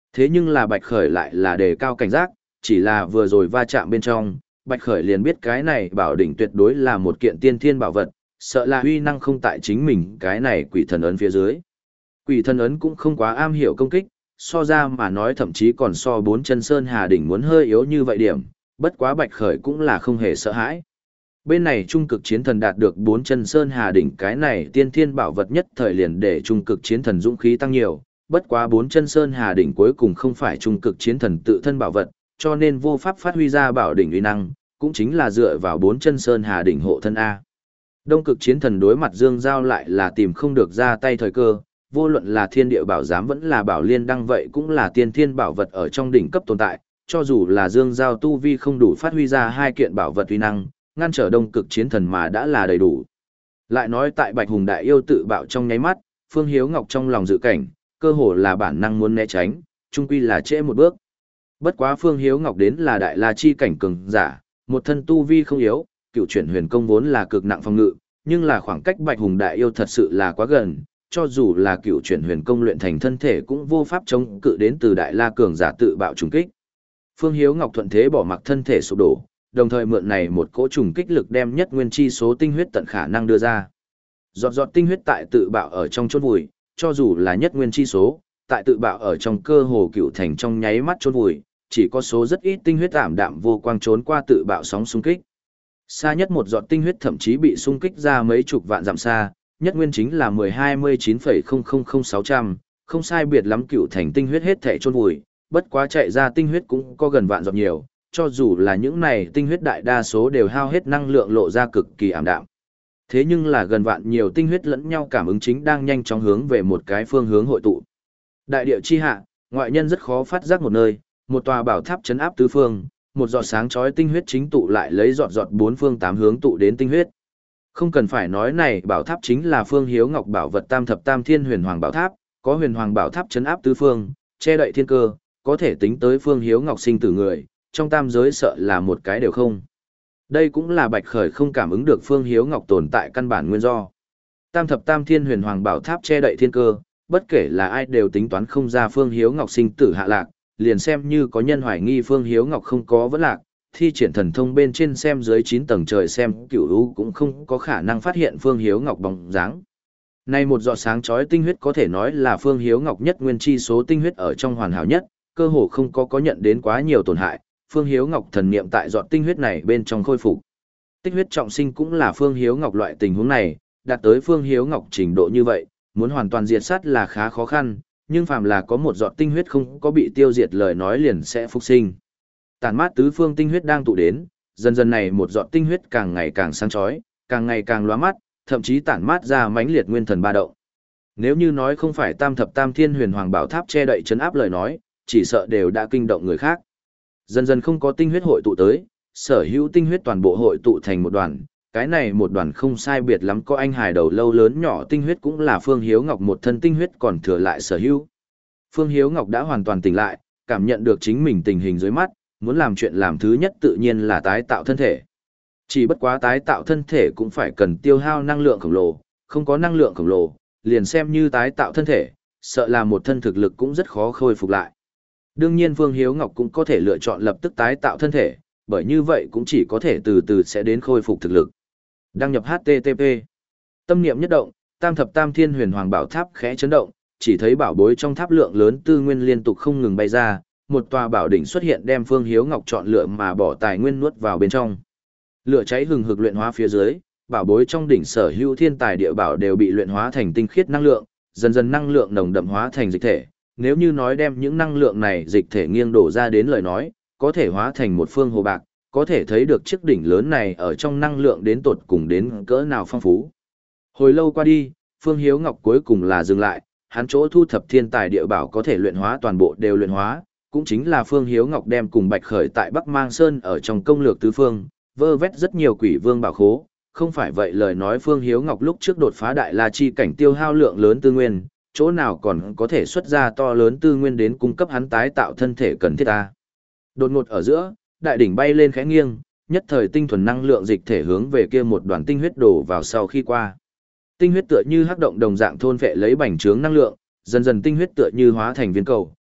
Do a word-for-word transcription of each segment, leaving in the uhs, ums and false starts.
Thế nhưng là Bạch Khởi lại là đề cao cảnh giác, chỉ là vừa rồi va chạm bên trong, Bạch Khởi liền biết cái này bảo đỉnh tuyệt đối là một kiện tiên thiên bảo vật, sợ là uy năng không tại chính mình cái này quỷ thần ấn phía dưới. Quỷ thần ấn cũng không quá am hiểu công kích, so ra mà nói thậm chí còn so bốn chân sơn hà đỉnh muốn hơi yếu như vậy điểm, bất quá Bạch Khởi cũng là không hề sợ hãi. Bên này trung cực chiến thần đạt được bốn chân sơn hà đỉnh cái này tiên thiên bảo vật nhất thời liền để trung cực chiến thần dũng khí tăng nhiều, bất quá bốn chân sơn hà đỉnh cuối cùng không phải trung cực chiến thần tự thân bảo vật, cho nên vô pháp phát huy ra bảo đỉnh uy năng, cũng chính là dựa vào bốn chân sơn hà đỉnh hộ thân A. Đông cực chiến thần đối mặt Dương Giao lại là tìm không được ra tay thời cơ, vô luận là thiên địa bảo giám vẫn là bảo liên đăng vậy cũng là tiên thiên bảo vật ở trong đỉnh cấp tồn tại, cho dù là Dương Giao tu vi không đủ phát huy ra hai kiện bảo vật uy năng, ngăn trở đông cực chiến thần mà đã là đầy đủ. Lại nói tại Bạch Hùng đại yêu tự bạo trong nháy mắt, Phương Hiếu Ngọc trong lòng dự cảnh, cơ hồ là bản năng muốn né tránh, chung quy là trễ một bước. Bất quá Phương Hiếu Ngọc đến là đại la chi cảnh cường giả, một thân tu vi không yếu, cựu chuyển huyền công vốn là cực nặng phòng ngự, nhưng là khoảng cách Bạch Hùng đại yêu thật sự là quá gần, cho dù là cựu chuyển huyền công luyện thành thân thể cũng vô pháp chống cự đến từ đại la cường giả tự bạo trùng kích. Phương Hiếu Ngọc thuận thế bỏ mặc thân thể sụp đổ, đồng thời mượn này một cỗ trùng kích lực đem nhất nguyên chi số tinh huyết tận khả năng đưa ra. Giọt giọt tinh huyết tại tự bạo ở trong chôn vùi, cho dù là nhất nguyên chi số, tại tự bạo ở trong cơ hồ cựu thành trong nháy mắt chôn vùi, chỉ có số rất ít tinh huyết ảm đạm vô quang trốn qua tự bạo sóng xung kích. Xa nhất một giọt tinh huyết thậm chí bị xung kích ra mấy chục vạn dặm xa, nhất nguyên chính là mười hai mươi chín phẩy không không không sáu trăm, không sai biệt lắm cựu thành tinh huyết hết thể chôn vùi, bất quá chạy ra tinh huyết cũng có gần vạn giọt nhiều, cho dù là những này tinh huyết đại đa số đều hao hết năng lượng lộ ra cực kỳ ảm đạm. Thế nhưng là gần vạn nhiều tinh huyết lẫn nhau cảm ứng chính đang nhanh chóng hướng về một cái phương hướng hội tụ. Đại địa chi hạ, ngoại nhân rất khó phát giác một nơi, một tòa bảo tháp trấn áp tứ phương, một giọt sáng chói tinh huyết chính tụ lại lấy giọt giọt bốn phương tám hướng tụ đến tinh huyết. Không cần phải nói này bảo tháp chính là Phương Hiếu Ngọc bảo vật Tam thập Tam Thiên Huyền Hoàng Bảo Tháp, có Huyền Hoàng Bảo Tháp trấn áp tứ phương, che đậy thiên cơ, có thể tính tới Phương Hiếu Ngọc sinh tử người, trong tam giới sợ là một cái đều không. Đây cũng là Bạch Khởi không cảm ứng được Phương Hiếu Ngọc tồn tại căn bản nguyên do. Tam thập Tam Thiên Huyền Hoàng Bảo Tháp che đậy thiên cơ, bất kể là ai đều tính toán không ra Phương Hiếu Ngọc sinh tử hạ lạc, liền xem như có nhân hoài nghi Phương Hiếu Ngọc không có vấn lạc, thi triển thần thông bên trên xem dưới chín tầng trời xem cửu u cũng không có khả năng phát hiện Phương Hiếu Ngọc bóng dáng. Nay một giọt sáng chói tinh huyết có thể nói là Phương Hiếu Ngọc nhất nguyên chi số tinh huyết ở trong hoàn hảo nhất, cơ hồ không có có nhận đến quá nhiều tổn hại, Phương Hiếu Ngọc thần niệm tại giọt tinh huyết này bên trong khôi phục. Tích huyết trọng sinh cũng là Phương Hiếu Ngọc loại tình huống này, đạt tới Phương Hiếu Ngọc trình độ như vậy, muốn hoàn toàn diệt sát là khá khó khăn, nhưng phàm là có một giọt tinh huyết không có bị tiêu diệt lời nói liền sẽ phục sinh. Tản mát tứ phương tinh huyết đang tụ đến, dần dần này một giọt tinh huyết càng ngày càng sáng chói, càng ngày càng lóa mắt, thậm chí tản mát ra mãnh liệt nguyên thần ba động. Nếu như nói không phải Tam thập Tam Thiên Huyền Hoàng Bảo Tháp che đậy trấn áp lời nói, chỉ sợ đều đã kinh động người khác. Dần dần không có tinh huyết hội tụ tới, sở hữu tinh huyết toàn bộ hội tụ thành một đoàn, cái này một đoàn không sai biệt lắm có anh hài đầu lâu lớn nhỏ tinh huyết cũng là Phương Hiếu Ngọc một thân tinh huyết còn thừa lại sở hữu. Phương Hiếu Ngọc đã hoàn toàn tỉnh lại, cảm nhận được chính mình tình hình dưới mắt, muốn làm chuyện làm thứ nhất tự nhiên là tái tạo thân thể. Chỉ bất quá tái tạo thân thể cũng phải cần tiêu hao năng lượng khổng lồ, không có năng lượng khổng lồ, liền xem như tái tạo thân thể, sợ là một thân thực lực cũng rất khó khôi phục lại. Đương nhiên Phương Hiếu Ngọc cũng có thể lựa chọn lập tức tái tạo thân thể, bởi như vậy cũng chỉ có thể từ từ sẽ đến khôi phục thực lực. Đăng nhập hát tê tê pê. Tâm niệm nhất động, Tam thập Tam Thiên Huyền Hoàng Bảo Tháp khẽ chấn động, chỉ thấy bảo bối trong tháp lượng lớn tư nguyên liên tục không ngừng bay ra, một tòa bảo đỉnh xuất hiện đem Phương Hiếu Ngọc chọn lựa mà bỏ tài nguyên nuốt vào bên trong. Lửa cháy hừng hực luyện hóa phía dưới, bảo bối trong đỉnh sở hữu thiên tài địa bảo đều bị luyện hóa thành tinh khiết năng lượng, dần dần năng lượng nồng đậm hóa thành dịch thể. Nếu như nói đem những năng lượng này dịch thể nghiêng đổ ra đến lời nói, có thể hóa thành một phương hồ bạc, có thể thấy được chiếc đỉnh lớn này ở trong năng lượng đến tột cùng đến cỡ nào phong phú. Hồi lâu qua đi, Phương Hiếu Ngọc cuối cùng là dừng lại, hắn chỗ thu thập thiên tài địa bảo có thể luyện hóa toàn bộ đều luyện hóa, cũng chính là Phương Hiếu Ngọc đem cùng Bạch Khởi tại Bắc Mang Sơn ở trong công lược tứ phương, vơ vét rất nhiều quỷ vương bảo khố, không phải vậy lời nói Phương Hiếu Ngọc lúc trước đột phá đại la chi cảnh tiêu hao lượng lớn tư nguyên, chỗ nào còn có thể xuất ra to lớn tư nguyên đến cung cấp hắn tái tạo thân thể cần thiết ta. Đột ngột ở giữa, đại đỉnh bay lên khẽ nghiêng, nhất thời tinh thuần năng lượng dịch thể hướng về kia một đoàn tinh huyết đổ vào sau khi qua. Tinh huyết tựa như hắc động đồng dạng thôn phệ lấy bành trướng năng lượng, dần dần tinh huyết tựa như hóa thành viên cầu,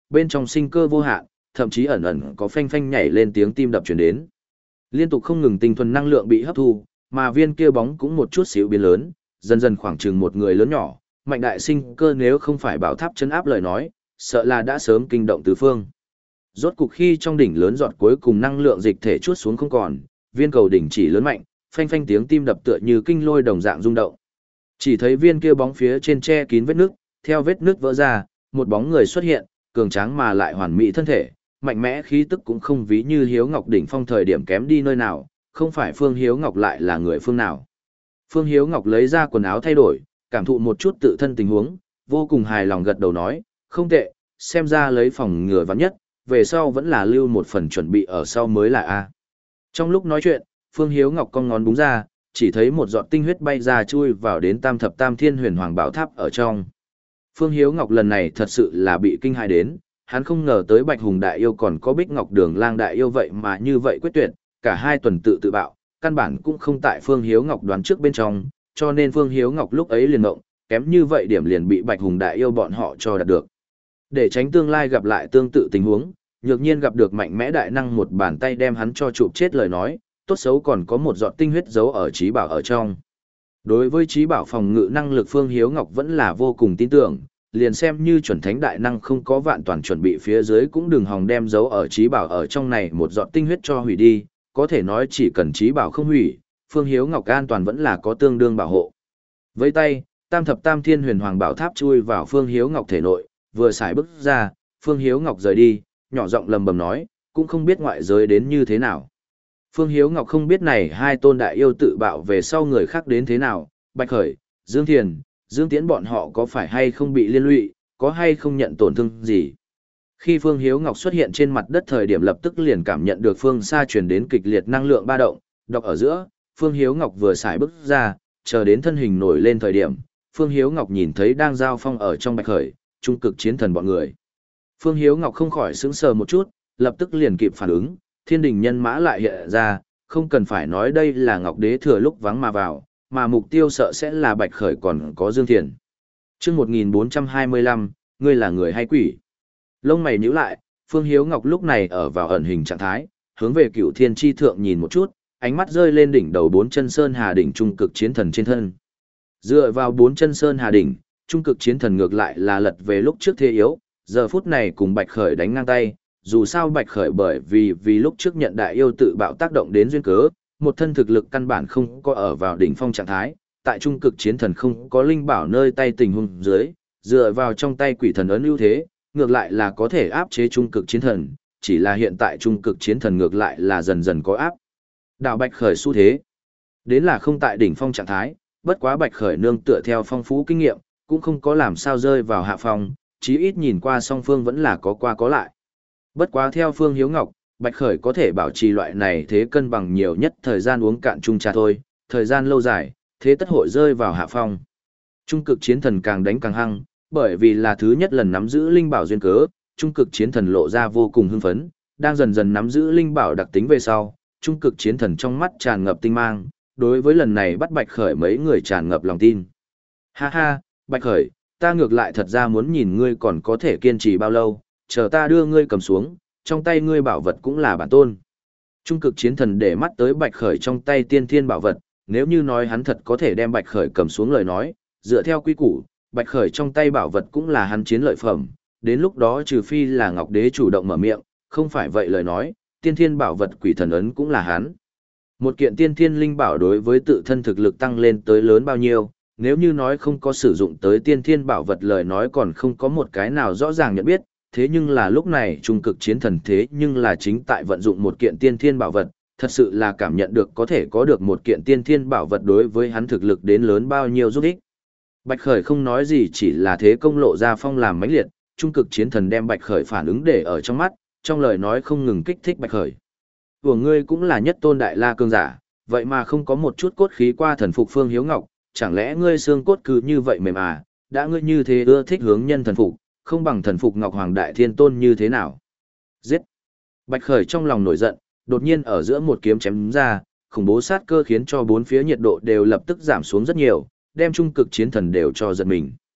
bên trong sinh cơ vô hạn, thậm chí ẩn ẩn có phanh phanh nhảy lên tiếng tim đập truyền đến. Liên tục không ngừng tinh thuần năng lượng bị hấp thu, mà viên kia bóng cũng một chút xíu biến lớn, dần dần khoảng chừng một người lớn nhỏ, mạnh đại sinh cơ nếu không phải bảo tháp chấn áp lời nói, sợ là đã sớm kinh động tứ phương. Rốt cục khi trong đỉnh lớn giọt cuối cùng năng lượng dịch thể chuốt xuống không còn, viên cầu đỉnh chỉ lớn mạnh, phanh phanh tiếng tim đập tựa như kinh lôi đồng dạng rung động. Chỉ thấy viên kia bóng phía trên che kín vết nước, theo vết nước vỡ ra, một bóng người xuất hiện, cường tráng mà lại hoàn mỹ thân thể, mạnh mẽ khí tức cũng không ví như Hiếu Ngọc đỉnh phong thời điểm kém đi nơi nào, không phải Phương Hiếu Ngọc lại là người phương nào. Phương Hiếu Ngọc lấy ra quần áo thay đổi, cảm thụ một chút tự thân tình huống, vô cùng hài lòng gật đầu nói, không tệ, xem ra lấy phòng ngừa vắn nhất, về sau vẫn là lưu một phần chuẩn bị ở sau mới là A. Trong lúc nói chuyện, Phương Hiếu Ngọc cong ngón búng ra, chỉ thấy một giọt tinh huyết bay ra chui vào đến tam thập tam thiên huyền hoàng bảo tháp ở trong. Phương Hiếu Ngọc lần này thật sự là bị kinh hãi đến, hắn không ngờ tới Bạch Hùng Đại Yêu còn có Bích Ngọc Đường Lang Đại Yêu vậy mà như vậy quyết tuyệt, cả hai tuần tự tự bạo, căn bản cũng không tại Phương Hiếu Ngọc đoán trước bên trong, cho nên Phương Hiếu Ngọc lúc ấy liền ngộng, kém như vậy điểm liền bị Bạch Hùng Đại Yêu bọn họ cho đạt được. Để tránh tương lai gặp lại tương tự tình huống, nhược nhiên gặp được mạnh mẽ đại năng một bàn tay đem hắn cho chụp chết lời nói, tốt xấu còn có một giọt tinh huyết giấu ở trí bảo ở trong. Đối với trí bảo phòng ngự năng lực Phương Hiếu Ngọc vẫn là vô cùng tin tưởng, liền xem như chuẩn thánh đại năng không có vạn toàn chuẩn bị phía dưới cũng đừng hòng đem giấu ở trí bảo ở trong này một giọt tinh huyết cho hủy đi, có thể nói chỉ cần trí bảo không hủy, Phương Hiếu Ngọc an toàn vẫn là có tương đương bảo hộ. Với tay, tam thập tam thiên huyền hoàng bảo tháp chui vào Phương Hiếu Ngọc thể nội, vừa xài bước ra, Phương Hiếu Ngọc rời đi, nhỏ giọng lầm bầm nói, cũng không biết ngoại giới đến như thế nào. Phương Hiếu Ngọc không biết này hai tôn đại yêu tự bạo về sau người khác đến thế nào, Bạch Khởi, Dương Thiền, Dương Tiễn bọn họ có phải hay không bị liên lụy, có hay không nhận tổn thương gì. Khi Phương Hiếu Ngọc xuất hiện trên mặt đất thời điểm lập tức liền cảm nhận được phương xa truyền đến kịch liệt năng lượng ba động, đọc ở giữa, Phương Hiếu Ngọc vừa xài bước ra, chờ đến thân hình nổi lên thời điểm, Phương Hiếu Ngọc nhìn thấy đang giao phong ở trong Bạch Khởi, trung cực chiến thần bọn người. Phương Hiếu Ngọc không khỏi sững sờ một chút, lập tức liền kịp phản ứng, thiên đình nhân mã lại hiện ra, không cần phải nói đây là Ngọc Đế thừa lúc vắng mà vào, mà mục tiêu sợ sẽ là Bạch Khởi còn có Dương Thiền. Trước một nghìn bốn trăm hai mươi lăm, ngươi là người hay quỷ? Lông mày nhíu lại, Phương Hiếu Ngọc lúc này ở vào ẩn hình trạng thái, hướng về Cửu Thiên Chi Thượng nhìn một chút, ánh mắt rơi lên đỉnh đầu bốn chân sơn hà đỉnh trung cực chiến thần trên thân. Dựa vào bốn chân sơn hà đỉnh, trung cực chiến thần ngược lại là lật về lúc trước thế yếu, giờ phút này cùng Bạch Khởi đánh ngang tay, dù sao Bạch Khởi bởi vì vì lúc trước nhận đại yêu tự bạo tác động đến duyên cớ, một thân thực lực căn bản không có ở vào đỉnh phong trạng thái, tại trung cực chiến thần không có linh bảo nơi tay tình huống dưới, dựa vào trong tay quỷ thần ấn ưu thế, ngược lại là có thể áp chế trung cực chiến thần, chỉ là hiện tại trung cực chiến thần ngược lại là dần dần có áp đảo Bạch Khởi xu thế. Đến là không tại đỉnh phong trạng thái, bất quá Bạch Khởi nương tựa theo phong phú kinh nghiệm, cũng không có làm sao rơi vào hạ phong, chí ít nhìn qua song phương vẫn là có qua có lại. Bất quá theo Phương Hiếu Ngọc, Bạch Khởi có thể bảo trì loại này thế cân bằng nhiều nhất thời gian uống cạn chung trà thôi, thời gian lâu dài, thế tất hội rơi vào hạ phong. Trung cực chiến thần càng đánh càng hăng, bởi vì là thứ nhất lần nắm giữ linh bảo duyên cớ, trung cực chiến thần lộ ra vô cùng hưng phấn, đang dần dần nắm giữ linh bảo đặc tính về sau, trung cực chiến thần trong mắt tràn ngập tinh mang, đối với lần này bắt Bạch Khởi mấy người tràn ngập lòng tin. Ha ha, Bạch Khởi, ta ngược lại thật ra muốn nhìn ngươi còn có thể kiên trì bao lâu, chờ ta đưa ngươi cầm xuống, trong tay ngươi bảo vật cũng là bản tôn. Trung cực chiến thần để mắt tới Bạch Khởi trong tay tiên thiên bảo vật, nếu như nói hắn thật có thể đem Bạch Khởi cầm xuống lời nói, dựa theo quy củ, Bạch Khởi trong tay bảo vật cũng là hắn chiến lợi phẩm, đến lúc đó trừ phi là Ngọc Đế chủ động mở miệng, không phải vậy lời nói, tiên thiên bảo vật quỷ thần ấn cũng là hắn. Một kiện tiên thiên linh bảo đối với tự thân thực lực tăng lên tới lớn bao nhiêu, nếu như nói không có sử dụng tới tiên thiên bảo vật lời nói còn không có một cái nào rõ ràng nhận biết, thế nhưng là lúc này trung cực chiến thần thế nhưng là chính tại vận dụng một kiện tiên thiên bảo vật, thật sự là cảm nhận được có thể có được một kiện tiên thiên bảo vật đối với hắn thực lực đến lớn bao nhiêu giúp ích. Bạch Khởi không nói gì chỉ là thế công lộ ra phong làm mãnh liệt, trung cực chiến thần đem Bạch Khởi phản ứng để ở trong mắt, trong lời nói không ngừng kích thích Bạch Khởi. Của ngươi cũng là nhất tôn đại la cương giả, vậy mà không có một chút cốt khí qua thần phục Phương Hiếu Ngọc, chẳng lẽ ngươi xương cốt cứ như vậy mềm à, đã ngươi như thế ưa thích hướng nhân thần phục, không bằng thần phục Ngọc Hoàng Đại Thiên Tôn như thế nào? Giết! Bạch Khởi trong lòng nổi giận, đột nhiên ở giữa một kiếm chém ra, khủng bố sát cơ khiến cho bốn phía nhiệt độ đều lập tức giảm xuống rất nhiều, đem trung cực chiến thần đều cho giật mình.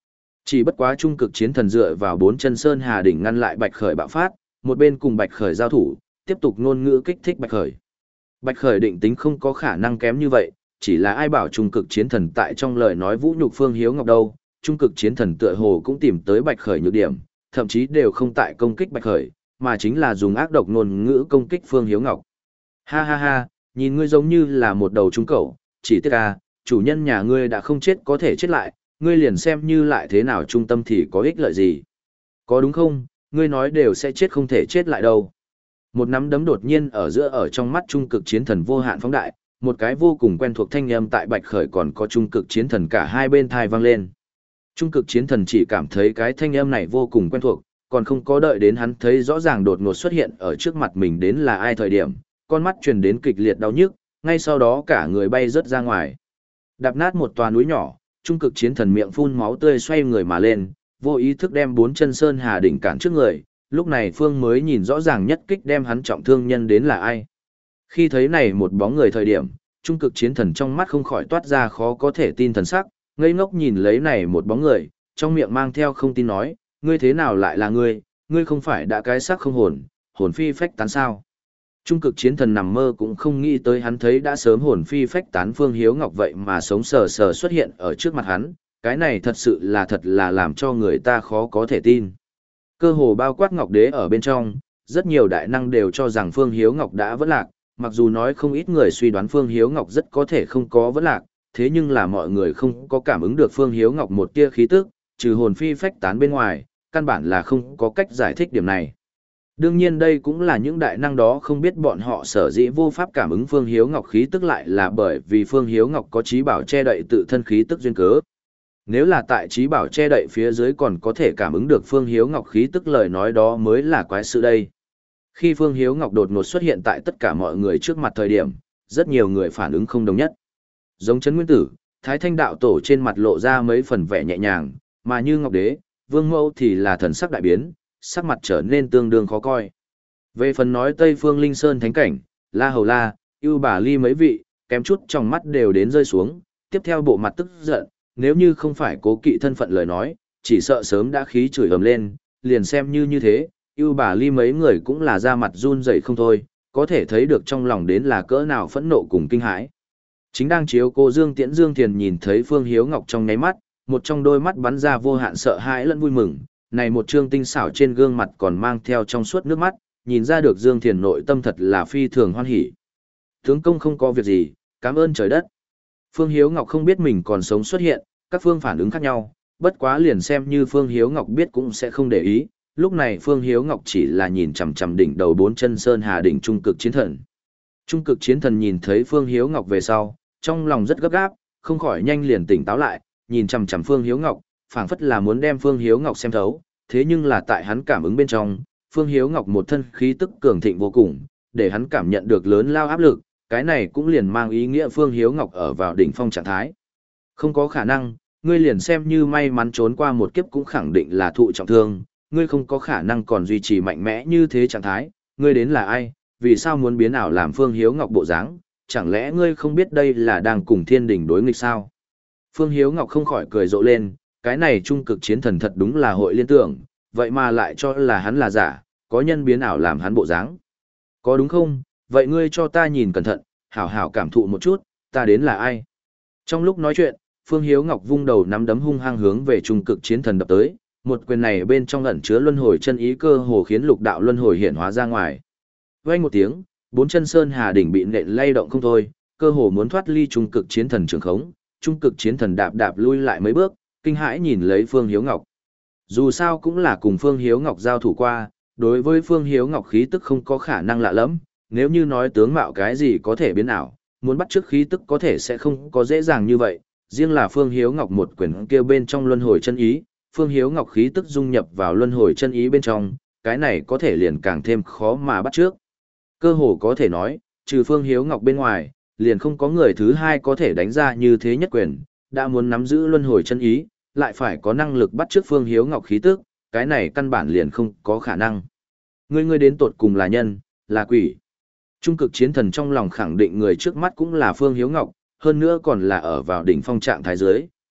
Chỉ bất quá trung cực chiến thần dựa vào bốn chân sơn hà đỉnh ngăn lại Bạch Khởi bạo phát, một bên cùng Bạch Khởi giao thủ, tiếp tục ngôn ngữ kích thích Bạch Khởi. Bạch Khởi định tính không có khả năng kém như vậy, chỉ là ai bảo trung cực chiến thần tại trong lời nói vũ nhục Phương Hiếu Ngọc đâu, trung cực chiến thần tựa hồ cũng tìm tới Bạch Khởi nhược điểm, thậm chí đều không tại công kích Bạch Khởi, mà chính là dùng ác độc ngôn ngữ công kích Phương Hiếu Ngọc. Ha ha ha, nhìn ngươi giống như là một đầu trúng cẩu, chỉ tiếc à, chủ nhân nhà ngươi đã không chết có thể chết lại, ngươi liền xem như lại thế nào trung tâm thì có ích lợi gì. Có đúng không, ngươi nói đều sẽ chết không thể chết lại đâu. Một nắm đấm đột nhiên ở giữa ở trong mắt trung cực chiến thần vô hạn phóng đại, một cái vô cùng quen thuộc thanh âm tại Bạch Khởi còn có trung cực chiến thần cả hai bên thai vang lên. Trung cực chiến thần chỉ cảm thấy cái thanh âm này vô cùng quen thuộc, còn không có đợi đến hắn thấy rõ ràng đột ngột xuất hiện ở trước mặt mình đến là ai thời điểm, con mắt truyền đến kịch liệt đau nhức, ngay sau đó cả người bay rớt ra ngoài. Đạp nát một tòa núi nhỏ, trung cực chiến thần miệng phun máu tươi xoay người mà lên, vô ý thức đem bốn chân sơn hà đỉnh cản trước người, lúc này Phương mới nhìn rõ ràng nhất kích đem hắn trọng thương nhân đến là ai. Khi thấy này một bóng người thời điểm, trung cực chiến thần trong mắt không khỏi toát ra khó có thể tin thần sắc, ngây ngốc nhìn lấy này một bóng người, trong miệng mang theo không tin nói, ngươi thế nào lại là ngươi, ngươi không phải đã cái xác không hồn, hồn phi phách tán sao. Trung cực chiến thần nằm mơ cũng không nghĩ tới hắn thấy đã sớm hồn phi phách tán Phương Hiếu Ngọc vậy mà sống sờ sờ xuất hiện ở trước mặt hắn, cái này thật sự là thật là làm cho người ta khó có thể tin. Cơ hồ bao quát Ngọc Đế ở bên trong, rất nhiều đại năng đều cho rằng Phương Hiếu Ngọc đã vẫn lạc, mặc dù nói không ít người suy đoán Phương Hiếu Ngọc rất có thể không có vẫn lạc, thế nhưng là mọi người không có cảm ứng được Phương Hiếu Ngọc một tia khí tức, trừ hồn phi phách tán bên ngoài, căn bản là không có cách giải thích điểm này. Đương nhiên đây cũng là những đại năng đó không biết bọn họ sở dĩ vô pháp cảm ứng Phương Hiếu Ngọc khí tức lại là bởi vì Phương Hiếu Ngọc có trí bảo che đậy tự thân khí tức duyên cớ. Nếu là tại trí bảo che đậy phía dưới còn có thể cảm ứng được Phương Hiếu Ngọc khí tức lời nói đó mới là quái sự đây. Khi Phương Hiếu Ngọc đột ngột xuất hiện tại tất cả mọi người trước mặt thời điểm, rất nhiều người phản ứng không đồng nhất. Giống Trấn Nguyên Tử, Thái Thanh Đạo Tổ trên mặt lộ ra mấy phần vẻ nhẹ nhàng, mà như Ngọc Đế, Vương Mẫu thì là thần sắc đại biến, sắc mặt trở nên tương đương khó coi. Về phần nói Tây Phương Linh Sơn Thánh Cảnh, La Hầu La, Ưu Bà Ly mấy vị, kém chút trong mắt đều đến rơi xuống, tiếp theo bộ mặt tức giận, nếu như không phải cố kỵ thân phận lời nói, chỉ sợ sớm đã khí chửi ầm lên, liền xem như như thế, Ưu Bà Ly mấy người cũng là da mặt run rẩy không thôi, có thể thấy được trong lòng đến là cỡ nào phẫn nộ cùng kinh hãi. Chính đang chiếu cô Dương Tiễn Dương Thiền nhìn thấy Phương Hiếu Ngọc trong nháy mắt, một trong đôi mắt bắn ra vô hạn sợ hãi lẫn vui mừng, này một trương tinh xảo trên gương mặt còn mang theo trong suốt nước mắt, nhìn ra được Dương Thiền nội tâm thật là phi thường hoan hỉ. Tướng công không có việc gì, cảm ơn trời đất. Phương Hiếu Ngọc không biết mình còn sống xuất hiện, các phương phản ứng khác nhau, bất quá liền xem như Phương Hiếu Ngọc biết cũng sẽ không để ý, lúc này Phương Hiếu Ngọc chỉ là nhìn chằm chằm đỉnh đầu bốn chân sơn hà đỉnh trung cực chiến thần. Trung cực chiến thần nhìn thấy Phương Hiếu Ngọc về sau, trong lòng rất gấp gáp, không khỏi nhanh liền tỉnh táo lại, nhìn chằm chằm Phương Hiếu Ngọc, phảng phất là muốn đem Phương Hiếu Ngọc xem thấu, thế nhưng là tại hắn cảm ứng bên trong, Phương Hiếu Ngọc một thân khí tức cường thịnh vô cùng, để hắn cảm nhận được lớn lao áp lực, cái này cũng liền mang ý nghĩa Phương Hiếu Ngọc ở vào đỉnh phong trạng thái. Không có khả năng, ngươi liền xem như may mắn trốn qua một kiếp cũng khẳng định là thụ trọng thương, ngươi không có khả năng còn duy trì mạnh mẽ như thế trạng thái, ngươi đến là ai, vì sao muốn biến ảo làm Phương Hiếu Ngọc bộ dáng, chẳng lẽ ngươi không biết đây là đang cùng thiên đỉnh đối nghịch sao? Phương Hiếu Ngọc không khỏi cười rộ lên, cái này trung cực chiến thần thật đúng là hội liên tưởng, vậy mà lại cho là hắn là giả, có nhân biến ảo làm hắn bộ dáng. Có đúng không? Vậy ngươi cho ta nhìn cẩn thận, hảo hảo cảm thụ một chút, ta đến là ai? Trong lúc nói chuyện, Phương Hiếu Ngọc vung đầu nắm đấm hung hăng hướng về trung cực chiến thần đập tới, một quyền này bên trong ẩn chứa luân hồi chân ý cơ hồ khiến lục đạo luân hồi hiện hóa ra ngoài. Vang một tiếng, bốn chân sơn hà đỉnh bị nện lay động không thôi, cơ hồ muốn thoát ly trung cực chiến thần trường khống, trung cực chiến thần đạp đạp lui lại mấy bước, kinh hãi nhìn lấy Phương Hiếu Ngọc. Dù sao cũng là cùng Phương Hiếu Ngọc giao thủ qua, đối với Phương Hiếu Ngọc khí tức không có khả năng lạ lẫm, nếu như nói tướng mạo cái gì có thể biến ảo, muốn bắt chước khí tức có thể sẽ không có dễ dàng như vậy, riêng là Phương Hiếu Ngọc một quyền kia bên trong luân hồi chân ý, Phương Hiếu Ngọc khí tức dung nhập vào luân hồi chân ý bên trong, cái này có thể liền càng thêm khó mà bắt chước. Cơ hồ có thể nói, trừ Phương Hiếu Ngọc bên ngoài, liền không có người thứ hai có thể đánh ra như thế nhất quyền, đã muốn nắm giữ luân hồi chân ý, lại phải có năng lực bắt chước Phương Hiếu Ngọc khí tức, cái này căn bản liền không có khả năng. Ngươi ngươi đến tột cùng là nhân, là quỷ. Trung cực chiến thần trong lòng khẳng định người trước mắt cũng là Phương Hiếu Ngọc, hơn nữa còn là ở vào đỉnh phong trạng thái dưới,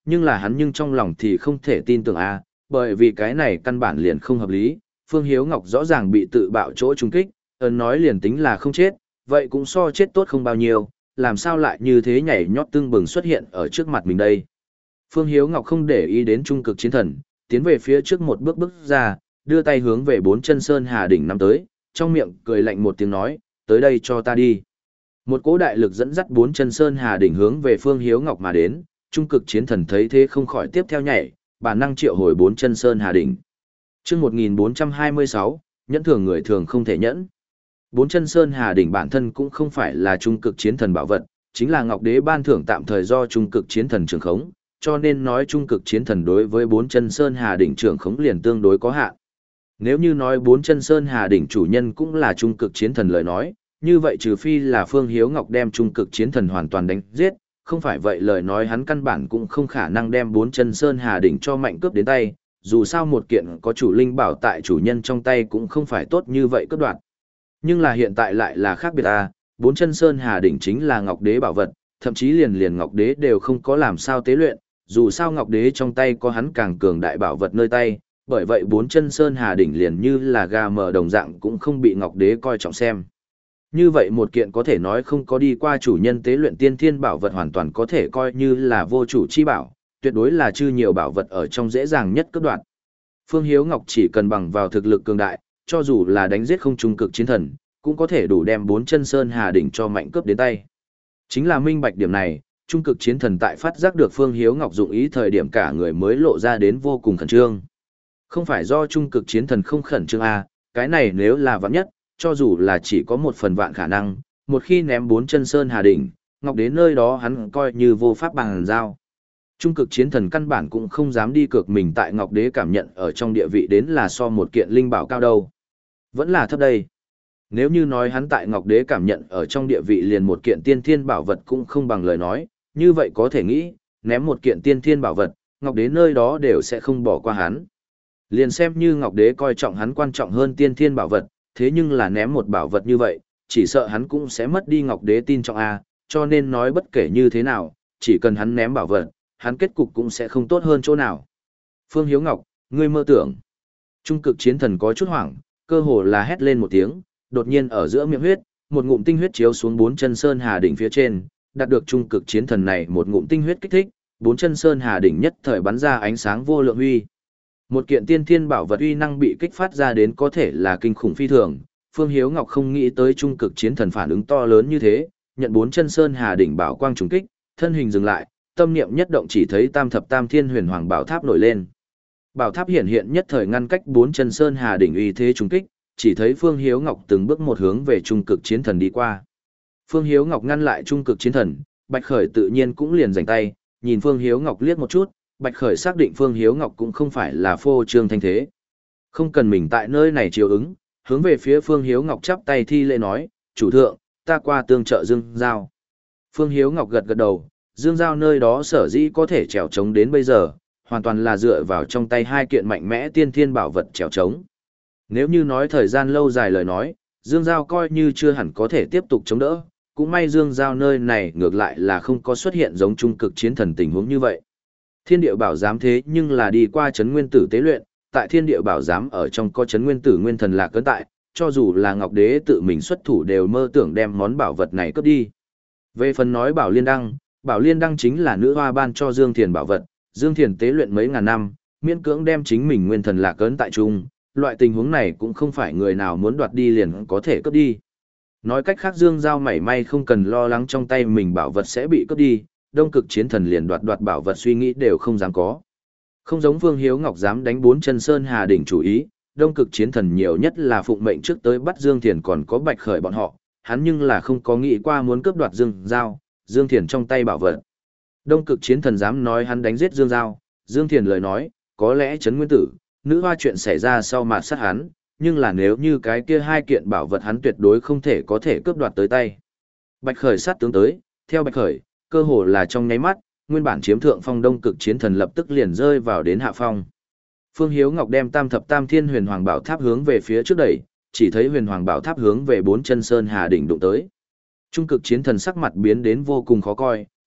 nhưng là hắn nhưng trong lòng thì không thể tin tưởng a, bởi vì cái này căn bản liền không hợp lý, Phương Hiếu Ngọc rõ ràng bị tự bạo chỗ trúng kích, ấn nói liền tính là không chết, vậy cũng so chết tốt không bao nhiêu, làm sao lại như thế nhảy nhót tương bừng xuất hiện ở trước mặt mình đây. Phương Hiếu Ngọc không để ý đến trung cực chiến thần, tiến về phía trước một bước bước ra, đưa tay hướng về bốn chân sơn hà đỉnh năm tới, trong miệng cười lạnh một tiếng nói, tới đây cho ta đi. Một cỗ đại lực dẫn dắt bốn chân sơn hà đỉnh hướng về Phương Hiếu Ngọc mà đến, trung cực chiến thần thấy thế không khỏi tiếp theo nhảy, bản năng triệu hồi bốn chân sơn hà đỉnh. Chương một nghìn bốn trăm hai mươi sáu, nhẫn thường người thường không thể nhẫn. Bốn chân sơn hà đỉnh bản thân cũng không phải là trung cực chiến thần bảo vật, chính là Ngọc Đế ban thưởng tạm thời do trung cực chiến thần trường khống, cho nên nói trung cực chiến thần đối với bốn chân sơn hà đỉnh trường khống liền tương đối có hạn. Nếu như nói bốn chân sơn hà đỉnh chủ nhân cũng là trung cực chiến thần lời nói, như vậy trừ phi là Phương Hiếu Ngọc đem trung cực chiến thần hoàn toàn đánh giết, không phải vậy lời nói hắn căn bản cũng không khả năng đem bốn chân sơn hà đỉnh cho mạnh cướp đến tay, dù sao một kiện có chủ linh bảo tại chủ nhân trong tay cũng không phải tốt như vậy cướp đoạt. Nhưng là hiện tại lại là khác biệt à, bốn chân sơn hà đỉnh chính là Ngọc Đế bảo vật, thậm chí liền liền Ngọc Đế đều không có làm sao tế luyện, dù sao Ngọc Đế trong tay có hắn càng cường đại bảo vật nơi tay, bởi vậy bốn chân sơn hà đỉnh liền như là gà mờ đồng dạng cũng không bị Ngọc Đế coi trọng xem. Như vậy một kiện có thể nói không có đi qua chủ nhân tế luyện tiên thiên bảo vật hoàn toàn có thể coi như là vô chủ chi bảo, tuyệt đối là chư nhiều bảo vật ở trong dễ dàng nhất cướp đoạt. Phương Hiếu Ngọc chỉ cần bằng vào thực lực cường đại, cho dù là đánh giết không trung cực chiến thần, cũng có thể đủ đem bốn chân sơn hà đỉnh cho mạnh cướp đến tay. Chính là minh bạch điểm này, trung cực chiến thần tại phát giác được Phương Hiếu Ngọc dụng ý thời điểm cả người mới lộ ra đến vô cùng khẩn trương. Không phải do trung cực chiến thần không khẩn trương a, cái này nếu là vạn nhất, cho dù là chỉ có một phần vạn khả năng, một khi ném bốn chân sơn hà đỉnh, Ngọc Đế nơi đó hắn coi như vô pháp bằng giao. Trung cực chiến thần căn bản cũng không dám đi cược mình tại Ngọc Đế cảm nhận ở trong địa vị đến là so một kiện linh bảo cao đâu. Vẫn là thấp đây. Nếu như nói hắn tại Ngọc Đế cảm nhận ở trong địa vị liền một kiện tiên thiên bảo vật cũng không bằng lời nói, như vậy có thể nghĩ, ném một kiện tiên thiên bảo vật, Ngọc Đế nơi đó đều sẽ không bỏ qua hắn. Liền xem như Ngọc Đế coi trọng hắn quan trọng hơn tiên thiên bảo vật, thế nhưng là ném một bảo vật như vậy, chỉ sợ hắn cũng sẽ mất đi Ngọc Đế tin trọng A, cho nên nói bất kể như thế nào, chỉ cần hắn ném bảo vật, hắn kết cục cũng sẽ không tốt hơn chỗ nào. Phương Hiếu Ngọc, ngươi mơ tưởng. Trung cực chiến thần có chút hoảng, cơ hồ là hét lên một tiếng, đột nhiên ở giữa miệng huyết, một ngụm tinh huyết chiếu xuống bốn chân sơn hà đỉnh phía trên, đạt được trung cực chiến thần này một ngụm tinh huyết kích thích, bốn chân sơn hà đỉnh nhất thời bắn ra ánh sáng vô lượng uy. Một kiện tiên thiên bảo vật uy năng bị kích phát ra đến có thể là kinh khủng phi thường, Phương Hiếu Ngọc không nghĩ tới trung cực chiến thần phản ứng to lớn như thế, nhận bốn chân sơn hà đỉnh bảo quang trùng kích, thân hình dừng lại, tâm niệm nhất động chỉ thấy tam thập tam thiên huyền hoàng bảo tháp nổi lên. Bảo tháp hiện hiện nhất thời ngăn cách bốn chân sơn hà đỉnh uy thế trùng kích, chỉ thấy Phương Hiếu Ngọc từng bước một hướng về trung cực chiến thần đi qua. Phương Hiếu Ngọc ngăn lại trung cực chiến thần, Bạch Khởi tự nhiên cũng liền giành tay, nhìn Phương Hiếu Ngọc liếc một chút, Bạch Khởi xác định Phương Hiếu Ngọc cũng không phải là phô trương thanh thế. Không cần mình tại nơi này chiều ứng, hướng về phía Phương Hiếu Ngọc chắp tay thi lễ nói, chủ thượng, ta qua tương trợ Dương Giao. Phương Hiếu Ngọc gật gật đầu, Dương Giao nơi đó sở dĩ có thể trèo trống đến bây giờ, hoàn toàn là dựa vào trong tay hai kiện mạnh mẽ tiên thiên bảo vật trèo trống. Nếu như nói thời gian lâu dài lời nói, Dương Giao coi như chưa hẳn có thể tiếp tục chống đỡ, cũng may Dương Giao nơi này ngược lại là không có xuất hiện giống trung cực chiến thần tình huống như vậy. Thiên địa bảo giám thế nhưng là đi qua chấn nguyên tử tế luyện, tại thiên địa bảo giám ở trong có chấn nguyên tử nguyên thần lạc cấn tại, cho dù là Ngọc Đế tự mình xuất thủ đều mơ tưởng đem món bảo vật này cướp đi. Về phần nói bảo liên đăng, bảo liên đăng chính là nữ hoa ban cho Dương Thiền bảo vật, Dương Thiền tế luyện mấy ngàn năm, miễn cưỡng đem chính mình nguyên thần lạc cấn tại chung, loại tình huống này cũng không phải người nào muốn đoạt đi liền có thể cướp đi. Nói cách khác Dương Giao mảy may không cần lo lắng trong tay mình bảo vật sẽ bị cướp đi, đông cực chiến thần liền đoạt đoạt bảo vật suy nghĩ đều không dám có. Không giống Phương Hiếu Ngọc dám đánh bốn chân sơn hà đỉnh chủ ý, đông cực chiến thần nhiều nhất là phụng mệnh trước tới bắt Dương Thiền còn có Bạch Khởi bọn họ, hắn nhưng là không có nghĩ qua muốn cướp đoạt Dương Giao, Dương Thiền trong tay bảo vật. Đông cực chiến thần dám nói hắn đánh giết Dương Giao, Dương Thiền lời nói, có lẽ Trấn Nguyên Tử, nữ hoa chuyện xảy ra sau mà sát hắn, nhưng là nếu như cái kia hai kiện bảo vật hắn tuyệt đối không thể có thể cướp đoạt tới tay. Bạch Khởi sát tướng tới, theo Bạch Khởi, cơ hồ là trong nháy mắt, nguyên bản chiếm thượng phong đông cực chiến thần lập tức liền rơi vào đến hạ phong. Phương Hiếu Ngọc đem tam thập tam thiên huyền hoàng bảo tháp hướng về phía trước đẩy, chỉ thấy huyền hoàng bảo tháp hướng về bốn chân sơn hà đỉnh đụng tới. Trung cực chiến thần sắc mặt biến đến vô cùng khó coi,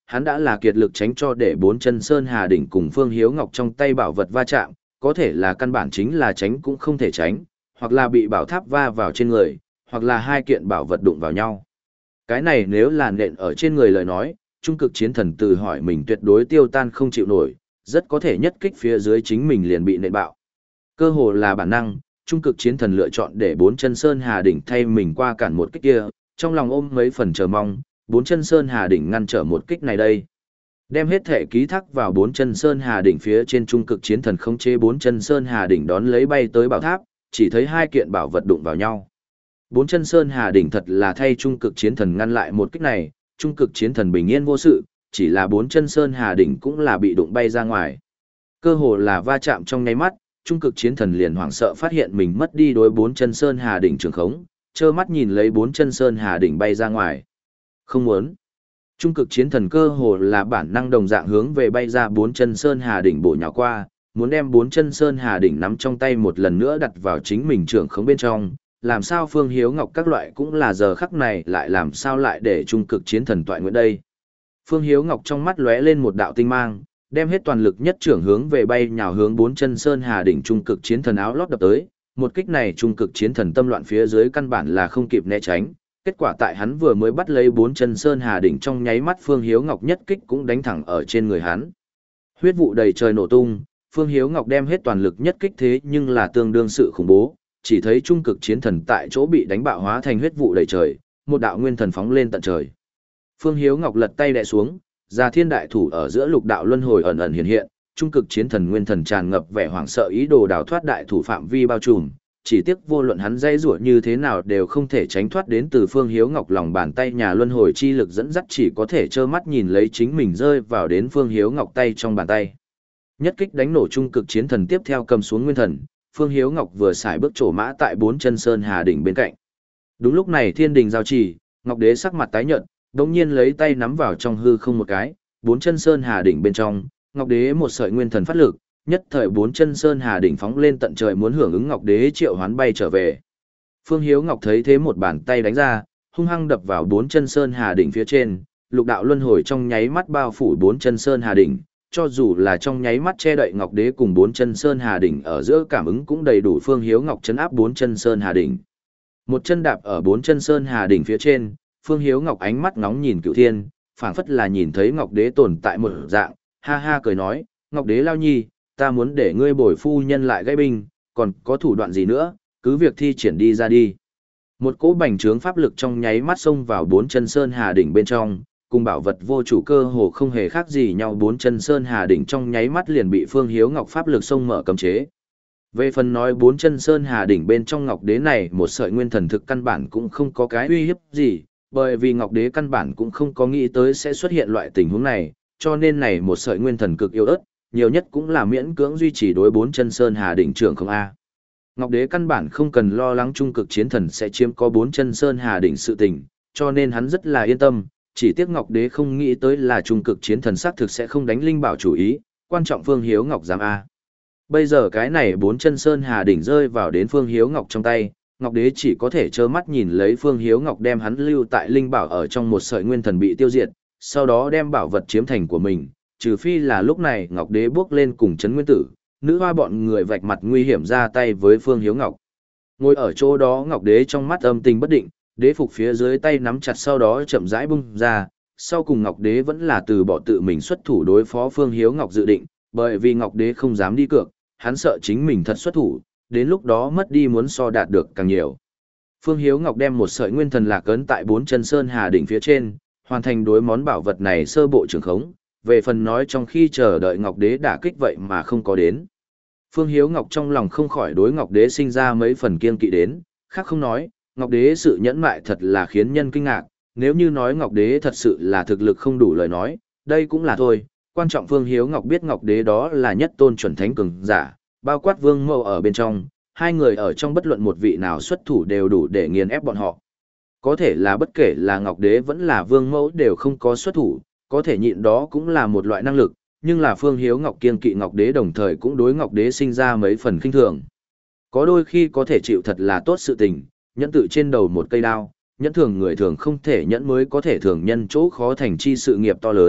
hắn đã là kiệt lực tránh cho để bốn chân Sơn Hà đỉnh cùng Phương Hiếu Ngọc trong tay bảo vật va chạm, có thể là căn bản chính là tránh cũng không thể tránh, hoặc là bị bảo tháp va vào trên người, hoặc là hai kiện bảo vật đụng vào nhau. Cái này nếu là nện ở trên người lời nói, trung cực chiến thần tự hỏi mình tuyệt đối tiêu tan không chịu nổi, rất có thể nhất kích phía dưới chính mình liền bị nện bạo. Cơ hồ là bản năng, trung cực chiến thần lựa chọn để bốn chân Sơn Hà đỉnh thay mình qua cản một kích kia, trong lòng ôm mấy phần chờ mong, bốn chân Sơn Hà đỉnh ngăn trở một kích này đây. Đem hết thể ký thác vào bốn chân Sơn Hà đỉnh phía trên trung cực chiến thần khống chế bốn chân Sơn Hà đỉnh đón lấy bay tới bảo tháp, chỉ thấy hai kiện bảo vật đụng vào nhau. Bốn chân Sơn Hà đỉnh thật là thay trung cực chiến thần ngăn lại một kích này, trung cực chiến thần bình yên vô sự, chỉ là bốn chân Sơn Hà đỉnh cũng là bị đụng bay ra ngoài. Cơ hồ là va chạm trong nháy mắt, trung cực chiến thần liền hoảng sợ phát hiện mình mất đi đối bốn chân Sơn Hà đỉnh trường khống, trơ mắt nhìn lấy bốn chân Sơn Hà đỉnh bay ra ngoài. Không muốn. Trung cực chiến thần cơ hồ là bản năng đồng dạng hướng về bay ra bốn chân Sơn Hà đỉnh bổ nhào qua, muốn đem bốn chân Sơn Hà đỉnh nắm trong tay một lần nữa đặt vào chính mình trưởng khống bên trong, làm sao Phương Hiếu Ngọc các loại cũng là giờ khắc này lại làm sao lại để trung cực chiến thần toại nguyện đây. Phương Hiếu Ngọc trong mắt lóe lên một đạo tinh mang, đem hết toàn lực nhất trưởng hướng về bay nhào hướng bốn chân Sơn Hà đỉnh trung cực chiến thần áo lót đập tới, một kích này trung cực chiến thần tâm loạn phía dưới căn bản là không kịp né tránh. Kết quả tại hắn vừa mới bắt lấy bốn chân Sơn Hà đỉnh trong nháy mắt Phương Hiếu Ngọc nhất kích cũng đánh thẳng ở trên người hắn. Huyết vụ đầy trời nổ tung, Phương Hiếu Ngọc đem hết toàn lực nhất kích thế nhưng là tương đương sự khủng bố, chỉ thấy trung cực chiến thần tại chỗ bị đánh bạo hóa thành huyết vụ đầy trời, một đạo nguyên thần phóng lên tận trời. Phương Hiếu Ngọc lật tay đè xuống, Già Thiên đại thủ ở giữa lục đạo luân hồi ẩn ẩn hiện hiện, trung cực chiến thần nguyên thần tràn ngập vẻ hoảng sợ ý đồ đào thoát đại thủ phạm vi bao trùm, chỉ tiếc vô luận hắn dây rủa như thế nào đều không thể tránh thoát đến từ Phương Hiếu Ngọc lòng bàn tay nhà luân hồi chi lực dẫn dắt, chỉ có thể trơ mắt nhìn lấy chính mình rơi vào đến Phương Hiếu Ngọc tay trong bàn tay. Nhất kích đánh nổ trung cực chiến thần tiếp theo cầm xuống nguyên thần, Phương Hiếu Ngọc vừa xài bước trổ mã tại bốn chân Sơn Hà đỉnh bên cạnh. Đúng lúc này thiên đình giao chỉ, Ngọc Đế sắc mặt tái nhợt, đống nhiên lấy tay nắm vào trong hư không một cái, bốn chân Sơn Hà đỉnh bên trong, Ngọc Đế một sợi nguyên thần phát lực, nhất thời bốn chân Sơn Hà đỉnh phóng lên tận trời muốn hưởng ứng Ngọc Đế triệu hoán bay trở về. Phương Hiếu Ngọc thấy thế một bàn tay đánh ra, hung hăng đập vào bốn chân Sơn Hà đỉnh phía trên, lục đạo luân hồi trong nháy mắt bao phủ bốn chân Sơn Hà đỉnh, cho dù là trong nháy mắt che đậy Ngọc Đế cùng bốn chân Sơn Hà đỉnh ở giữa cảm ứng cũng đầy đủ Phương Hiếu Ngọc chấn áp bốn chân Sơn Hà đỉnh. Một chân đạp ở bốn chân Sơn Hà đỉnh phía trên, Phương Hiếu Ngọc ánh mắt ngóng nhìn Cửu Thiên, phảng phất là nhìn thấy Ngọc Đế tồn tại một dạng, ha ha cười nói, Ngọc Đế lao nhi, ta muốn để ngươi bồi phu nhân lại gây binh, còn có thủ đoạn gì nữa, cứ việc thi triển đi ra đi. Một cỗ bành trướng pháp lực trong nháy mắt xông vào bốn chân Sơn Hà đỉnh bên trong, cùng bảo vật vô chủ cơ hồ không hề khác gì nhau, bốn chân Sơn Hà đỉnh trong nháy mắt liền bị Phương Hiếu Ngọc pháp lực xông mở cấm chế. Về phần nói bốn chân Sơn Hà đỉnh bên trong Ngọc Đế này một sợi nguyên thần thực căn bản cũng không có cái uy hiếp gì, bởi vì Ngọc Đế căn bản cũng không có nghĩ tới sẽ xuất hiện loại tình huống này, cho nên này một sợi nguyên thần cực yếu ớt, nhiều nhất cũng là miễn cưỡng duy trì đối bốn chân Sơn Hà đỉnh trưởng không a. Ngọc Đế căn bản không cần lo lắng trung cực chiến thần sẽ chiếm có bốn chân Sơn Hà đỉnh sự tình, cho nên hắn rất là yên tâm, chỉ tiếc Ngọc Đế không nghĩ tới là trung cực chiến thần xác thực sẽ không đánh linh bảo chủ ý, quan trọng Phương Hiếu Ngọc dám a. Bây giờ cái này bốn chân Sơn Hà đỉnh rơi vào đến Phương Hiếu Ngọc trong tay, Ngọc Đế chỉ có thể trơ mắt nhìn lấy Phương Hiếu Ngọc đem hắn lưu tại linh bảo ở trong một sợi nguyên thần bị tiêu diệt, sau đó đem bảo vật chiếm thành của mình, trừ phi là lúc này Ngọc Đế bước lên cùng chấn nguyên tử, nữ hoa bọn người vạch mặt nguy hiểm ra tay với Phương Hiếu Ngọc. Ngồi ở chỗ đó Ngọc Đế trong mắt âm tình bất định, đế phục phía dưới tay nắm chặt sau đó chậm rãi bung ra, sau cùng Ngọc Đế vẫn là từ bỏ tự mình xuất thủ đối phó Phương Hiếu Ngọc dự định, bởi vì Ngọc Đế không dám đi cược, hắn sợ chính mình thật xuất thủ, đến lúc đó mất đi muốn so đạt được càng nhiều. Phương Hiếu Ngọc đem một sợi nguyên thần lạc ấn tại bốn chân Sơn Hà đỉnh phía trên, hoàn thành đối món bảo vật này sơ bộ trường khống, về phần nói trong khi chờ đợi Ngọc Đế đả kích vậy mà không có đến. Phương Hiếu Ngọc trong lòng không khỏi đối Ngọc Đế sinh ra mấy phần kiên kỵ đến, khác không nói, Ngọc Đế sự nhẫn mại thật là khiến nhân kinh ngạc, nếu như nói Ngọc Đế thật sự là thực lực không đủ lời nói, đây cũng là thôi, quan trọng Phương Hiếu Ngọc biết Ngọc Đế đó là nhất tôn chuẩn thánh cường giả, bao quát Vương Mẫu ở bên trong, hai người ở trong bất luận một vị nào xuất thủ đều đủ để nghiền ép bọn họ. Có thể là bất kể là Ngọc Đế vẫn là Vương Mẫu đều không có xuất thủ, có thể nhịn đó cũng là một loại năng lực, nhưng là Phương Hiếu Ngọc kiên kỵ Ngọc Đế đồng thời cũng đối Ngọc Đế sinh ra mấy phần khinh thường. Có đôi khi có thể chịu thật là tốt sự tình, nhẫn tự trên đầu một cây đao, nhẫn thường người thường không thể nhẫn mới có thể thường nhân chỗ khó thành chi sự nghiệp to lớn,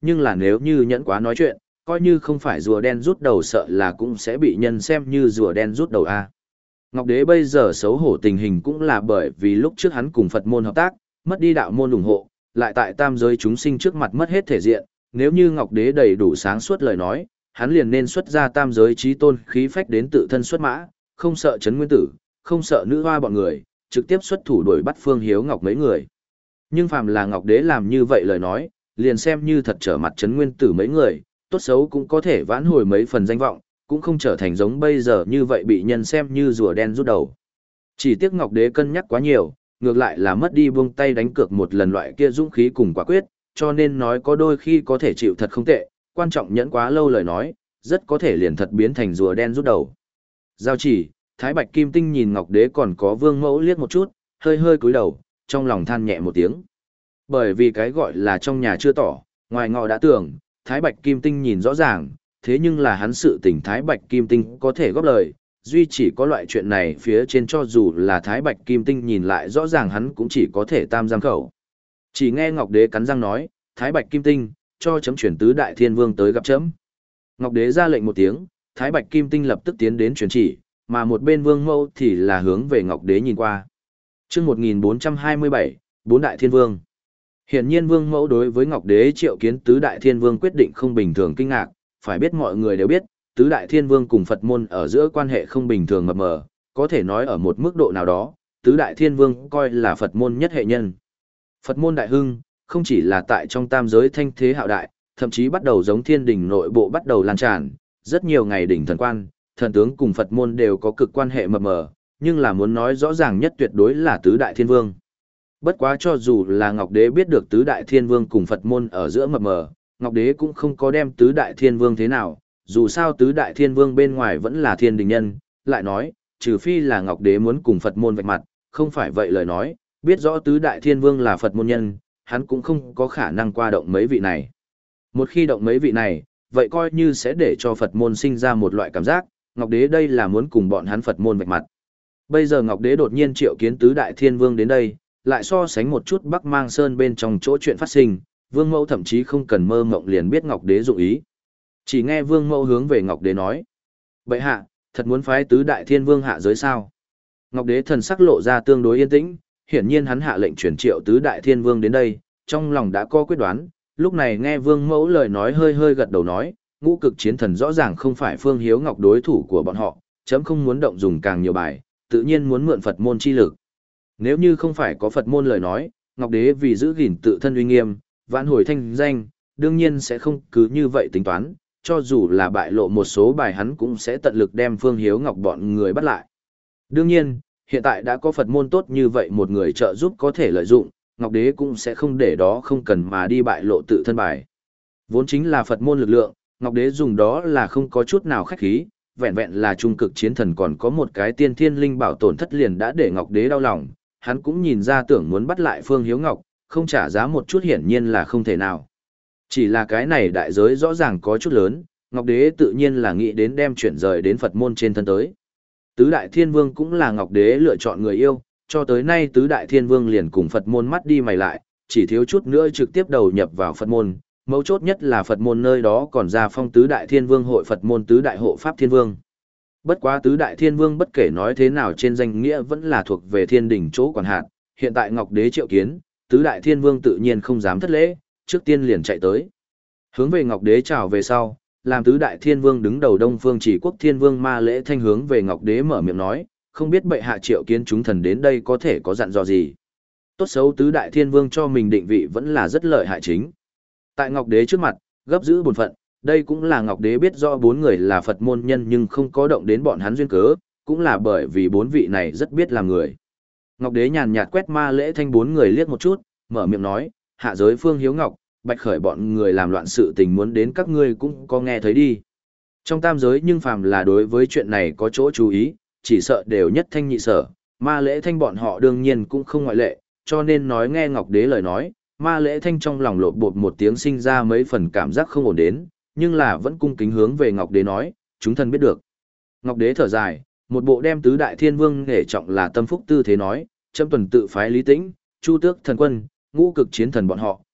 nhưng là nếu như nhẫn quá nói chuyện, coi như không phải rùa đen rút đầu sợ là cũng sẽ bị nhân xem như rùa đen rút đầu a. Ngọc Đế bây giờ xấu hổ tình hình cũng là bởi vì lúc trước hắn cùng Phật môn hợp tác, mất đi đạo môn ủng hộ, lại tại tam giới chúng sinh trước mặt mất hết thể diện, nếu như Ngọc Đế đầy đủ sáng suốt lời nói, hắn liền nên xuất ra tam giới chí tôn khí phách đến tự thân xuất mã, không sợ Trấn Nguyên Tử, không sợ nữ hoa bọn người, trực tiếp xuất thủ đuổi bắt Phương Hiếu Ngọc mấy người. Nhưng phàm là Ngọc Đế làm như vậy lời nói, liền xem như thật trở mặt Trấn Nguyên Tử mấy người, tốt xấu cũng có thể vãn hồi mấy phần danh vọng, cũng không trở thành giống bây giờ như vậy bị nhân xem như rùa đen rút đầu. Chỉ tiếc Ngọc Đế cân nhắc quá nhiều, ngược lại là mất đi buông tay đánh cược một lần loại kia dũng khí cùng quả quyết, cho nên nói có đôi khi có thể chịu thật không tệ, quan trọng nhẫn quá lâu lời nói, rất có thể liền thật biến thành rùa đen rút đầu. Giao chỉ, Thái Bạch Kim Tinh nhìn Ngọc Đế còn có Vương Mẫu liếc một chút, hơi hơi cúi đầu, trong lòng than nhẹ một tiếng. Bởi vì cái gọi là trong nhà chưa tỏ, ngoài ngọ đã tưởng, Thái Bạch Kim Tinh nhìn rõ ràng, thế nhưng là hắn sự tình Thái Bạch Kim Tinh có thể góp lời, duy chỉ có loại chuyện này phía trên cho dù là Thái Bạch Kim Tinh nhìn lại rõ ràng hắn cũng chỉ có thể tam giam khẩu. Chỉ nghe Ngọc Đế cắn răng nói, Thái Bạch Kim Tinh, cho chấm chuyển tứ đại thiên vương tới gặp chấm. Ngọc Đế ra lệnh một tiếng, Thái Bạch Kim Tinh lập tức tiến đến truyền chỉ, mà một bên Vương Mẫu thì là hướng về Ngọc Đế nhìn qua. Chương một nghìn bốn trăm hai mươi bảy, bốn đại thiên vương. Hiển nhiên Vương Mẫu đối với Ngọc Đế triệu kiến tứ đại thiên vương quyết định không bình thường kinh ngạc, phải biết mọi người đều biết, tứ đại thiên vương cùng Phật môn ở giữa quan hệ không bình thường mập mờ, có thể nói ở một mức độ nào đó, tứ đại thiên vương coi là Phật môn nhất hệ nhân. Phật môn đại hưng, không chỉ là tại trong tam giới thanh thế hạo đại, thậm chí bắt đầu giống thiên đình nội bộ bắt đầu lan tràn, rất nhiều ngày đỉnh thần quan, thần tướng cùng Phật môn đều có cực quan hệ mập mờ, nhưng là muốn nói rõ ràng nhất tuyệt đối là tứ đại thiên vương. Bất quá cho dù là Ngọc Đế biết được tứ đại thiên vương cùng Phật môn ở giữa mập mờ, Ngọc Đế cũng không có đem tứ đại thiên vương thế nào, dù sao tứ đại thiên vương bên ngoài vẫn là thiên đình nhân, lại nói, trừ phi là Ngọc Đế muốn cùng Phật môn vạch mặt, không phải vậy lời nói, biết rõ tứ đại thiên vương là Phật môn nhân, hắn cũng không có khả năng qua động mấy vị này. Một khi động mấy vị này, vậy coi như sẽ để cho Phật môn sinh ra một loại cảm giác, Ngọc Đế đây là muốn cùng bọn hắn Phật môn vạch mặt. Bây giờ Ngọc Đế đột nhiên triệu kiến tứ đại thiên vương đến đây, lại so sánh một chút Bắc Mang Sơn bên trong chỗ chuyện phát sinh, Vương Mẫu thậm chí không cần mơ mộng liền biết Ngọc Đế dụng ý. Chỉ nghe Vương Mẫu hướng về Ngọc Đế nói: "Bệ hạ, thật muốn phái tứ đại thiên vương hạ giới sao?" Ngọc Đế thần sắc lộ ra tương đối yên tĩnh, hiển nhiên hắn hạ lệnh chuyển triệu tứ đại thiên vương đến đây, trong lòng đã có quyết đoán, lúc này nghe Vương Mẫu lời nói hơi hơi gật đầu nói: "Ngũ cực chiến thần rõ ràng không phải Phương Hiếu Ngọc đối thủ của bọn họ, chấm không muốn động dùng càng nhiều bài, tự nhiên muốn mượn Phật môn chi lực. Nếu như không phải có Phật môn lời nói, Ngọc Đế vì giữ gìn tự thân uy nghiêm, vãn hồi thanh danh, đương nhiên sẽ không cứ như vậy tính toán, cho dù là bại lộ một số bài hắn cũng sẽ tận lực đem Phương Hiếu Ngọc bọn người bắt lại. Đương nhiên, hiện tại đã có Phật môn tốt như vậy một người trợ giúp có thể lợi dụng, Ngọc Đế cũng sẽ không để đó không cần mà đi bại lộ tự thân bài. Vốn chính là Phật môn lực lượng, Ngọc Đế dùng đó là không có chút nào khách khí, vẹn vẹn là trung cực chiến thần còn có một cái tiên thiên linh bảo tổn thất liền đã để Ngọc Đế đau lòng, hắn cũng nhìn ra tưởng muốn bắt lại Phương Hiếu Ngọc, không trả giá một chút hiển nhiên là không thể nào. Chỉ là cái này đại giới rõ ràng có chút lớn, Ngọc Đế tự nhiên là nghĩ đến đem chuyển rời đến Phật môn trên thân tới. Tứ đại thiên vương cũng là Ngọc Đế lựa chọn người yêu, cho tới nay tứ đại thiên vương liền cùng Phật môn mắt đi mày lại, chỉ thiếu chút nữa trực tiếp đầu nhập vào Phật môn, mấu chốt nhất là Phật môn nơi đó còn ra phong tứ đại thiên vương hội Phật môn tứ đại hộ pháp thiên vương. Bất quá tứ đại thiên vương bất kể nói thế nào trên danh nghĩa vẫn là thuộc về thiên đình chỗ quản hạt, hiện tại Ngọc Đế triệu kiến, tứ đại thiên vương tự nhiên không dám thất lễ, trước tiên liền chạy tới. Hướng về Ngọc Đế chào về sau, làm tứ đại thiên vương đứng đầu Đông Phương Chỉ Quốc Thiên Vương Ma Lễ Thanh hướng về Ngọc Đế mở miệng nói, không biết bệ hạ triệu kiến chúng thần đến đây có thể có dặn dò gì. Tốt xấu tứ đại thiên vương cho mình định vị vẫn là rất lợi hại chính. Tại Ngọc Đế trước mặt, gấp giữ bổn phận, đây cũng là Ngọc Đế biết rõ bốn người là Phật môn nhân nhưng không có động đến bọn hắn duyên cớ, cũng là bởi vì bốn vị này rất biết làm người. Ngọc Đế nhàn nhạt quét Ma Lễ Thanh bốn người liếc một chút, mở miệng nói, hạ giới Phương Hiếu Ngọc, Bạch Khởi bọn người làm loạn sự tình muốn đến các ngươi cũng có nghe thấy đi. Trong tam giới nhưng phàm là đối với chuyện này có chỗ chú ý, chỉ sợ đều nhất thanh nhị sở, Ma Lễ Thanh bọn họ đương nhiên cũng không ngoại lệ, cho nên nói nghe Ngọc Đế lời nói, Ma Lễ Thanh trong lòng lộn bột một tiếng sinh ra mấy phần cảm giác không ổn đến, nhưng là vẫn cung kính hướng về Ngọc Đế nói, chúng thần biết được. Ngọc Đế thở dài, một bộ đem tứ đại thiên vương nghệ trọng là tâm phúc tư thế nói, châm tuần tự phái Lý Tĩnh, Chu Tước thần quân, ngũ cực chiến thần bọn họ,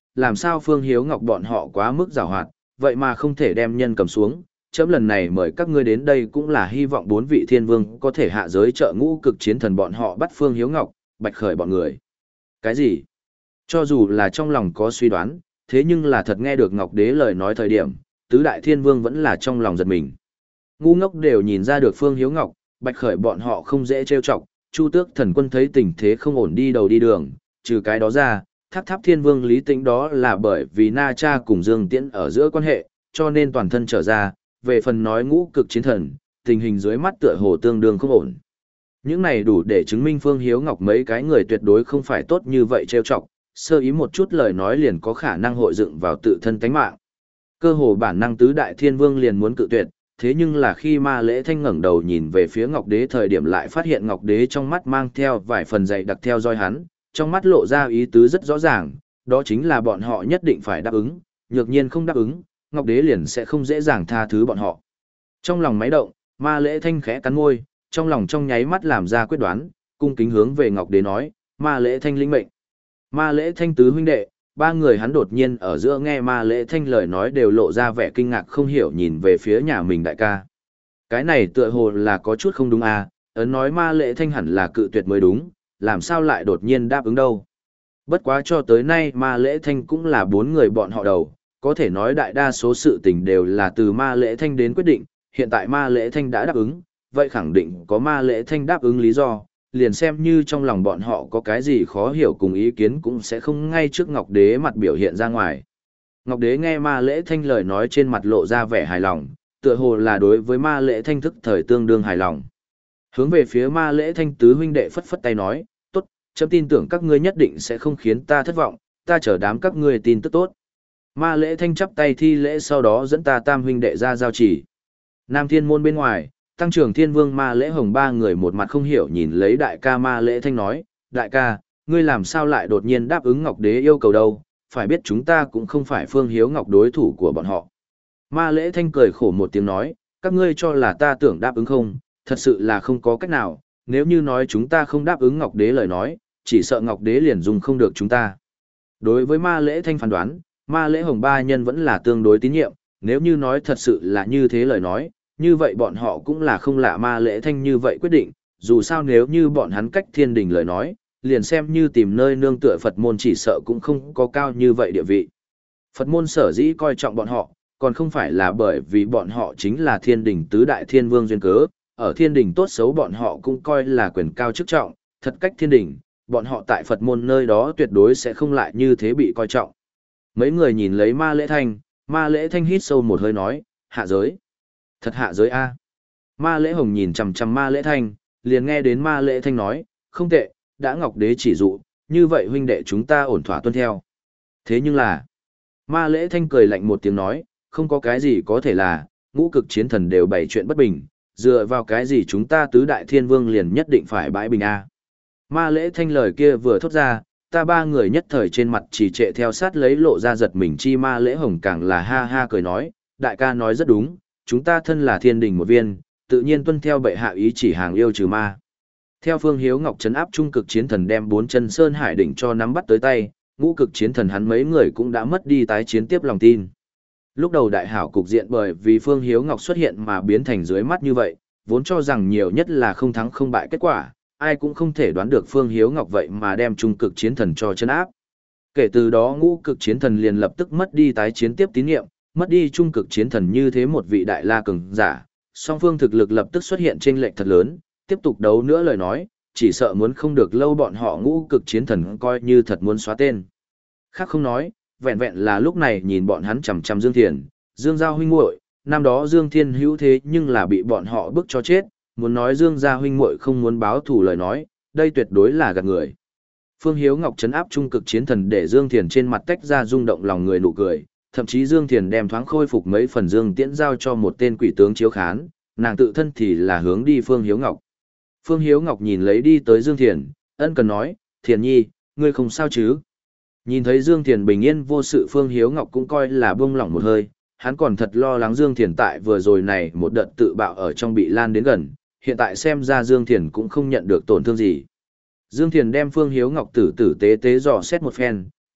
làm sao Phương Hiếu Ngọc bọn họ quá mức giàu hoạt, vậy mà không thể đem nhân cầm xuống. Chấm lần này mời các ngươi đến đây cũng là hy vọng bốn vị thiên vương có thể hạ giới trợ ngũ cực chiến thần bọn họ bắt Phương Hiếu Ngọc, Bạch Khởi bọn người. Cái gì? Cho dù là trong lòng có suy đoán, thế nhưng là thật nghe được Ngọc Đế lời nói thời điểm, tứ đại thiên vương vẫn là trong lòng giật mình. Ngu ngốc đều nhìn ra được Phương Hiếu Ngọc, Bạch Khởi bọn họ không dễ trêu chọc, Chu Tước Thần Quân thấy tình thế không ổn đi đầu đi đường, trừ cái đó ra, Tháp Tháp Thiên Vương Lý Tĩnh đó là bởi vì Na Cha cùng Dương Tiễn ở giữa quan hệ, cho nên toàn thân trở ra, về phần nói ngũ cực chiến thần, tình hình dưới mắt tựa hồ tương đương không ổn. Những này đủ để chứng minh Phương Hiếu Ngọc mấy cái người tuyệt đối không phải tốt như vậy trêu chọc, sơ ý một chút lời nói liền có khả năng hội dựng vào tự thân tánh mạng. Cơ hồ bản năng tứ đại thiên vương liền muốn cự tuyệt, thế nhưng là khi Ma Lễ Thanh ngẩng đầu nhìn về phía Ngọc Đế thời điểm lại phát hiện Ngọc Đế trong mắt mang theo vài phần dày đặc theo dõi hắn, trong mắt lộ ra ý tứ rất rõ ràng, đó chính là bọn họ nhất định phải đáp ứng, nhược nhiên không đáp ứng, Ngọc Đế liền sẽ không dễ dàng tha thứ bọn họ. Trong lòng máy động, Ma Lễ Thanh khẽ cắn môi, trong lòng trong nháy mắt làm ra quyết đoán, cung kính hướng về Ngọc Đế nói, Ma Lễ Thanh lĩnh mệnh. Ma Lễ Thanh tứ huynh đệ, ba người hắn đột nhiên ở giữa nghe Ma Lễ Thanh lời nói đều lộ ra vẻ kinh ngạc không hiểu nhìn về phía nhà mình đại ca. Cái này tựa hồ là có chút không đúng à, ấn nói Ma Lễ Thanh hẳn là cự tuyệt mới đúng, làm sao lại đột nhiên đáp ứng đâu. Bất quá cho tới nay Ma Lễ Thanh cũng là bốn người bọn họ đầu, có thể nói đại đa số sự tình đều là từ Ma Lễ Thanh đến quyết định, hiện tại Ma Lễ Thanh đã đáp ứng, vậy khẳng định có Ma Lễ Thanh đáp ứng lý do, liền xem như trong lòng bọn họ có cái gì khó hiểu cùng ý kiến cũng sẽ không ngay trước Ngọc Đế mặt biểu hiện ra ngoài. Ngọc Đế nghe Ma Lễ Thanh lời nói trên mặt lộ ra vẻ hài lòng, tựa hồ là đối với Ma Lễ Thanh thức thời tương đương hài lòng. Hướng về phía Ma Lễ Thanh tứ huynh đệ phất phất tay nói, tốt, chấm tin tưởng các ngươi nhất định sẽ không khiến ta thất vọng, ta chờ đám các ngươi tin tức tốt. Ma Lễ Thanh chắp tay thi lễ sau đó dẫn ta tam huynh đệ ra giao chỉ. Nam Thiên Môn bên ngoài, Tăng trưởng Thiên Vương Ma Lễ Hồng ba người một mặt không hiểu nhìn lấy đại ca Ma Lễ Thanh nói, đại ca, ngươi làm sao lại đột nhiên đáp ứng Ngọc Đế yêu cầu đâu, phải biết chúng ta cũng không phải Phương Hiếu Ngọc đối thủ của bọn họ. Ma Lễ Thanh cười khổ một tiếng nói, các ngươi cho là ta tưởng đáp ứng không, thật sự là không có cách nào, nếu như nói chúng ta không đáp ứng Ngọc Đế lời nói, chỉ sợ Ngọc Đế liền dùng không được chúng ta. Đối với Ma Lễ Thanh phán đoán, Ma Lễ Hồng ba nhân vẫn là tương đối tín nhiệm, nếu như nói thật sự là như thế lời nói, như vậy bọn họ cũng là không lạ Ma Lễ Thanh như vậy quyết định, dù sao nếu như bọn hắn cách thiên đình lời nói, liền xem như tìm nơi nương tựa Phật môn chỉ sợ cũng không có cao như vậy địa vị. Phật môn sở dĩ coi trọng bọn họ, còn không phải là bởi vì bọn họ chính là thiên đình tứ đại thiên vương duyên cớ, ở thiên đình tốt xấu bọn họ cũng coi là quyền cao chức trọng, thật cách thiên đình, bọn họ tại Phật môn nơi đó tuyệt đối sẽ không lại như thế bị coi trọng. Mấy người nhìn lấy Ma Lễ Thanh, Ma Lễ Thanh hít sâu một hơi nói, hạ giới. Thật hạ giới a. Ma Lễ Hồng nhìn chằm chằm Ma Lễ Thanh, liền nghe đến Ma Lễ Thanh nói, không tệ, đã Ngọc Đế chỉ dụ, như vậy huynh đệ chúng ta ổn thỏa tuân theo. Thế nhưng là, Ma Lễ Thanh cười lạnh một tiếng nói, không có cái gì có thể là, ngũ cực chiến thần đều bày chuyện bất bình, dựa vào cái gì chúng ta tứ đại thiên vương liền nhất định phải bãi bình a. Ma Lễ Thanh lời kia vừa thốt ra, ta ba người nhất thời trên mặt chỉ trệ theo sát lấy lộ ra giật mình chi Ma Lễ Hồng càng là ha ha cười nói, đại ca nói rất đúng, chúng ta thân là thiên đình một viên, tự nhiên tuân theo bệ hạ ý chỉ hàng yêu trừ ma. Theo Phương Hiếu Ngọc trấn áp trung cực chiến thần đem bốn chân sơn hải đỉnh cho nắm bắt tới tay, ngũ cực chiến thần hắn mấy người cũng đã mất đi tái chiến tiếp lòng tin. Lúc đầu đại hảo cục diện bởi vì Phương Hiếu Ngọc xuất hiện mà biến thành dưới mắt như vậy, vốn cho rằng nhiều nhất là không thắng không bại kết quả, ai cũng không thể đoán được Phương Hiếu Ngọc vậy mà đem trung cực chiến thần cho chân áp. Kể từ đó ngũ cực chiến thần liền lập tức mất đi tái chiến tiếp tín nhiệm, mất đi trung cực chiến thần như thế một vị đại la cường giả, song phương thực lực lập tức xuất hiện chênh lệch thật lớn, tiếp tục đấu nữa lời nói, chỉ sợ muốn không được lâu bọn họ ngũ cực chiến thần coi như thật muốn xóa tên. Khác không nói, vẹn vẹn là lúc này nhìn bọn hắn chằm chằm Dương Thiền, Dương Giao huynh muội, năm đó Dương Thiên hữu thế nhưng là bị bọn họ bức cho chết, muốn nói Dương gia huynh muội không muốn báo thù lời nói, đây tuyệt đối là gạt người. Phương Hiếu Ngọc trấn áp trung cực chiến thần để Dương Thiền trên mặt tách ra rung động lòng người nụ cười, thậm chí Dương Thiền đem thoáng khôi phục mấy phần Dương Tiễn giao cho một tên quỷ tướng chiếu khán, nàng tự thân thì là hướng đi Phương Hiếu Ngọc. Phương Hiếu Ngọc nhìn lấy đi tới Dương Thiền, ân cần nói, Thiền nhi, ngươi không sao chứ? Nhìn thấy Dương Thiền bình yên vô sự Phương Hiếu Ngọc cũng coi là buông lỏng một hơi, hắn còn thật lo lắng Dương Thiền tại vừa rồi này một đợt tự bạo ở trong bị lan đến gần, hiện tại xem ra Dương Thiền cũng không nhận được tổn thương gì. Dương Thiền đem Phương Hiếu Ngọc tử tử tế tế dò xét một phen,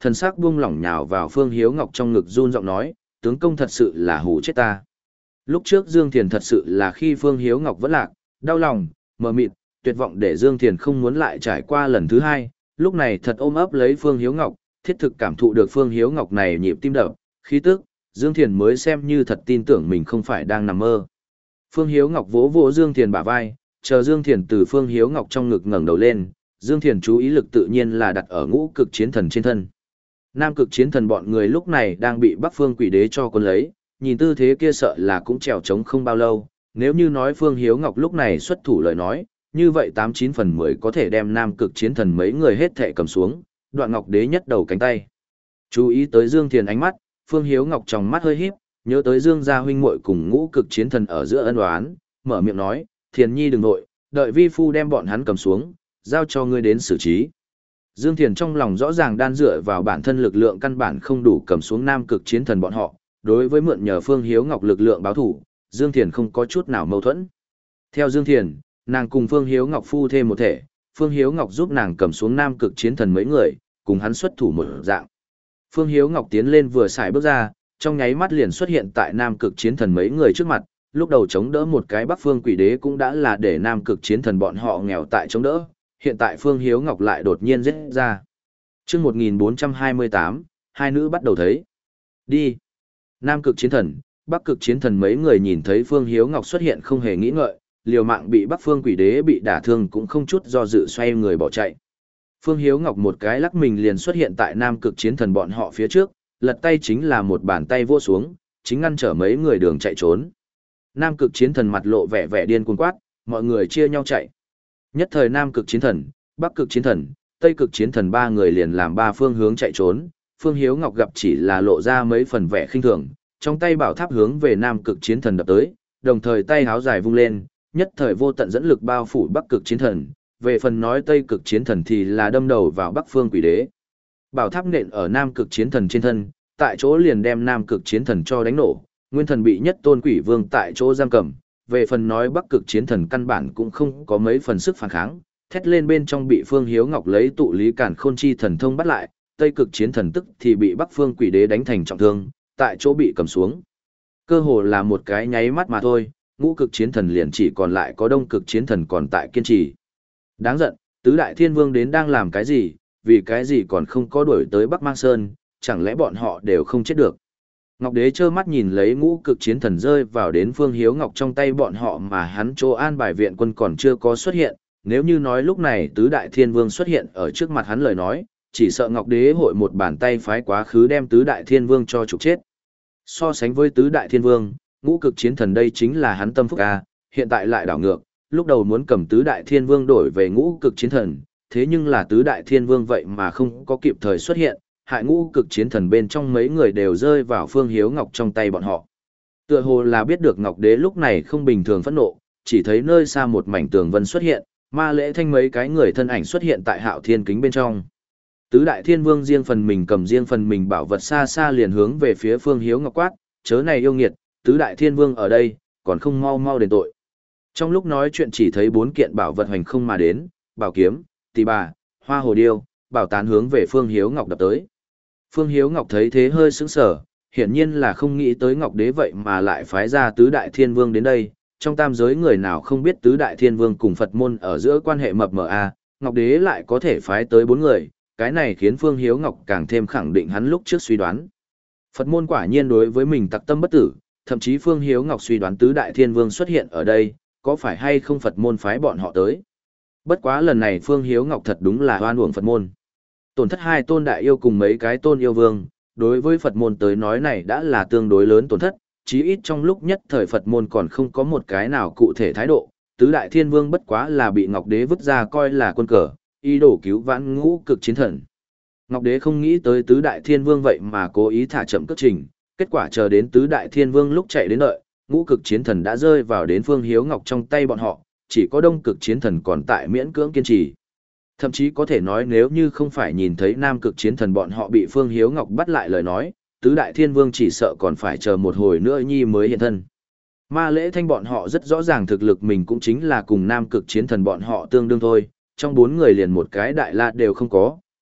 thần sắc buông lỏng nhào vào Phương Hiếu Ngọc trong ngực run giọng nói, tướng công thật sự là hù chết ta. Lúc trước Dương Thiền thật sự là khi Phương Hiếu Ngọc vẫn lạc, đau lòng, mờ mịt, tuyệt vọng để Dương Thiền không muốn lại trải qua lần thứ hai, lúc này thật ôm ấp lấy Phương Hiếu Ngọc, thiết thực cảm thụ được Phương Hiếu Ngọc này nhịp tim đập, khí tức, Dương Thiền mới xem như thật tin tưởng mình không phải đang nằm mơ. Phương Hiếu Ngọc vỗ vỗ Dương Thiền bả vai, chờ Dương Thiền từ Phương Hiếu Ngọc trong ngực ngẩng đầu lên, Dương Thiền chú ý lực tự nhiên là đặt ở ngũ cực chiến thần trên thân. Nam cực chiến thần bọn người lúc này đang bị Bắc Phương Quỷ Đế cho cuốn lấy, nhìn tư thế kia sợ là cũng trèo trống không bao lâu, nếu như nói Phương Hiếu Ngọc lúc này xuất thủ lời nói, như vậy tám chín phần mười có thể đem Nam cực chiến thần mấy người hết thệ cầm xuống, Đoạn Ngọc Đế nhất đầu cánh tay. Chú ý tới Dương Thiền ánh mắt, Phương Hiếu Ngọc trong mắt hơi híp, nhớ tới Dương gia huynh muội cùng ngũ cực chiến thần ở giữa ân oán, mở miệng nói, Thiền Nhi đừng nội, đợi vi phu đem bọn hắn cầm xuống, giao cho ngươi đến xử trí. Dương Thiền trong lòng rõ ràng đan dựa vào bản thân lực lượng căn bản không đủ cầm xuống Nam cực chiến thần bọn họ, đối với mượn nhờ Phương Hiếu Ngọc lực lượng báo thủ, Dương Thiền không có chút nào mâu thuẫn. Theo Dương Thiền, nàng cùng Phương Hiếu Ngọc phu thêm một thể, Phương Hiếu Ngọc giúp nàng cầm xuống Nam cực chiến thần mấy người, cùng hắn xuất thủ một dạng. Phương Hiếu Ngọc tiến lên vừa xài bước ra, trong nháy mắt liền xuất hiện tại Nam cực chiến thần mấy người trước mặt, lúc đầu chống đỡ một cái Bắc Phương Quỷ Đế cũng đã là để Nam cực chiến thần bọn họ nghèo tại chống đỡ, hiện tại Phương Hiếu Ngọc lại đột nhiên giết ra. Trước một nghìn bốn trăm hai mươi tám, hai nữ bắt đầu thấy. Đi. Nam cực chiến thần, Bắc cực chiến thần mấy người nhìn thấy Phương Hiếu Ngọc xuất hiện không hề nghĩ ngợi, liều mạng bị Bắc Phương Quỷ Đế bị đả thương cũng không chút do dự xoay người bỏ chạy. Phương Hiếu Ngọc một cái lắc mình liền xuất hiện tại Nam cực chiến thần bọn họ phía trước, lật tay chính là một bàn tay vô xuống, chính ngăn trở mấy người đường chạy trốn. Nam cực chiến thần mặt lộ vẻ vẻ điên cuồng quát, mọi người chia nhau chạy. Nhất thời Nam cực chiến thần, Bắc cực chiến thần, Tây cực chiến thần ba người liền làm ba phương hướng chạy trốn. Phương Hiếu Ngọc gặp chỉ là lộ ra mấy phần vẻ khinh thường, trong tay bảo tháp hướng về Nam cực chiến thần đập tới, đồng thời tay háo dài vung lên, nhất thời vô tận dẫn lực bao phủ Bắc cực chiến thần, về phần nói Tây cực chiến thần thì là đâm đầu vào Bắc Phương Quỷ Đế. Bảo tháp nện ở Nam cực chiến thần trên thân, tại chỗ liền đem Nam cực chiến thần cho đánh nổ, nguyên thần bị nhất tôn quỷ vương tại chỗ giam cầm, về phần nói Bắc cực chiến thần căn bản cũng không có mấy phần sức phản kháng, thét lên bên trong bị Phương Hiếu Ngọc lấy tụ lý cản khôn chi thần thông bắt lại, Tây cực chiến thần tức thì bị Bắc Phương Quỷ Đế đánh thành trọng thương, tại chỗ bị cầm xuống. Cơ hồ là một cái nháy mắt mà thôi, ngũ cực chiến thần liền chỉ còn lại có đông cực chiến thần còn tại kiên trì. Đáng giận, tứ đại thiên vương đến đang làm cái gì, vì cái gì còn không có đuổi tới Bắc Mang Sơn, chẳng lẽ bọn họ đều không chết được. Ngọc Đế trơ mắt nhìn lấy ngũ cực chiến thần rơi vào đến Phương Hiếu Ngọc trong tay bọn họ mà hắn chỗ an bài viện quân còn chưa có xuất hiện, nếu như nói lúc này tứ đại thiên vương xuất hiện ở trước mặt hắn lời nói, chỉ sợ Ngọc Đế hội một bàn tay phái quá khứ đem tứ đại thiên vương cho trục chết. So sánh với tứ đại thiên vương, ngũ cực chiến thần đây chính là hắn tâm phúc a, hiện tại lại đảo ngược, lúc đầu muốn cầm tứ đại thiên vương đổi về ngũ cực chiến thần, thế nhưng là tứ đại thiên vương vậy mà không có kịp thời xuất hiện, hại ngũ cực chiến thần bên trong mấy người đều rơi vào Phương Hiếu Ngọc trong tay bọn họ. Tựa hồ là biết được Ngọc Đế lúc này không bình thường phẫn nộ, chỉ thấy nơi xa một mảnh tường vân xuất hiện, ma lễ thanh mấy cái người thân ảnh xuất hiện tại Hạo Thiên kính bên trong. Tứ đại thiên vương riêng phần mình cầm riêng phần mình bảo vật xa xa liền hướng về phía Phương Hiếu Ngọc quát, chớ này yêu nghiệt, tứ đại thiên vương ở đây, còn không mau mau đền tội. Trong lúc nói chuyện chỉ thấy bốn kiện bảo vật hoành không mà đến, bảo kiếm, tỳ bà, hoa hồ điêu, bảo tán hướng về Phương Hiếu Ngọc đập tới. Phương Hiếu Ngọc thấy thế hơi sững sờ, hiển nhiên là không nghĩ tới Ngọc Đế vậy mà lại phái ra tứ đại thiên vương đến đây, trong tam giới người nào không biết tứ đại thiên vương cùng Phật môn ở giữa quan hệ mập mờ a, Ngọc Đế lại có thể phái tới bốn người, cái này khiến Phương Hiếu Ngọc càng thêm khẳng định hắn lúc trước suy đoán. Phật môn quả nhiên đối với mình tặc tâm bất tử, thậm chí Phương Hiếu Ngọc suy đoán tứ đại thiên vương xuất hiện ở đây, có phải hay không Phật môn phái bọn họ tới. Bất quá lần này Phương Hiếu Ngọc thật đúng là oan uổng Phật môn. Tổn thất hai tôn đại yêu cùng mấy cái tôn yêu vương, đối với Phật môn tới nói này đã là tương đối lớn tổn thất, chí ít trong lúc nhất thời Phật môn còn không có một cái nào cụ thể thái độ, tứ đại thiên vương bất quá là bị Ngọc Đế vứt ra coi là quân cờ, ý đồ cứu vãn ngũ cực chiến thần. Ngọc Đế không nghĩ tới tứ đại thiên vương vậy mà cố ý thả chậm cước trình, kết quả chờ đến tứ đại thiên vương lúc chạy đến đợi, ngũ cực chiến thần đã rơi vào đến Phương Hiếu Ngọc trong tay bọn họ, chỉ có đông cực chiến thần còn tại miễn cưỡng kiên trì. Thậm chí có thể nói nếu như không phải nhìn thấy nam cực chiến thần bọn họ bị Phương Hiếu Ngọc bắt lại lời nói, tứ đại thiên vương chỉ sợ còn phải chờ một hồi nữa nhi mới hiện thân. Ma lễ thanh bọn họ rất rõ ràng thực lực mình cũng chính là cùng nam cực chiến thần bọn họ tương đương thôi, trong bốn người liền một cái đại la đều không có,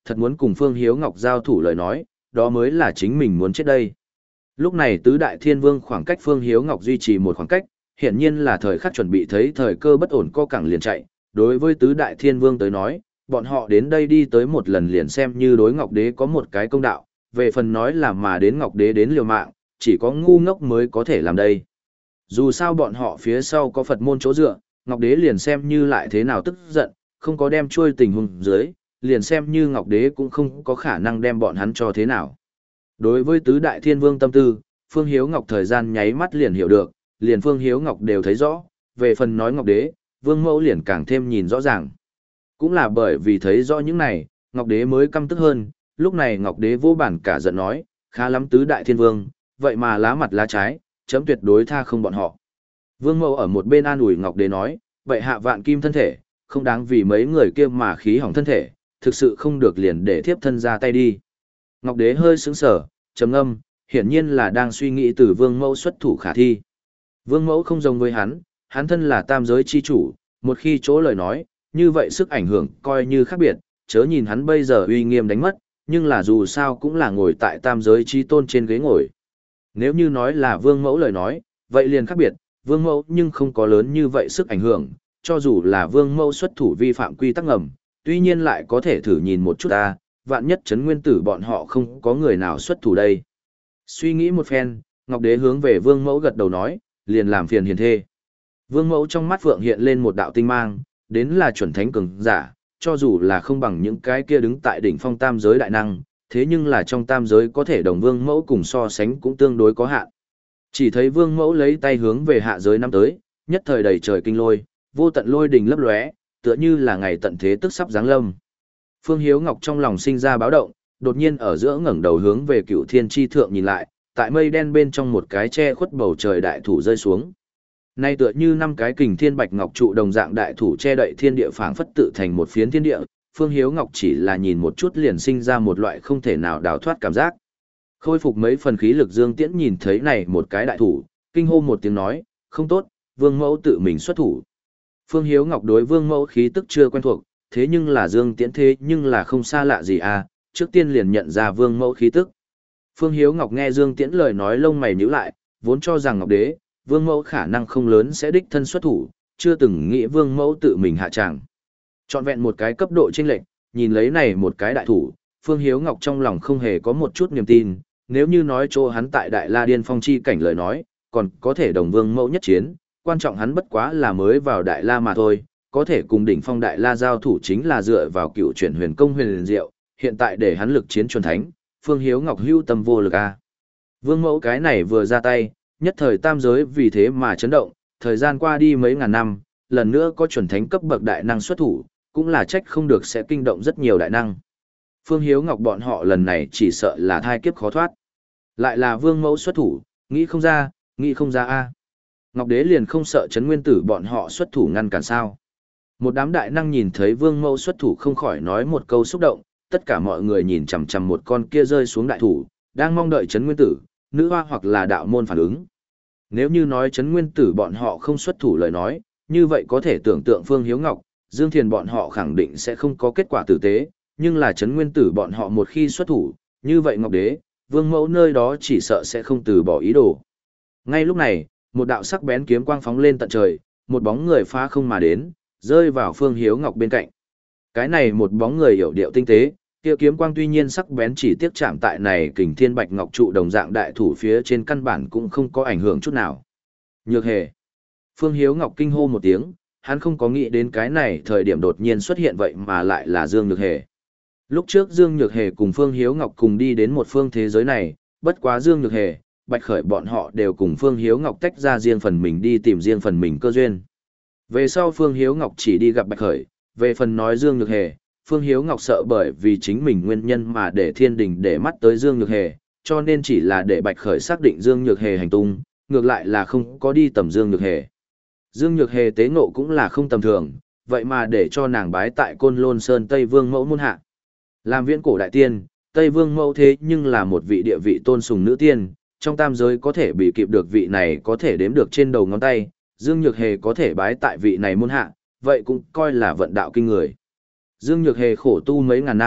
thật muốn cùng Phương Hiếu Ngọc giao thủ lời nói, đó mới là chính mình muốn chết đây. Lúc này tứ đại thiên vương khoảng cách Phương Hiếu Ngọc duy trì một khoảng cách, hiển nhiên là thời khắc chuẩn bị thấy thời cơ bất ổn co cẳng liền chạy. Đối với tứ đại thiên vương tới nói, bọn họ đến đây đi tới một lần liền xem như đối Ngọc Đế có một cái công đạo, về phần nói là mà đến Ngọc Đế đến liều mạng, chỉ có ngu ngốc mới có thể làm đây. Dù sao bọn họ phía sau có Phật môn chỗ dựa, Ngọc Đế liền xem như lại thế nào tức giận, không có đem trôi tình huống dưới, liền xem như Ngọc Đế cũng không có khả năng đem bọn hắn cho thế nào. Đối với tứ đại thiên vương tâm tư, Phương Hiếu Ngọc thời gian nháy mắt liền hiểu được, liền Phương Hiếu Ngọc đều thấy rõ, về phần nói Ngọc Đế, Vương Mẫu liền càng thêm nhìn rõ ràng. Cũng là bởi vì thấy rõ những này, Ngọc Đế mới căm tức hơn, lúc này Ngọc Đế vô bản cả giận nói, khá lắm tứ đại thiên vương, vậy mà lá mặt lá trái, chấm tuyệt đối tha không bọn họ. Vương Mẫu ở một bên an ủi Ngọc Đế nói, vậy hạ vạn kim thân thể, không đáng vì mấy người kia mà khí hỏng thân thể, thực sự không được liền để thiếp thân ra tay đi. Ngọc Đế hơi sững sờ, trầm ngâm, hiển nhiên là đang suy nghĩ từ Vương Mẫu xuất thủ khả thi. Vương Mẫu không giống với hắn, hắn thân là tam giới chi chủ, một khi chỗ lời nói, như vậy sức ảnh hưởng coi như khác biệt, chớ nhìn hắn bây giờ uy nghiêm đánh mất, nhưng là dù sao cũng là ngồi tại tam giới chi tôn trên ghế ngồi. Nếu như nói là Vương Mẫu lời nói, vậy liền khác biệt, Vương Mẫu nhưng không có lớn như vậy sức ảnh hưởng, cho dù là Vương Mẫu xuất thủ vi phạm quy tắc ngầm, tuy nhiên lại có thể thử nhìn một chút ta, vạn nhất chấn nguyên tử bọn họ không có người nào xuất thủ đây. Suy nghĩ một phen, Ngọc Đế hướng về Vương Mẫu gật đầu nói, liền làm phiền hiền thê. Vương Mẫu trong mắt phượng hiện lên một đạo tinh mang, đến là chuẩn thánh cường giả, cho dù là không bằng những cái kia đứng tại đỉnh phong tam giới đại năng, thế nhưng là trong tam giới có thể đồng Vương Mẫu cùng so sánh cũng tương đối có hạn. Chỉ thấy Vương Mẫu lấy tay hướng về hạ giới năm tới, nhất thời đầy trời kinh lôi, vô tận lôi đình lấp lóe, tựa như là ngày tận thế tức sắp giáng lâm. Phương Hiếu Ngọc trong lòng sinh ra báo động, đột nhiên ở giữa ngẩng đầu hướng về Cửu Thiên chi thượng nhìn lại, tại mây đen bên trong một cái che khuất bầu trời đại thủ rơi xuống. Nay tựa như năm cái kình thiên bạch ngọc trụ đồng dạng đại thủ che đậy thiên địa phảng phất tự thành một phiến thiên địa, Phương Hiếu Ngọc chỉ là nhìn một chút liền sinh ra một loại không thể nào đào thoát cảm giác. Khôi phục mấy phần khí lực Dương Tiễn nhìn thấy này một cái đại thủ, kinh hô một tiếng nói, không tốt, Vương Mẫu tự mình xuất thủ. Phương Hiếu Ngọc đối Vương Mẫu khí tức chưa quen thuộc, thế nhưng là Dương Tiễn thế nhưng là không xa lạ gì à, trước tiên liền nhận ra Vương Mẫu khí tức. Phương Hiếu Ngọc nghe Dương Tiễn lời nói lông mày nhíu lại, vốn cho rằng Ngọc Đế, Vương Mẫu khả năng không lớn sẽ đích thân xuất thủ, chưa từng nghĩ Vương Mẫu tự mình hạ tràng. Chọn vẹn một cái cấp độ chênh lệch, nhìn lấy này một cái đại thủ, Phương Hiếu Ngọc trong lòng không hề có một chút niềm tin, nếu như nói cho hắn tại Đại La Điên Phong chi cảnh lời nói, còn có thể đồng Vương Mẫu nhất chiến, quan trọng hắn bất quá là mới vào Đại La mà thôi, có thể cùng đỉnh phong Đại La giao thủ chính là dựa vào cựu chuyển huyền công huyền liền diệu, hiện tại để hắn lực chiến chuẩn thánh, Phương Hiếu Ngọc hưu tâm vô lực a. Vương Mẫu cái này vừa ra tay, nhất thời tam giới vì thế mà chấn động, thời gian qua đi mấy ngàn năm, lần nữa có chuẩn thánh cấp bậc đại năng xuất thủ, cũng là trách không được sẽ kinh động rất nhiều đại năng. Phương Hiếu Ngọc bọn họ lần này chỉ sợ là thai kiếp khó thoát. Lại là Vương Mẫu xuất thủ, nghĩ không ra, nghĩ không ra a. Ngọc Đế liền không sợ chấn nguyên tử bọn họ xuất thủ ngăn cản sao. Một đám đại năng nhìn thấy Vương Mẫu xuất thủ không khỏi nói một câu xúc động, tất cả mọi người nhìn chằm chằm một con kia rơi xuống đại thủ, đang mong đợi chấn nguyên tử, nữ hoa hoặc là đạo môn phản ứng. Nếu như nói chấn nguyên tử bọn họ không xuất thủ lời nói, như vậy có thể tưởng tượng Phương Hiếu Ngọc, Dương Thiền bọn họ khẳng định sẽ không có kết quả tử tế, nhưng là chấn nguyên tử bọn họ một khi xuất thủ, như vậy Ngọc Đế, Vương Mẫu nơi đó chỉ sợ sẽ không từ bỏ ý đồ. Ngay lúc này, một đạo sắc bén kiếm quang phóng lên tận trời, một bóng người phá không mà đến, rơi vào Phương Hiếu Ngọc bên cạnh. Cái này một bóng người hiểu điệu tinh tế, kia kiếm quang tuy nhiên sắc bén chỉ tiếc chạm tại này kình thiên bạch ngọc trụ đồng dạng đại thủ phía trên căn bản cũng không có ảnh hưởng chút nào. Nhược hề. Phương Hiếu Ngọc kinh hô một tiếng, hắn không có nghĩ đến cái này thời điểm đột nhiên xuất hiện vậy mà lại là Dương Nhược hề. Lúc trước Dương Nhược hề cùng Phương Hiếu Ngọc cùng đi đến một phương thế giới này, bất quá Dương Nhược hề, Bạch Khởi bọn họ đều cùng Phương Hiếu Ngọc tách ra riêng phần mình đi tìm riêng phần mình cơ duyên. Về sau Phương Hiếu Ngọc chỉ đi gặp Bạch Khởi, về phần nói Dương Nhược hề, Phương Hiếu Ngọc sợ bởi vì chính mình nguyên nhân mà để thiên đình để mắt tới Dương Nhược hề, cho nên chỉ là để Bạch Khởi xác định Dương Nhược hề hành tung, ngược lại là không có đi tầm Dương Nhược hề. Dương Nhược hề tế ngộ cũng là không tầm thường, vậy mà để cho nàng bái tại Côn Lôn Sơn Tây Vương Mẫu môn hạ. Làm viễn cổ đại tiên, Tây Vương Mẫu thế nhưng là một vị địa vị tôn sùng nữ tiên, trong tam giới có thể bị kịp được vị này có thể đếm được trên đầu ngón tay, Dương Nhược hề có thể bái tại vị này môn hạ, vậy cũng coi là vận đạo kinh người. Dương Nhược hề khổ tu mấy ngàn năm,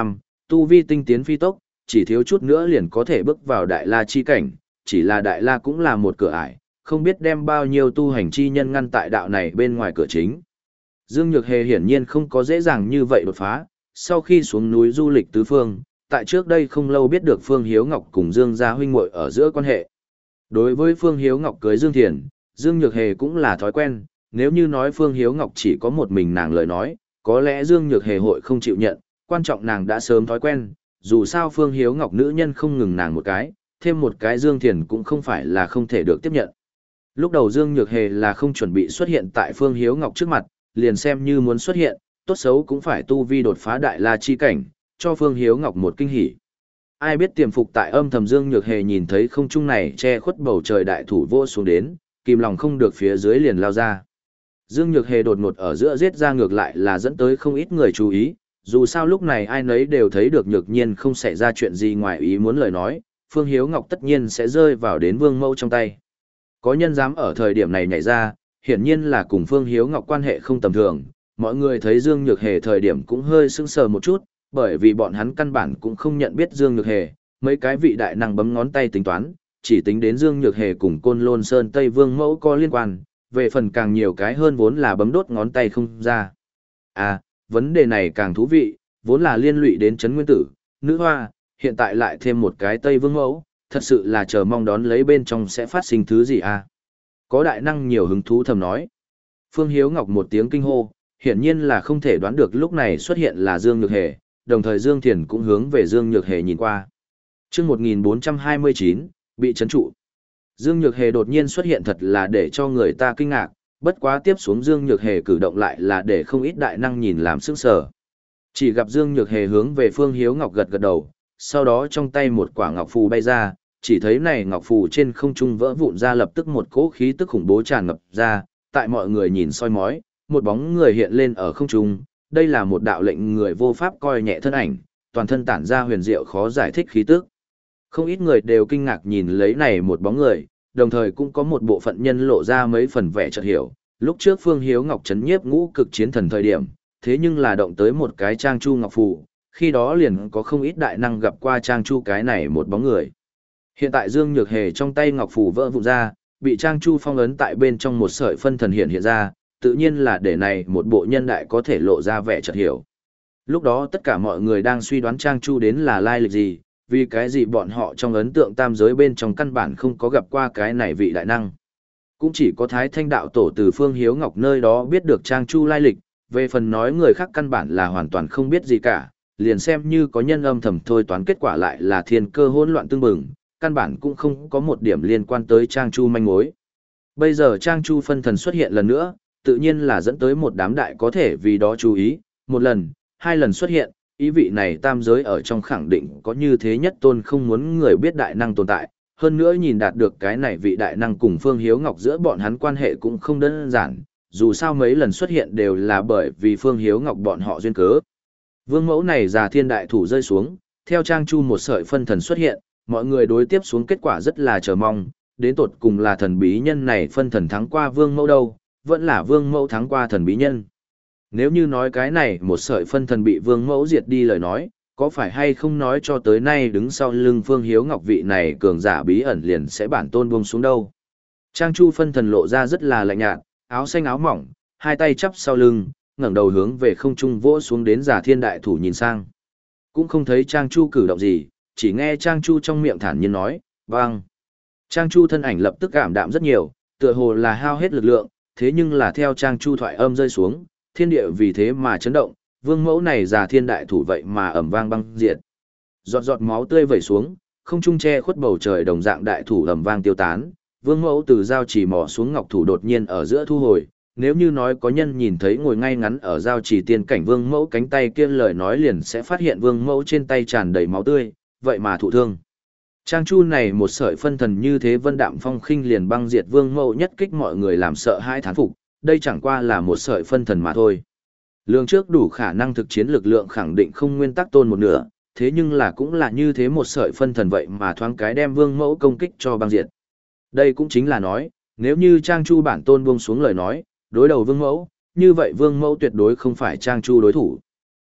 tu vi tinh tiến phi tốc, chỉ thiếu chút nữa liền có thể bước vào đại la chi cảnh, chỉ là đại la cũng là một cửa ải, không biết đem bao nhiêu tu hành chi nhân ngăn tại đạo này bên ngoài cửa chính. Dương Nhược Hề hiển nhiên không có dễ dàng như vậy đột phá, sau khi xuống núi du lịch tứ phương, tại trước đây không lâu biết được Phương Hiếu Ngọc cùng Dương gia huynh muội ở giữa quan hệ. Đối với Phương Hiếu Ngọc cưới Dương Thiền, Dương Nhược Hề cũng là thói quen, nếu như nói Phương Hiếu Ngọc chỉ có một mình nàng lời nói, có lẽ Dương Nhược Hề hội không chịu nhận, quan trọng nàng đã sớm thói quen, dù sao Phương Hiếu Ngọc nữ nhân không ngừng nàng một cái, thêm một cái Dương Thiền cũng không phải là không thể được tiếp nhận. Lúc đầu Dương Nhược Hề là không chuẩn bị xuất hiện tại Phương Hiếu Ngọc trước mặt, liền xem như muốn xuất hiện, tốt xấu cũng phải tu vi đột phá đại la chi cảnh, cho Phương Hiếu Ngọc một kinh hỉ. Ai biết tiềm phục tại âm thầm Dương Nhược Hề nhìn thấy không trung này che khuất bầu trời đại thủ vô xuống đến, kìm lòng không được phía dưới liền lao ra. Dương Nhược Hề đột ngột ở giữa giết ra ngược lại là dẫn tới không ít người chú ý, dù sao lúc này ai nấy đều thấy được Nhược Nhiên không xảy ra chuyện gì ngoài ý muốn lời nói, Phương Hiếu Ngọc tất nhiên sẽ rơi vào đến Vương Mẫu trong tay. Có nhân dám ở thời điểm này nhảy ra, hiển nhiên là cùng Phương Hiếu Ngọc quan hệ không tầm thường, mọi người thấy Dương Nhược Hề thời điểm cũng hơi sững sờ một chút, bởi vì bọn hắn căn bản cũng không nhận biết Dương Nhược Hề, mấy cái vị đại năng bấm ngón tay tính toán, chỉ tính đến Dương Nhược Hề cùng Côn Lôn Sơn Tây Vương Mẫu có liên quan, về phần càng nhiều cái hơn vốn là bấm đốt ngón tay không ra. À, vấn đề này càng thú vị, vốn là liên lụy đến Trấn Nguyên Tử, Nữ Hoa, hiện tại lại thêm một cái Tây Vương Mẫu, thật sự là chờ mong đón lấy bên trong sẽ phát sinh thứ gì à. Có đại năng nhiều hứng thú thầm nói. Phương Hiếu Ngọc một tiếng kinh hô, hiển nhiên là không thể đoán được lúc này xuất hiện là Dương Nhược Hề, đồng thời Dương Thiền cũng hướng về Dương Nhược Hề nhìn qua. chương một nghìn bốn trăm hai mươi chín, bị trấn trụ. Dương Nhược Hề đột nhiên xuất hiện thật là để cho người ta kinh ngạc, bất quá tiếp xuống Dương Nhược Hề cử động lại là để không ít đại năng nhìn làm sững sờ. Chỉ gặp Dương Nhược Hề hướng về Phương Hiếu Ngọc gật gật đầu, sau đó trong tay một quả ngọc phù bay ra, chỉ thấy này ngọc phù trên không trung vỡ vụn ra lập tức một cỗ khí tức khủng bố tràn ngập ra, tại mọi người nhìn soi mói, một bóng người hiện lên ở không trung, đây là một đạo lệnh người vô pháp coi nhẹ thân ảnh, toàn thân tản ra huyền diệu khó giải thích khí tức. Không ít người đều kinh ngạc nhìn lấy này một bóng người, đồng thời cũng có một bộ phận nhân lộ ra mấy phần vẻ chợt hiểu, lúc trước Phương Hiếu Ngọc trấn nhiếp ngũ cực chiến thần thời điểm, thế nhưng là động tới một cái trang chu ngọc phù, khi đó liền có không ít đại năng gặp qua trang chu cái này một bóng người. Hiện tại Dương Nhược Hề trong tay ngọc phù vỡ vụn ra, bị trang chu phong ấn tại bên trong một sợi phân thần hiện hiện ra, tự nhiên là để này một bộ nhân đại có thể lộ ra vẻ chợt hiểu. Lúc đó tất cả mọi người đang suy đoán trang chu đến là lai lịch gì, vì cái gì bọn họ trong ấn tượng tam giới bên trong căn bản không có gặp qua cái này vị đại năng. Cũng chỉ có Thái Thanh đạo tổ từ Phương Hiếu Ngọc nơi đó biết được trang chu lai lịch, về phần nói người khác căn bản là hoàn toàn không biết gì cả, liền xem như có nhân âm thầm thôi toán kết quả lại là thiên cơ hỗn loạn tương bừng, căn bản cũng không có một điểm liên quan tới trang chu manh mối. Bây giờ trang chu phân thần xuất hiện lần nữa, tự nhiên là dẫn tới một đám đại có thể vì đó chú ý, một lần, hai lần xuất hiện, ý vị này tam giới ở trong khẳng định có như thế nhất tôn không muốn người biết đại năng tồn tại, hơn nữa nhìn đạt được cái này vị đại năng cùng Phương Hiếu Ngọc giữa bọn hắn quan hệ cũng không đơn giản, dù sao mấy lần xuất hiện đều là bởi vì Phương Hiếu Ngọc bọn họ duyên cớ. Vương mẫu này già thiên đại thủ rơi xuống, theo trang chu một sợi phân thần xuất hiện, mọi người đối tiếp xuống kết quả rất là chờ mong, đến tột cùng là thần bí nhân này phân thần thắng qua vương mẫu đâu, vẫn là vương mẫu thắng qua thần bí nhân. Nếu như nói cái này một sợi phân thần bị vương mẫu diệt đi lời nói, có phải hay không nói cho tới nay đứng sau lưng Phương Hiếu Ngọc vị này cường giả bí ẩn liền sẽ bản tôn buông xuống đâu. Trang chu phân thần lộ ra rất là lạnh nhạt, áo xanh áo mỏng, hai tay chắp sau lưng, ngẩng đầu hướng về không trung vỗ xuống đến giả thiên đại thủ nhìn sang. Cũng không thấy Trang chu cử động gì, chỉ nghe Trang chu trong miệng thản nhiên nói, vâng. Trang chu thân ảnh lập tức cảm đạm rất nhiều, tựa hồ là hao hết lực lượng, thế nhưng là theo Trang chu thoại âm rơi xuống, thiên địa vì thế mà chấn động, vương mẫu này già thiên đại thủ vậy mà ầm vang băng diệt. Giọt giọt máu tươi vẩy xuống, không trung che khuất bầu trời đồng dạng đại thủ ầm vang tiêu tán, vương mẫu từ giao chỉ mò xuống ngọc thủ đột nhiên ở giữa thu hồi, nếu như nói có nhân nhìn thấy ngồi ngay ngắn ở giao chỉ tiên cảnh vương mẫu cánh tay kia lời nói liền sẽ phát hiện vương mẫu trên tay tràn đầy máu tươi, vậy mà thụ thương. Trang chu này một sợi phân thần như thế vân đạm phong khinh liền băng diệt vương mẫu nhất kích mọi người làm sợ hãi thán phục, đây chẳng qua là một sợi phân thần mà thôi. Lương trước đủ khả năng thực chiến lực lượng khẳng định không nguyên tắc tôn một nửa, thế nhưng là cũng là như thế một sợi phân thần vậy mà thoáng cái đem vương mẫu công kích cho băng diệt. Đây cũng chính là nói, nếu như Trang chu bản tôn buông xuống lời nói, đối đầu vương mẫu, như vậy vương mẫu tuyệt đối không phải Trang chu đối thủ.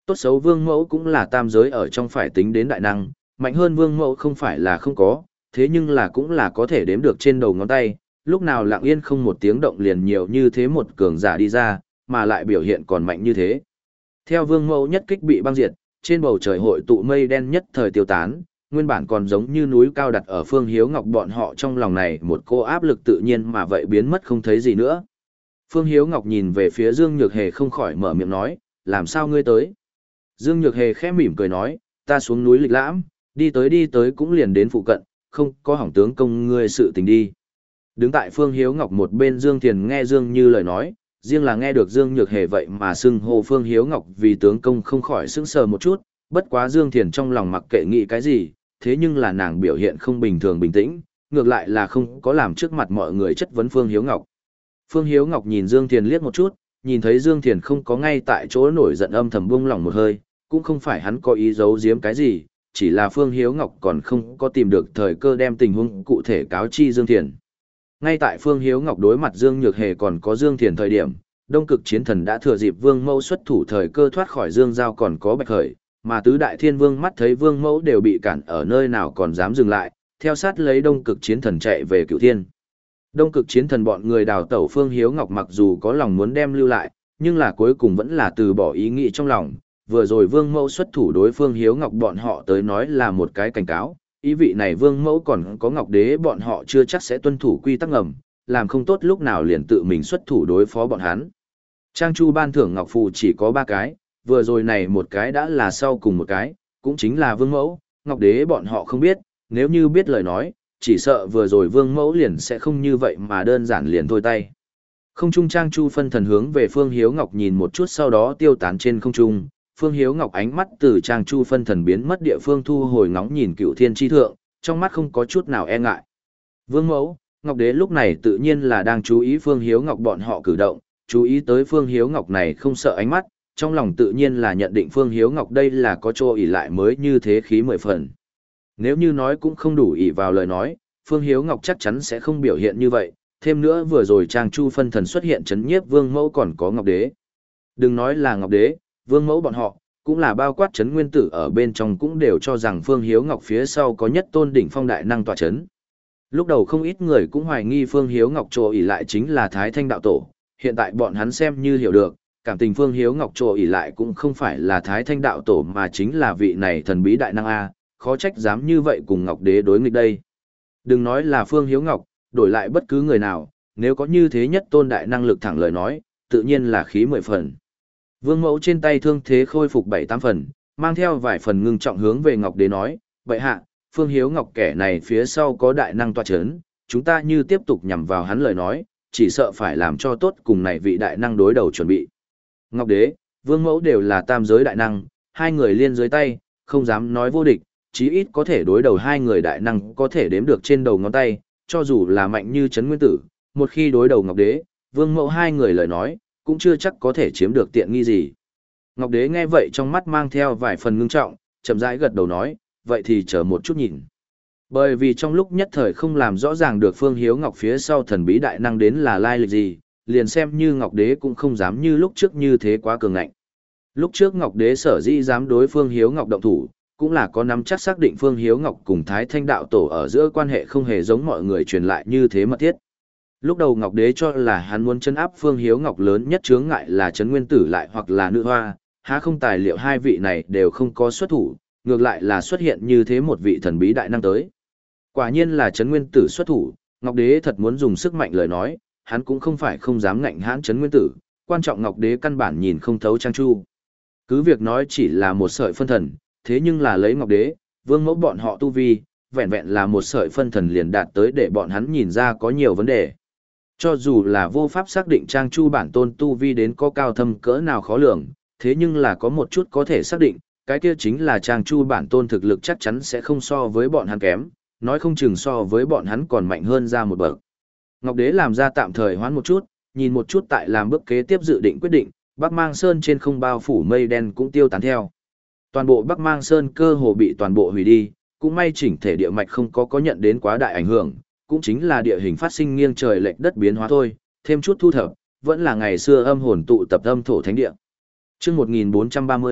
Tốt xấu vương mẫu cũng là tam giới ở trong phải tính đến đại năng, mạnh hơn vương mẫu không phải là không có, thế nhưng là cũng là có thể đếm được trên đầu ngón tay, lúc nào lặng yên không một tiếng động liền nhiều như thế một cường giả đi ra, mà lại biểu hiện còn mạnh như thế. Theo vương mẫu nhất kích bị băng diệt, trên bầu trời hội tụ mây đen nhất thời tiêu tán, nguyên bản còn giống như núi cao đặt ở Phương Hiếu Ngọc bọn họ trong lòng này một cô áp lực tự nhiên mà vậy biến mất không thấy gì nữa. Phương Hiếu Ngọc nhìn về phía Dương Nhược Hề không khỏi mở miệng nói, làm sao ngươi tới? Dương Nhược Hề khẽ mỉm cười nói, ta xuống núi lịch lãm, đi tới đi tới cũng liền đến phụ cận, không có hỏng tướng công ngươi sự tình đi. Đứng tại Phương Hiếu Ngọc một bên Dương Thiền nghe Dương Như lời nói, riêng là nghe được Dương Nhược Hề vậy mà xưng hô Phương Hiếu Ngọc vì tướng công không khỏi sững sờ một chút, bất quá Dương Thiền trong lòng mặc kệ nghĩ cái gì, thế nhưng là nàng biểu hiện không bình thường bình tĩnh, ngược lại là không có làm trước mặt mọi người chất vấn Phương Hiếu Ngọc. Phương Hiếu Ngọc nhìn Dương Thiền liếc một chút, nhìn thấy Dương Thiền không có ngay tại chỗ nổi giận âm thầm buông lỏng một hơi, cũng không phải hắn có ý giấu giếm cái gì, chỉ là Phương Hiếu Ngọc còn không có tìm được thời cơ đem tình huống cụ thể cáo chi Dương Thiền. Ngay tại Phương Hiếu Ngọc đối mặt Dương Nhược Hề còn có Dương Thiền thời điểm, Đông Cực Chiến Thần đã thừa dịp Vương Mẫu xuất thủ thời cơ thoát khỏi Dương Giao còn có Bạch Khởi, mà tứ đại thiên vương mắt thấy Vương Mẫu đều bị cản ở nơi nào còn dám dừng lại, theo sát lấy Đông Cực Chiến Thần chạy về Cửu Thiên. Đông Cực Chiến Thần bọn người đào tẩu Phương Hiếu Ngọc mặc dù có lòng muốn đem lưu lại, nhưng là cuối cùng vẫn là từ bỏ ý nghĩ trong lòng, vừa rồi Vương Mẫu xuất thủ đối Phương Hiếu Ngọc bọn họ tới nói là một cái cảnh cáo, ý vị này Vương Mẫu còn có Ngọc Đế bọn họ chưa chắc sẽ tuân thủ quy tắc ngầm, làm không tốt lúc nào liền tự mình xuất thủ đối phó bọn hắn. Trang Chu ban thưởng Ngọc Phù chỉ có ba cái, vừa rồi này một cái đã là sau cùng một cái, cũng chính là Vương Mẫu, Ngọc Đế bọn họ không biết, nếu như biết lời nói, chỉ sợ vừa rồi Vương Mẫu liền sẽ không như vậy mà đơn giản liền thôi tay. Không trung Trang Chu phân thần hướng về Phương Hiếu Ngọc nhìn một chút sau đó tiêu tán trên không trung, Phương Hiếu Ngọc ánh mắt từ Trang Chu phân thần biến mất địa phương thu hồi ngóng nhìn Cửu Thiên chi thượng, trong mắt không có chút nào e ngại. Vương Mẫu, Ngọc Đế lúc này tự nhiên là đang chú ý Phương Hiếu Ngọc bọn họ cử động, chú ý tới Phương Hiếu Ngọc này không sợ ánh mắt, trong lòng tự nhiên là nhận định Phương Hiếu Ngọc đây là có chỗ ỷ lại mới như thế khí mười phần. Nếu như nói cũng không đủ ỷ vào lời nói, Phương Hiếu Ngọc chắc chắn sẽ không biểu hiện như vậy, thêm nữa vừa rồi Trang Chu phân thần xuất hiện chấn nhiếp Vương Mẫu còn có Ngọc Đế. Đừng nói là Ngọc Đế, Vương Mẫu bọn họ, cũng là bao quát chấn nguyên tử ở bên trong cũng đều cho rằng Phương Hiếu Ngọc phía sau có nhất tôn đỉnh phong đại năng tọa chấn. Lúc đầu không ít người cũng hoài nghi Phương Hiếu Ngọc chỗ ỷ lại chính là Thái Thanh đạo tổ, hiện tại bọn hắn xem như hiểu được, cảm tình Phương Hiếu Ngọc chỗ ỷ lại cũng không phải là Thái Thanh đạo tổ mà chính là vị này thần bí đại năng a, khó trách dám như vậy cùng Ngọc Đế đối nghịch đây. Đừng nói là Phương Hiếu Ngọc, đổi lại bất cứ người nào, nếu có như thế nhất tôn đại năng lực thẳng lời nói, tự nhiên là khí mười phần. Vương Mẫu trên tay thương thế khôi phục bảy tám phần, mang theo vài phần ngưng trọng hướng về Ngọc Đế nói, vậy hạ, Phương Hiếu Ngọc kẻ này phía sau có đại năng tọa chấn, chúng ta như tiếp tục nhằm vào hắn lời nói, chỉ sợ phải làm cho tốt cùng này vị đại năng đối đầu chuẩn bị. Ngọc Đế, Vương Mẫu đều là tam giới đại năng, hai người liên dưới tay, không dám nói vô địch, chí ít có thể đối đầu hai người đại năng có thể đếm được trên đầu ngón tay, cho dù là mạnh như Trấn Nguyên Tử, một khi đối đầu Ngọc Đế, Vương Mẫu hai người lời nói, cũng chưa chắc có thể chiếm được tiện nghi gì. Ngọc Đế nghe vậy trong mắt mang theo vài phần ngưng trọng, chậm rãi gật đầu nói, vậy thì chờ một chút nhìn. Bởi vì trong lúc nhất thời không làm rõ ràng được Phương Hiếu Ngọc phía sau thần bí đại năng đến là lai lịch gì, liền xem như Ngọc Đế cũng không dám như lúc trước như thế quá cường ngạnh. Lúc trước Ngọc Đế sở dĩ dám đối Phương Hiếu Ngọc động thủ, cũng là có nắm chắc xác định Phương Hiếu Ngọc cùng Thái Thanh đạo tổ ở giữa quan hệ không hề giống mọi người truyền lại như thế mật thiết. Lúc đầu Ngọc Đế cho là hắn muốn chân áp Phương Hiếu Ngọc lớn nhất chướng ngại là Trấn Nguyên Tử lại hoặc là Nữ Hoa, há không tài liệu hai vị này đều không có xuất thủ, ngược lại là xuất hiện như thế một vị thần bí đại năng tới. Quả nhiên là Trấn Nguyên Tử xuất thủ, Ngọc Đế thật muốn dùng sức mạnh lời nói, hắn cũng không phải không dám ngạnh hãn Trấn Nguyên Tử, quan trọng Ngọc Đế căn bản nhìn không thấu Trang Chu. Cứ việc nói chỉ là một sợi phân thần, thế nhưng là lấy Ngọc Đế, Vương Mẫu bọn họ tu vi, vẹn vẹn là một sợi phân thần liền đạt tới để bọn hắn nhìn ra có nhiều vấn đề. Cho dù là vô pháp xác định Trang Chu bản tôn tu vi đến có cao thâm cỡ nào khó lường, thế nhưng là có một chút có thể xác định, cái kia chính là Trang Chu bản tôn thực lực chắc chắn sẽ không so với bọn hắn kém, nói không chừng so với bọn hắn còn mạnh hơn ra một bậc. Ngọc Đế làm ra tạm thời hoãn một chút, nhìn một chút tại làm bước kế tiếp dự định quyết định, Bắc Mang Sơn trên không bao phủ mây đen cũng tiêu tán theo. Toàn bộ Bắc Mang Sơn cơ hồ bị toàn bộ hủy đi, cũng may chỉnh thể địa mạch không có có nhận đến quá đại ảnh hưởng, cũng chính là địa hình phát sinh nghiêng trời lệch đất biến hóa thôi, thêm chút thu thập, vẫn là ngày xưa âm hồn tụ tập âm thổ thánh địa. Chương một nghìn bốn trăm ba mươi,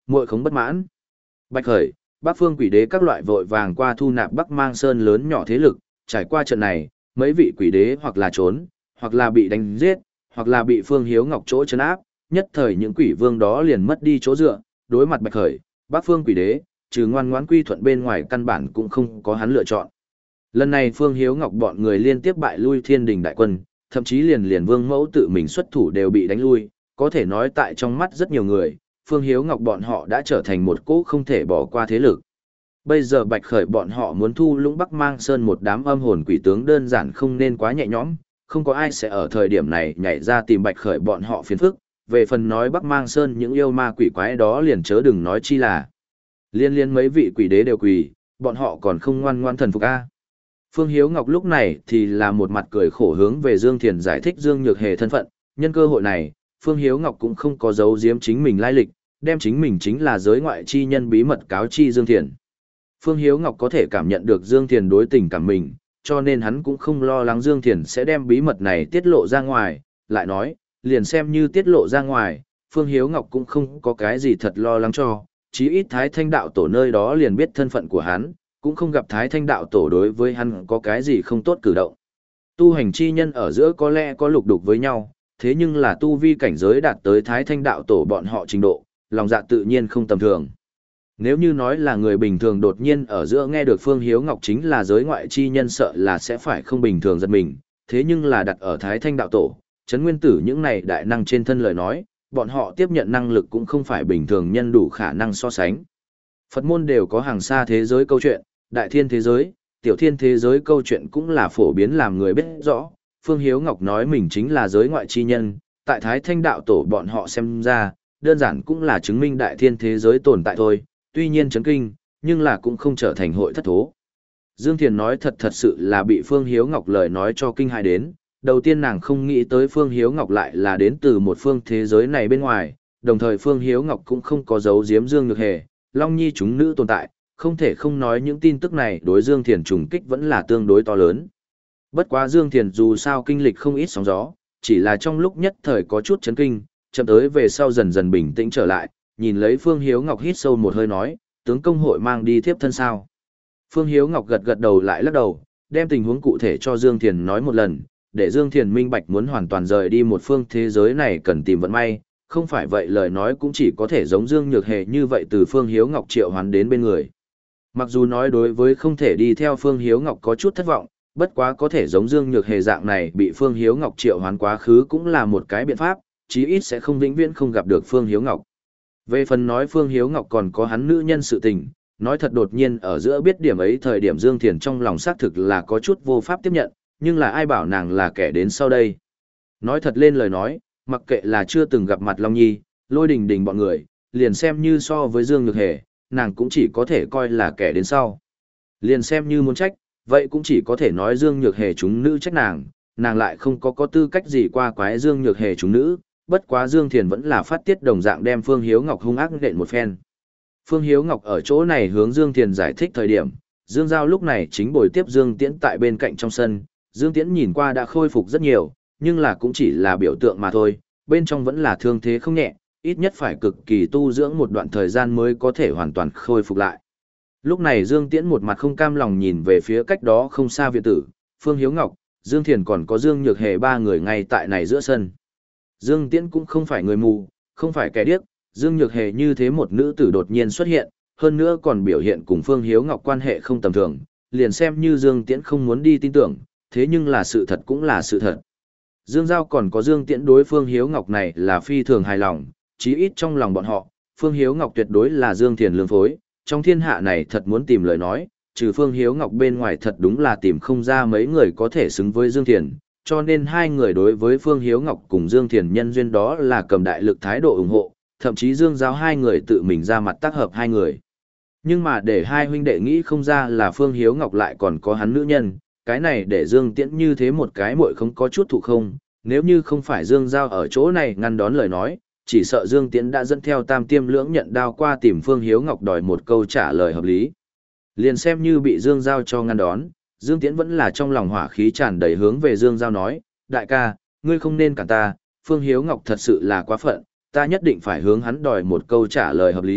muội không bất mãn. Bạch Khởi, Bắc Phương Quỷ Đế các loại vội vàng qua thu nạp Bắc Mang Sơn lớn nhỏ thế lực, trải qua trận này, mấy vị quỷ đế hoặc là trốn, hoặc là bị đánh giết, hoặc là bị Phương Hiếu Ngọc chỗ trấn áp, nhất thời những quỷ vương đó liền mất đi chỗ dựa, đối mặt Bạch Khởi, Bắc Phương Quỷ Đế, trừ ngoan ngoãn quy thuận bên ngoài căn bản cũng không có hắn lựa chọn. Lần này Phương Hiếu Ngọc bọn người liên tiếp bại lui Thiên Đình đại quân, thậm chí liền liền Vương Mẫu tự mình xuất thủ đều bị đánh lui, có thể nói tại trong mắt rất nhiều người, Phương Hiếu Ngọc bọn họ đã trở thành một cỗ không thể bỏ qua thế lực. Bây giờ Bạch Khởi bọn họ muốn thu lũng Bắc Mang Sơn một đám âm hồn quỷ tướng đơn giản không nên quá nhẹ nhõm, không có ai sẽ ở thời điểm này nhảy ra tìm Bạch Khởi bọn họ phiền phức, về phần nói Bắc Mang Sơn những yêu ma quỷ quái đó liền chớ đừng nói chi là. Liên liên mấy vị quỷ đế đều quỳ, bọn họ còn không ngoan ngoan thần phục a. Phương Hiếu Ngọc lúc này thì là một mặt cười khổ hướng về Dương Thiền giải thích Dương Nhược Hề thân phận, nhân cơ hội này, Phương Hiếu Ngọc cũng không có giấu giếm chính mình lai lịch, đem chính mình chính là giới ngoại chi nhân bí mật cáo chi Dương Thiền. Phương Hiếu Ngọc có thể cảm nhận được Dương Thiền đối tình cảm mình, cho nên hắn cũng không lo lắng Dương Thiền sẽ đem bí mật này tiết lộ ra ngoài, lại nói, liền xem như tiết lộ ra ngoài, Phương Hiếu Ngọc cũng không có cái gì thật lo lắng cho, chí ít Thái Thanh Đạo Tổ nơi đó liền biết thân phận của hắn, cũng không gặp Thái Thanh Đạo Tổ đối với hắn có cái gì không tốt cử động. Tu hành chi nhân ở giữa có lẽ có lục đục với nhau, thế nhưng là tu vi cảnh giới đạt tới Thái Thanh Đạo Tổ bọn họ trình độ, lòng dạ tự nhiên không tầm thường. Nếu như nói là người bình thường đột nhiên ở giữa nghe được Phương Hiếu Ngọc chính là giới ngoại chi nhân sợ là sẽ phải không bình thường giật mình, thế nhưng là đặt ở Thái Thanh Đạo Tổ, Trấn Nguyên Tử những này đại năng trên thân lời nói, bọn họ tiếp nhận năng lực cũng không phải bình thường nhân đủ khả năng so sánh. Phật môn đều có hàng xa thế giới câu chuyện, đại thiên thế giới, tiểu thiên thế giới câu chuyện cũng là phổ biến làm người biết rõ. Phương Hiếu Ngọc nói mình chính là giới ngoại chi nhân, tại Thái Thanh Đạo Tổ bọn họ xem ra, đơn giản cũng là chứng minh đại thiên thế giới tồn tại thôi, tuy nhiên chấn kinh, nhưng là cũng không trở thành hội thất thố. Dương Thiền nói thật thật sự là bị Phương Hiếu Ngọc lời nói cho kinh hại đến, đầu tiên nàng không nghĩ tới Phương Hiếu Ngọc lại là đến từ một phương thế giới này bên ngoài, đồng thời Phương Hiếu Ngọc cũng không có giấu giếm Dương Nhược Hề, Long Nhi chúng nữ tồn tại, không thể không nói những tin tức này đối Dương Thiền trùng kích vẫn là tương đối to lớn. Bất quá Dương Thiền dù sao kinh lịch không ít sóng gió, chỉ là trong lúc nhất thời có chút chấn kinh, chậm tới về sau dần dần bình tĩnh trở lại, nhìn lấy Phương Hiếu Ngọc hít sâu một hơi nói, tướng công hội mang đi thiếp thân sao. Phương Hiếu Ngọc gật gật đầu lại lắc đầu, đem tình huống cụ thể cho Dương Thiền nói một lần, để Dương Thiền minh bạch muốn hoàn toàn rời đi một phương thế giới này cần tìm vận may, không phải vậy lời nói cũng chỉ có thể giống Dương Nhược Hề như vậy từ Phương Hiếu Ngọc triệu hoán đến bên người. Mặc dù nói đối với không thể đi theo Phương Hiếu Ngọc có chút thất vọng, bất quá có thể giống Dương Nhược Hề dạng này bị Phương Hiếu Ngọc triệu hoán quá khứ cũng là một cái biện pháp, chí ít sẽ không vĩnh viễn không gặp được Phương Hiếu Ngọc. Về phần nói Phương Hiếu Ngọc còn có hắn nữ nhân sự tình, nói thật đột nhiên ở giữa biết điểm ấy thời điểm Dương Thiền trong lòng xác thực là có chút vô pháp tiếp nhận, nhưng là ai bảo nàng là kẻ đến sau đây. Nói thật lên lời nói, mặc kệ là chưa từng gặp mặt Long Nhi, Lôi Đình Đình bọn người, liền xem như so với Dương Nhược Hề, nàng cũng chỉ có thể coi là kẻ đến sau. Liền xem như muốn trách, vậy cũng chỉ có thể nói Dương Nhược Hề chúng nữ trách nàng, nàng lại không có có tư cách gì qua quái Dương Nhược Hề chúng nữ, bất quá Dương Thiền vẫn là phát tiết đồng dạng đem Phương Hiếu Ngọc hung ác nện một phen. Phương Hiếu Ngọc ở chỗ này hướng Dương Thiền giải thích thời điểm, Dương Giao lúc này chính bồi tiếp Dương Tiễn tại bên cạnh trong sân, Dương Tiễn nhìn qua đã khôi phục rất nhiều, nhưng là cũng chỉ là biểu tượng mà thôi, bên trong vẫn là thương thế không nhẹ, ít nhất phải cực kỳ tu dưỡng một đoạn thời gian mới có thể hoàn toàn khôi phục lại. Lúc này Dương Tiễn một mặt không cam lòng nhìn về phía cách đó không xa viện tử, Phương Hiếu Ngọc, Dương Thiền còn có Dương Nhược Hề ba người ngay tại này giữa sân. Dương Tiễn cũng không phải người mù, không phải kẻ điếc, Dương Nhược Hề như thế một nữ tử đột nhiên xuất hiện, hơn nữa còn biểu hiện cùng Phương Hiếu Ngọc quan hệ không tầm thường, liền xem như Dương Tiễn không muốn đi tin tưởng, thế nhưng là sự thật cũng là sự thật. Dương Giao còn có Dương Tiễn đối Phương Hiếu Ngọc này là phi thường hài lòng, chí ít trong lòng bọn họ, Phương Hiếu Ngọc tuyệt đối là Dương Thiền lương phối, trong thiên hạ này thật muốn tìm lời nói, trừ Phương Hiếu Ngọc bên ngoài thật đúng là tìm không ra mấy người có thể xứng với Dương Thiền, cho nên hai người đối với Phương Hiếu Ngọc cùng Dương Thiền nhân duyên đó là cầm đại lực thái độ ủng hộ, thậm chí Dương Giao hai người tự mình ra mặt tác hợp hai người. Nhưng mà để hai huynh đệ nghĩ không ra là Phương Hiếu Ngọc lại còn có hắn nữ nhân, cái này để Dương Tiễn như thế một cái muội không có chút thụ không, nếu như không phải Dương Giao ở chỗ này ngăn đón lời nói, chỉ sợ Dương Tiễn đã dẫn theo tam tiêm lưỡng nhận đao qua tìm Phương Hiếu Ngọc đòi một câu trả lời hợp lý. Liền xem như bị Dương Giao cho ngăn đón, Dương Tiễn vẫn là trong lòng hỏa khí tràn đầy hướng về Dương Giao nói, đại ca, ngươi không nên cản ta, Phương Hiếu Ngọc thật sự là quá phận, ta nhất định phải hướng hắn đòi một câu trả lời hợp lý,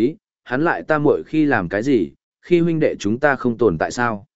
hắn lại tam muội khi làm cái gì, khi huynh đệ chúng ta không tồn tại sao?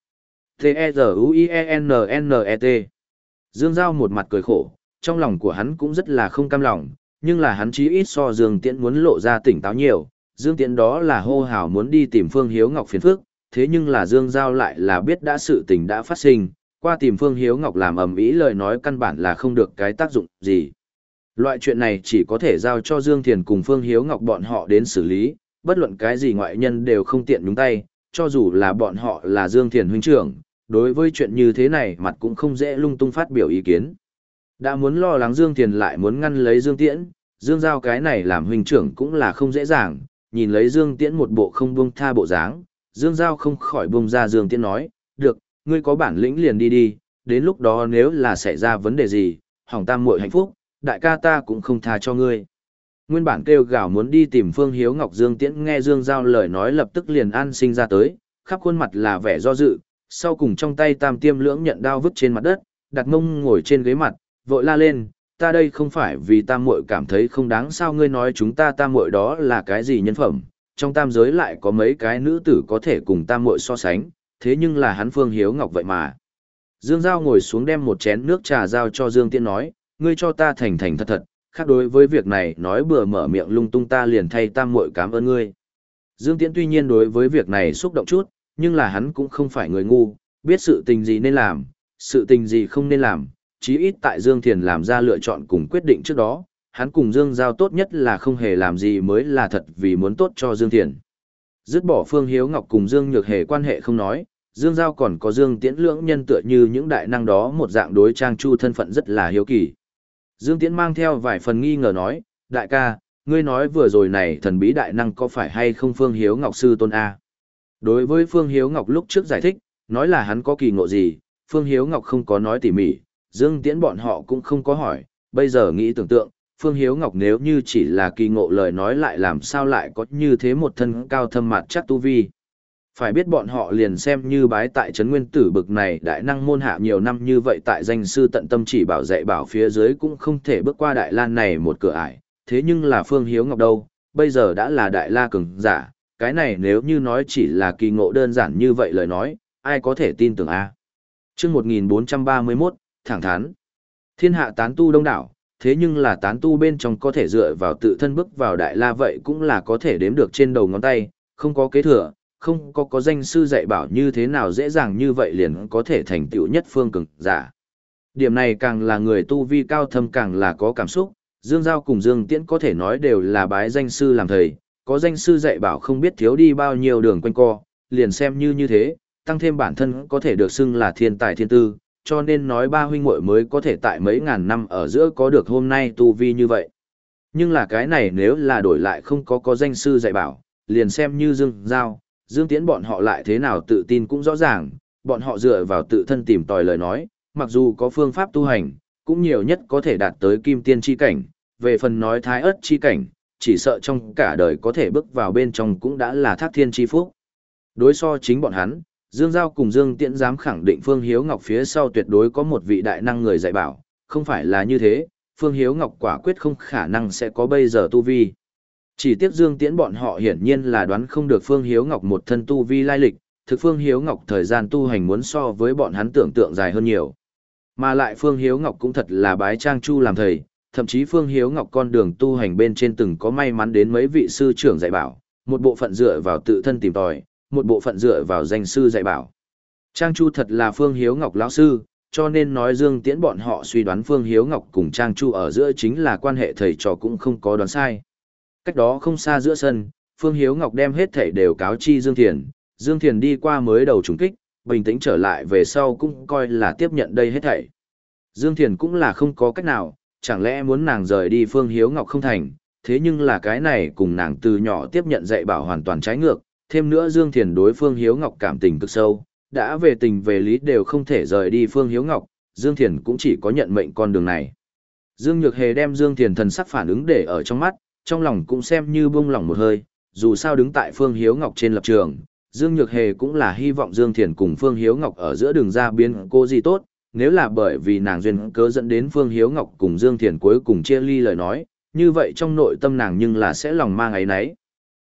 T-E-Z-U-I-E-N-N-E-T Dương Giao một mặt cười khổ, trong lòng của hắn cũng rất là không cam lòng, nhưng là hắn chí ít so Dương Tiễn muốn lộ ra tỉnh táo nhiều. Dương Tiễn đó là hô hào muốn đi tìm Phương Hiếu Ngọc phiền phức, thế nhưng là Dương Giao lại là biết đã sự tình đã phát sinh, qua tìm Phương Hiếu Ngọc làm ầm ĩ lời nói căn bản là không được cái tác dụng gì. Loại chuyện này chỉ có thể giao cho Dương Thiền cùng Phương Hiếu Ngọc bọn họ đến xử lý, bất luận cái gì ngoại nhân đều không tiện nhúng tay, cho dù là bọn họ là Dương Thiền huynh trưởng, đối với chuyện như thế này mặt cũng không dễ lung tung phát biểu ý kiến. Đã muốn lo lắng Dương Thiền lại muốn ngăn lấy Dương Tiễn, Dương Giao cái này làm huynh trưởng cũng là không dễ dàng, nhìn lấy Dương Tiễn một bộ không buông tha bộ dáng, Dương Giao không khỏi buông ra Dương Tiễn nói, được, ngươi có bản lĩnh liền đi đi, đến lúc đó nếu là xảy ra vấn đề gì, hỏng tam muội hạnh phúc, đại ca ta cũng không tha cho ngươi. Nguyên bản kêu gào muốn đi tìm Phương Hiếu Ngọc Dương Tiễn nghe Dương Giao lời nói lập tức liền an sinh ra tới, khắp khuôn mặt là vẻ do dự, sau cùng trong tay tam tiêm lưỡng nhận đao vứt trên mặt đất, đặt mông ngồi trên ghế mặt, vội la lên, ta đây không phải vì tam muội cảm thấy không đáng sao ngươi nói chúng ta tam muội đó là cái gì nhân phẩm, trong tam giới lại có mấy cái nữ tử có thể cùng tam muội so sánh, thế nhưng là hắn Phương Hiếu Ngọc vậy mà. Dương Giao ngồi xuống đem một chén nước trà giao cho Dương Tiễn nói, ngươi cho ta thành thành thật thật, khác đối với việc này nói bừa mở miệng lung tung ta liền thay tam muội cảm ơn ngươi. Dương Tiễn tuy nhiên đối với việc này xúc động chút, nhưng là hắn cũng không phải người ngu, biết sự tình gì nên làm, sự tình gì không nên làm, chí ít tại Dương Thiền làm ra lựa chọn cùng quyết định trước đó, hắn cùng Dương Giao tốt nhất là không hề làm gì mới là thật vì muốn tốt cho Dương Thiền. Dứt bỏ Phương Hiếu Ngọc cùng Dương Nhược Hề quan hệ không nói, Dương Giao còn có Dương Tiễn lưỡng nhân tựa như những đại năng đó một dạng đối Trang Chu thân phận rất là hiếu kỳ. Dương Tiễn mang theo vài phần nghi ngờ nói, đại ca, ngươi nói vừa rồi này thần bí đại năng có phải hay không Phương Hiếu Ngọc sư tôn A? Đối với Phương Hiếu Ngọc lúc trước giải thích, nói là hắn có kỳ ngộ gì, Phương Hiếu Ngọc không có nói tỉ mỉ, Dương Tiễn bọn họ cũng không có hỏi, bây giờ nghĩ tưởng tượng, Phương Hiếu Ngọc nếu như chỉ là kỳ ngộ lời nói lại làm sao lại có như thế một thân cao thâm mặt chắc tu vi. Phải biết bọn họ liền xem như bái tại Trấn Nguyên Tử bực này đại năng môn hạ nhiều năm như vậy tại danh sư tận tâm chỉ bảo dạy bảo phía dưới cũng không thể bước qua Đại La này một cửa ải, thế nhưng là Phương Hiếu Ngọc đâu, bây giờ đã là Đại La cường giả, cái này nếu như nói chỉ là kỳ ngộ đơn giản như vậy lời nói, ai có thể tin tưởng a? Chương một nghìn bốn trăm ba mươi mốt, thẳng thắn. Thiên hạ tán tu đông đảo, thế nhưng là tán tu bên trong có thể dựa vào tự thân bước vào Đại La vậy cũng là có thể đếm được trên đầu ngón tay, không có kế thừa, không có có danh sư dạy bảo như thế nào dễ dàng như vậy liền có thể thành tựu nhất phương cường giả. Điểm này càng là người tu vi cao thâm càng là có cảm xúc, Dương Giao cùng Dương Tiễn có thể nói đều là bái danh sư làm thầy, có danh sư dạy bảo không biết thiếu đi bao nhiêu đường quanh co, liền xem như như thế, tăng thêm bản thân có thể được xưng là thiên tài thiên tư, cho nên nói ba huynh muội mới có thể tại mấy ngàn năm ở giữa có được hôm nay tu vi như vậy. Nhưng là cái này nếu là đổi lại không có có danh sư dạy bảo, liền xem như Dương Giao, Dương Tiễn bọn họ lại thế nào tự tin cũng rõ ràng, bọn họ dựa vào tự thân tìm tòi lời nói, mặc dù có phương pháp tu hành, cũng nhiều nhất có thể đạt tới kim tiên chi cảnh, về phần nói thái ớt chi cảnh, chỉ sợ trong cả đời có thể bước vào bên trong cũng đã là thác thiên chi phúc. Đối so chính bọn hắn, Dương Giao cùng Dương Tiễn dám khẳng định Phương Hiếu Ngọc phía sau tuyệt đối có một vị đại năng người dạy bảo, không phải là như thế, Phương Hiếu Ngọc quả quyết không khả năng sẽ có bây giờ tu vi. Chỉ tiếc Dương Tiễn bọn họ hiển nhiên là đoán không được Phương Hiếu Ngọc một thân tu vi lai lịch, thực Phương Hiếu Ngọc thời gian tu hành muốn so với bọn hắn tưởng tượng dài hơn nhiều. Mà lại Phương Hiếu Ngọc cũng thật là bái Trang Chu làm thầy, thậm chí Phương Hiếu Ngọc con đường tu hành bên trên từng có may mắn đến mấy vị sư trưởng dạy bảo, một bộ phận dựa vào tự thân tìm tòi, một bộ phận dựa vào danh sư dạy bảo. Trang Chu thật là Phương Hiếu Ngọc lão sư, cho nên nói Dương Tiễn bọn họ suy đoán Phương Hiếu Ngọc cùng Trang Chu ở giữa chính là quan hệ thầy trò cũng không có đoán sai. Cách đó không xa giữa sân, Phương Hiếu Ngọc đem hết thảy đều cáo chi Dương Thiền, Dương Thiền đi qua mới đầu trùng kích, bình tĩnh trở lại về sau cũng coi là tiếp nhận đây hết thảy. Dương Thiền cũng là không có cách nào, chẳng lẽ muốn nàng rời đi Phương Hiếu Ngọc không thành, thế nhưng là cái này cùng nàng từ nhỏ tiếp nhận dạy bảo hoàn toàn trái ngược, thêm nữa Dương Thiền đối Phương Hiếu Ngọc cảm tình cực sâu, đã về tình về lý đều không thể rời đi Phương Hiếu Ngọc, Dương Thiền cũng chỉ có nhận mệnh con đường này. Dương Nhược Hề đem Dương Thiền thần sắc phản ứng để ở trong mắt, trong lòng cũng xem như buông lỏng một hơi, dù sao đứng tại Phương Hiếu Ngọc trên lập trường, Dương Nhược Hề cũng là hy vọng Dương Thiền cùng Phương Hiếu Ngọc ở giữa đường ra biến cô gì tốt, nếu là bởi vì nàng duyên cớ dẫn đến Phương Hiếu Ngọc cùng Dương Thiền cuối cùng chia ly lời nói, như vậy trong nội tâm nàng nhưng là sẽ lòng mang ấy nấy.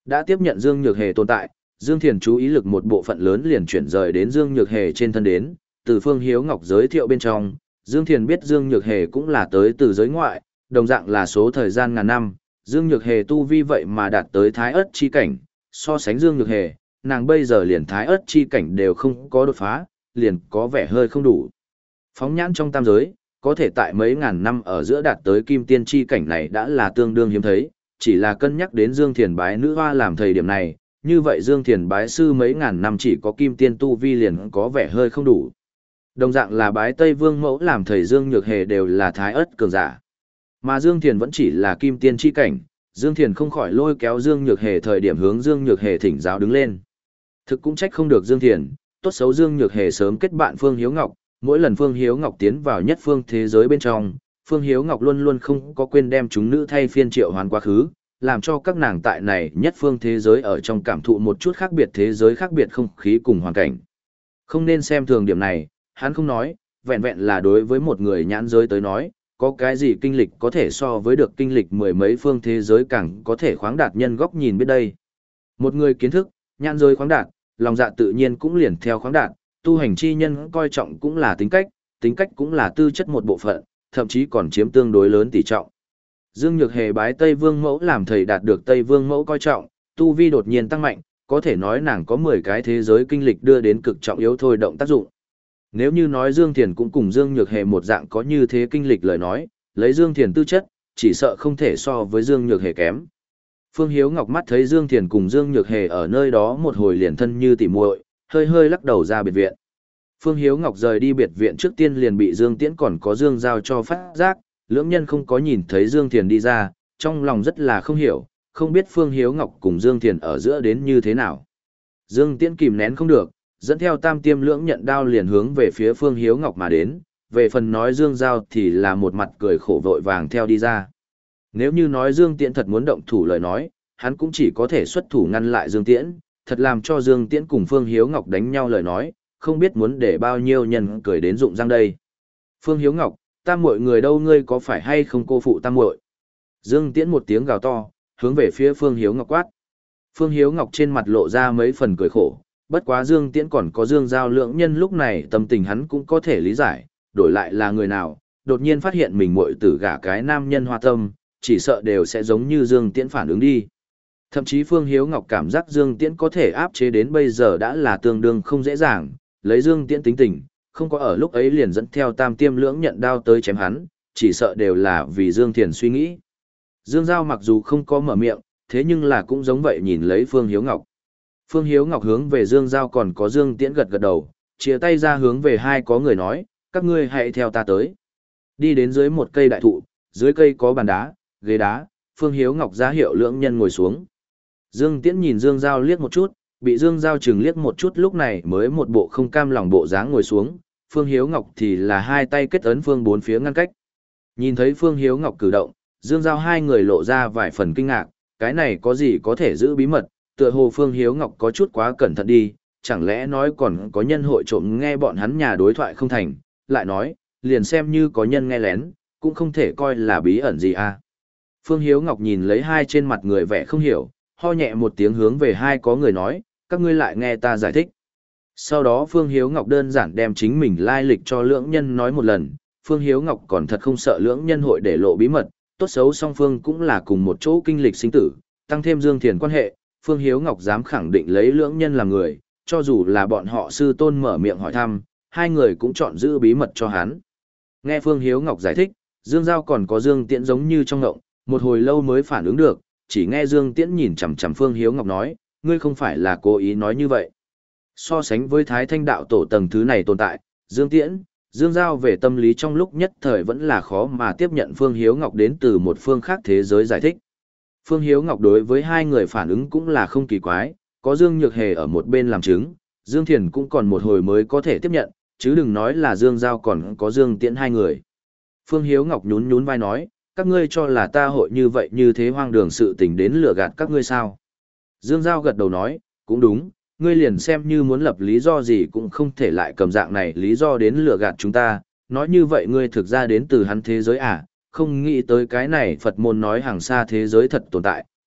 Đã tiếp nhận Dương Nhược Hề tồn tại, Dương Thiền chú ý lực một bộ phận lớn liền chuyển rời đến Dương Nhược Hề trên thân đến, từ Phương Hiếu Ngọc giới thiệu bên trong, Dương Thiền biết Dương Nhược Hề cũng là tới từ giới ngoại, đồng dạng là số thời gian ngàn năm, Dương Nhược Hề tu vi vậy mà đạt tới thái ớt chi cảnh, so sánh Dương Nhược Hề, nàng bây giờ liền thái ớt chi cảnh đều không có đột phá, liền có vẻ hơi không đủ. Phóng nhãn trong tam giới, có thể tại mấy ngàn năm ở giữa đạt tới kim tiên chi cảnh này đã là tương đương hiếm thấy, chỉ là cân nhắc đến Dương Thiền bái nữ hoa làm thời điểm này, như vậy Dương Thiền bái sư mấy ngàn năm chỉ có kim tiên tu vi liền có vẻ hơi không đủ. Đồng dạng là bái Tây Vương mẫu làm thầy Dương Nhược Hề đều là thái ớt cường giả. Mà Dương Thiền vẫn chỉ là kim tiên chi cảnh, Dương Thiền không khỏi lôi kéo Dương Nhược Hề thời điểm hướng Dương Nhược Hề thỉnh giáo đứng lên. Thực cũng trách không được Dương Thiền, tốt xấu Dương Nhược Hề sớm kết bạn Phương Hiếu Ngọc, mỗi lần Phương Hiếu Ngọc tiến vào nhất phương thế giới bên trong, Phương Hiếu Ngọc luôn luôn không có quên đem chúng nữ thay phiên triệu hoán quá khứ, làm cho các nàng tại này nhất phương thế giới ở trong cảm thụ một chút khác biệt thế giới khác biệt không khí cùng hoàn cảnh. Không nên xem thường điểm này, hắn không nói, vẹn vẹn là đối với một người nhãn giới tới nói, có cái gì kinh lịch có thể so với được kinh lịch mười mấy phương thế giới càng có thể khoáng đạt nhân góc nhìn biết đây. Một người kiến thức, nhãn giới khoáng đạt, lòng dạ tự nhiên cũng liền theo khoáng đạt, tu hành chi nhân coi trọng cũng là tính cách, tính cách cũng là tư chất một bộ phận, thậm chí còn chiếm tương đối lớn tỷ trọng. Dương Nhược Hề bái Tây Vương mẫu làm thầy đạt được Tây Vương mẫu coi trọng, tu vi đột nhiên tăng mạnh, có thể nói nàng có mười cái thế giới kinh lịch đưa đến cực trọng yếu thôi động tác dụng. Nếu như nói Dương Thiền cũng cùng Dương Nhược Hề một dạng có như thế kinh lịch lời nói, lấy Dương Thiền tư chất, chỉ sợ không thể so với Dương Nhược Hề kém. Phương Hiếu Ngọc mắt thấy Dương Thiền cùng Dương Nhược Hề ở nơi đó một hồi liền thân như tỉ muội, hơi hơi lắc đầu ra biệt viện. Phương Hiếu Ngọc rời đi biệt viện trước tiên liền bị Dương Tiễn còn có Dương Giao cho phát giác, lưỡng nhân không có nhìn thấy Dương Thiền đi ra, trong lòng rất là không hiểu, không biết Phương Hiếu Ngọc cùng Dương Thiền ở giữa đến như thế nào. Dương Tiễn kìm nén không được, dẫn theo tam tiêm lưỡng nhận đao liền hướng về phía Phương Hiếu Ngọc mà đến, về phần nói Dương Giao thì là một mặt cười khổ vội vàng theo đi ra. Nếu như nói Dương Tiễn thật muốn động thủ lời nói, hắn cũng chỉ có thể xuất thủ ngăn lại Dương Tiễn, thật làm cho Dương Tiễn cùng Phương Hiếu Ngọc đánh nhau lời nói, không biết muốn để bao nhiêu nhân cười đến rụng răng đây. Phương Hiếu Ngọc, tam muội người đâu ngươi có phải hay không cô phụ tam muội? Dương Tiễn một tiếng gào to, hướng về phía Phương Hiếu Ngọc quát. Phương Hiếu Ngọc trên mặt lộ ra mấy phần cười khổ, bất quá Dương Tiễn còn có Dương Giao lượng nhân lúc này tâm tình hắn cũng có thể lý giải, đổi lại là người nào, đột nhiên phát hiện mình muội tử gả cái nam nhân hoa tâm, chỉ sợ đều sẽ giống như Dương Tiễn phản ứng đi. Thậm chí Phương Hiếu Ngọc cảm giác Dương Tiễn có thể áp chế đến bây giờ đã là tương đương không dễ dàng, lấy Dương Tiễn tính tình, không có ở lúc ấy liền dẫn theo tam tiêm lưỡng nhận đao tới chém hắn, chỉ sợ đều là vì Dương Thiền suy nghĩ. Dương Giao mặc dù không có mở miệng, thế nhưng là cũng giống vậy nhìn lấy Phương Hiếu Ngọc. Phương Hiếu Ngọc hướng về Dương Giao còn có Dương Tiễn gật gật đầu, chia tay ra hướng về hai có người nói, các ngươi hãy theo ta tới. Đi đến dưới một cây đại thụ, dưới cây có bàn đá, ghế đá, Phương Hiếu Ngọc ra hiệu lưỡng nhân ngồi xuống. Dương Tiễn nhìn Dương Giao liếc một chút, bị Dương Giao chừng liếc một chút lúc này mới một bộ không cam lòng bộ dáng ngồi xuống, Phương Hiếu Ngọc thì là hai tay kết ấn phương bốn phía ngăn cách. Nhìn thấy Phương Hiếu Ngọc cử động, Dương Giao hai người lộ ra vài phần kinh ngạc, cái này có gì có thể giữ bí mật, tựa hồ Phương Hiếu Ngọc có chút quá cẩn thận đi, chẳng lẽ nói còn có nhân hội trộm nghe bọn hắn nhà đối thoại không thành, lại nói, liền xem như có nhân nghe lén, cũng không thể coi là bí ẩn gì à. Phương Hiếu Ngọc nhìn lấy hai trên mặt người vẻ không hiểu, ho nhẹ một tiếng hướng về hai có người nói, các ngươi lại nghe ta giải thích. Sau đó Phương Hiếu Ngọc đơn giản đem chính mình lai lịch cho lưỡng nhân nói một lần, Phương Hiếu Ngọc còn thật không sợ lưỡng nhân hội để lộ bí mật, tốt xấu song phương cũng là cùng một chỗ kinh lịch sinh tử, tăng thêm Dương Thiền quan hệ, Phương Hiếu Ngọc dám khẳng định lấy lưỡng nhân làm người, cho dù là bọn họ sư tôn mở miệng hỏi thăm, hai người cũng chọn giữ bí mật cho hắn. Nghe Phương Hiếu Ngọc giải thích, Dương Giao còn có Dương Tiễn giống như trong ngộng, một hồi lâu mới phản ứng được, chỉ nghe Dương Tiễn nhìn chằm chằm Phương Hiếu Ngọc nói, ngươi không phải là cố ý nói như vậy. So sánh với Thái Thanh đạo tổ tầng thứ này tồn tại, Dương Tiễn, Dương Giao về tâm lý trong lúc nhất thời vẫn là khó mà tiếp nhận Phương Hiếu Ngọc đến từ một phương khác thế giới giải thích. Phương Hiếu Ngọc đối với hai người phản ứng cũng là không kỳ quái, có Dương Nhược Hề ở một bên làm chứng, Dương Thiền cũng còn một hồi mới có thể tiếp nhận, chứ đừng nói là Dương Giao còn có Dương Tiễn hai người. Phương Hiếu Ngọc nhún nhún vai nói, các ngươi cho là ta hội như vậy như thế hoang đường sự tình đến lừa gạt các ngươi sao? Dương Giao gật đầu nói, cũng đúng, ngươi liền xem như muốn lập lý do gì cũng không thể lại cầm dạng này lý do đến lừa gạt chúng ta, nói như vậy ngươi thực ra đến từ hắn thế giới à, không nghĩ tới cái này Phật môn nói hàng xa thế giới thật tồn tại,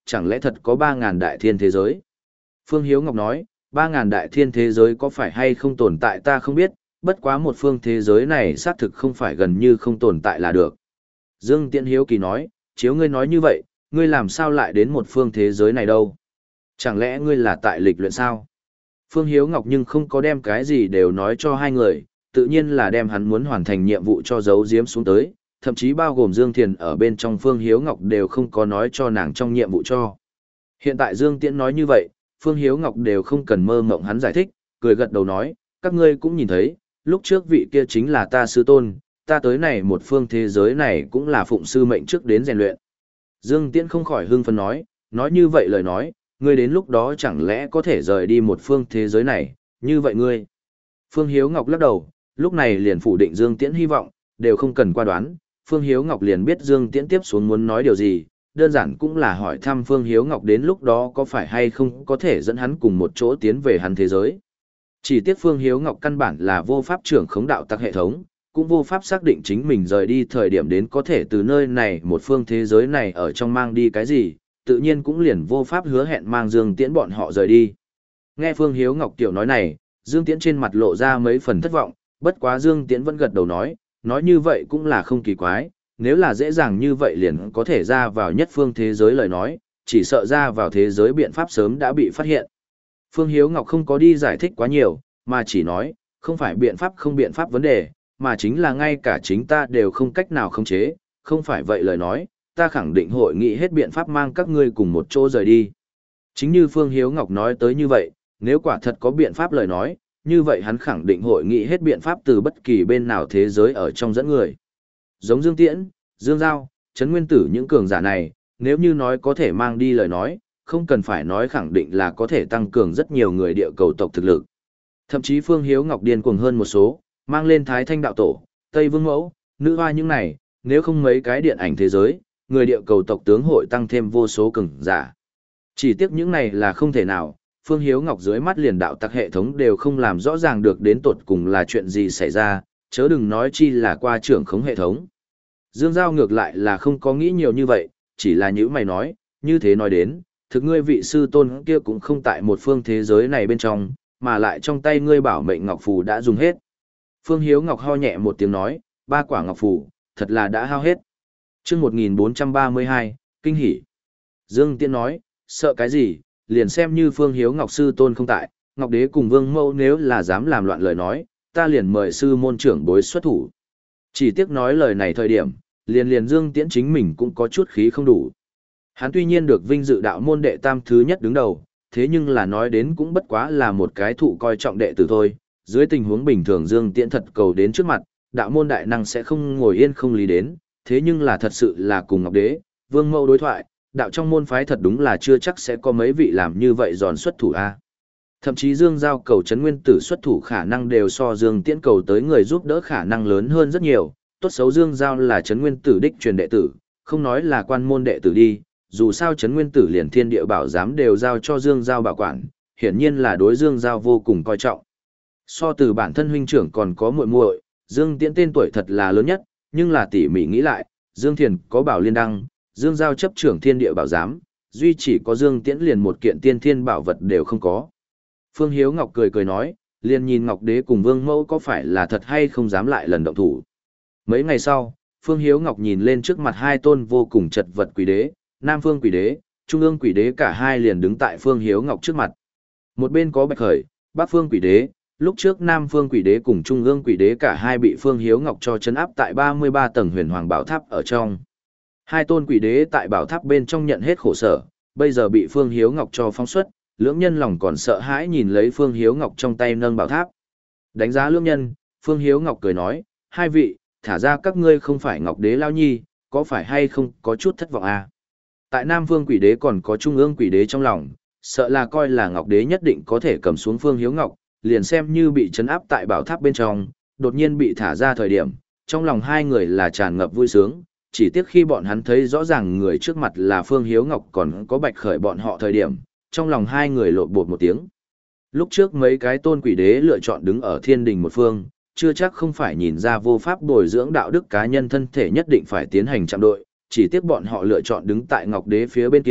chẳng lẽ thật có ba ngàn đại thiên thế giới? Phương Hiếu Ngọc nói, ba ngàn đại thiên thế giới có phải hay không tồn tại ta không biết, bất quá một phương thế giới này xác thực không phải gần như không tồn tại là được. Dương Tiễn hiếu kỳ nói, chiếu ngươi nói như vậy, ngươi làm sao lại đến một phương thế giới này đâu? Chẳng lẽ ngươi là tại lịch luyện sao? Phương Hiếu Ngọc nhưng không có đem cái gì đều nói cho hai người, tự nhiên là đem hắn muốn hoàn thành nhiệm vụ cho giấu giếm xuống tới, thậm chí bao gồm Dương Thiền ở bên trong Phương Hiếu Ngọc đều không có nói cho nàng trong nhiệm vụ cho. Hiện tại Dương Tiễn nói như vậy, Phương Hiếu Ngọc đều không cần mơ mộng hắn giải thích, cười gật đầu nói, các ngươi cũng nhìn thấy, lúc trước vị kia chính là ta sư tôn, ta tới này một phương thế giới này cũng là phụng sư mệnh trước đến rèn luyện. Dương Tiễn không khỏi hưng phấn nói, nói như vậy lời nói, ngươi đến lúc đó chẳng lẽ có thể rời đi một phương thế giới này, như vậy ngươi. Phương Hiếu Ngọc lắc đầu, lúc này liền phủ định Dương Tiễn hy vọng, đều không cần qua đoán, Phương Hiếu Ngọc liền biết Dương Tiễn tiếp xuống muốn nói điều gì, đơn giản cũng là hỏi thăm Phương Hiếu Ngọc đến lúc đó có phải hay không có thể dẫn hắn cùng một chỗ tiến về hắn thế giới. Chỉ tiếc Phương Hiếu Ngọc căn bản là vô pháp trưởng khống đạo tắc hệ thống, cũng vô pháp xác định chính mình rời đi thời điểm đến có thể từ nơi này một phương thế giới này ở trong mang đi cái gì, tự nhiên cũng liền vô pháp hứa hẹn mang Dương Tiễn bọn họ rời đi. Nghe Phương Hiếu Ngọc tiểu nói này, Dương Tiễn trên mặt lộ ra mấy phần thất vọng, bất quá Dương Tiễn vẫn gật đầu nói, nói như vậy cũng là không kỳ quái, nếu là dễ dàng như vậy liền có thể ra vào nhất phương thế giới lời nói, chỉ sợ ra vào thế giới biện pháp sớm đã bị phát hiện. Phương Hiếu Ngọc không có đi giải thích quá nhiều, mà chỉ nói, không phải biện pháp không biện pháp vấn đề, mà chính là ngay cả chính ta đều không cách nào khống chế, không phải vậy lời nói, ta khẳng định hội nghị hết biện pháp mang các ngươi cùng một chỗ rời đi. Chính như Phương Hiếu Ngọc nói tới như vậy, nếu quả thật có biện pháp lời nói, như vậy hắn khẳng định hội nghị hết biện pháp từ bất kỳ bên nào thế giới ở trong dẫn người. Giống Dương Tiễn, Dương Giao, Trấn Nguyên Tử những cường giả này, nếu như nói có thể mang đi lời nói, không cần phải nói khẳng định là có thể tăng cường rất nhiều người địa cầu tộc thực lực. Thậm chí Phương Hiếu Ngọc điên cuồng hơn một số, mang lên Thái Thanh Đạo Tổ, Tây Vương Mẫu, Nữ Hoa những này, nếu không mấy cái điện ảnh thế giới, người địa cầu tộc tướng hội tăng thêm vô số cường giả. Chỉ tiếc những này là không thể nào, Phương Hiếu Ngọc dưới mắt liền đạo tặc hệ thống đều không làm rõ ràng được đến tột cùng là chuyện gì xảy ra, chớ đừng nói chi là qua trưởng khống hệ thống. Dương Giao ngược lại là không có nghĩ nhiều như vậy, chỉ là những mày nói, như thế nói đến, thực ngươi vị sư tôn kia cũng không tại một phương thế giới này bên trong, mà lại trong tay ngươi bảo mệnh ngọc phù đã dùng hết. Phương Hiếu Ngọc ho nhẹ một tiếng nói, ba quả ngọc phù, thật là đã hao hết. Chương một nghìn bốn trăm ba mươi hai, kinh hỉ. Dương Tiễn nói, sợ cái gì, liền xem như Phương Hiếu Ngọc sư tôn không tại, Ngọc Đế cùng Vương Mẫu nếu là dám làm loạn lời nói, ta liền mời sư môn trưởng bối xuất thủ. Chỉ tiếc nói lời này thời điểm, liền liền Dương Tiễn chính mình cũng có chút khí không đủ. Hắn tuy nhiên được vinh dự đạo môn đệ tam thứ nhất đứng đầu, thế nhưng là nói đến cũng bất quá là một cái thụ coi trọng đệ tử thôi. Dưới tình huống bình thường Dương Tiễn thật cầu đến trước mặt, đạo môn đại năng sẽ không ngồi yên không lý đến, thế nhưng là thật sự là cùng Ngọc Đế, Vương Mẫu đối thoại, đạo trong môn phái thật đúng là chưa chắc sẽ có mấy vị làm như vậy giòn xuất thủ a. Thậm chí Dương Giao cầu Trấn Nguyên Tử xuất thủ khả năng đều so Dương Tiễn cầu tới người giúp đỡ khả năng lớn hơn rất nhiều, tốt xấu Dương Giao là Trấn Nguyên Tử đích truyền đệ tử, không nói là quan môn đệ tử đi, dù sao Trấn Nguyên Tử liền thiên địa bảo giám đều giao cho Dương Giao bảo quản, hiển nhiên là đối Dương Giao vô cùng coi trọng. So từ bản thân huynh trưởng còn có muội muội, Dương Tiễn tên tuổi thật là lớn nhất, nhưng là tỉ mỉ nghĩ lại, Dương Thiền có bảo liên đăng, Dương Giao chấp trưởng thiên địa bảo giám, duy chỉ có Dương Tiễn liền một kiện tiên thiên bảo vật đều không có. Phương Hiếu Ngọc cười cười nói, liền nhìn Ngọc Đế cùng Vương Mẫu có phải là thật hay không dám lại lần động thủ. Mấy ngày sau, Phương Hiếu Ngọc nhìn lên trước mặt hai tôn vô cùng chật vật quỷ đế, Nam Phương quỷ đế, Trung ương quỷ đế cả hai liền đứng tại Phương Hiếu Ngọc trước mặt. Một bên có Bạch Khởi, Bắc Phương quỷ đế, lúc trước Nam Phương quỷ đế cùng Trung ương quỷ đế cả hai bị Phương Hiếu Ngọc cho trấn áp tại ba mươi ba tầng huyền hoàng bảo tháp ở trong. Hai tôn quỷ đế tại bảo tháp bên trong nhận hết khổ sở, bây giờ bị Phương Hiếu Ngọc cho phóng xuất, lưỡng nhân lòng còn sợ hãi nhìn lấy Phương Hiếu Ngọc trong tay nâng bảo tháp. Đánh giá lưỡng nhân, Phương Hiếu Ngọc cười nói, hai vị, thả ra các ngươi không phải Ngọc Đế Lao Nhi, có phải hay không có chút thất vọng à? Tại Nam Phương quỷ đế còn có Trung ương quỷ đế trong lòng, sợ là coi là Ngọc Đế nhất định có thể cầm xuống Phương Hiếu Ngọc, liền xem như bị trấn áp tại bảo tháp bên trong, đột nhiên bị thả ra thời điểm, trong lòng hai người là tràn ngập vui sướng, chỉ tiếc khi bọn hắn thấy rõ ràng người trước mặt là Phương Hiếu Ngọc còn có Bạch Khởi bọn họ thời điểm, trong lòng hai người lộn bột một tiếng. Lúc trước mấy cái tôn quỷ đế lựa chọn đứng ở thiên đình một phương, chưa chắc không phải nhìn ra vô pháp bồi dưỡng đạo đức cá nhân thân thể nhất định phải tiến hành chạm đội, chỉ tiếc bọn họ lựa chọn đứng tại Ngọc Đế phía bên kia,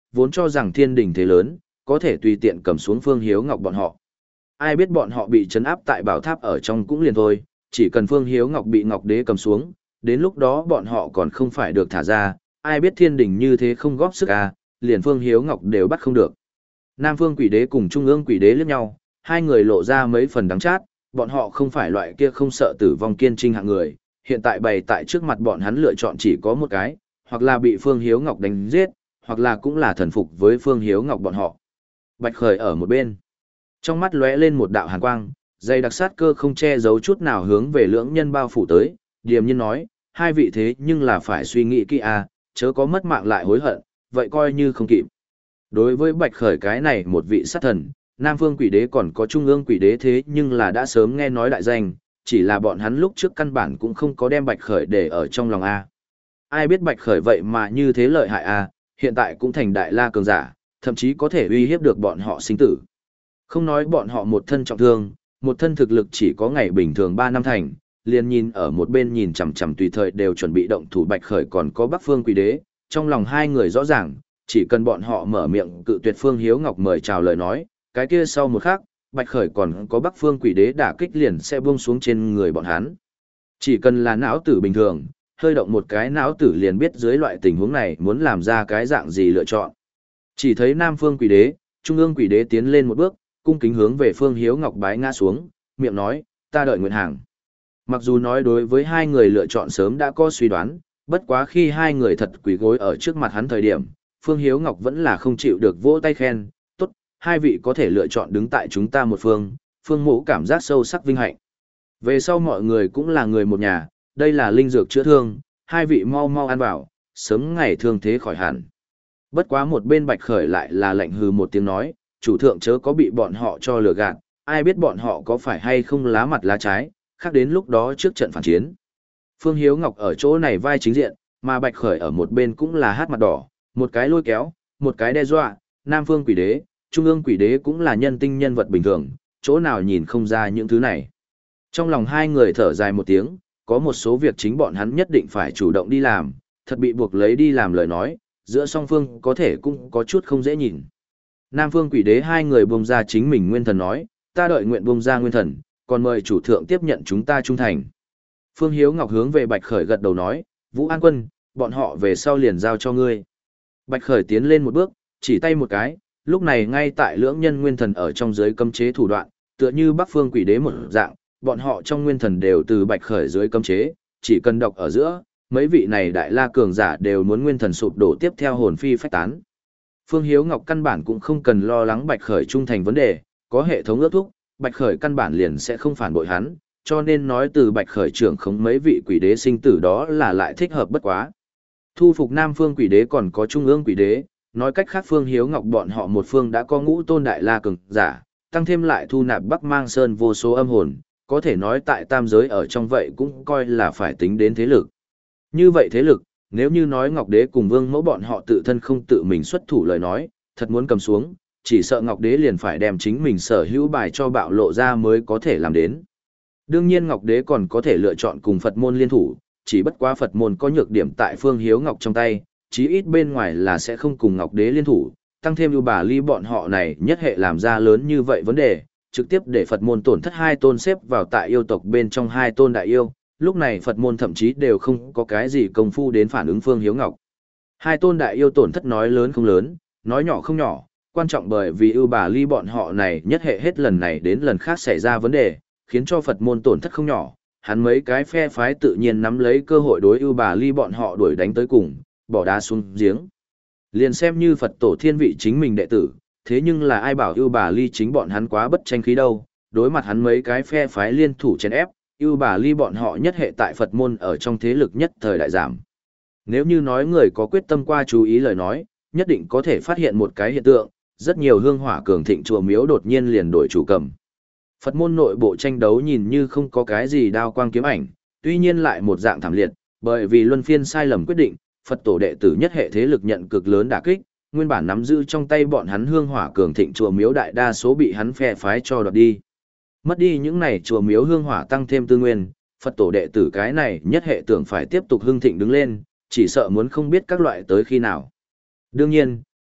vốn cho rằng thiên đình thế lớn, có thể tùy tiện cầm xuống Phương Hiếu Ngọc bọn họ. Ai biết bọn họ bị trấn áp tại bảo tháp ở trong cũng liền thôi, chỉ cần Phương Hiếu Ngọc bị Ngọc Đế cầm xuống, đến lúc đó bọn họ còn không phải được thả ra, ai biết thiên đình như thế không góp sức à, liền Phương Hiếu Ngọc đều bắt không được. Nam Phương Quỷ Đế cùng Trung ương Quỷ Đế liếc nhau, hai người lộ ra mấy phần đắng chát, bọn họ không phải loại kia không sợ tử vong kiên trinh hạng người, hiện tại bày tại trước mặt bọn hắn lựa chọn chỉ có một cái, hoặc là bị Phương Hiếu Ngọc đánh giết, hoặc là cũng là thần phục với Phương Hiếu Ngọc bọn họ. Bạch Khởi ở một bên, trong mắt lóe lên một đạo hàn quang, dày đặc sát cơ không che giấu chút nào hướng về lưỡng nhân bao phủ tới, điềm nhiên nói, hai vị thế nhưng là phải suy nghĩ kỹ à, chớ có mất mạng lại hối hận, vậy coi như không kịp. Đối với Bạch Khởi cái này một vị sát thần, Nam Phương Quỷ Đế còn có Trung ương Quỷ Đế thế nhưng là đã sớm nghe nói đại danh, chỉ là bọn hắn lúc trước căn bản cũng không có đem Bạch Khởi để ở trong lòng A. Ai biết Bạch Khởi vậy mà như thế lợi hại A, hiện tại cũng thành đại la cường giả, thậm chí có thể uy hiếp được bọn họ sinh tử. Không nói bọn họ một thân trọng thương, một thân thực lực chỉ có ngày bình thường ba năm thành, liền nhìn ở một bên nhìn chằm chằm tùy thời đều chuẩn bị động thủ Bạch Khởi còn có Bắc Phương Quỷ Đế, trong lòng hai người rõ ràng, chỉ cần bọn họ mở miệng cự tuyệt Phương Hiếu Ngọc mời chào lời nói, cái kia sau một khắc, Bạch Khởi còn có Bắc Phương Quỷ Đế đả kích liền sẽ buông xuống trên người bọn hắn. Chỉ cần là não tử bình thường, hơi động một cái não tử liền biết dưới loại tình huống này muốn làm ra cái dạng gì lựa chọn. Chỉ thấy Nam Phương Quỷ Đế, Trung ương Quỷ Đế tiến lên một bước, cung kính hướng về Phương Hiếu Ngọc bái ngã xuống, miệng nói, ta đợi nguyện hàng. Mặc dù nói đối với hai người lựa chọn sớm đã có suy đoán, bất quá khi hai người thật quỳ gối ở trước mặt hắn thời điểm, Phương Hiếu Ngọc vẫn là không chịu được vỗ tay khen, tốt, hai vị có thể lựa chọn đứng tại chúng ta một phương, Phương Mộ cảm giác sâu sắc vinh hạnh. Về sau mọi người cũng là người một nhà, đây là linh dược chữa thương, hai vị mau mau ăn vào, sớm ngày thương thế khỏi hẳn. Bất quá một bên Bạch Khởi lại là lạnh hừ một tiếng nói, chủ thượng chớ có bị bọn họ cho lừa gạt, ai biết bọn họ có phải hay không lá mặt lá trái, khác đến lúc đó trước trận phản chiến. Phương Hiếu Ngọc ở chỗ này vai chính diện, mà Bạch Khởi ở một bên cũng là hát mặt đỏ, một cái lôi kéo, một cái đe dọa, Nam Phương Quỷ Đế, Trung ương Quỷ Đế cũng là nhân tinh nhân vật bình thường, chỗ nào nhìn không ra những thứ này. Trong lòng hai người thở dài một tiếng, có một số việc chính bọn hắn nhất định phải chủ động đi làm, thật bị buộc lấy đi làm lời nói, giữa song phương có thể cũng có chút không dễ nhìn. Nam Phương Quỷ Đế hai người buông ra chính mình nguyên thần nói, ta đợi nguyện buông ra nguyên thần, còn mời chủ thượng tiếp nhận chúng ta trung thành. Phương Hiếu Ngọc hướng về Bạch Khởi gật đầu nói, Vũ An Quân, bọn họ về sau liền giao cho ngươi. Bạch Khởi tiến lên một bước, chỉ tay một cái, lúc này ngay tại lưỡng nhân nguyên thần ở trong dưới cấm chế thủ đoạn, tựa như Bắc Phương Quỷ Đế một dạng, bọn họ trong nguyên thần đều từ Bạch Khởi dưới cấm chế, chỉ cần đọc ở giữa, mấy vị này đại la cường giả đều muốn nguyên thần sụp đổ tiếp theo hồn phi phách tán. Phương Hiếu Ngọc căn bản cũng không cần lo lắng Bạch Khởi trung thành vấn đề, có hệ thống ước thúc, Bạch Khởi căn bản liền sẽ không phản bội hắn, cho nên nói từ Bạch Khởi trưởng khống mấy vị quỷ đế sinh tử đó là lại thích hợp bất quá. Thu phục Nam Phương Quỷ Đế còn có Trung ương Quỷ Đế, nói cách khác Phương Hiếu Ngọc bọn họ một phương đã có ngũ tôn đại la cường giả, tăng thêm lại thu nạp Bắc Mang Sơn vô số âm hồn, có thể nói tại tam giới ở trong vậy cũng coi là phải tính đến thế lực. Như vậy thế lực, nếu như nói Ngọc Đế cùng Vương Mẫu bọn họ tự thân không tự mình xuất thủ lời nói, thật muốn cầm xuống, chỉ sợ Ngọc Đế liền phải đem chính mình sở hữu bài cho bạo lộ ra mới có thể làm đến. Đương nhiên Ngọc Đế còn có thể lựa chọn cùng Phật môn liên thủ, chỉ bất quá Phật môn có nhược điểm tại Phương Hiếu Ngọc trong tay, chí ít bên ngoài là sẽ không cùng Ngọc Đế liên thủ, tăng thêm ưu bà ly bọn họ này nhất hệ làm ra lớn như vậy vấn đề, trực tiếp để Phật môn tổn thất hai tôn xếp vào tại yêu tộc bên trong hai tôn đại yêu, lúc này Phật môn thậm chí đều không có cái gì công phu đến phản ứng Phương Hiếu Ngọc. Hai tôn đại yêu tổn thất nói lớn không lớn, nói nhỏ không nhỏ, quan trọng bởi vì ưu bà ly bọn họ này nhất hệ hết lần này đến lần khác xảy ra vấn đề, khiến cho Phật môn tổn thất không nhỏ, hắn mấy cái phe phái tự nhiên nắm lấy cơ hội đối ưu bà ly bọn họ đuổi đánh tới cùng, bỏ đá xuống giếng. Liền xem như Phật tổ thiên vị chính mình đệ tử, thế nhưng là ai bảo ưu bà ly chính bọn hắn quá bất tranh khí đâu, đối mặt hắn mấy cái phe phái liên thủ chèn ép, ưu bà ly bọn họ nhất hệ tại Phật môn ở trong thế lực nhất thời đại giảm. Nếu như nói người có quyết tâm qua chú ý lời nói, nhất định có thể phát hiện một cái hiện tượng, rất nhiều hương hỏa cường thịnh chùa miếu đột nhiên liền đổi chủ cầm. Phật môn nội bộ tranh đấu nhìn như không có cái gì đao quang kiếm ảnh, tuy nhiên lại một dạng thảm liệt, bởi vì luân phiên sai lầm quyết định, Phật tổ đệ tử nhất hệ thế lực nhận cực lớn đả kích, nguyên bản nắm giữ trong tay bọn hắn hương hỏa cường thịnh chùa miếu đại đa số bị hắn phe phái cho đoạt đi. Mất đi những này chùa miếu hương hỏa tăng thêm tư nguyên, Phật tổ đệ tử cái này nhất hệ tưởng phải tiếp tục hưng thịnh đứng lên, chỉ sợ muốn không biết các loại tới khi nào. Đương nhiên,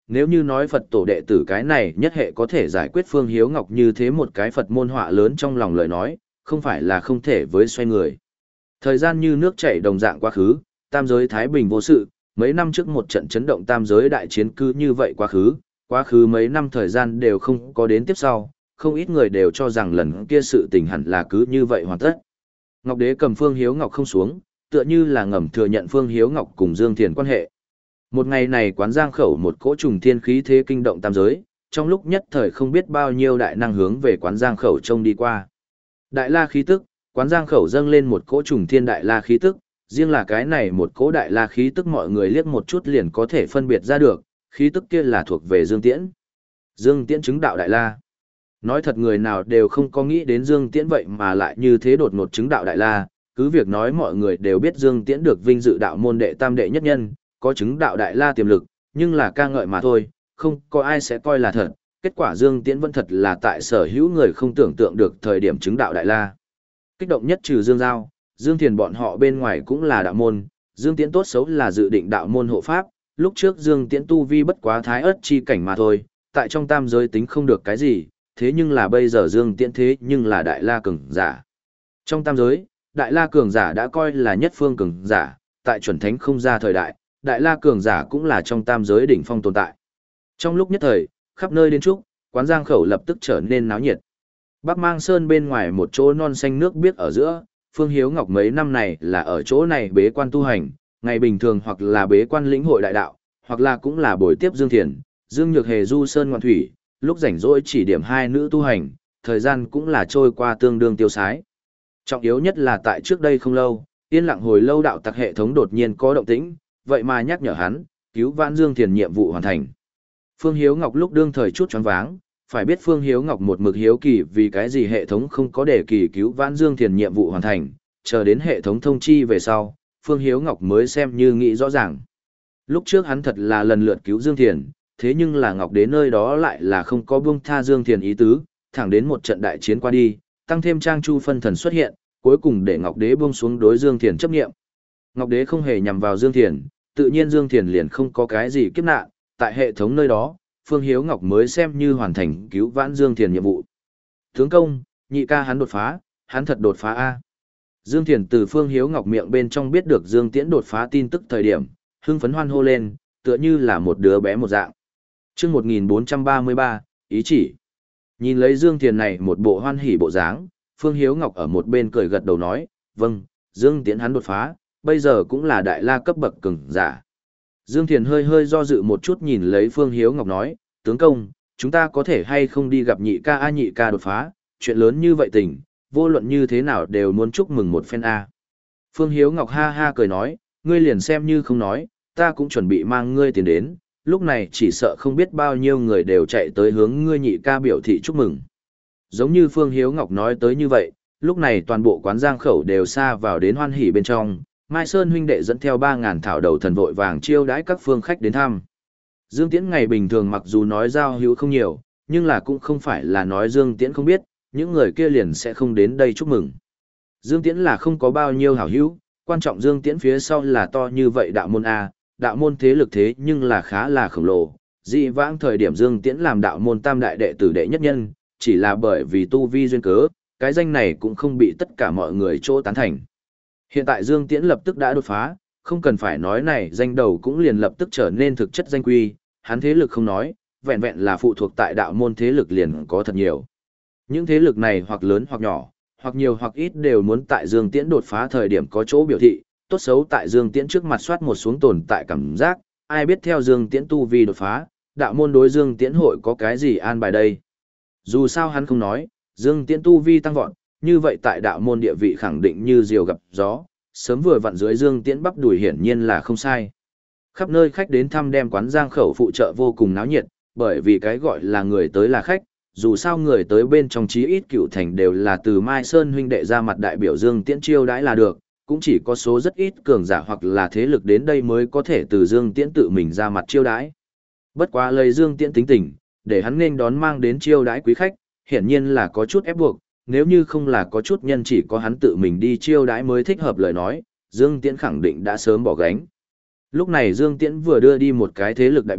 Nếu như nói Phật tổ đệ tử cái này nhất hệ có thể giải quyết Phương Hiếu Ngọc như thế một cái Phật môn họa lớn trong lòng lời nói, không phải là không thể với xoay người. Thời gian như nước chảy đồng dạng quá khứ, tam giới Thái Bình vô sự, mấy năm trước một trận chấn động tam giới đại chiến cứ như vậy quá khứ, quá khứ mấy năm thời gian đều không có đến tiếp sau, không ít người đều cho rằng lần kia sự tình hẳn là cứ như vậy hoàn tất. Ngọc Đế cầm Phương Hiếu Ngọc không xuống, tựa như là ngầm thừa nhận Phương Hiếu Ngọc cùng Dương Thiền quan hệ. Một ngày này quán giang khẩu một cỗ trùng thiên khí thế kinh động tam giới, trong lúc nhất thời không biết bao nhiêu đại năng hướng về quán giang khẩu trông đi qua. Đại la khí tức, quán giang khẩu dâng lên một cỗ trùng thiên đại la khí tức, riêng là cái này một cỗ đại la khí tức mọi người liếc một chút liền có thể phân biệt ra được, khí tức kia là thuộc về Dương Tiễn. Dương Tiễn chứng đạo đại la. Nói thật người nào đều không có nghĩ đến Dương Tiễn vậy mà lại như thế đột ngột chứng đạo đại la, cứ việc nói mọi người đều biết Dương Tiễn được vinh dự đạo môn đệ tam đệ nhất nhân, có chứng đạo đại la tiềm lực, nhưng là ca ngợi mà thôi, không có ai sẽ coi là thật. Kết quả Dương Tiễn vẫn thật là tại sở hữu người không tưởng tượng được thời điểm chứng đạo đại la. Kích động nhất trừ Dương Giao, Dương Thiền bọn họ bên ngoài cũng là đạo môn, Dương Tiễn tốt xấu là dự định đạo môn hộ pháp, lúc trước Dương Tiễn tu vi bất quá thái ớt chi cảnh mà thôi, tại trong tam giới tính không được cái gì, thế nhưng là bây giờ Dương Tiễn thế nhưng là đại la cường giả. Trong tam giới, đại la cường giả đã coi là nhất phương cường giả, tại chuẩn thánh không ra thời đại, đại la cường giả cũng là trong tam giới đỉnh phong tồn tại. Trong lúc nhất thời, khắp nơi đến trúc, quán giang khẩu lập tức trở nên náo nhiệt. Bắc Mang Sơn bên ngoài một chỗ non xanh nước biếc ở giữa, Phương Hiếu Ngọc mấy năm này là ở chỗ này bế quan tu hành, ngày bình thường hoặc là bế quan lĩnh hội đại đạo, hoặc là cũng là buổi tiếp Dương Thiền, Dương Nhược Hề du sơn ngoạn thủy, lúc rảnh rỗi chỉ điểm hai nữ tu hành, thời gian cũng là trôi qua tương đương tiêu sái. Trọng yếu nhất là tại trước đây không lâu, yên lặng hồi lâu đạo tặc hệ thống đột nhiên có động tĩnh, vậy mà nhắc nhở hắn, cứu vãn Dương Thiền nhiệm vụ hoàn thành. Phương Hiếu Ngọc lúc đương thời chút choáng váng, phải biết Phương Hiếu Ngọc một mực hiếu kỳ vì cái gì hệ thống không có để kỳ cứu vãn Dương Thiền nhiệm vụ hoàn thành, chờ đến hệ thống thông chi về sau, Phương Hiếu Ngọc mới xem như nghĩ rõ ràng. Lúc trước hắn thật là lần lượt cứu Dương Thiền, thế nhưng là Ngọc Đế nơi đó lại là không có buông tha Dương Thiền ý tứ, thẳng đến một trận đại chiến qua đi, tăng thêm Trang Chu phân thần xuất hiện, cuối cùng để Ngọc Đế buông xuống đối Dương Thiền chấp nghiệm. Ngọc Đế không hề nhằm vào Dương Thiền, tự nhiên Dương Thiền liền không có cái gì kiếp nạn, tại hệ thống nơi đó, Phương Hiếu Ngọc mới xem như hoàn thành cứu vãn Dương Thiền nhiệm vụ. Tướng công, nhị ca hắn đột phá, hắn thật đột phá A. Dương Thiền từ Phương Hiếu Ngọc miệng bên trong biết được Dương Tiễn đột phá tin tức thời điểm, hưng phấn hoan hô lên, tựa như là một đứa bé một dạng. Chương một nghìn bốn trăm ba mươi ba, ý chỉ. Nhìn lấy Dương Thiền này một bộ hoan hỉ bộ dáng, Phương Hiếu Ngọc ở một bên cười gật đầu nói, vâng, Dương Tiễn hắn đột phá, bây giờ cũng là đại la cấp bậc cường giả. Dương Thiền hơi hơi do dự một chút nhìn lấy Phương Hiếu Ngọc nói, tướng công, chúng ta có thể hay không đi gặp nhị ca a nhị ca đột phá, chuyện lớn như vậy tình, vô luận như thế nào đều muốn chúc mừng một phen a. Phương Hiếu Ngọc ha ha cười nói, ngươi liền xem như không nói, ta cũng chuẩn bị mang ngươi tiền đến, lúc này chỉ sợ không biết bao nhiêu người đều chạy tới hướng ngươi nhị ca biểu thị chúc mừng. Giống như Phương Hiếu Ngọc nói tới như vậy, lúc này toàn bộ quán giang khẩu đều xa vào đến hoan hỉ bên trong, Mai Sơn huynh đệ dẫn theo ba ngàn thảo đầu thần vội vàng chiêu đãi các phương khách đến thăm. Dương Tiễn ngày bình thường mặc dù nói giao hữu không nhiều, nhưng là cũng không phải là nói Dương Tiễn không biết, những người kia liền sẽ không đến đây chúc mừng. Dương Tiễn là không có bao nhiêu hảo hữu, quan trọng Dương Tiễn phía sau là to như vậy đạo môn A, đạo môn thế lực thế nhưng là khá là khổng lồ. Dị vãng thời điểm Dương Tiễn làm đạo môn tam đại đệ tử đệ nhất nhân, chỉ là bởi vì tu vi duyên cớ, cái danh này cũng không bị tất cả mọi người chỗ tán thành. Hiện tại Dương Tiễn lập tức đã đột phá, không cần phải nói này danh đầu cũng liền lập tức trở nên thực chất danh quy, hắn thế lực không nói, vẹn vẹn là phụ thuộc tại đạo môn thế lực liền có thật nhiều. Những thế lực này hoặc lớn hoặc nhỏ, hoặc nhiều hoặc ít đều muốn tại Dương Tiễn đột phá thời điểm có chỗ biểu thị, tốt xấu tại Dương Tiễn trước mặt soát một xuống tồn tại cảm giác, ai biết theo Dương Tiễn tu vi đột phá, đạo môn đối Dương Tiễn hội có cái gì an bài đây. Dù sao hắn không nói, Dương Tiễn tu vi tăng vọt, như vậy tại đạo môn địa vị khẳng định như diều gặp gió, sớm vừa vặn dưới Dương Tiễn bắp đùi hiển nhiên là không sai. Khắp nơi khách đến thăm đem quán giang khẩu phụ trợ vô cùng náo nhiệt, bởi vì cái gọi là người tới là khách, dù sao người tới bên trong chí ít cựu thành đều là từ Mai Sơn huynh đệ ra mặt đại biểu Dương Tiễn chiêu đãi là được, cũng chỉ có số rất ít cường giả hoặc là thế lực đến đây mới có thể từ Dương Tiễn tự mình ra mặt chiêu đãi. Bất quá lời Dương Tiễn tính tình, để hắn nên đón mang đến chiêu đãi quý khách, hiển nhiên là có chút ép buộc, nếu như không là có chút nhân chỉ có hắn tự mình đi chiêu đãi mới thích hợp lời nói, Dương Tiễn khẳng định đã sớm bỏ gánh. Lúc này Dương Tiễn vừa đưa đi một cái thế lực đại biểu,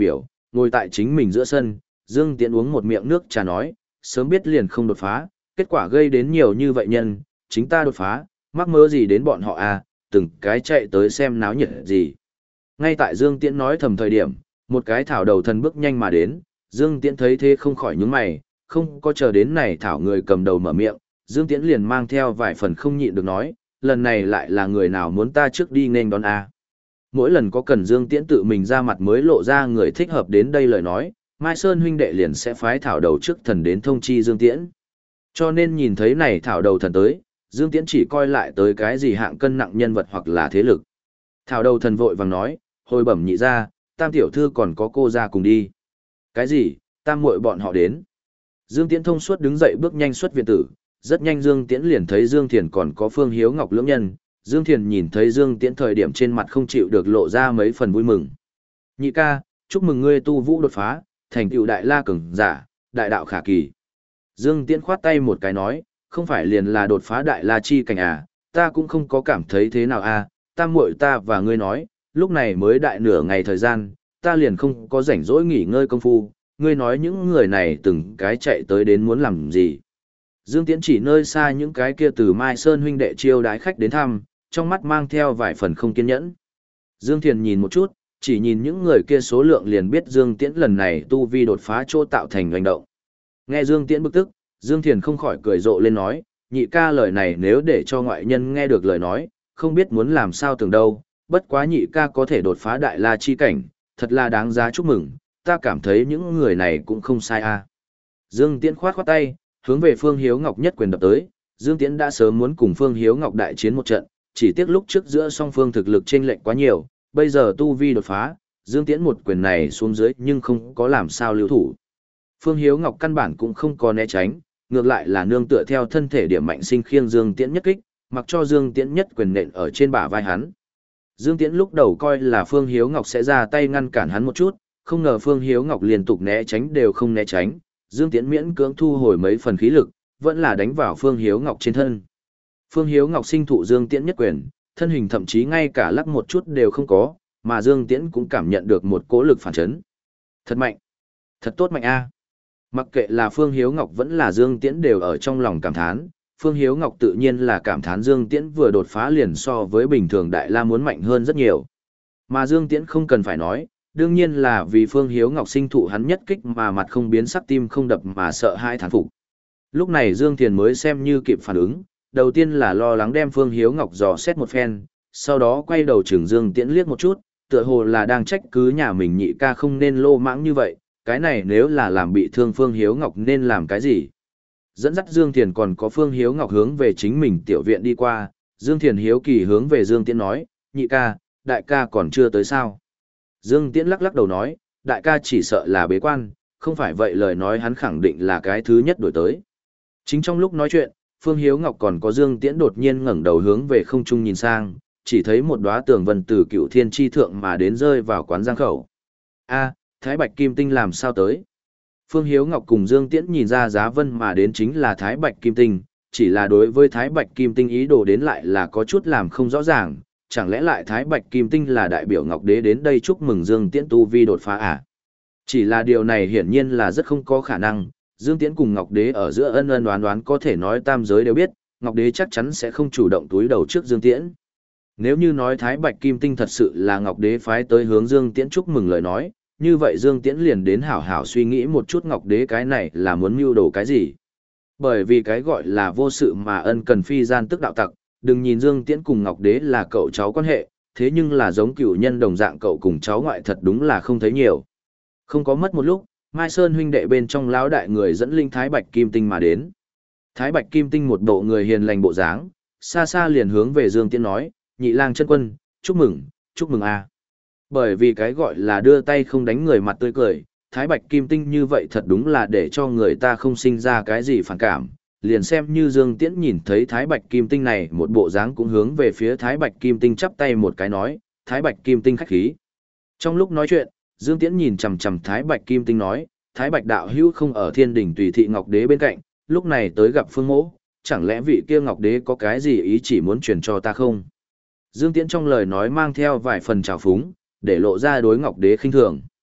ngồi tại chính mình giữa sân, Dương Tiễn uống một miệng nước trà nói, sớm biết liền không đột phá, kết quả gây đến nhiều như vậy nhân, chính ta đột phá, mắc mơ gì đến bọn họ à, từng cái chạy tới xem náo nhiệt gì. Ngay tại Dương Tiễn nói thầm thời điểm, một cái thảo đầu thần bước nhanh mà đến, Dương Tiễn thấy thế không khỏi nhướng mày, không có chờ đến này thảo người cầm đầu mở miệng, Dương Tiễn liền mang theo vài phần không nhịn được nói, lần này lại là người nào muốn ta trước đi nên đón a. Mỗi lần có cần Dương Tiễn tự mình ra mặt mới lộ ra người thích hợp đến đây lời nói, Mai Sơn huynh đệ liền sẽ phái thảo đầu trước thần đến thông chi Dương Tiễn. Cho nên nhìn thấy này thảo đầu thần tới, Dương Tiễn chỉ coi lại tới cái gì hạng cân nặng nhân vật hoặc là thế lực. Thảo đầu thần vội vàng nói, hồi bẩm nhị ra, tam tiểu thư còn có cô ra cùng đi. Cái gì, tam muội bọn họ đến. Dương Tiễn thông suốt đứng dậy bước nhanh xuất viện tử, rất nhanh Dương Tiễn liền thấy Dương Thiền còn có Phương Hiếu Ngọc lưỡng nhân. Dương Thiền nhìn thấy Dương Tiễn thời điểm trên mặt không chịu được lộ ra mấy phần vui mừng. Nhị ca, chúc mừng ngươi tu vũ đột phá, thành tựu đại la cường giả, đại đạo khả kỳ. Dương Tiễn khoát tay một cái nói, không phải liền là đột phá đại la chi cảnh à, ta cũng không có cảm thấy thế nào à, tam muội ta và ngươi nói, lúc này mới đại nửa ngày thời gian, ta liền không có rảnh rỗi nghỉ ngơi công phu, ngươi nói những người này từng cái chạy tới đến muốn làm gì. Dương Tiễn chỉ nơi xa những cái kia từ Mai Sơn huynh đệ chiêu đái khách đến thăm, trong mắt mang theo vài phần không kiên nhẫn. Dương Thiền nhìn một chút, chỉ nhìn những người kia số lượng liền biết Dương Tiễn lần này tu vi đột phá chỗ tạo thành hành động. Nghe Dương Tiễn bực tức, Dương Thiền không khỏi cười rộ lên nói, nhị ca lời này nếu để cho ngoại nhân nghe được lời nói, không biết muốn làm sao tưởng đâu, bất quá nhị ca có thể đột phá đại la chi cảnh, thật là đáng giá chúc mừng, ta cảm thấy những người này cũng không sai a. Dương Tiễn khoát khoát tay, hướng về Phương Hiếu Ngọc nhất quyền đập tới, Dương Tiễn đã sớm muốn cùng Phương Hiếu Ngọc đại chiến một trận, chỉ tiếc lúc trước giữa song phương thực lực chênh lệch quá nhiều, bây giờ tu vi đột phá, Dương Tiễn một quyền này xuống dưới nhưng không có làm sao lưu thủ. Phương Hiếu Ngọc căn bản cũng không có né tránh, ngược lại là nương tựa theo thân thể điểm mạnh sinh khiêng Dương Tiễn nhất kích, mặc cho Dương Tiễn nhất quyền nện ở trên bả vai hắn. Dương Tiễn lúc đầu coi là Phương Hiếu Ngọc sẽ ra tay ngăn cản hắn một chút, không ngờ Phương Hiếu Ngọc liên tục né tránh đều không né tránh, Dương Tiễn miễn cưỡng thu hồi mấy phần khí lực, vẫn là đánh vào Phương Hiếu Ngọc trên thân. Phương Hiếu Ngọc sinh thụ Dương Tiễn nhất quyền, thân hình thậm chí ngay cả lắc một chút đều không có, mà Dương Tiễn cũng cảm nhận được một cỗ lực phản chấn. Thật mạnh, thật tốt mạnh a. Mặc kệ là Phương Hiếu Ngọc vẫn là Dương Tiễn đều ở trong lòng cảm thán, Phương Hiếu Ngọc tự nhiên là cảm thán Dương Tiễn vừa đột phá liền so với bình thường đại la muốn mạnh hơn rất nhiều. Mà Dương Tiễn không cần phải nói, đương nhiên là vì Phương Hiếu Ngọc sinh thụ hắn nhất kích mà mặt không biến sắc tim không đập mà sợ hai thán phục. Lúc này Dương Thiền mới xem như kịp phản ứng, đầu tiên là lo lắng đem Phương Hiếu Ngọc dò xét một phen, sau đó quay đầu trừng Dương Tiễn liếc một chút, tựa hồ là đang trách cứ nhà mình nhị ca không nên lô mãng như vậy, cái này nếu là làm bị thương Phương Hiếu Ngọc nên làm cái gì. Dẫn dắt Dương Thiền còn có Phương Hiếu Ngọc hướng về chính mình tiểu viện đi qua, Dương Thiền hiếu kỳ hướng về Dương Tiễn nói, nhị ca, đại ca còn chưa tới sao. Dương Tiễn lắc lắc đầu nói, đại ca chỉ sợ là bế quan, không phải vậy lời nói hắn khẳng định là cái thứ nhất đổi tới. Chính trong lúc nói chuyện, Phương Hiếu Ngọc còn có Dương Tiễn đột nhiên ngẩng đầu hướng về không trung nhìn sang, chỉ thấy một đóa tường vân từ Cựu Thiên chi thượng mà đến rơi vào quán giang khẩu. A, Thái Bạch Kim Tinh làm sao tới? Phương Hiếu Ngọc cùng Dương Tiễn nhìn ra giá vân mà đến chính là Thái Bạch Kim Tinh, chỉ là đối với Thái Bạch Kim Tinh ý đồ đến lại là có chút làm không rõ ràng, chẳng lẽ lại Thái Bạch Kim Tinh là đại biểu Ngọc Đế đến đây chúc mừng Dương Tiễn tu vi đột phá à? Chỉ là điều này hiển nhiên là rất không có khả năng, Dương Tiễn cùng Ngọc Đế ở giữa ân ân đoán đoán có thể nói tam giới đều biết, Ngọc Đế chắc chắn sẽ không chủ động túi đầu trước Dương Tiễn. Nếu như nói Thái Bạch Kim Tinh thật sự là Ngọc Đế phái tới hướng Dương Tiễn chúc mừng lời nói, như vậy Dương Tiễn liền đến hảo hảo suy nghĩ một chút Ngọc Đế cái này là muốn mưu đồ cái gì. Bởi vì cái gọi là vô sự mà ân cần phi gian tức đạo tặc, đừng nhìn Dương Tiễn cùng Ngọc Đế là cậu cháu quan hệ, thế nhưng là giống cựu nhân đồng dạng cậu cùng cháu ngoại thật đúng là không thấy nhiều. Không có mất một lúc, Mai Sơn huynh đệ bên trong lão đại người dẫn linh Thái Bạch Kim Tinh mà đến. Thái Bạch Kim Tinh một bộ người hiền lành bộ dáng, xa xa liền hướng về Dương Tiễn nói, nhị lang chân quân, chúc mừng, chúc mừng a. Bởi vì cái gọi là đưa tay không đánh người mặt tươi cười, Thái Bạch Kim Tinh như vậy thật đúng là để cho người ta không sinh ra cái gì phản cảm. Liền xem như Dương Tiễn nhìn thấy Thái Bạch Kim Tinh này một bộ dáng cũng hướng về phía Thái Bạch Kim Tinh chắp tay một cái nói, Thái Bạch Kim Tinh khách khí. Trong lúc nói chuyện, Dương Tiễn nhìn chằm chằm Thái Bạch Kim Tinh nói, Thái Bạch đạo hữu không ở Thiên Đình Tùy Thị Ngọc Đế bên cạnh, lúc này tới gặp Phương Mỗ, chẳng lẽ vị kia Ngọc Đế có cái gì ý chỉ muốn truyền cho ta không? Dương Tiễn trong lời nói mang theo vài phần trào phúng, để lộ ra đối Ngọc Đế khinh thường.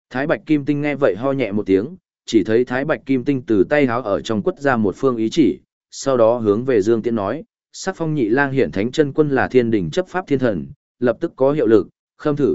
Thái Bạch Kim Tinh nghe vậy ho nhẹ một tiếng, chỉ thấy Thái Bạch Kim Tinh từ tay háo ở trong quất ra một phương ý chỉ, sau đó hướng về Dương Tiễn nói, sắc phong nhị lang hiện thánh chân quân là thiên đỉnh chấp pháp thiên thần, lập tức có hiệu lực, khâm thử.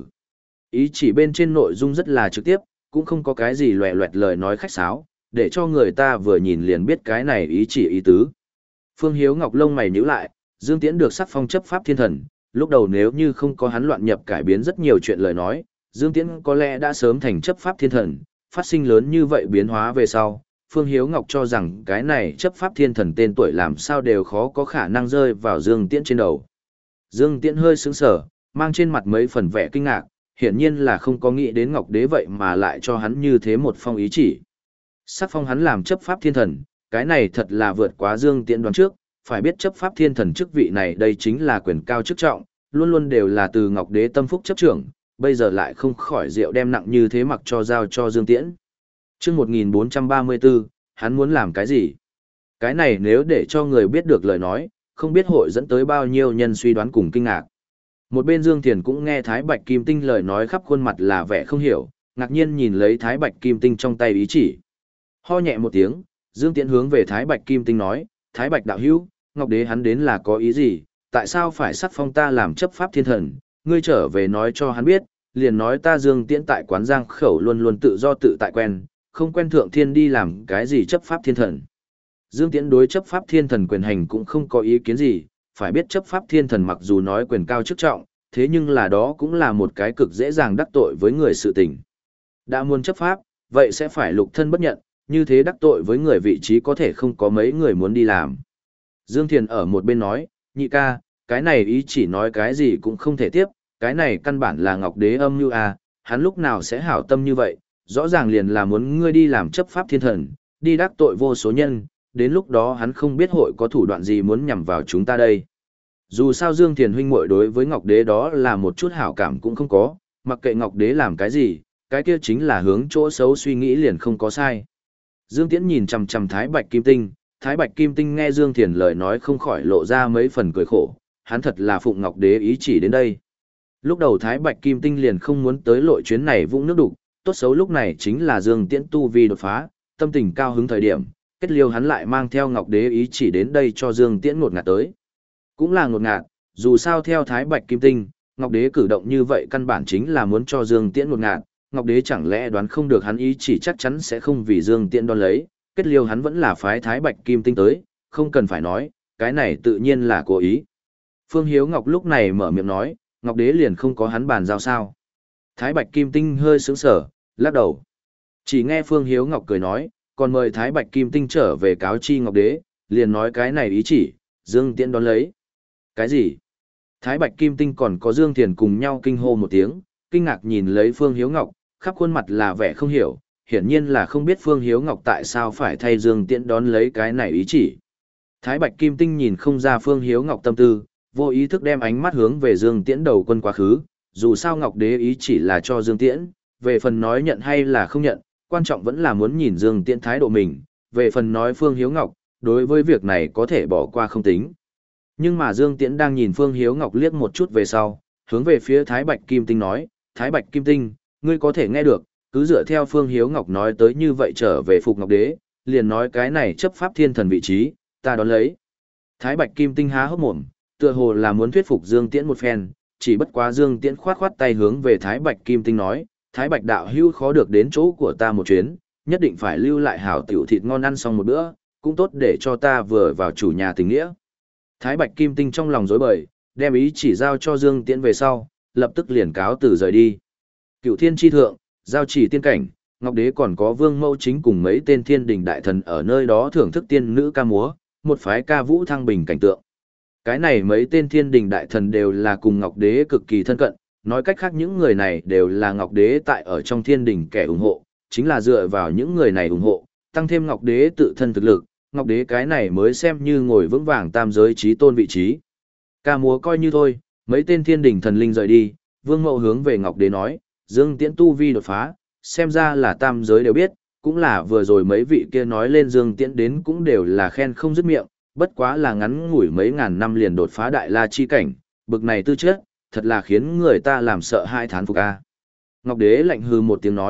Ý chỉ bên trên nội dung rất là trực tiếp, cũng không có cái gì loẹ loẹt lời nói khách sáo, để cho người ta vừa nhìn liền biết cái này ý chỉ ý tứ. Phương Hiếu Ngọc lông mày nhíu lại, Dương Tiễn được sắc phong chấp pháp thiên thần, lúc đầu nếu như không có hắn loạn nhập cải biến rất nhiều chuyện lời nói, Dương Tiễn có lẽ đã sớm thành chấp pháp thiên thần, phát sinh lớn như vậy biến hóa về sau. Phương Hiếu Ngọc cho rằng cái này chấp pháp thiên thần tên tuổi làm sao đều khó có khả năng rơi vào Dương Tiễn trên đầu. Dương Tiễn hơi sững sờ, mang trên mặt mấy phần vẻ kinh ngạc, hiển nhiên là không có nghĩ đến Ngọc Đế vậy mà lại cho hắn như thế một phong ý chỉ. Sắc phong hắn làm chấp pháp thiên thần, cái này thật là vượt quá Dương Tiễn đoán trước, phải biết chấp pháp thiên thần chức vị này đây chính là quyền cao chức trọng, luôn luôn đều là từ Ngọc Đế tâm phúc chấp trưởng, bây giờ lại không khỏi rượu đem nặng như thế mặc cho giao cho Dương Tiễn. Chương một nghìn bốn trăm ba mươi bốn, hắn muốn làm cái gì? Cái này nếu để cho người biết được lời nói, không biết hội dẫn tới bao nhiêu nhân suy đoán cùng kinh ngạc. Một bên Dương Thiền cũng nghe Thái Bạch Kim Tinh lời nói khắp khuôn mặt là vẻ không hiểu, ngạc nhiên nhìn lấy Thái Bạch Kim Tinh trong tay ý chỉ. Ho nhẹ một tiếng, Dương Tiễn hướng về Thái Bạch Kim Tinh nói, Thái Bạch đạo hữu, Ngọc Đế hắn đến là có ý gì, tại sao phải sắc phong ta làm chấp pháp thiên thần, ngươi trở về nói cho hắn biết, liền nói ta Dương Tiễn tại quán giang khẩu luôn luôn tự do tự tại quen, không quen thượng thiên đi làm cái gì chấp pháp thiên thần. Dương Tiễn đối chấp pháp thiên thần quyền hành cũng không có ý kiến gì, phải biết chấp pháp thiên thần mặc dù nói quyền cao chức trọng, thế nhưng là đó cũng là một cái cực dễ dàng đắc tội với người sự tình. Đã muốn chấp pháp, vậy sẽ phải lục thân bất nhận, như thế đắc tội với người vị trí có thể không có mấy người muốn đi làm. Dương Thiền ở một bên nói, nhị ca, cái này ý chỉ nói cái gì cũng không thể tiếp, cái này căn bản là Ngọc Đế âm như à, hắn lúc nào sẽ hảo tâm như vậy, rõ ràng liền là muốn ngươi đi làm chấp pháp thiên thần, đi đắc tội vô số nhân, đến lúc đó hắn không biết hội có thủ đoạn gì muốn nhằm vào chúng ta đây. Dù sao Dương Thiền huynh muội đối với Ngọc Đế đó là một chút hảo cảm cũng không có, mặc kệ Ngọc Đế làm cái gì, cái kia chính là hướng chỗ xấu suy nghĩ liền không có sai. Dương Tiễn nhìn chằm chằm Thái Bạch Kim Tinh, Thái Bạch Kim Tinh nghe Dương Thiền lời nói không khỏi lộ ra mấy phần cười khổ, hắn thật là phụng Ngọc Đế ý chỉ đến đây. Lúc đầu Thái Bạch Kim Tinh liền không muốn tới lội chuyến này vũng nước đục, tốt xấu lúc này chính là Dương Tiễn tu vi đột phá, tâm tình cao hứng thời điểm, kết liêu hắn lại mang theo Ngọc Đế ý chỉ đến đây cho Dương Tiễn ngột ngạt tới. Cũng là ngột ngạt, dù sao theo Thái Bạch Kim Tinh, Ngọc Đế cử động như vậy căn bản chính là muốn cho Dương Tiễn ngột ngạt, Ngọc Đế chẳng lẽ đoán không được hắn ý chỉ chắc chắn sẽ không vì Dương Tiễn đón lấy, kết liêu hắn vẫn là phái Thái Bạch Kim Tinh tới, không cần phải nói, cái này tự nhiên là cố ý. Phương Hiếu Ngọc lúc này mở miệng nói, Ngọc Đế liền không có hắn bàn giao sao. Thái Bạch Kim Tinh hơi sướng sở, lắc đầu. Chỉ nghe Phương Hiếu Ngọc cười nói, còn mời Thái Bạch Kim Tinh trở về cáo chi Ngọc Đế, liền nói cái này ý chỉ, Dương Tiễn đón lấy. Cái gì? Thái Bạch Kim Tinh còn có Dương Thiền cùng nhau kinh hô một tiếng, kinh ngạc nhìn lấy Phương Hiếu Ngọc, khắp khuôn mặt là vẻ không hiểu, hiển nhiên là không biết Phương Hiếu Ngọc tại sao phải thay Dương Tiễn đón lấy cái này ý chỉ. Thái Bạch Kim Tinh nhìn không ra Phương Hiếu Ngọc tâm tư, vô ý thức đem ánh mắt hướng về Dương Tiễn đầu quân quá khứ, dù sao Ngọc Đế ý chỉ là cho Dương Tiễn, về phần nói nhận hay là không nhận, quan trọng vẫn là muốn nhìn Dương Tiễn thái độ mình, về phần nói Phương Hiếu Ngọc, đối với việc này có thể bỏ qua không tính. Nhưng mà Dương Tiễn đang nhìn Phương Hiếu Ngọc liếc một chút về sau, hướng về phía Thái Bạch Kim Tinh nói, Thái Bạch Kim Tinh, ngươi có thể nghe được, cứ dựa theo Phương Hiếu Ngọc nói tới như vậy trở về phục Ngọc Đế, liền nói cái này chấp pháp thiên thần vị trí, ta đón lấy. Thái Bạch Kim Tinh há hốc mồm, tựa hồ là muốn thuyết phục Dương Tiễn một phen, chỉ bất quá Dương Tiễn khoát khoát tay hướng về Thái Bạch Kim Tinh nói, Thái Bạch đạo hữu khó được đến chỗ của ta một chuyến, nhất định phải lưu lại hảo tiểu thịt ngon ăn xong một bữa, cũng tốt để cho ta vừa vào chủ nhà tình nghĩa. Thái Bạch Kim Tinh trong lòng rối bời, đem ý chỉ giao cho Dương Tiễn về sau, lập tức liền cáo từ rời đi. Cựu Thiên chi thượng, giao chỉ tiên cảnh, Ngọc Đế còn có Vương Mẫu Chính cùng mấy tên thiên đình đại thần ở nơi đó thưởng thức tiên nữ ca múa, một phái ca vũ thăng bình cảnh tượng. Cái này mấy tên thiên đình đại thần đều là cùng Ngọc Đế cực kỳ thân cận, nói cách khác những người này đều là Ngọc Đế tại ở trong thiên đình kẻ ủng hộ, chính là dựa vào những người này ủng hộ, tăng thêm Ngọc Đế tự thân thực lực, Ngọc Đế cái này mới xem như ngồi vững vàng tam giới trí tôn vị trí. Ca múa coi như thôi, mấy tên thiên đình thần linh rời đi, Vương Mậu hướng về Ngọc Đế nói, Dương Tiễn tu vi đột phá, xem ra là tam giới đều biết, cũng là vừa rồi mấy vị kia nói lên Dương Tiễn đến cũng đều là khen không dứt miệng, bất quá là ngắn ngủi mấy ngàn năm liền đột phá đại la chi cảnh, bực này tư chất, thật là khiến người ta làm sợ hai thán phục a. Ngọc Đế lạnh hừ một tiếng nói,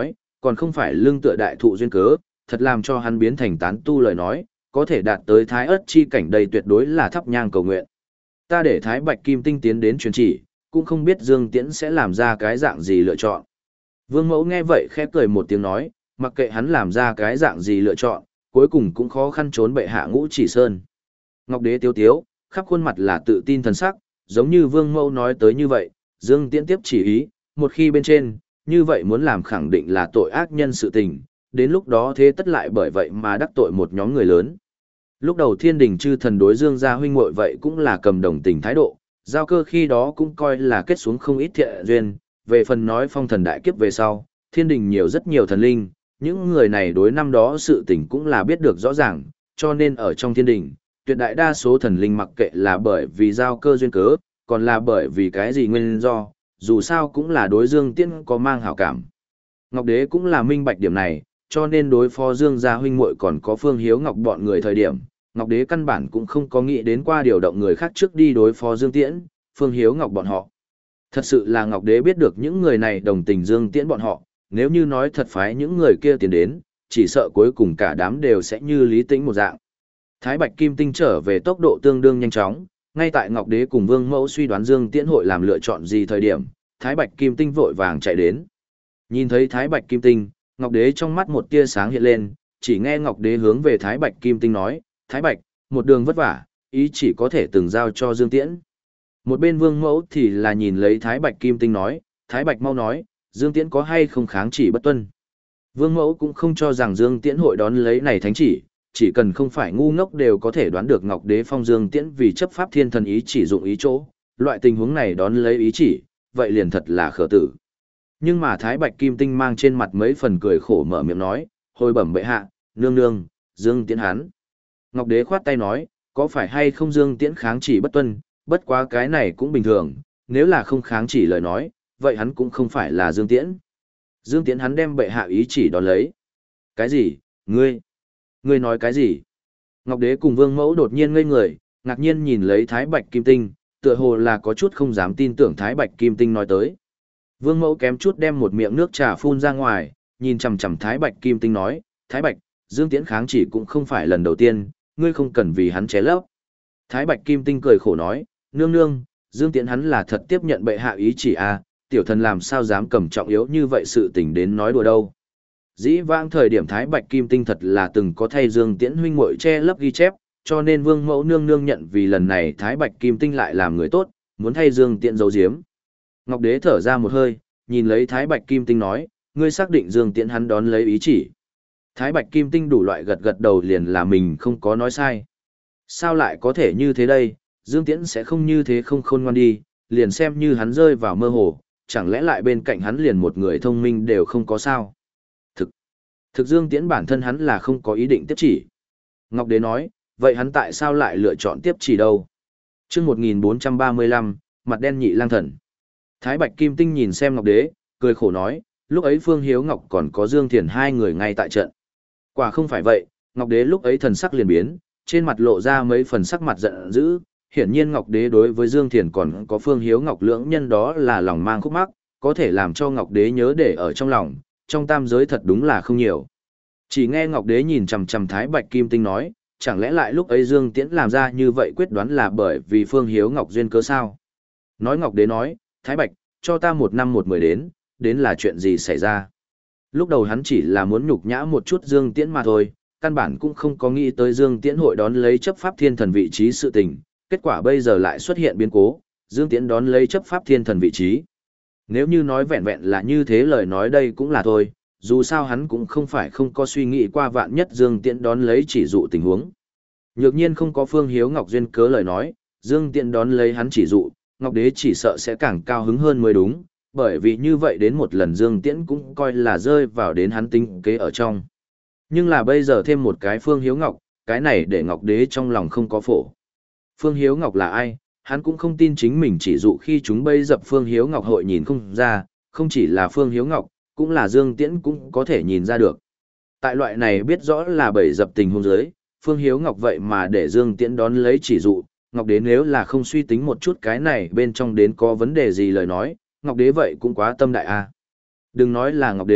còn không phải lương tựa đại thụ duyên cớ, thật làm cho hắn biến thành tán tu lời nói, có thể đạt tới thái ớt chi cảnh đây tuyệt đối là thắp nhang cầu nguyện. Ta để Thái Bạch Kim Tinh tiến đến truyền chỉ, cũng không biết Dương Tiễn sẽ làm ra cái dạng gì lựa chọn. Vương Mẫu nghe vậy khẽ cười một tiếng nói, mặc kệ hắn làm ra cái dạng gì lựa chọn, cuối cùng cũng khó khăn trốn bệ hạ Ngũ Chỉ Sơn. Ngọc Đế tiếu tiếu, khắp khuôn mặt là tự tin thần sắc, giống như Vương Mẫu nói tới như vậy, Dương Tiễn tiếp chỉ ý, một khi bên trên, như vậy muốn làm khẳng định là tội ác nhân sự tình, đến lúc đó thế tất lại bởi vậy mà đắc tội một nhóm người lớn. Lúc đầu Thiên Đình chư thần đối Dương gia huynh muội vậy cũng là cầm đồng tình thái độ, giao cơ khi đó cũng coi là kết xuống không ít thiện duyên, về phần nói phong thần đại kiếp về sau, Thiên Đình nhiều rất nhiều thần linh, những người này đối năm đó sự tình cũng là biết được rõ ràng, cho nên ở trong Thiên Đình, tuyệt đại đa số thần linh mặc kệ là bởi vì giao cơ duyên cớ, còn là bởi vì cái gì nguyên do, dù sao cũng là đối Dương Tiễn có mang hảo cảm. Ngọc Đế cũng là minh bạch điểm này, cho nên đối phó Dương gia huynh muội còn có Phương Hiếu Ngọc bọn người thời điểm, Ngọc Đế căn bản cũng không có nghĩ đến qua điều động người khác trước đi đối phó Dương Tiễn, Phương Hiếu Ngọc bọn họ. Thật sự là Ngọc Đế biết được những người này đồng tình Dương Tiễn bọn họ, nếu như nói thật phái những người kia tiến đến, chỉ sợ cuối cùng cả đám đều sẽ như Lý Tĩnh một dạng. Thái Bạch Kim Tinh trở về tốc độ tương đương nhanh chóng, ngay tại Ngọc Đế cùng Vương Mẫu suy đoán Dương Tiễn hội làm lựa chọn gì thời điểm, Thái Bạch Kim Tinh vội vàng chạy đến. Nhìn thấy Thái Bạch Kim Tinh, Ngọc Đế trong mắt một tia sáng hiện lên, chỉ nghe Ngọc Đế hướng về Thái Bạch Kim Tinh nói, Thái Bạch, một đường vất vả, ý chỉ có thể từng giao cho Dương Tiễn. Một bên Vương Mẫu thì là nhìn lấy Thái Bạch Kim Tinh nói, Thái Bạch mau nói, Dương Tiễn có hay không kháng chỉ bất tuân. Vương Mẫu cũng không cho rằng Dương Tiễn hội đón lấy này thánh chỉ, chỉ cần không phải ngu ngốc đều có thể đoán được Ngọc Đế phong Dương Tiễn vì chấp pháp thiên thần ý chỉ dụng ý chỗ, loại tình huống này đón lấy ý chỉ, vậy liền thật là khở tử. Nhưng mà Thái Bạch Kim Tinh mang trên mặt mấy phần cười khổ mở miệng nói, hồi bẩm bệ hạ, nương nương, Dương Tiễn hắn. Ngọc Đế khoát tay nói, có phải hay không Dương Tiễn kháng chỉ bất tuân, bất quá cái này cũng bình thường, nếu là không kháng chỉ lời nói, vậy hắn cũng không phải là Dương Tiễn. Dương Tiễn hắn đem bệ hạ ý chỉ đón lấy. Cái gì, ngươi? Ngươi nói cái gì? Ngọc Đế cùng Vương Mẫu đột nhiên ngây người, ngạc nhiên nhìn lấy Thái Bạch Kim Tinh, tựa hồ là có chút không dám tin tưởng Thái Bạch Kim Tinh nói tới. Vương Mẫu kém chút đem một miệng nước trà phun ra ngoài, nhìn chằm chằm Thái Bạch Kim Tinh nói, Thái Bạch, Dương Tiễn kháng chỉ cũng không phải lần đầu tiên, ngươi không cần vì hắn ché lấp. Thái Bạch Kim Tinh cười khổ nói, nương nương, Dương Tiễn hắn là thật tiếp nhận bệ hạ ý chỉ à, tiểu thần làm sao dám cầm trọng yếu như vậy sự tình đến nói đùa đâu. Dĩ vãng thời điểm Thái Bạch Kim Tinh thật là từng có thay Dương Tiễn huynh muội che lấp ghi chép, cho nên Vương Mẫu nương nương nhận vì lần này Thái Bạch Kim Tinh lại làm người tốt, muốn thay Dương Tiễn giấu giếm. Ngọc Đế thở ra một hơi, nhìn lấy Thái Bạch Kim Tinh nói, ngươi xác định Dương Tiễn hắn đón lấy ý chỉ. Thái Bạch Kim Tinh đủ loại gật gật đầu liền là mình không có nói sai. Sao lại có thể như thế đây, Dương Tiễn sẽ không như thế không khôn ngoan đi, liền xem như hắn rơi vào mơ hồ, chẳng lẽ lại bên cạnh hắn liền một người thông minh đều không có sao. Thực, thực Dương Tiễn bản thân hắn là không có ý định tiếp chỉ. Ngọc Đế nói, vậy hắn tại sao lại lựa chọn tiếp chỉ đâu? Chương một nghìn bốn trăm ba mươi lăm, mặt đen nhị lang thần. Thái Bạch Kim Tinh nhìn xem Ngọc Đế, cười khổ nói, lúc ấy Phương Hiếu Ngọc còn có Dương Thiền hai người ngay tại trận. Quả không phải vậy, Ngọc Đế lúc ấy thần sắc liền biến, trên mặt lộ ra mấy phần sắc mặt giận dữ, hiển nhiên Ngọc Đế đối với Dương Thiền còn có Phương Hiếu Ngọc lưỡng nhân đó là lòng mang khúc mắc, có thể làm cho Ngọc Đế nhớ để ở trong lòng, trong tam giới thật đúng là không nhiều. Chỉ nghe Ngọc Đế nhìn chằm chằm Thái Bạch Kim Tinh nói, chẳng lẽ lại lúc ấy Dương Tiễn làm ra như vậy quyết đoán là bởi vì Phương Hiếu Ngọc duyên cớ sao? Nói Ngọc Đế nói, Thái Bạch, cho ta một năm một mười đến, đến là chuyện gì xảy ra? Lúc đầu hắn chỉ là muốn nhục nhã một chút Dương Tiễn mà thôi, căn bản cũng không có nghĩ tới Dương Tiễn hội đón lấy chấp pháp thiên thần vị trí sự tình, kết quả bây giờ lại xuất hiện biến cố, Dương Tiễn đón lấy chấp pháp thiên thần vị trí. Nếu như nói vẹn vẹn là như thế lời nói đây cũng là thôi, dù sao hắn cũng không phải không có suy nghĩ qua vạn nhất Dương Tiễn đón lấy chỉ dụ tình huống. Nhược nhiên không có Phương Hiếu Ngọc duyên cớ lời nói, Dương Tiễn đón lấy hắn chỉ dụ, Ngọc Đế chỉ sợ sẽ càng cao hứng hơn mới đúng, bởi vì như vậy đến một lần Dương Tiễn cũng coi là rơi vào đến hắn tính kế ở trong. Nhưng là bây giờ thêm một cái Phương Hiếu Ngọc, cái này để Ngọc Đế trong lòng không có phổ. Phương Hiếu Ngọc là ai? Hắn cũng không tin chính mình chỉ dụ khi chúng bây dập Phương Hiếu Ngọc hội nhìn không ra, không chỉ là Phương Hiếu Ngọc, cũng là Dương Tiễn cũng có thể nhìn ra được. Tại loại này biết rõ là bầy dập tình huống dưới, Phương Hiếu Ngọc vậy mà để Dương Tiễn đón lấy chỉ dụ, Ngọc Đế nếu là không suy tính một chút cái này bên trong đến có vấn đề gì lời nói, Ngọc Đế vậy cũng quá tâm đại a. Đừng nói là Ngọc Đế,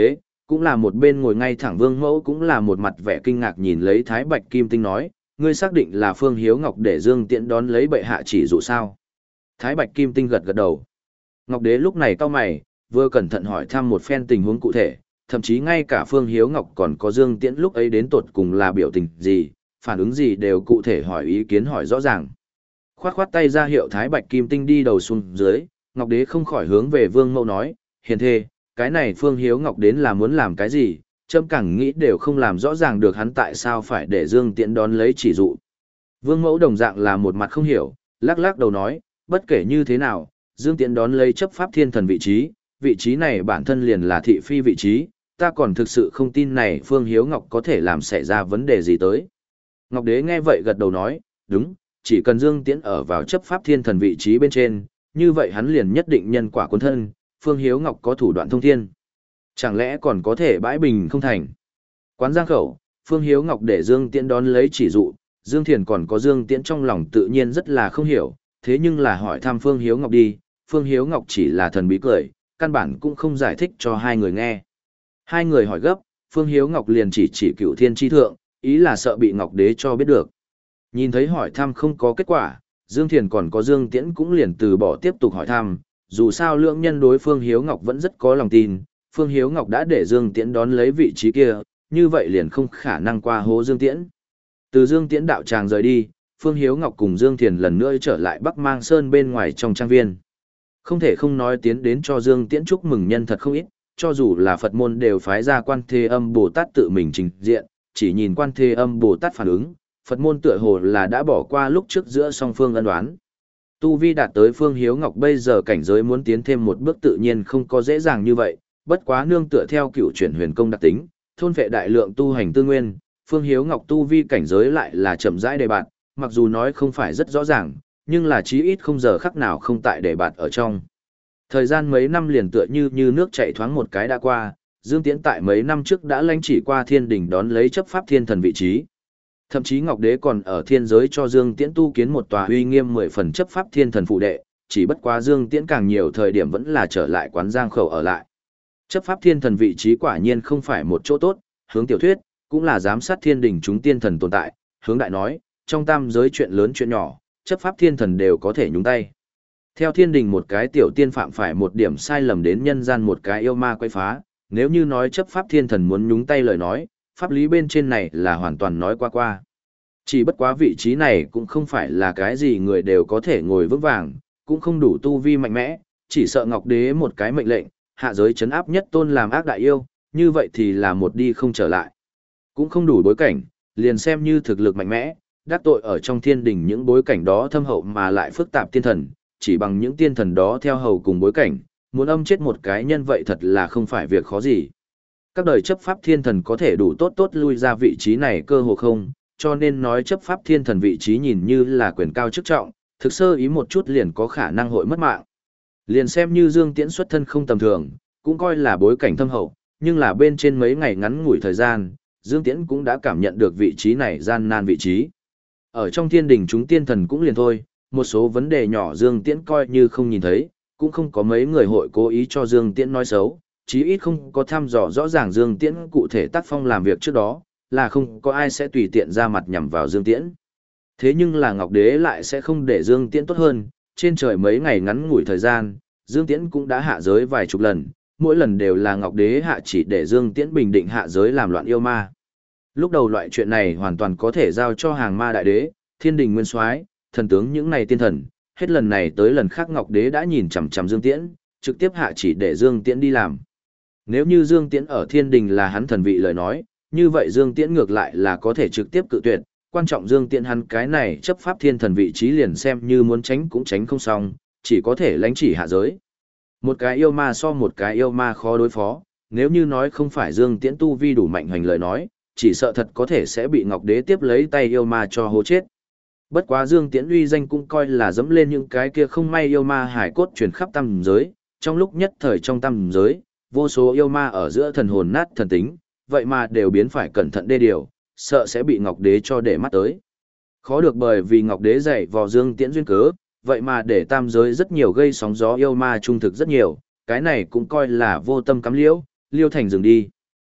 Cũng là một bên ngồi ngay thẳng Vương Mẫu cũng là một mặt vẻ kinh ngạc nhìn lấy Thái Bạch Kim Tinh nói, ngươi xác định là Phương Hiếu Ngọc để Dương Tiễn đón lấy bệ hạ chỉ dụ sao? Thái Bạch Kim Tinh gật gật đầu. Ngọc Đế lúc này cau mày, vừa cẩn thận hỏi thăm một phen tình huống cụ thể, thậm chí ngay cả Phương Hiếu Ngọc còn có Dương Tiễn lúc ấy đến tột cùng là biểu tình gì, phản ứng gì đều cụ thể hỏi ý kiến hỏi rõ ràng. Khoát khoát tay ra hiệu Thái Bạch Kim Tinh đi đầu xuống dưới, Ngọc Đế không khỏi hướng về Vương Mẫu nói, hiền thê, cái này Phương Hiếu Ngọc đến là muốn làm cái gì, trẫm càng nghĩ đều không làm rõ ràng được hắn tại sao phải để Dương Tiễn đón lấy chỉ dụ. Vương Mẫu đồng dạng là một mặt không hiểu, lắc lắc đầu nói, bất kể như thế nào, Dương Tiễn đón lấy chấp pháp thiên thần vị trí, vị trí này bản thân liền là thị phi vị trí, ta còn thực sự không tin này Phương Hiếu Ngọc có thể làm xảy ra vấn đề gì tới. Ngọc Đế nghe vậy gật đầu nói, đúng, chỉ cần Dương Tiễn ở vào chấp pháp thiên thần vị trí bên trên, như vậy hắn liền nhất định nhân quả quân thân, Phương Hiếu Ngọc có thủ đoạn thông thiên. Chẳng lẽ còn có thể bãi bình không thành? Quán Giang Khẩu, Phương Hiếu Ngọc để Dương Tiễn đón lấy chỉ dụ, Dương Thiền còn có Dương Tiễn trong lòng tự nhiên rất là không hiểu, thế nhưng là hỏi thăm Phương Hiếu Ngọc đi, Phương Hiếu Ngọc chỉ là thần bí cười, căn bản cũng không giải thích cho hai người nghe. Hai người hỏi gấp, Phương Hiếu Ngọc liền chỉ chỉ Cửu Thiên chi thượng, ý là sợ bị Ngọc Đế cho biết được. Nhìn thấy hỏi thăm không có kết quả, Dương Thiền còn có Dương Tiễn cũng liền từ bỏ tiếp tục hỏi thăm, dù sao lượng nhân đối Phương Hiếu Ngọc vẫn rất có lòng tin, Phương Hiếu Ngọc đã để Dương Tiễn đón lấy vị trí kia, như vậy liền không khả năng qua hố Dương Tiễn. Từ Dương Tiễn đạo tràng rời đi, Phương Hiếu Ngọc cùng Dương Thiền lần nữa trở lại Bắc Mang Sơn bên ngoài trong trang viên. Không thể không nói tiến đến cho Dương Tiễn chúc mừng nhân thật không ít, cho dù là Phật môn đều phái ra Quan Thế Âm Bồ Tát tự mình trình diện, chỉ nhìn Quan Thế Âm Bồ Tát phản ứng, Phật môn tựa hồ là đã bỏ qua lúc trước giữa song phương ân đoán. Tu vi đạt tới Phương Hiếu Ngọc bây giờ cảnh giới muốn tiến thêm một bước tự nhiên không có dễ dàng như vậy, bất quá nương tựa theo cựu chuyển huyền công đặc tính, thôn vệ đại lượng tu hành tư nguyên, Phương Hiếu Ngọc tu vi cảnh giới lại là chậm rãi đề bạt, mặc dù nói không phải rất rõ ràng, nhưng là chí ít không giờ khắc nào không tại đề bạt ở trong. Thời gian mấy năm liền tựa như như nước chảy thoáng một cái đã qua, Dương Tiễn tại mấy năm trước đã lãnh chỉ qua thiên đỉnh đón lấy chấp pháp thiên thần vị trí. Thậm chí Ngọc Đế còn ở thiên giới cho Dương Tiễn tu kiến một tòa uy nghiêm mười phần chấp pháp thiên thần phụ đệ, chỉ bất quá Dương Tiễn càng nhiều thời điểm vẫn là trở lại Quán Giang Khẩu ở lại. Chấp pháp thiên thần vị trí quả nhiên không phải một chỗ tốt, hướng tiểu thuyết, cũng là giám sát thiên đỉnh chúng tiên thần tồn tại, hướng đại nói, trong tam giới chuyện lớn chuyện nhỏ, chấp pháp thiên thần đều có thể nhúng tay. Theo thiên đình một cái tiểu tiên phạm phải một điểm sai lầm đến nhân gian một cái yêu ma quay phá, nếu như nói chấp pháp thiên thần muốn nhúng tay lời nói, pháp lý bên trên này là hoàn toàn nói qua qua. Chỉ bất quá vị trí này cũng không phải là cái gì người đều có thể ngồi vững vàng, cũng không đủ tu vi mạnh mẽ, chỉ sợ Ngọc Đế một cái mệnh lệnh, hạ giới chấn áp nhất tôn làm ác đại yêu, như vậy thì là một đi không trở lại. Cũng không đủ bối cảnh, liền xem như thực lực mạnh mẽ, đắc tội ở trong thiên đình những bối cảnh đó thâm hậu mà lại phức tạp tiên thần, chỉ bằng những tiên thần đó theo hầu cùng bối cảnh, muốn âm chết một cái nhân vậy thật là không phải việc khó gì. Các đời chấp pháp thiên thần có thể đủ tốt tốt lui ra vị trí này cơ hồ không, cho nên nói chấp pháp thiên thần vị trí nhìn như là quyền cao chức trọng, thực sơ ý một chút liền có khả năng hội mất mạng. Liền xem như Dương Tiễn xuất thân không tầm thường, cũng coi là bối cảnh thâm hậu, nhưng là bên trên mấy ngày ngắn ngủi thời gian, Dương Tiễn cũng đã cảm nhận được vị trí này gian nan vị trí. Ở trong thiên đình chúng tiên thần cũng liền thôi, một số vấn đề nhỏ Dương Tiễn coi như không nhìn thấy, cũng không có mấy người hội cố ý cho Dương Tiễn nói xấu, chí ít không có thăm dò rõ ràng Dương Tiễn cụ thể tác phong làm việc trước đó, là không có ai sẽ tùy tiện ra mặt nhằm vào Dương Tiễn. Thế nhưng là Ngọc Đế lại sẽ không để Dương Tiễn tốt hơn, trên trời mấy ngày ngắn ngủi thời gian, Dương Tiễn cũng đã hạ giới vài chục lần, mỗi lần đều là Ngọc Đế hạ chỉ để Dương Tiễn bình định hạ giới làm loạn yêu ma. Lúc đầu loại chuyện này hoàn toàn có thể giao cho hàng ma đại đế, thiên đình nguyên soái, thần tướng những này tiên thần, hết lần này tới lần khác Ngọc Đế đã nhìn chằm chằm Dương Tiễn, trực tiếp hạ chỉ để Dương Tiễn đi làm. Nếu như Dương Tiễn ở thiên đình là hắn thần vị lời nói, như vậy Dương Tiễn ngược lại là có thể trực tiếp cự tuyệt, quan trọng Dương Tiễn hắn cái này chấp pháp thiên thần vị trí liền xem như muốn tránh cũng tránh không xong, chỉ có thể lánh chỉ hạ giới. Một cái yêu ma so một cái yêu ma khó đối phó, nếu như nói không phải Dương Tiễn tu vi đủ mạnh hoành lời nói, chỉ sợ thật có thể sẽ bị Ngọc Đế tiếp lấy tay yêu ma cho hố chết. Bất quá Dương Tiễn uy danh cũng coi là dẫm lên những cái kia không may yêu ma hải cốt truyền khắp tam giới, trong lúc nhất thời trong tam giới, vô số yêu ma ở giữa thần hồn nát thần tính, vậy mà đều biến phải cẩn thận đê điều, sợ sẽ bị Ngọc Đế cho để mắt tới. Khó được bởi vì Ngọc Đế dạy vò Dương Tiễn duyên cớ, vậy mà để tam giới rất nhiều gây sóng gió yêu ma trung thực rất nhiều, cái này cũng coi là vô tâm cắm liễu, liêu thành rừng đi.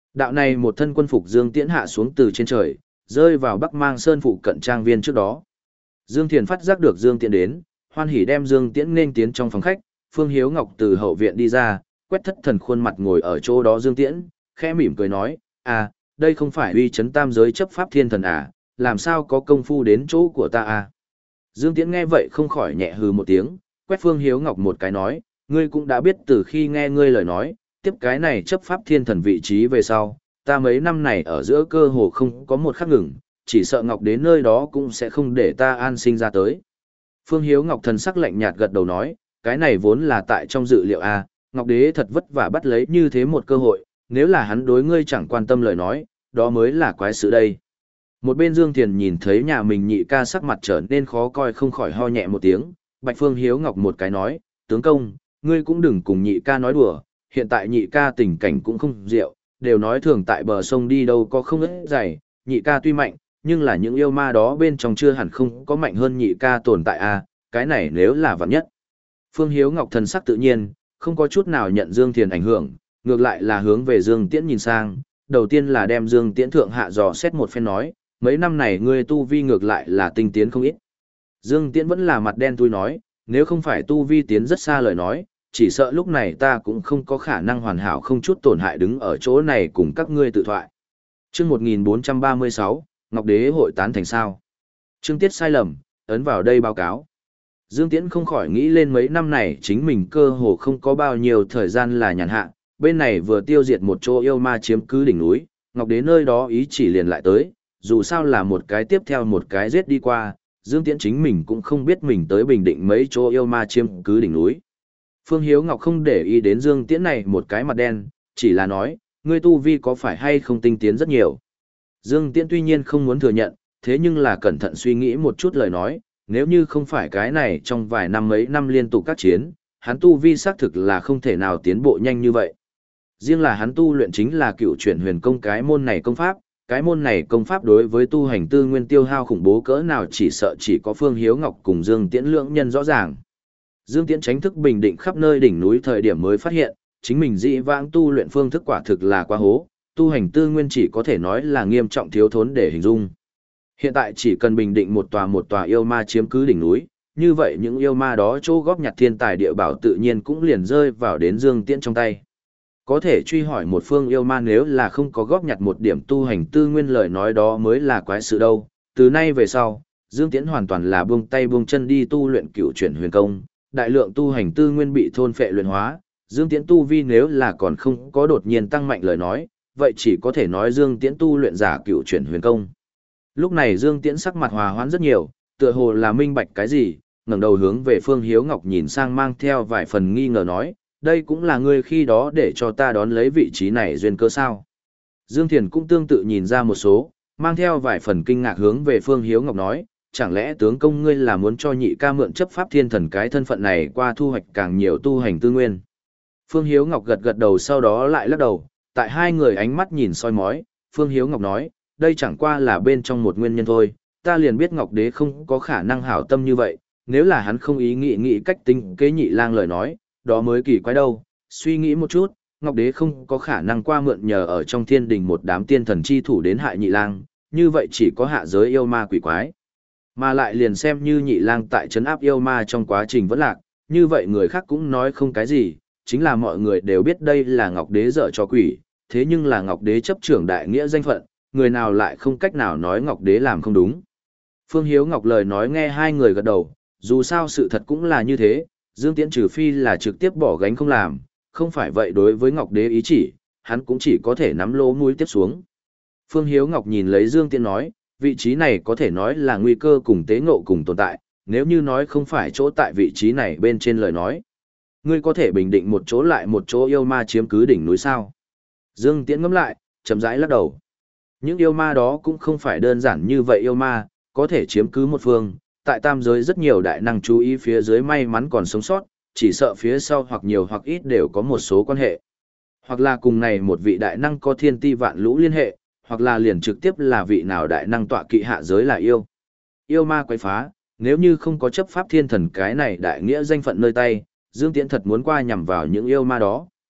Đạo này một thân quân phục Dương Tiễn hạ xuống từ trên trời, rơi vào Bắc Mang Sơn phụ cận trang viên trước đó. Dương Thiền phát giác được Dương Tiễn đến, hoan hỉ đem Dương Tiễn nên tiến trong phòng khách, Phương Hiếu Ngọc từ hậu viện đi ra, quét thất thần khuôn mặt ngồi ở chỗ đó Dương Tiễn, khẽ mỉm cười nói, à, đây không phải uy chấn tam giới chấp pháp thiên thần à, làm sao có công phu đến chỗ của ta à. Dương Tiễn nghe vậy không khỏi nhẹ hừ một tiếng, quét Phương Hiếu Ngọc một cái nói, ngươi cũng đã biết từ khi nghe ngươi lời nói, tiếp cái này chấp pháp thiên thần vị trí về sau, ta mấy năm này ở giữa cơ hồ không có một khắc ngừng, chỉ sợ Ngọc đến nơi đó cũng sẽ không để ta an sinh ra tới. Phương Hiếu Ngọc thần sắc lạnh nhạt gật đầu nói, cái này vốn là tại trong dự liệu a, Ngọc Đế thật vất vả bắt lấy như thế một cơ hội, nếu là hắn đối ngươi chẳng quan tâm lời nói, đó mới là quái sự đây. Một bên Dương Thiền nhìn thấy nhà mình nhị ca sắc mặt trở nên khó coi không khỏi ho nhẹ một tiếng, Bạch Phương Hiếu Ngọc một cái nói, tướng công, ngươi cũng đừng cùng nhị ca nói đùa, hiện tại nhị ca tình cảnh cũng không diệu, đều nói thường tại bờ sông đi đâu có không ít dày, nhị ca tuy mạnh, nhưng là những yêu ma đó bên trong chưa hẳn không có mạnh hơn nhị ca tồn tại a, cái này nếu là vạn nhất. Phương Hiếu Ngọc thần sắc tự nhiên, không có chút nào nhận Dương Thiền ảnh hưởng, ngược lại là hướng về Dương Tiễn nhìn sang, đầu tiên là đem Dương Tiễn thượng hạ dò xét một phen nói, mấy năm này ngươi tu vi ngược lại là tinh tiến không ít. Dương Tiễn vẫn là mặt đen thui nói, nếu không phải tu vi tiến rất xa lời nói, chỉ sợ lúc này ta cũng không có khả năng hoàn hảo không chút tổn hại đứng ở chỗ này cùng các ngươi tự thoại. Chương một nghìn bốn trăm ba mươi sáu, Ngọc Đế hội tán thành sao? Chương tiết sai lầm, ấn vào đây báo cáo. Dương Tiễn không khỏi nghĩ lên mấy năm này chính mình cơ hồ không có bao nhiêu thời gian là nhàn hạ, bên này vừa tiêu diệt một chỗ yêu ma chiếm cứ đỉnh núi, Ngọc Đế nơi đó ý chỉ liền lại tới, dù sao là một cái tiếp theo một cái giết đi qua, Dương Tiễn chính mình cũng không biết mình tới Bình Định mấy chỗ yêu ma chiếm cứ đỉnh núi. Phương Hiếu Ngọc không để ý đến Dương Tiễn này một cái mặt đen, chỉ là nói, ngươi tu vi có phải hay không tinh tiến rất nhiều. Dương Tiễn tuy nhiên không muốn thừa nhận, thế nhưng là cẩn thận suy nghĩ một chút lời nói, nếu như không phải cái này trong vài năm mấy năm liên tục các chiến, hắn tu vi xác thực là không thể nào tiến bộ nhanh như vậy. Riêng là hắn tu luyện chính là cựu chuyển huyền công cái môn này công pháp, cái môn này công pháp đối với tu hành tư nguyên tiêu hao khủng bố cỡ nào chỉ sợ chỉ có Phương Hiếu Ngọc cùng Dương Tiễn lưỡng nhân rõ ràng. Dương Tiễn tránh thức bình định khắp nơi đỉnh núi thời điểm mới phát hiện, chính mình dĩ vãng tu luyện phương thức quả thực là quá hố, tu hành tư nguyên chỉ có thể nói là nghiêm trọng thiếu thốn để hình dung. Hiện tại chỉ cần bình định một tòa một tòa yêu ma chiếm cứ đỉnh núi, như vậy những yêu ma đó chỗ góp nhặt thiên tài địa bảo tự nhiên cũng liền rơi vào đến Dương Tiễn trong tay. Có thể truy hỏi một phương yêu ma nếu là không có góp nhặt một điểm tu hành tư nguyên lời nói đó mới là quái sự đâu. Từ nay về sau, Dương Tiễn hoàn toàn là buông tay buông chân đi tu luyện cựu chuyển huyền công, đại lượng tu hành tư nguyên bị thôn phệ luyện hóa, Dương Tiễn tu vi nếu là còn không có đột nhiên tăng mạnh lời nói, vậy chỉ có thể nói Dương Tiễn tu luyện giả cựu chuyển huyền công. Lúc này Dương Tiễn sắc mặt hòa hoãn rất nhiều, tựa hồ là minh bạch cái gì, ngẩng đầu hướng về Phương Hiếu Ngọc nhìn sang mang theo vài phần nghi ngờ nói, đây cũng là ngươi khi đó để cho ta đón lấy vị trí này duyên cơ sao. Dương Thiền cũng tương tự nhìn ra một số, mang theo vài phần kinh ngạc hướng về Phương Hiếu Ngọc nói, chẳng lẽ tướng công ngươi là muốn cho nhị ca mượn chấp pháp thiên thần cái thân phận này qua thu hoạch càng nhiều tu hành tư nguyên. Phương Hiếu Ngọc gật gật đầu sau đó lại lắc đầu, tại hai người ánh mắt nhìn soi mói, Phương Hiếu Ngọc nói, đây chẳng qua là bên trong một nguyên nhân thôi, ta liền biết Ngọc Đế không có khả năng hảo tâm như vậy, nếu là hắn không ý nghĩ nghĩ cách tính kế nhị lang lời nói, đó mới kỳ quái đâu, suy nghĩ một chút, Ngọc Đế không có khả năng qua mượn nhờ ở trong thiên đình một đám tiên thần chi thủ đến hại nhị lang, như vậy chỉ có hạ giới yêu ma quỷ quái. Mà lại liền xem như nhị lang tại trấn áp yêu ma trong quá trình vẫn lạc, như vậy người khác cũng nói không cái gì, chính là mọi người đều biết đây là Ngọc Đế dở cho quỷ, thế nhưng là Ngọc Đế chấp trưởng đại nghĩa danh phận, người nào lại không cách nào nói Ngọc Đế làm không đúng. Phương Hiếu Ngọc lời nói nghe hai người gật đầu, dù sao sự thật cũng là như thế, Dương Tiễn trừ phi là trực tiếp bỏ gánh không làm, không phải vậy đối với Ngọc Đế ý chỉ, hắn cũng chỉ có thể nắm lỗ mũi tiếp xuống. Phương Hiếu Ngọc nhìn lấy Dương Tiễn nói, vị trí này có thể nói là nguy cơ cùng tế ngộ cùng tồn tại, nếu như nói không phải chỗ tại vị trí này bên trên lời nói. Ngươi có thể bình định một chỗ lại một chỗ yêu ma chiếm cứ đỉnh núi sao? Dương Tiễn ngẫm lại, chậm rãi lắc đầu. Những yêu ma đó cũng không phải đơn giản như vậy yêu ma, có thể chiếm cứ một phương, tại tam giới rất nhiều đại năng chú ý phía dưới may mắn còn sống sót, chỉ sợ phía sau hoặc nhiều hoặc ít đều có một số quan hệ. Hoặc là cùng này một vị đại năng có thiên ti vạn lũ liên hệ, hoặc là liền trực tiếp là vị nào đại năng tọa kỵ hạ giới là yêu. Yêu ma quấy phá, nếu như không có chấp pháp thiên thần cái này đại nghĩa danh phận nơi tay, Dương Tiễn thật muốn qua nhằm vào những yêu ma đó,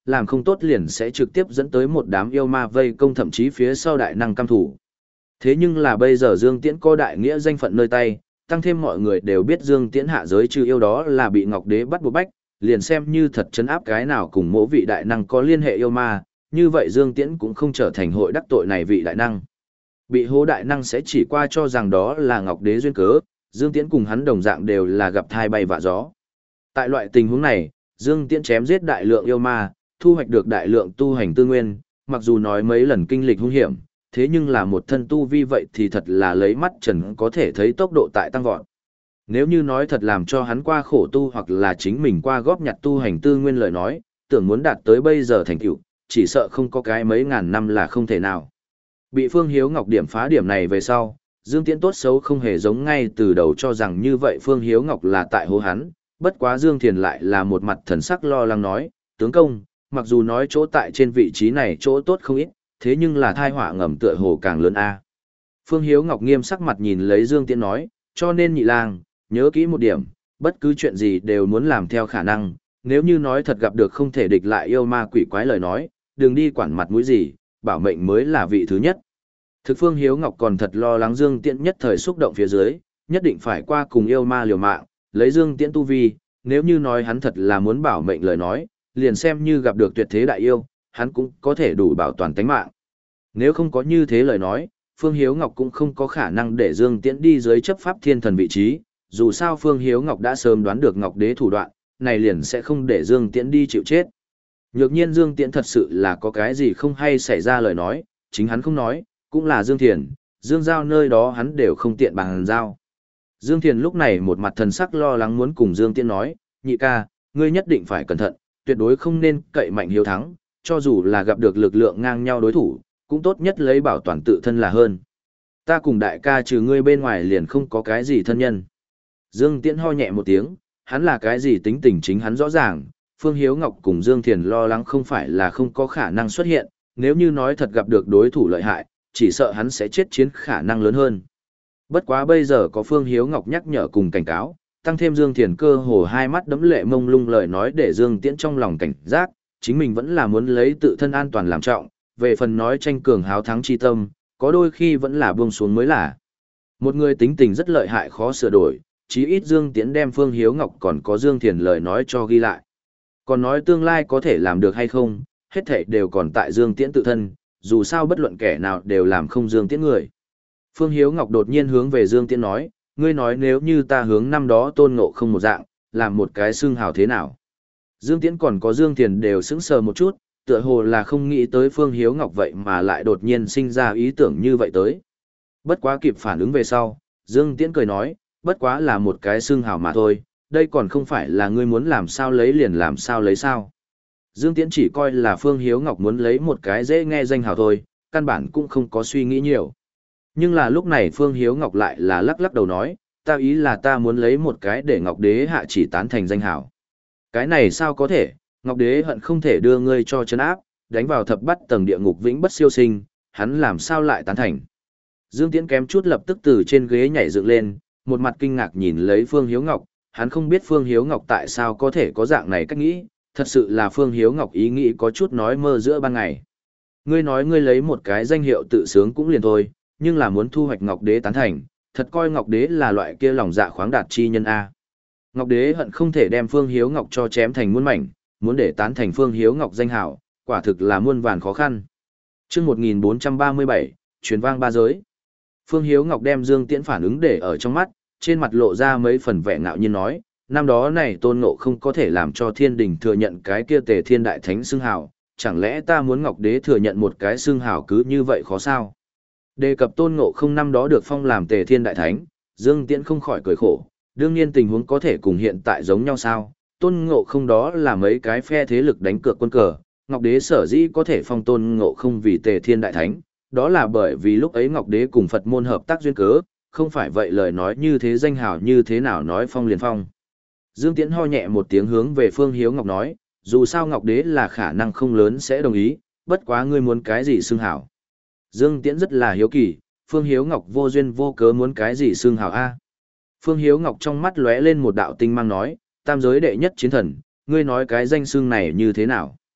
làm không tốt liền sẽ trực tiếp dẫn tới một đám yêu ma vây công thậm chí phía sau đại năng cam thủ. Thế nhưng là bây giờ Dương Tiễn có đại nghĩa danh phận nơi tay, tăng thêm mọi người đều biết Dương Tiễn hạ giới trừ yêu đó là bị Ngọc Đế bắt buộc bách, liền xem như thật chấn áp cái nào cùng mỗi vị đại năng có liên hệ yêu ma, như vậy Dương Tiễn cũng không trở thành hội đắc tội này vị đại năng. Bị hố đại năng sẽ chỉ qua cho rằng đó là Ngọc Đế duyên cớ, Dương Tiễn cùng hắn đồng dạng đều là gặp thai bay vạ gió. Tại loại tình huống này, Dương Tiễn chém giết đại lượng yêu ma, thu hoạch được đại lượng tu hành tư nguyên, mặc dù nói mấy lần kinh lịch hung hiểm, thế nhưng là một thân tu vi vậy thì thật là lấy mắt trần có thể thấy tốc độ tại tăng vọt. Nếu như nói thật làm cho hắn qua khổ tu hoặc là chính mình qua góp nhặt tu hành tư nguyên lời nói, tưởng muốn đạt tới bây giờ thành tựu, chỉ sợ không có cái mấy ngàn năm là không thể nào. Bị Phương Hiếu Ngọc điểm phá điểm này về sau, Dương Tiễn tốt xấu không hề giống ngay từ đầu cho rằng như vậy Phương Hiếu Ngọc là tại hố hắn, bất quá Dương Thiền lại là một mặt thần sắc lo lắng nói, tướng công, mặc dù nói chỗ tại trên vị trí này chỗ tốt không ít, thế nhưng là thai họa ngầm tựa hồ càng lớn a. Phương Hiếu Ngọc nghiêm sắc mặt nhìn lấy Dương Tiễn nói, cho nên nhị lang, nhớ kỹ một điểm, bất cứ chuyện gì đều muốn làm theo khả năng, nếu như nói thật gặp được không thể địch lại yêu ma quỷ quái lời nói, đừng đi quản mặt mũi gì, bảo mệnh mới là vị thứ nhất. Thực Phương Hiếu Ngọc còn thật lo lắng Dương Tiễn nhất thời xúc động phía dưới, nhất định phải qua cùng yêu ma liều mạng, lấy Dương Tiễn tu vi, nếu như nói hắn thật là muốn bảo mệnh lời nói, liền xem như gặp được tuyệt thế đại yêu, hắn cũng có thể đủ bảo toàn tánh mạng. Nếu không có như thế lời nói, Phương Hiếu Ngọc cũng không có khả năng để Dương Tiễn đi dưới chấp pháp thiên thần vị trí, dù sao Phương Hiếu Ngọc đã sớm đoán được Ngọc Đế thủ đoạn, này liền sẽ không để Dương Tiễn đi chịu chết. Nhược nhiên Dương Tiễn thật sự là có cái gì không hay xảy ra lời nói, chính hắn không nói, cũng là Dương Thiền, Dương Giao nơi đó hắn đều không tiện bằng giao. Dương Thiền lúc này một mặt thần sắc lo lắng muốn cùng Dương Tiễn nói, nhị ca, ngươi nhất định phải cẩn thận, tuyệt đối không nên cậy mạnh hiếu thắng, cho dù là gặp được lực lượng ngang nhau đối thủ, cũng tốt nhất lấy bảo toàn tự thân là hơn. Ta cùng đại ca trừ ngươi bên ngoài liền không có cái gì thân nhân. Dương Tiễn ho nhẹ một tiếng, hắn là cái gì tính tình chính hắn rõ ràng, Phương Hiếu Ngọc cùng Dương Thiền lo lắng không phải là không có khả năng xuất hiện, nếu như nói thật gặp được đối thủ lợi hại, chỉ sợ hắn sẽ chết chiến khả năng lớn hơn. Bất quá bây giờ có Phương Hiếu Ngọc nhắc nhở cùng cảnh cáo, tăng thêm Dương Thiền cơ hồ hai mắt đẫm lệ mông lung lời nói để Dương Tiễn trong lòng cảnh giác, chính mình vẫn là muốn lấy tự thân an toàn làm trọng, về phần nói tranh cường háo thắng chi tâm, có đôi khi vẫn là buông xuống mới là. Một người tính tình rất lợi hại khó sửa đổi, chí ít Dương Tiễn đem Phương Hiếu Ngọc còn có Dương Thiền lời nói cho ghi lại. Còn nói tương lai có thể làm được hay không, hết thảy đều còn tại Dương Tiễn tự thân, dù sao bất luận kẻ nào đều làm không Dương Tiễn người. Phương Hiếu Ngọc đột nhiên hướng về Dương Tiễn nói, ngươi nói nếu như ta hướng năm đó Tôn Ngộ Không một dạng, làm một cái xương hào thế nào. Dương Tiễn còn có Dương Thiền đều sững sờ một chút, tựa hồ là không nghĩ tới Phương Hiếu Ngọc vậy mà lại đột nhiên sinh ra ý tưởng như vậy tới. Bất quá kịp phản ứng về sau, Dương Tiễn cười nói, bất quá là một cái xương hào mà thôi, đây còn không phải là ngươi muốn làm sao lấy liền làm sao lấy sao. Dương Tiễn chỉ coi là Phương Hiếu Ngọc muốn lấy một cái dễ nghe danh hào thôi, căn bản cũng không có suy nghĩ nhiều. Nhưng là lúc này Phương Hiếu Ngọc lại là lắc lắc đầu nói, ta ý là ta muốn lấy một cái để Ngọc Đế hạ chỉ tán thành danh hào. Cái này sao có thể, Ngọc Đế hận không thể đưa ngươi cho trấn áp, đánh vào thập bắt tầng địa ngục vĩnh bất siêu sinh, hắn làm sao lại tán thành. Dương Tiễn kém chút lập tức từ trên ghế nhảy dựng lên, một mặt kinh ngạc nhìn lấy Phương Hiếu Ngọc, hắn không biết Phương Hiếu Ngọc tại sao có thể có dạng này cách nghĩ, thật sự là Phương Hiếu Ngọc ý nghĩ có chút nói mơ giữa ban ngày. Ngươi nói ngươi lấy một cái danh hiệu tự sướng cũng liền thôi, nhưng là muốn thu hoạch Ngọc Đế tán thành, thật coi Ngọc Đế là loại kia lòng dạ khoáng đạt chi nhân A. Ngọc Đế hận không thể đem Phương Hiếu Ngọc cho chém thành muôn mảnh, muốn để tán thành Phương Hiếu Ngọc danh hảo, quả thực là muôn vàn khó khăn. Trước một nghìn bốn trăm ba mươi bảy, truyền vang ba giới. Phương Hiếu Ngọc đem Dương Tiễn phản ứng để ở trong mắt, trên mặt lộ ra mấy phần vẻ ngạo nhiên nói, năm đó này Tôn Ngộ không có thể làm cho thiên đình thừa nhận cái kia Tề Thiên Đại Thánh xưng hào, chẳng lẽ ta muốn Ngọc Đế thừa nhận một cái xưng hào cứ như vậy khó sao? Đề cập Tôn Ngộ không năm đó được phong làm Tề Thiên Đại Thánh, Dương Tiễn không khỏi cười khổ, đương nhiên tình huống có thể cùng hiện tại giống nhau sao? Tôn Ngộ không đó là mấy cái phe thế lực đánh cược quân cờ, Ngọc Đế sở dĩ có thể phong Tôn Ngộ không vì Tề Thiên Đại Thánh, đó là bởi vì lúc ấy Ngọc Đế cùng Phật môn hợp tác duyên cớ, không phải vậy lời nói như thế danh hào như thế nào nói phong liền phong. Dương Tiễn ho nhẹ một tiếng hướng về Phương Hiếu Ngọc nói, dù sao Ngọc Đế là khả năng không lớn sẽ đồng ý, bất quá ngươi muốn cái gì xưng hảo. Dương Tiễn rất là hiếu kỳ, Phương Hiếu Ngọc vô duyên vô cớ muốn cái gì xưng hảo a? Phương Hiếu Ngọc trong mắt lóe lên một đạo tinh mang nói, tam giới đệ nhất chiến thần, ngươi nói cái danh xưng này như thế nào?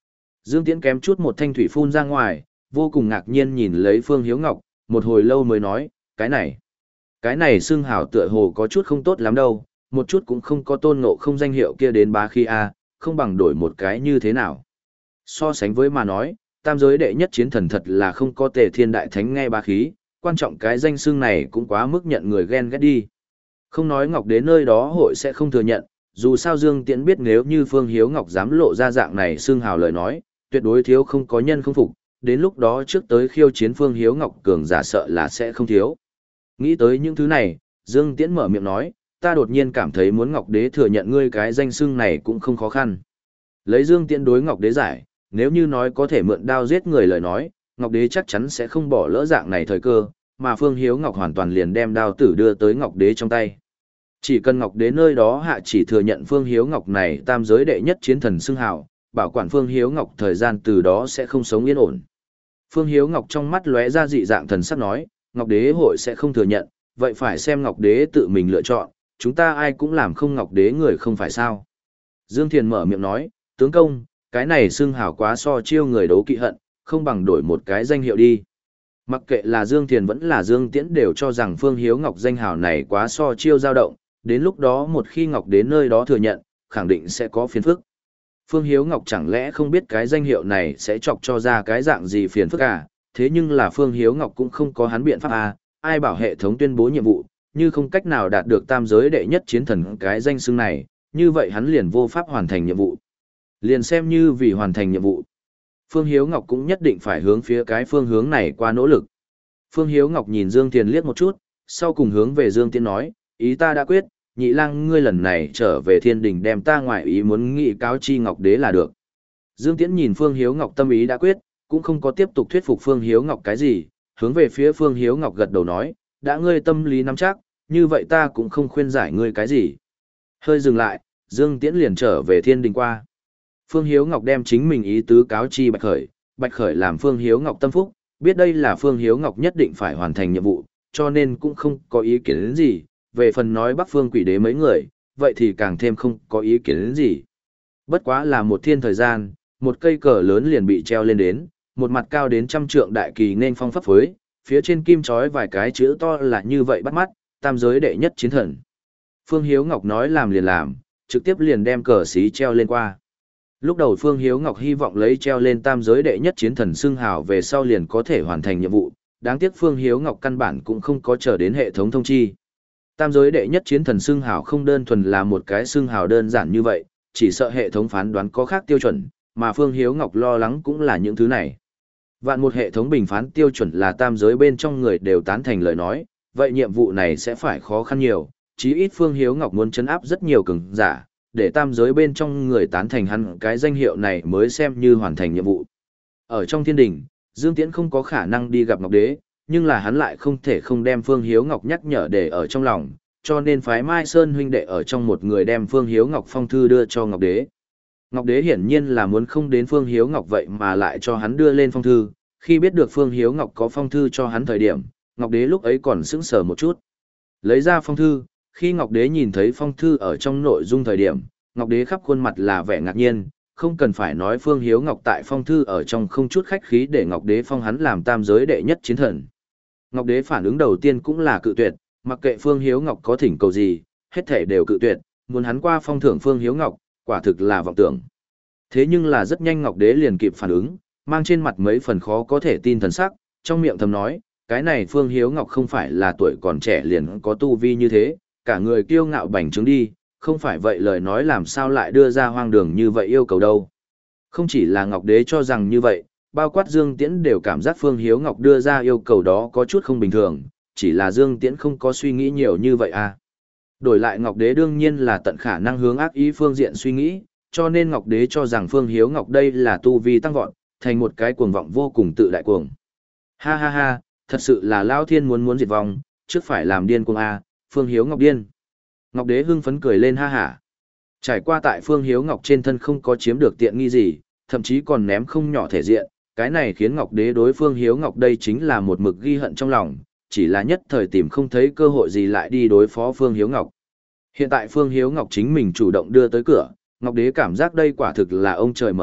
Dương Tiễn kém chút một thanh thủy phun ra ngoài, vô cùng ngạc nhiên nhìn lấy Phương Hiếu Ngọc, một hồi lâu mới nói, cái này, cái này xưng hảo tựa hồ có chút không tốt lắm đâu, một chút cũng không có tôn ngộ không danh hiệu kia đến bá khí a, không bằng đổi một cái như thế nào. So sánh với mà nói, tam giới đệ nhất chiến thần thật là không có Tề Thiên Đại Thánh nghe bá khí, quan trọng cái danh xưng này cũng quá mức nhận người ghen ghét đi. Không nói Ngọc Đế nơi đó hội sẽ không thừa nhận, dù sao Dương Tiễn biết nếu như Phương Hiếu Ngọc dám lộ ra dạng này xưng hào lời nói, tuyệt đối thiếu không có nhân không phục, đến lúc đó trước tới khiêu chiến Phương Hiếu Ngọc cường giả sợ là sẽ không thiếu. Nghĩ tới những thứ này, Dương Tiễn mở miệng nói, ta đột nhiên cảm thấy muốn Ngọc Đế thừa nhận ngươi cái danh xưng này cũng không khó khăn. Lấy Dương Tiễn đối Ngọc Đế giải, nếu như nói có thể mượn đao giết người lời nói, Ngọc Đế chắc chắn sẽ không bỏ lỡ dạng này thời cơ, mà Phương Hiếu Ngọc hoàn toàn liền đem đao tử đưa tới Ngọc Đế trong tay. Chỉ cần Ngọc Đế nơi đó hạ chỉ thừa nhận Phương Hiếu Ngọc này tam giới đệ nhất chiến thần xưng hào, bảo quản Phương Hiếu Ngọc thời gian từ đó sẽ không sống yên ổn. Phương Hiếu Ngọc trong mắt lóe ra dị dạng thần sắc nói, Ngọc Đế hội sẽ không thừa nhận, vậy phải xem Ngọc Đế tự mình lựa chọn, chúng ta ai cũng làm không Ngọc Đế người không phải sao. Dương Thiền mở miệng nói, tướng công, cái này xưng hào quá so chiêu người đấu kỵ hận, không bằng đổi một cái danh hiệu đi. Mặc kệ là Dương Thiền vẫn là Dương Tiễn đều cho rằng Phương Hiếu Ngọc danh hào này quá so chiêu dao động, đến lúc đó một khi Ngọc đến nơi đó thừa nhận, khẳng định sẽ có phiền phức. Phương Hiếu Ngọc chẳng lẽ không biết cái danh hiệu này sẽ chọc cho ra cái dạng gì phiền phức à, thế nhưng là Phương Hiếu Ngọc cũng không có hắn biện pháp à, ai bảo hệ thống tuyên bố nhiệm vụ, như không cách nào đạt được tam giới đệ nhất chiến thần cái danh xưng này, như vậy hắn liền vô pháp hoàn thành nhiệm vụ. Liền xem như vì hoàn thành nhiệm vụ. Phương Hiếu Ngọc cũng nhất định phải hướng phía cái phương hướng này qua nỗ lực. Phương Hiếu Ngọc nhìn Dương Tiền liếc một chút, sau cùng hướng về Dương Tiễn nói, ý ta đã quyết, nhị lang ngươi lần này trở về thiên đình đem ta ngoại ý muốn nghị cáo chi Ngọc Đế là được. Dương Tiễn nhìn Phương Hiếu Ngọc tâm ý đã quyết, cũng không có tiếp tục thuyết phục Phương Hiếu Ngọc cái gì, hướng về phía Phương Hiếu Ngọc gật đầu nói, đã ngươi tâm lý nắm chắc, như vậy ta cũng không khuyên giải ngươi cái gì. Hơi dừng lại, Dương Tiễn liền trở về thiên đình qua. Phương Hiếu Ngọc đem chính mình ý tứ cáo chi Bạch Khởi, Bạch Khởi làm Phương Hiếu Ngọc tâm phúc, biết đây là Phương Hiếu Ngọc nhất định phải hoàn thành nhiệm vụ, cho nên cũng không có ý kiến đến gì, về phần nói Bắc Phương Quỷ Đế mấy người, vậy thì càng thêm không có ý kiến đến gì. Bất quá là một thiên thời gian, một cây cờ lớn liền bị treo lên đến, một mặt cao đến trăm trượng đại kỳ nên phong phấp phới, phía trên kim chói vài cái chữ to là như vậy bắt mắt, tam giới đệ nhất chiến thần. Phương Hiếu Ngọc nói làm liền làm, trực tiếp liền đem cờ xí treo lên qua. Lúc đầu Phương Hiếu Ngọc hy vọng lấy treo lên tam giới đệ nhất chiến thần xưng hào về sau liền có thể hoàn thành nhiệm vụ, đáng tiếc Phương Hiếu Ngọc căn bản cũng không có chờ đến hệ thống thông chi. Tam giới đệ nhất chiến thần xưng hào không đơn thuần là một cái xưng hào đơn giản như vậy, chỉ sợ hệ thống phán đoán có khác tiêu chuẩn, mà Phương Hiếu Ngọc lo lắng cũng là những thứ này. Vạn một hệ thống bình phán tiêu chuẩn là tam giới bên trong người đều tán thành lời nói, vậy nhiệm vụ này sẽ phải khó khăn nhiều, chí ít Phương Hiếu Ngọc muốn trấn áp rất nhiều cường giả, để tam giới bên trong người tán thành hắn cái danh hiệu này mới xem như hoàn thành nhiệm vụ. Ở trong thiên đình, Dương Tiễn không có khả năng đi gặp Ngọc Đế, nhưng là hắn lại không thể không đem Phương Hiếu Ngọc nhắc nhở để ở trong lòng, cho nên phái Mai Sơn huynh đệ ở trong một người đem Phương Hiếu Ngọc phong thư đưa cho Ngọc Đế. Ngọc Đế hiển nhiên là muốn không đến Phương Hiếu Ngọc vậy mà lại cho hắn đưa lên phong thư, khi biết được Phương Hiếu Ngọc có phong thư cho hắn thời điểm, Ngọc Đế lúc ấy còn sững sờ một chút. Lấy ra phong thư, khi Ngọc Đế nhìn thấy phong thư ở trong nội dung thời điểm, Ngọc Đế khắp khuôn mặt là vẻ ngạc nhiên, không cần phải nói Phương Hiếu Ngọc tại phong thư ở trong không chút khách khí để Ngọc Đế phong hắn làm tam giới đệ nhất chiến thần. Ngọc Đế phản ứng đầu tiên cũng là cự tuyệt, mặc kệ Phương Hiếu Ngọc có thỉnh cầu gì, hết thể đều cự tuyệt, muốn hắn qua phong thưởng Phương Hiếu Ngọc, quả thực là vọng tưởng. Thế nhưng là rất nhanh Ngọc Đế liền kịp phản ứng, mang trên mặt mấy phần khó có thể tin thần sắc, trong miệng thầm nói, cái này Phương Hiếu Ngọc không phải là tuổi còn trẻ liền có tu vi như thế, cả người kiêu ngạo bành trướng đi, không phải vậy lời nói làm sao lại đưa ra hoang đường như vậy yêu cầu đâu. Không chỉ là Ngọc Đế cho rằng như vậy, bao quát Dương Tiễn đều cảm giác Phương Hiếu Ngọc đưa ra yêu cầu đó có chút không bình thường, chỉ là Dương Tiễn không có suy nghĩ nhiều như vậy à. Đổi lại Ngọc Đế đương nhiên là tận khả năng hướng ác ý phương diện suy nghĩ, cho nên Ngọc Đế cho rằng Phương Hiếu Ngọc đây là tu vi tăng vọt, thành một cái cuồng vọng vô cùng tự đại cuồng. Ha ha ha, thật sự là Lao Thiên muốn muốn diệt vong, trước phải làm điên cuồng à, Phương Hiếu Ngọc điên. Ngọc Đế hưng phấn cười lên ha hả. Trải qua tại Phương Hiếu Ngọc trên thân không có chiếm được tiện nghi gì, thậm chí còn ném không nhỏ thể diện, cái này khiến Ngọc Đế đối Phương Hiếu Ngọc đây chính là một mực ghi hận trong lòng, chỉ là nhất thời tìm không thấy cơ hội gì lại đi đối phó Phương Hiếu Ngọc. Hiện tại Phương Hiếu Ngọc chính mình chủ động đưa tới cửa, Ngọc Đế cảm giác đây quả thực là ông trời mở mắt,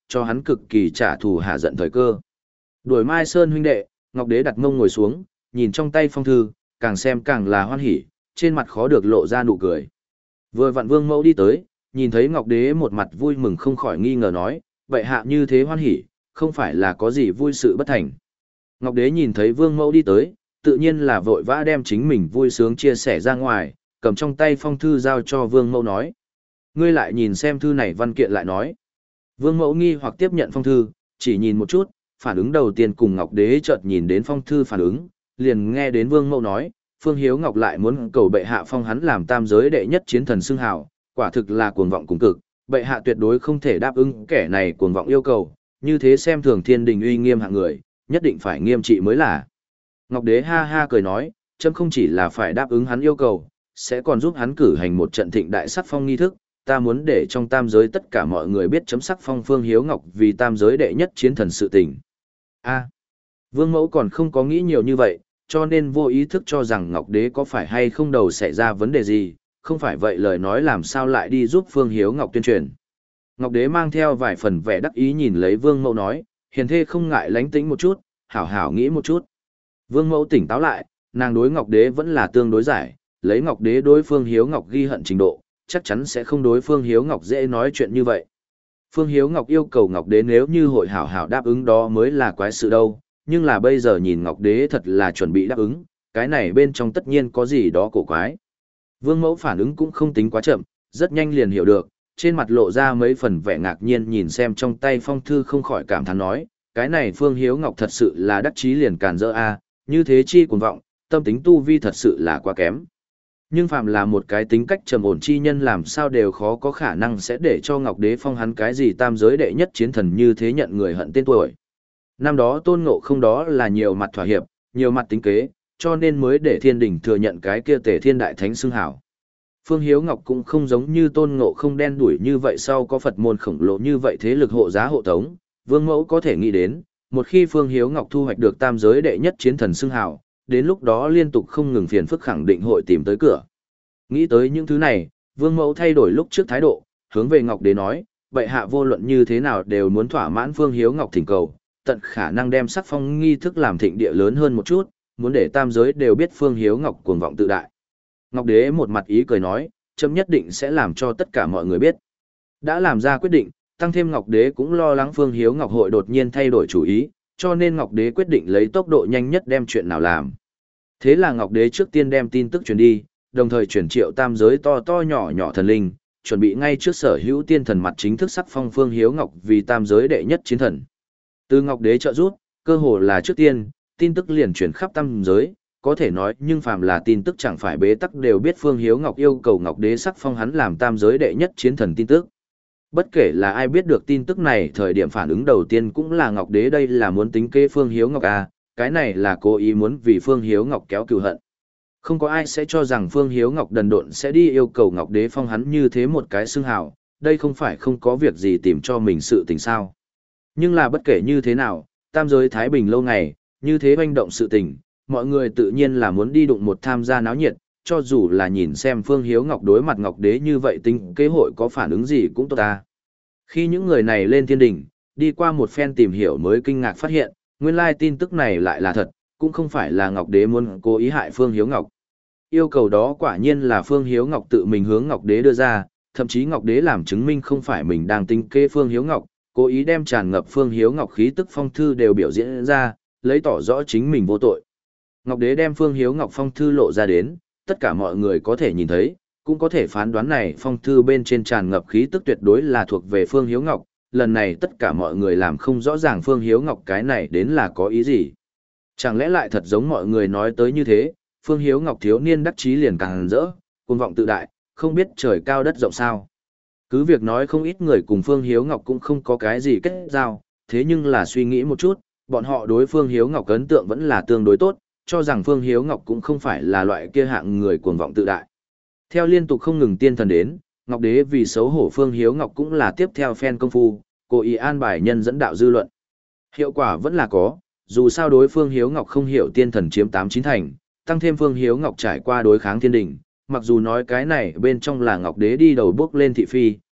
cho hắn cực kỳ trả thù hạ giận thời cơ. Đuổi Mai Sơn huynh đệ, Ngọc Đế đặt mông ngồi xuống, nhìn trong tay phong thư, càng xem càng là hoan hỉ, trên mặt khó được lộ ra nụ cười. Vừa vặn Vương Mẫu đi tới, nhìn thấy Ngọc Đế một mặt vui mừng không khỏi nghi ngờ nói, vậy hạ như thế hoan hỉ, không phải là có gì vui sự bất thành. Ngọc Đế nhìn thấy Vương Mẫu đi tới, tự nhiên là vội vã đem chính mình vui sướng chia sẻ ra ngoài, cầm trong tay phong thư giao cho Vương Mẫu nói. Ngươi lại nhìn xem thư này văn kiện lại nói. Vương Mẫu nghi hoặc tiếp nhận phong thư, chỉ nhìn một chút, phản ứng đầu tiên cùng Ngọc Đế chợt nhìn đến phong thư phản ứng, liền nghe đến Vương Mẫu nói, Phương Hiếu Ngọc lại muốn cầu bệ hạ phong hắn làm tam giới đệ nhất chiến thần xưng hào, quả thực là cuồng vọng cùng cực, bệ hạ tuyệt đối không thể đáp ứng kẻ này cuồng vọng yêu cầu, như thế xem thường thiên đình uy nghiêm hạng người, nhất định phải nghiêm trị mới là. Ngọc Đế ha ha cười nói, chấm không chỉ là phải đáp ứng hắn yêu cầu, sẽ còn giúp hắn cử hành một trận thịnh đại sắc phong nghi thức, ta muốn để trong tam giới tất cả mọi người biết chấm sắc phong Phương Hiếu Ngọc vì tam giới đệ nhất chiến thần sự tình. A. Vương Mẫu còn không có nghĩ nhiều như vậy, cho nên vô ý thức cho rằng Ngọc Đế có phải hay không đầu xảy ra vấn đề gì, không phải vậy lời nói làm sao lại đi giúp Phương Hiếu Ngọc tuyên truyền. Ngọc Đế mang theo vài phần vẻ đắc ý nhìn lấy Vương Mẫu nói, hiền thê không ngại lánh tĩnh một chút, hảo hảo nghĩ một chút. Vương Mẫu tỉnh táo lại, nàng đối Ngọc Đế vẫn là tương đối giải, lấy Ngọc Đế đối Phương Hiếu Ngọc ghi hận trình độ, chắc chắn sẽ không đối Phương Hiếu Ngọc dễ nói chuyện như vậy. Phương Hiếu Ngọc yêu cầu Ngọc Đế nếu như hội hảo hảo đáp ứng đó mới là quái sự đâu, nhưng là bây giờ nhìn Ngọc Đế thật là chuẩn bị đáp ứng, cái này bên trong tất nhiên có gì đó cổ quái. Vương Mẫu phản ứng cũng không tính quá chậm, rất nhanh liền hiểu được, trên mặt lộ ra mấy phần vẻ ngạc nhiên nhìn xem trong tay phong thư không khỏi cảm thán nói, cái này Phương Hiếu Ngọc thật sự là đắc chí liền càn rỡ a, như thế chi cuồng vọng, tâm tính tu vi thật sự là quá kém. Nhưng phàm là một cái tính cách trầm ổn chi nhân làm sao đều khó có khả năng sẽ để cho Ngọc Đế phong hắn cái gì tam giới đệ nhất chiến thần như thế nhận người hận tên tuổi. Năm đó Tôn Ngộ Không đó là nhiều mặt thỏa hiệp, nhiều mặt tính kế, cho nên mới để thiên đình thừa nhận cái kia Tề Thiên Đại Thánh xưng hảo. Phương Hiếu Ngọc cũng không giống như Tôn Ngộ Không đen đuổi như vậy sau có Phật môn khổng lồ như vậy thế lực hộ giá hộ tống, Vương Mẫu có thể nghĩ đến, một khi Phương Hiếu Ngọc thu hoạch được tam giới đệ nhất chiến thần xưng hảo, đến lúc đó liên tục không ngừng phiền phức khẳng định hội tìm tới cửa. Nghĩ tới những thứ này, Vương Mẫu thay đổi lúc trước thái độ, hướng về Ngọc Đế nói, bệ hạ vô luận như thế nào đều muốn thỏa mãn Phương Hiếu Ngọc thỉnh cầu, tận khả năng đem sắc phong nghi thức làm thịnh địa lớn hơn một chút, muốn để tam giới đều biết Phương Hiếu Ngọc cuồng vọng tự đại. Ngọc Đế một mặt ý cười nói, chấm nhất định sẽ làm cho tất cả mọi người biết. Đã làm ra quyết định, tăng thêm Ngọc Đế cũng lo lắng Phương Hiếu Ngọc hội đột nhiên thay đổi chủ ý, cho nên Ngọc Đế quyết định lấy tốc độ nhanh nhất đem chuyện nào làm. Thế là Ngọc Đế trước tiên đem tin tức truyền đi, đồng thời chuyển triệu tam giới to to nhỏ nhỏ thần linh, chuẩn bị ngay trước sở hữu tiên thần mặt chính thức sắc phong Phương Hiếu Ngọc vì tam giới đệ nhất chiến thần. Từ Ngọc Đế trợ giúp, cơ hồ là trước tiên, tin tức liền chuyển khắp tam giới, có thể nói nhưng phàm là tin tức chẳng phải bế tắc đều biết Phương Hiếu Ngọc yêu cầu Ngọc Đế sắc phong hắn làm tam giới đệ nhất chiến thần tin tức. Bất kể là ai biết được tin tức này thời điểm phản ứng đầu tiên cũng là Ngọc Đế đây là muốn tính kế Phương Hiếu Ngọc à, cái này là cố ý muốn vì Phương Hiếu Ngọc kéo cừu hận. Không có ai sẽ cho rằng Phương Hiếu Ngọc đần độn sẽ đi yêu cầu Ngọc Đế phong hắn như thế một cái xưng hào, đây không phải không có việc gì tìm cho mình sự tình sao. Nhưng là bất kể như thế nào, tam giới Thái Bình lâu ngày, như thế hoành động sự tình, mọi người tự nhiên là muốn đi đụng một tham gia náo nhiệt, cho dù là nhìn xem Phương Hiếu Ngọc đối mặt Ngọc Đế như vậy tính kế hội có phản ứng gì cũng tốt ta. Khi những người này lên thiên đình, đi qua một phen tìm hiểu mới kinh ngạc phát hiện, nguyên lai tin tức này lại là thật, cũng không phải là Ngọc Đế muốn cố ý hại Phương Hiếu Ngọc. Yêu cầu đó quả nhiên là Phương Hiếu Ngọc tự mình hướng Ngọc Đế đưa ra, thậm chí Ngọc Đế làm chứng minh không phải mình đang tính kế Phương Hiếu Ngọc, cố ý đem tràn ngập Phương Hiếu Ngọc khí tức phong thư đều biểu diễn ra, lấy tỏ rõ chính mình vô tội. Ngọc Đế đem Phương Hiếu Ngọc phong thư lộ ra đến, tất cả mọi người có thể nhìn thấy, cũng có thể phán đoán này phong thư bên trên tràn ngập khí tức tuyệt đối là thuộc về Phương Hiếu Ngọc, lần này tất cả mọi người làm không rõ ràng Phương Hiếu Ngọc cái này đến là có ý gì. Chẳng lẽ lại thật giống mọi người nói tới như thế, Phương Hiếu Ngọc thiếu niên đắc chí liền càng rỡ, cuồng vọng tự đại, không biết trời cao đất rộng sao. Cứ việc nói không ít người cùng Phương Hiếu Ngọc cũng không có cái gì kết giao, thế nhưng là suy nghĩ một chút, bọn họ đối Phương Hiếu Ngọc ấn tượng vẫn là tương đối tốt, cho rằng Phương Hiếu Ngọc cũng không phải là loại kia hạng người cuồng vọng tự đại. Theo liên tục không ngừng tiên thần đến, Ngọc Đế vì xấu hổ Phương Hiếu Ngọc cũng là tiếp theo phen công phu, cố ý an bài nhân dẫn đạo dư luận. Hiệu quả vẫn là có, dù sao đối Phương Hiếu Ngọc không hiểu tiên thần chiếm tám chín thành, tăng thêm Phương Hiếu Ngọc trải qua đối kháng thiên đình, mặc dù nói cái này bên trong là Ngọc Đế đi đầu bước lên thị phi,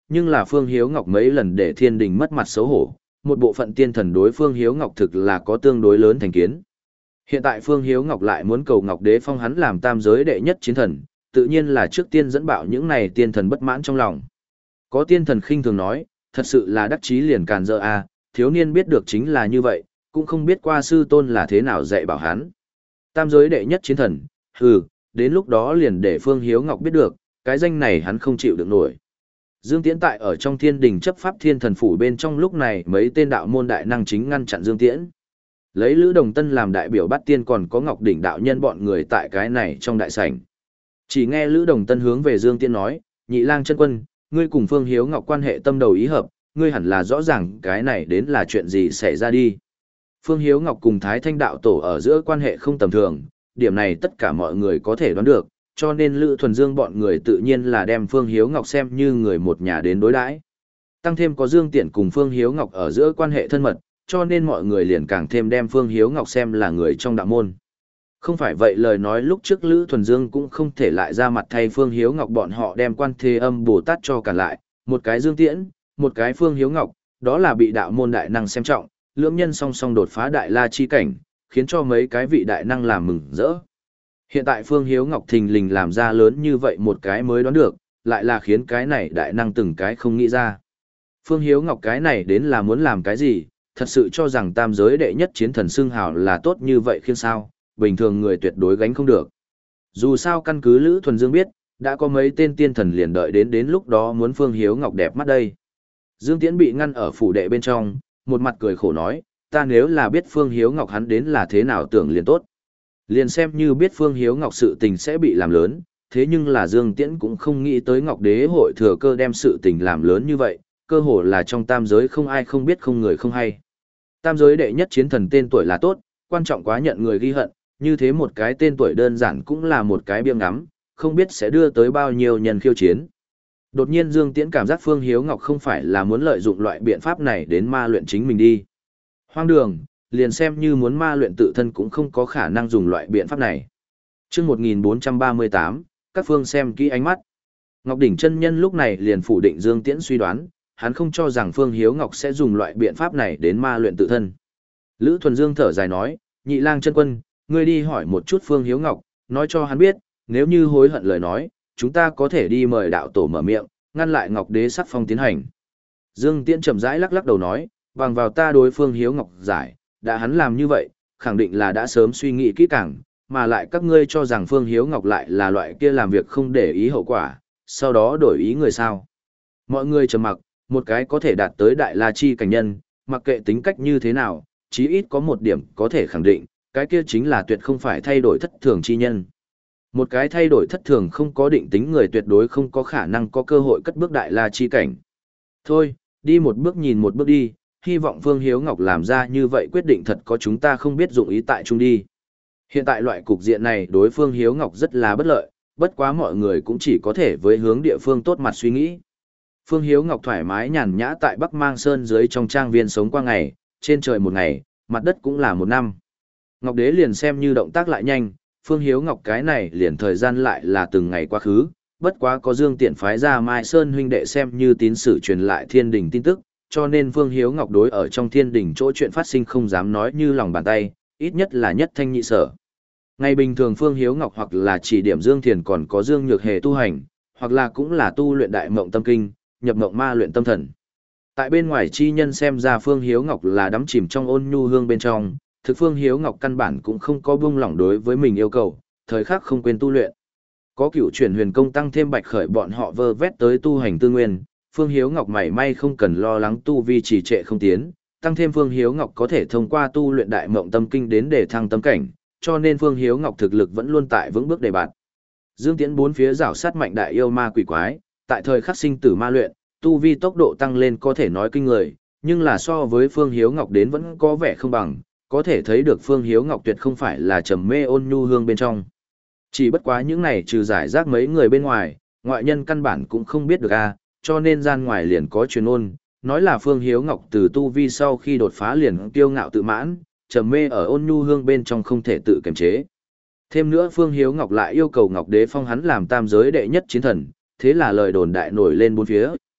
nhưng là Phương Hiếu Ngọc mấy lần để thiên đình mất mặt xấu hổ, một bộ phận tiên thần đối Phương Hiếu Ngọc thực là có tương đối lớn thành kiến. Hiện tại Phương Hiếu Ngọc lại muốn cầu Ngọc Đế phong hắn làm tam giới đệ nhất chiến thần, tự nhiên là trước tiên dẫn bạo những này tiên thần bất mãn trong lòng. Có tiên thần khinh thường nói, thật sự là đắc chí liền càn dỡ a, thiếu niên biết được chính là như vậy, cũng không biết qua sư tôn là thế nào dạy bảo hắn. Tam giới đệ nhất chiến thần, hừ, đến lúc đó liền để Phương Hiếu Ngọc biết được, cái danh này hắn không chịu được nổi. Dương Tiễn tại ở trong thiên đình chấp pháp thiên thần phủ bên trong lúc này mấy tên đạo môn đại năng chính ngăn chặn Dương Tiễn. Lấy Lữ Đồng Tân làm đại biểu bắt tiên còn có Ngọc Đỉnh đạo nhân bọn người tại cái này trong đại sảnh. Chỉ nghe Lữ Đồng Tân hướng về Dương Tiễn nói, nhị lang chân quân, ngươi cùng Phương Hiếu Ngọc quan hệ tâm đầu ý hợp, ngươi hẳn là rõ ràng cái này đến là chuyện gì xảy ra đi. Phương Hiếu Ngọc cùng Thái Thanh đạo tổ ở giữa quan hệ không tầm thường, điểm này tất cả mọi người có thể đoán được, cho nên Lữ Thuần Dương bọn người tự nhiên là đem Phương Hiếu Ngọc xem như người một nhà đến đối đãi. Tăng thêm có Dương Tiễn cùng Phương Hiếu Ngọc ở giữa quan hệ thân mật, cho nên mọi người liền càng thêm đem Phương Hiếu Ngọc xem là người trong đạo môn. Không phải vậy lời nói lúc trước Lữ Thuần Dương cũng không thể lại ra mặt thay Phương Hiếu Ngọc bọn họ đem Quan Thế Âm Bồ Tát cho cản lại, một cái Dương Tiễn, một cái Phương Hiếu Ngọc, đó là bị đạo môn đại năng xem trọng, lưỡng nhân song song đột phá đại la chi cảnh, khiến cho mấy cái vị đại năng làm mừng rỡ. Hiện tại Phương Hiếu Ngọc thình lình làm ra lớn như vậy một cái mới đoán được, lại là khiến cái này đại năng từng cái không nghĩ ra. Phương Hiếu Ngọc cái này đến là muốn làm cái gì, thật sự cho rằng tam giới đệ nhất chiến thần xưng hào là tốt như vậy khiến sao, bình thường người tuyệt đối gánh không được. Dù sao căn cứ Lữ Thuần Dương biết, đã có mấy tên tiên thần liền đợi đến đến lúc đó muốn Phương Hiếu Ngọc đẹp mắt đây. Dương Tiễn bị ngăn ở phủ đệ bên trong, một mặt cười khổ nói, ta nếu là biết Phương Hiếu Ngọc hắn đến là thế nào tưởng liền tốt. Liền xem như biết Phương Hiếu Ngọc sự tình sẽ bị làm lớn, thế nhưng là Dương Tiễn cũng không nghĩ tới Ngọc Đế hội thừa cơ đem sự tình làm lớn như vậy, cơ hồ là trong tam giới không ai không biết không người không hay. Tam giới đệ nhất chiến thần tên tuổi là tốt, quan trọng quá nhận người ghi hận, như thế một cái tên tuổi đơn giản cũng là một cái biếng ngắm, không biết sẽ đưa tới bao nhiêu nhân khiêu chiến. Đột nhiên Dương Tiễn cảm giác Phương Hiếu Ngọc không phải là muốn lợi dụng loại biện pháp này đến ma luyện chính mình đi. Hoang đường, liền xem như muốn ma luyện tự thân cũng không có khả năng dùng loại biện pháp này. Trước một nghìn bốn trăm ba mươi tám, các phương xem kỹ ánh mắt. Ngọc Đỉnh chân nhân lúc này liền phủ định Dương Tiễn suy đoán, hắn không cho rằng Phương Hiếu Ngọc sẽ dùng loại biện pháp này đến ma luyện tự thân. Lữ Thuần Dương thở dài nói, nhị lang chân quân, ngươi đi hỏi một chút Phương Hiếu Ngọc, nói cho hắn biết, nếu như hối hận lời nói, chúng ta có thể đi mời đạo tổ mở miệng, ngăn lại Ngọc Đế sắc phong tiến hành. Dương Tiễn chậm rãi lắc lắc đầu nói, bằng vào ta đối Phương Hiếu Ngọc giải, đã hắn làm như vậy, khẳng định là đã sớm suy nghĩ kỹ càng, mà lại các ngươi cho rằng Phương Hiếu Ngọc lại là loại kia làm việc không để ý hậu quả, sau đó đổi ý người sao. Mọi người trầm mặc, một cái có thể đạt tới đại la chi cảnh nhân, mặc kệ tính cách như thế nào, chí ít có một điểm có thể khẳng định, cái kia chính là tuyệt không phải thay đổi thất thường chi nhân. Một cái thay đổi thất thường không có định tính người tuyệt đối không có khả năng có cơ hội cất bước đại la chi cảnh. Thôi, đi một bước nhìn một bước đi, hy vọng Phương Hiếu Ngọc làm ra như vậy quyết định thật có chúng ta không biết dụng ý tại chung đi. Hiện tại loại cục diện này đối Phương Hiếu Ngọc rất là bất lợi, bất quá mọi người cũng chỉ có thể với hướng địa phương tốt mặt suy nghĩ. Phương Hiếu Ngọc thoải mái nhàn nhã tại Bắc Mang Sơn dưới trong trang viên sống qua ngày, trên trời một ngày, mặt đất cũng là một năm. Ngọc Đế liền xem như động tác lại nhanh, Phương Hiếu Ngọc cái này liền thời gian lại là từng ngày quá khứ, bất quá có Dương Tiện phái ra Mai Sơn huynh đệ xem như tín sử truyền lại thiên đình tin tức, cho nên Phương Hiếu Ngọc đối ở trong thiên đình chỗ chuyện phát sinh không dám nói như lòng bàn tay, ít nhất là nhất thanh nhị sở. Ngày bình thường Phương Hiếu Ngọc hoặc là chỉ điểm Dương Thiền còn có Dương Nhược Hề tu hành, hoặc là cũng là tu luyện đại mộng tâm kinh, nhập mộng ma luyện tâm thần. Tại bên ngoài chi nhân xem ra Phương Hiếu Ngọc là đắm chìm trong ôn nhu hương bên trong, thực Phương Hiếu Ngọc căn bản cũng không có buông lỏng đối với mình yêu cầu, thời khắc không quên tu luyện. Có cửu chuyển huyền công tăng thêm bạch khởi bọn họ vơ vét tới tu hành tư nguyên, Phương Hiếu Ngọc mảy may không cần lo lắng tu vi trì trệ không tiến, tăng thêm Phương Hiếu Ngọc có thể thông qua tu luyện đại mộng tâm kinh đến để thăng tâm cảnh, cho nên Phương Hiếu Ngọc thực lực vẫn luôn tại vững bước đề bạt. Dương Tiễn bốn phía rảo sát mạnh đại yêu ma quỷ quái, tại thời khắc sinh tử ma luyện, tu vi tốc độ tăng lên có thể nói kinh người, nhưng là so với Phương Hiếu Ngọc đến vẫn có vẻ không bằng, có thể thấy được Phương Hiếu Ngọc tuyệt không phải là trầm mê ôn nhu hương bên trong. Chỉ bất quá những này trừ giải rác mấy người bên ngoài, ngoại nhân căn bản cũng không biết được a, cho nên gian ngoài liền có truyền ôn, nói là Phương Hiếu Ngọc từ tu vi sau khi đột phá liền kiêu ngạo tự mãn, trầm mê ở ôn nhu hương bên trong không thể tự kiềm chế. Thêm nữa Phương Hiếu Ngọc lại yêu cầu Ngọc Đế phong hắn làm tam giới đệ nhất chiến thần, thế là lời đồn đại nổi lên bốn phía,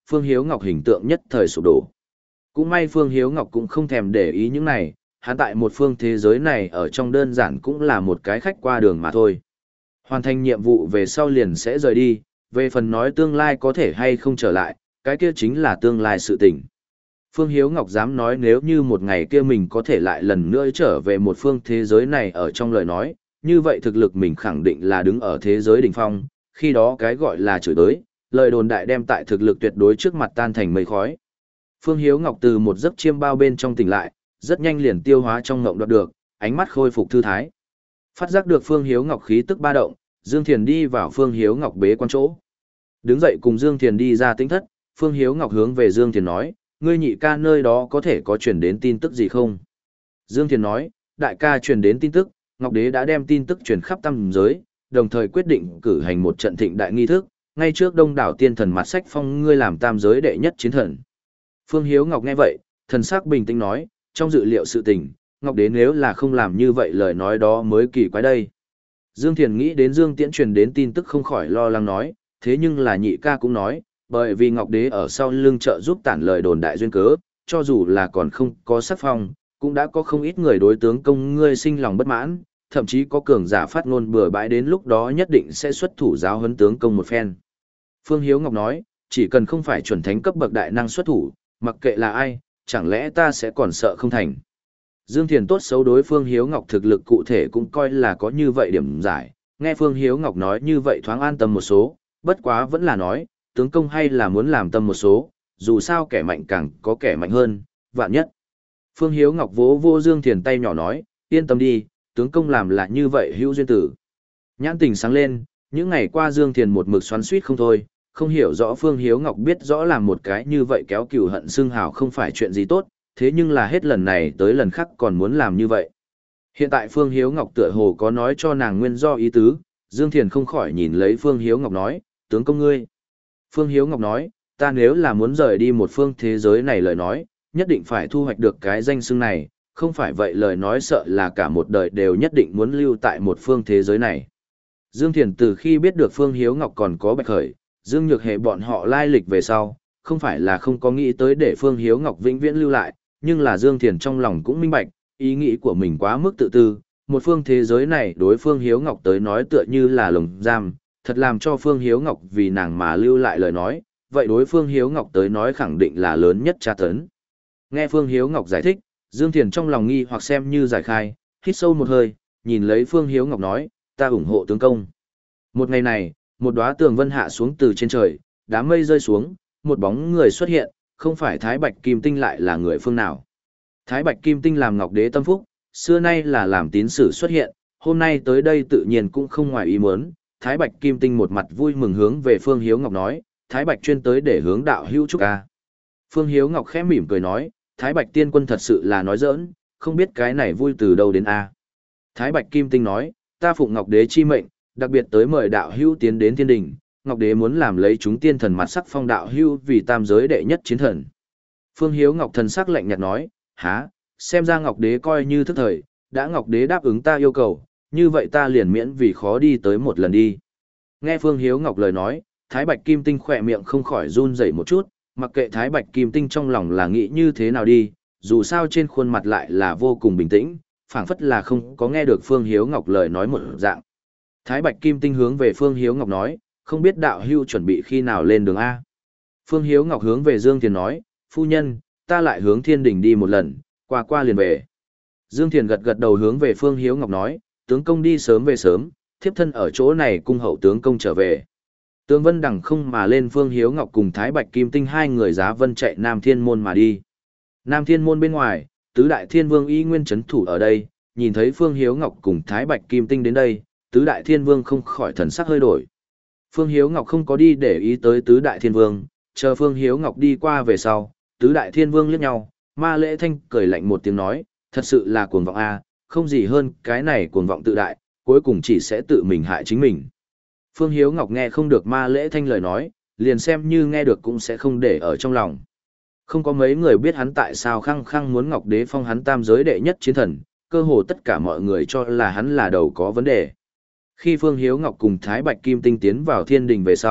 Phương Hiếu Ngọc hình tượng nhất thời sụp đổ. Cũng may Phương Hiếu Ngọc cũng không thèm để ý những này, hắn tại một phương thế giới này ở trong đơn giản cũng là một cái khách qua đường mà thôi. Hoàn thành nhiệm vụ về sau liền sẽ rời đi, về phần nói tương lai có thể hay không trở lại, cái kia chính là tương lai sự tình. Phương Hiếu Ngọc dám nói nếu như một ngày kia mình có thể lại lần nữa trở về một phương thế giới này ở trong lời nói, như vậy thực lực mình khẳng định là đứng ở thế giới đỉnh phong, khi đó cái gọi là chửi tới, lời đồn đại đem tại thực lực tuyệt đối trước mặt tan thành mây khói. Phương Hiếu Ngọc từ một giấc chiêm bao bên trong tỉnh lại, rất nhanh liền tiêu hóa trong ngộng đoạt được, ánh mắt khôi phục thư thái. Phát giác được Phương Hiếu Ngọc khí tức ba động, Dương Thiền đi vào Phương Hiếu Ngọc bế quan chỗ. Đứng dậy cùng Dương Thiền đi ra tĩnh thất, Phương Hiếu Ngọc hướng về Dương Thiền nói, ngươi nhị ca nơi đó có thể có truyền đến tin tức gì không? Dương Thiền nói, đại ca truyền đến tin tức, Ngọc Đế đã đem tin tức truyền khắp tam giới, đồng thời quyết định cử hành một trận thịnh đại nghi thức, ngay trước đông đảo tiên thần mặt sách phong ngươi làm tam giới đệ nhất chiến thần. Phương Hiếu Ngọc nghe vậy, thần sắc bình tĩnh nói, trong dự liệu sự tình, Ngọc Đế nếu là không làm như vậy lời nói đó mới kỳ quái đây. Dương Thiền nghĩ đến Dương Tiễn truyền đến tin tức không khỏi lo lắng nói, thế nhưng là nhị ca cũng nói, bởi vì Ngọc Đế ở sau lưng trợ giúp tản lời đồn đại duyên cớ, cho dù là còn không có sắc phong, cũng đã có không ít người đối tướng công ngươi sinh lòng bất mãn, thậm chí có cường giả phát ngôn bừa bãi đến lúc đó nhất định sẽ xuất thủ giáo huấn tướng công một phen. Phương Hiếu Ngọc nói, chỉ cần không phải chuẩn thánh cấp bậc đại năng xuất thủ, mặc kệ là ai, chẳng lẽ ta sẽ còn sợ không thành. Dương Thiền tốt xấu đối Phương Hiếu Ngọc thực lực cụ thể cũng coi là có như vậy điểm giải, nghe Phương Hiếu Ngọc nói như vậy thoáng an tâm một số, bất quá vẫn là nói, tướng công hay là muốn làm tâm một số, dù sao kẻ mạnh càng có kẻ mạnh hơn, vạn nhất. Phương Hiếu Ngọc vỗ vô Dương Thiền tay nhỏ nói, yên tâm đi, tướng công làm là như vậy hữu duyên tử. Nhãn tình sáng lên, những ngày qua Dương Thiền một mực xoắn suýt không thôi, không hiểu rõ Phương Hiếu Ngọc biết rõ làm một cái như vậy kéo cừu hận xưng hào không phải chuyện gì tốt, thế nhưng là hết lần này tới lần khác còn muốn làm như vậy. Hiện tại Phương Hiếu Ngọc tựa hồ có nói cho nàng nguyên do ý tứ, Dương Thiền không khỏi nhìn lấy Phương Hiếu Ngọc nói, tướng công ngươi. Phương Hiếu Ngọc nói, ta nếu là muốn rời đi một phương thế giới này lời nói, nhất định phải thu hoạch được cái danh xưng này, không phải vậy lời nói sợ là cả một đời đều nhất định muốn lưu tại một phương thế giới này. Dương Thiền từ khi biết được Phương Hiếu Ngọc còn có Bạch Khởi, Dương Nhược Hề bọn họ lai lịch về sau, không phải là không có nghĩ tới để Phương Hiếu Ngọc vĩnh viễn lưu lại, nhưng là Dương Thiền trong lòng cũng minh bạch, ý nghĩ của mình quá mức tự tư, một phương thế giới này đối Phương Hiếu Ngọc tới nói tựa như là lồng giam, thật làm cho Phương Hiếu Ngọc vì nàng mà lưu lại lời nói, vậy đối Phương Hiếu Ngọc tới nói khẳng định là lớn nhất tra tấn. Nghe Phương Hiếu Ngọc giải thích, Dương Thiền trong lòng nghi hoặc xem như giải khai, hít sâu một hơi, nhìn lấy Phương Hiếu Ngọc nói, ta ủng hộ tướng công. Một ngày này, một đóa tường vân hạ xuống từ trên trời, đám mây rơi xuống, một bóng người xuất hiện, không phải Thái Bạch Kim Tinh lại là người phương nào. Thái Bạch Kim Tinh làm Ngọc Đế tâm phúc, xưa nay là làm tín sử xuất hiện, hôm nay tới đây tự nhiên cũng không ngoài ý muốn. Thái Bạch Kim Tinh một mặt vui mừng hướng về Phương Hiếu Ngọc nói, Thái Bạch chuyên tới để hướng đạo hữu chúc ca. Phương Hiếu Ngọc khẽ mỉm cười nói, Thái Bạch tiên quân thật sự là nói giỡn, không biết cái này vui từ đâu đến a. Thái Bạch Kim Tinh nói, ta phụng Ngọc Đế chi mệnh, đặc biệt tới mời đạo hữu tiến đến thiên đình, Ngọc Đế muốn làm lấy chúng tiên thần mặt sắc phong đạo hữu vì tam giới đệ nhất chiến thần. Phương Hiếu Ngọc thần sắc lạnh nhạt nói, há, xem ra Ngọc Đế coi như thức thời, đã Ngọc Đế đáp ứng ta yêu cầu, như vậy ta liền miễn vì khó đi tới một lần đi. Nghe Phương Hiếu Ngọc lời nói, Thái Bạch Kim Tinh khỏe miệng không khỏi run rẩy một chút, mặc kệ Thái Bạch Kim Tinh trong lòng là nghĩ như thế nào đi, dù sao trên khuôn mặt lại là vô cùng bình tĩnh, phảng phất là không có nghe được Phương Hiếu Ngọc lời nói một dạng. Thái Bạch Kim Tinh hướng về Phương Hiếu Ngọc nói, không biết đạo hưu chuẩn bị khi nào lên đường A. Phương Hiếu Ngọc hướng về Dương Thiền nói, phu nhân, ta lại hướng thiên đình đi một lần, qua qua liền về. Dương Thiền gật gật đầu hướng về Phương Hiếu Ngọc nói, tướng công đi sớm về sớm, thiếp thân ở chỗ này cung hậu tướng công trở về. Tướng Vân đằng không mà lên Phương Hiếu Ngọc cùng Thái Bạch Kim Tinh hai người giá vân chạy Nam Thiên Môn mà đi. Nam Thiên Môn bên ngoài, Tứ Đại Thiên Vương y nguyên trấn thủ ở đây, nhìn thấy Phương Hiếu Ngọc cùng Thái Bạch Kim Tinh đến đây, Tứ Đại Thiên Vương không khỏi thần sắc hơi đổi. Phương Hiếu Ngọc không có đi để ý tới Tứ Đại Thiên Vương, chờ Phương Hiếu Ngọc đi qua về sau, Tứ Đại Thiên Vương liếc nhau, Ma Lễ Thanh cười lạnh một tiếng nói, thật sự là cuồng vọng a, không gì hơn cái này cuồng vọng tự đại, cuối cùng chỉ sẽ tự mình hại chính mình. Phương Hiếu Ngọc nghe không được Ma Lễ Thanh lời nói, liền xem như nghe được cũng sẽ không để ở trong lòng. Không có mấy người biết hắn tại sao khăng khăng muốn Ngọc Đế phong hắn tam giới đệ nhất chiến thần, cơ hồ tất cả mọi người cho là hắn là đầu có vấn đề. Khi Phương Hiếu Ngọc cùng Thái Bạch Kim Tinh tiến vào thiên đình về sau,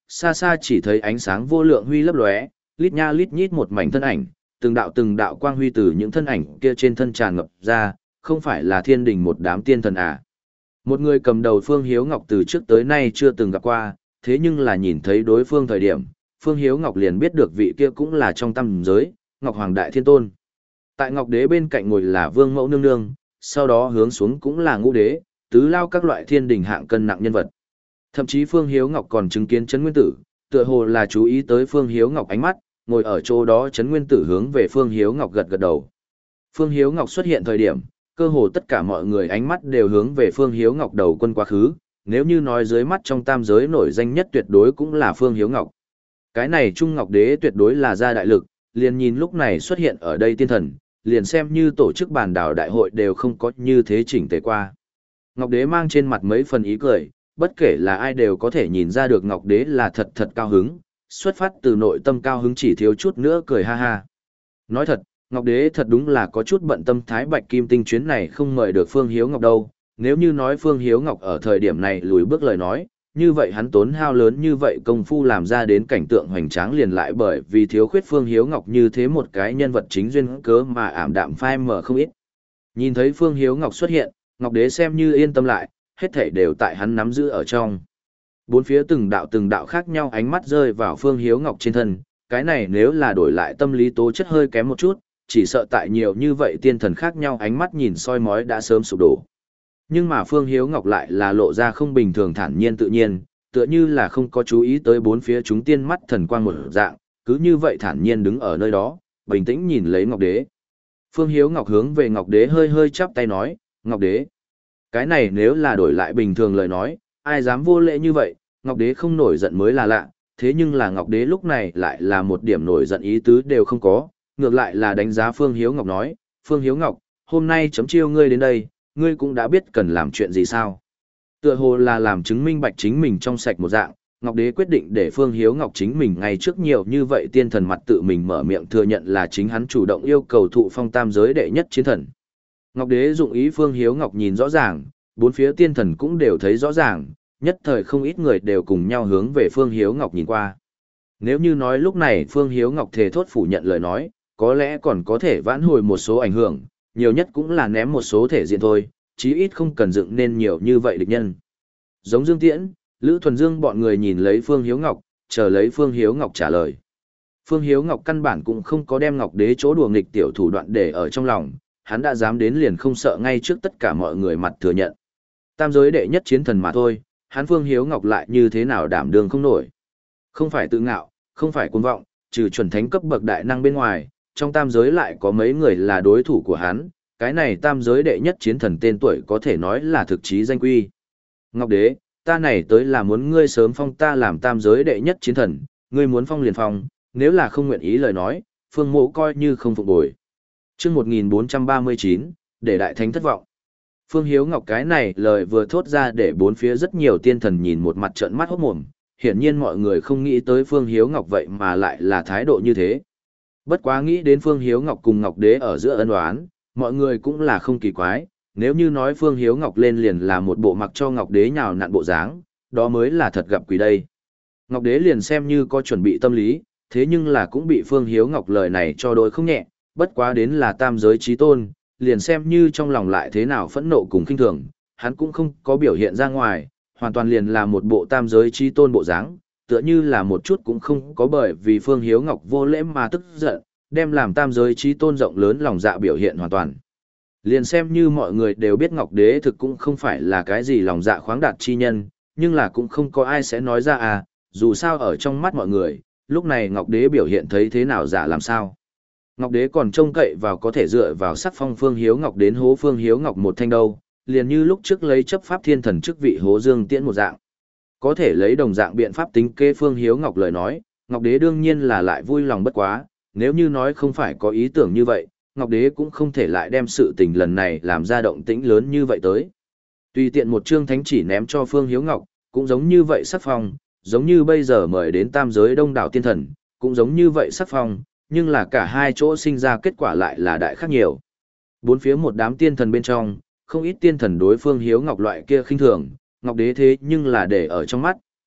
xa xa chỉ thấy ánh sáng vô lượng huy lấp lóe, lít nha lít nhít một mảnh thân ảnh, từng đạo từng đạo quang huy từ những thân ảnh kia trên thân tràn ngập ra, không phải là thiên đình một đám tiên thần à. Một người cầm đầu Phương Hiếu Ngọc từ trước tới nay chưa từng gặp qua, thế nhưng là nhìn thấy đối phương thời điểm, Phương Hiếu Ngọc liền biết được vị kia cũng là trong tam giới, Ngọc Hoàng Đại Thiên Tôn. Tại Ngọc Đế bên cạnh ngồi là Vương Mẫu Nương Nương, sau đó hướng xuống cũng là Ngũ Đế, tứ lao các loại thiên đình hạng cân nặng nhân vật. Thậm chí Phương Hiếu Ngọc còn chứng kiến Trấn Nguyên Tử, tựa hồ là chú ý tới Phương Hiếu Ngọc ánh mắt, ngồi ở chỗ đó Trấn Nguyên Tử hướng về Phương Hiếu Ngọc gật gật đầu. Phương Hiếu Ngọc xuất hiện thời điểm, cơ hồ tất cả mọi người ánh mắt đều hướng về Phương Hiếu Ngọc đầu quân quá khứ, nếu như nói dưới mắt trong tam giới nổi danh nhất tuyệt đối cũng là Phương Hiếu Ngọc. Cái này Trung Ngọc Đế tuyệt đối là gia đại lực, liền nhìn lúc này xuất hiện ở đây tiên thần, liền xem như tổ chức bàn đảo đại hội đều không có như thế chỉnh tề qua. Ngọc Đế mang trên mặt mấy phần ý cười, bất kể là ai đều có thể nhìn ra được Ngọc Đế là thật thật cao hứng, xuất phát từ nội tâm cao hứng chỉ thiếu chút nữa cười ha ha. Nói thật, Ngọc Đế thật đúng là có chút bận tâm Thái Bạch Kim Tinh chuyến này không mời được Phương Hiếu Ngọc đâu, nếu như nói Phương Hiếu Ngọc ở thời điểm này lùi bước lời nói, như vậy hắn tốn hao lớn như vậy công phu làm ra đến cảnh tượng hoành tráng liền lại bởi vì thiếu khuyết Phương Hiếu Ngọc như thế một cái nhân vật chính duyên cớ mà ảm đạm phai mờ không ít. Nhìn thấy Phương Hiếu Ngọc xuất hiện, Ngọc Đế xem như yên tâm lại, hết thảy đều tại hắn nắm giữ ở trong. Bốn phía từng đạo từng đạo khác nhau ánh mắt rơi vào Phương Hiếu Ngọc trên thân, cái này nếu là đổi lại tâm lý tố chất hơi kém một chút, chỉ sợ tại nhiều như vậy tiên thần khác nhau ánh mắt nhìn soi mói đã sớm sụp đổ. Nhưng mà Phương Hiếu Ngọc lại là lộ ra không bình thường thản nhiên tự nhiên, tựa như là không có chú ý tới bốn phía chúng tiên mắt thần quang một dạng, cứ như vậy thản nhiên đứng ở nơi đó, bình tĩnh nhìn lấy Ngọc Đế. Phương Hiếu Ngọc hướng về Ngọc Đế hơi hơi chắp tay nói, Ngọc Đế, cái này nếu là đổi lại bình thường lời nói, ai dám vô lễ như vậy, Ngọc Đế không nổi giận mới là lạ, thế nhưng là Ngọc Đế lúc này lại là một điểm nổi giận ý tứ đều không có, ngược lại là đánh giá Phương Hiếu Ngọc nói, Phương Hiếu Ngọc, hôm nay chấm chiêu ngươi đến đây, ngươi cũng đã biết cần làm chuyện gì sao. Tựa hồ là làm chứng minh bạch chính mình trong sạch một dạng, Ngọc Đế quyết định để Phương Hiếu Ngọc chính mình ngay trước nhiều như vậy tiên thần mặt tự mình mở miệng thừa nhận là chính hắn chủ động yêu cầu thụ phong tam giới đệ nhất chiến thần. Ngọc Đế dụng ý Phương Hiếu Ngọc nhìn rõ ràng, bốn phía tiên thần cũng đều thấy rõ ràng, nhất thời không ít người đều cùng nhau hướng về Phương Hiếu Ngọc nhìn qua. Nếu như nói lúc này Phương Hiếu Ngọc thề thốt phủ nhận lời nói, có lẽ còn có thể vãn hồi một số ảnh hưởng, nhiều nhất cũng là ném một số thể diện thôi, chí ít không cần dựng nên nhiều như vậy địch nhân. Giống Dương Tiễn, Lữ Thuần Dương bọn người nhìn lấy Phương Hiếu Ngọc, chờ lấy Phương Hiếu Ngọc trả lời. Phương Hiếu Ngọc căn bản cũng không có đem Ngọc Đế chỗ đùa nghịch tiểu thủ đoạn để ở trong lòng, hắn đã dám đến liền không sợ ngay trước tất cả mọi người mặt thừa nhận. Tam giới đệ nhất chiến thần mà thôi, hắn Phương Hiếu Ngọc lại như thế nào đảm đương không nổi. Không phải tự ngạo, không phải cuồng vọng, trừ chuẩn thánh cấp bậc đại năng bên ngoài, trong tam giới lại có mấy người là đối thủ của hắn, cái này tam giới đệ nhất chiến thần tên tuổi có thể nói là thực chí danh quy. Ngọc Đế, ta này tới là muốn ngươi sớm phong ta làm tam giới đệ nhất chiến thần, ngươi muốn phong liền phong, nếu là không nguyện ý lời nói, Phương Mộ coi như không phục bồi. Chương một nghìn bốn trăm ba mươi chín, để đại thánh thất vọng. Phương Hiếu Ngọc cái này lời vừa thốt ra để bốn phía rất nhiều tiên thần nhìn một mặt trợn mắt hốt mồm, hiển nhiên mọi người không nghĩ tới Phương Hiếu Ngọc vậy mà lại là thái độ như thế. Bất quá nghĩ đến Phương Hiếu Ngọc cùng Ngọc Đế ở giữa ân oán, mọi người cũng là không kỳ quái, nếu như nói Phương Hiếu Ngọc lên liền là một bộ mặc cho Ngọc Đế nhào nặn bộ dáng, đó mới là thật gặp quỷ đây. Ngọc Đế liền xem như có chuẩn bị tâm lý, thế nhưng là cũng bị Phương Hiếu Ngọc lời này cho đôi không nhẹ, bất quá đến là tam giới chí tôn, liền xem như trong lòng lại thế nào phẫn nộ cùng khinh thường, hắn cũng không có biểu hiện ra ngoài, hoàn toàn liền là một bộ tam giới chí tôn bộ dáng, tựa như là một chút cũng không có bởi vì Phương Hiếu Ngọc vô lễ mà tức giận, đem làm tam giới chí tôn rộng lớn lòng dạ biểu hiện hoàn toàn. Liền xem như mọi người đều biết Ngọc Đế thực cũng không phải là cái gì lòng dạ khoáng đạt chi nhân, nhưng là cũng không có ai sẽ nói ra à, dù sao ở trong mắt mọi người, lúc này Ngọc Đế biểu hiện thấy thế nào giả làm sao. Ngọc Đế còn trông cậy vào có thể dựa vào sắc phong Phương Hiếu Ngọc đến hố Phương Hiếu Ngọc một thanh đâu, liền như lúc trước lấy chấp pháp thiên thần chức vị hố Dương Tiễn một dạng. Có thể lấy đồng dạng biện pháp tính kế Phương Hiếu Ngọc lời nói, Ngọc Đế đương nhiên là lại vui lòng bất quá, nếu như nói không phải có ý tưởng như vậy, Ngọc Đế cũng không thể lại đem sự tình lần này làm ra động tĩnh lớn như vậy tới. Tùy tiện một chương thánh chỉ ném cho Phương Hiếu Ngọc, cũng giống như vậy sắc phong, giống như bây giờ mời đến tam giới đông đảo tiên thần, cũng giống như vậy sắc phong, nhưng là cả hai chỗ sinh ra kết quả lại là đại khác nhiều. Bốn phía một đám tiên thần bên trong, không ít tiên thần đối Phương Hiếu Ngọc loại kia khinh thường, Ngọc Đế thế nhưng là để ở trong mắt,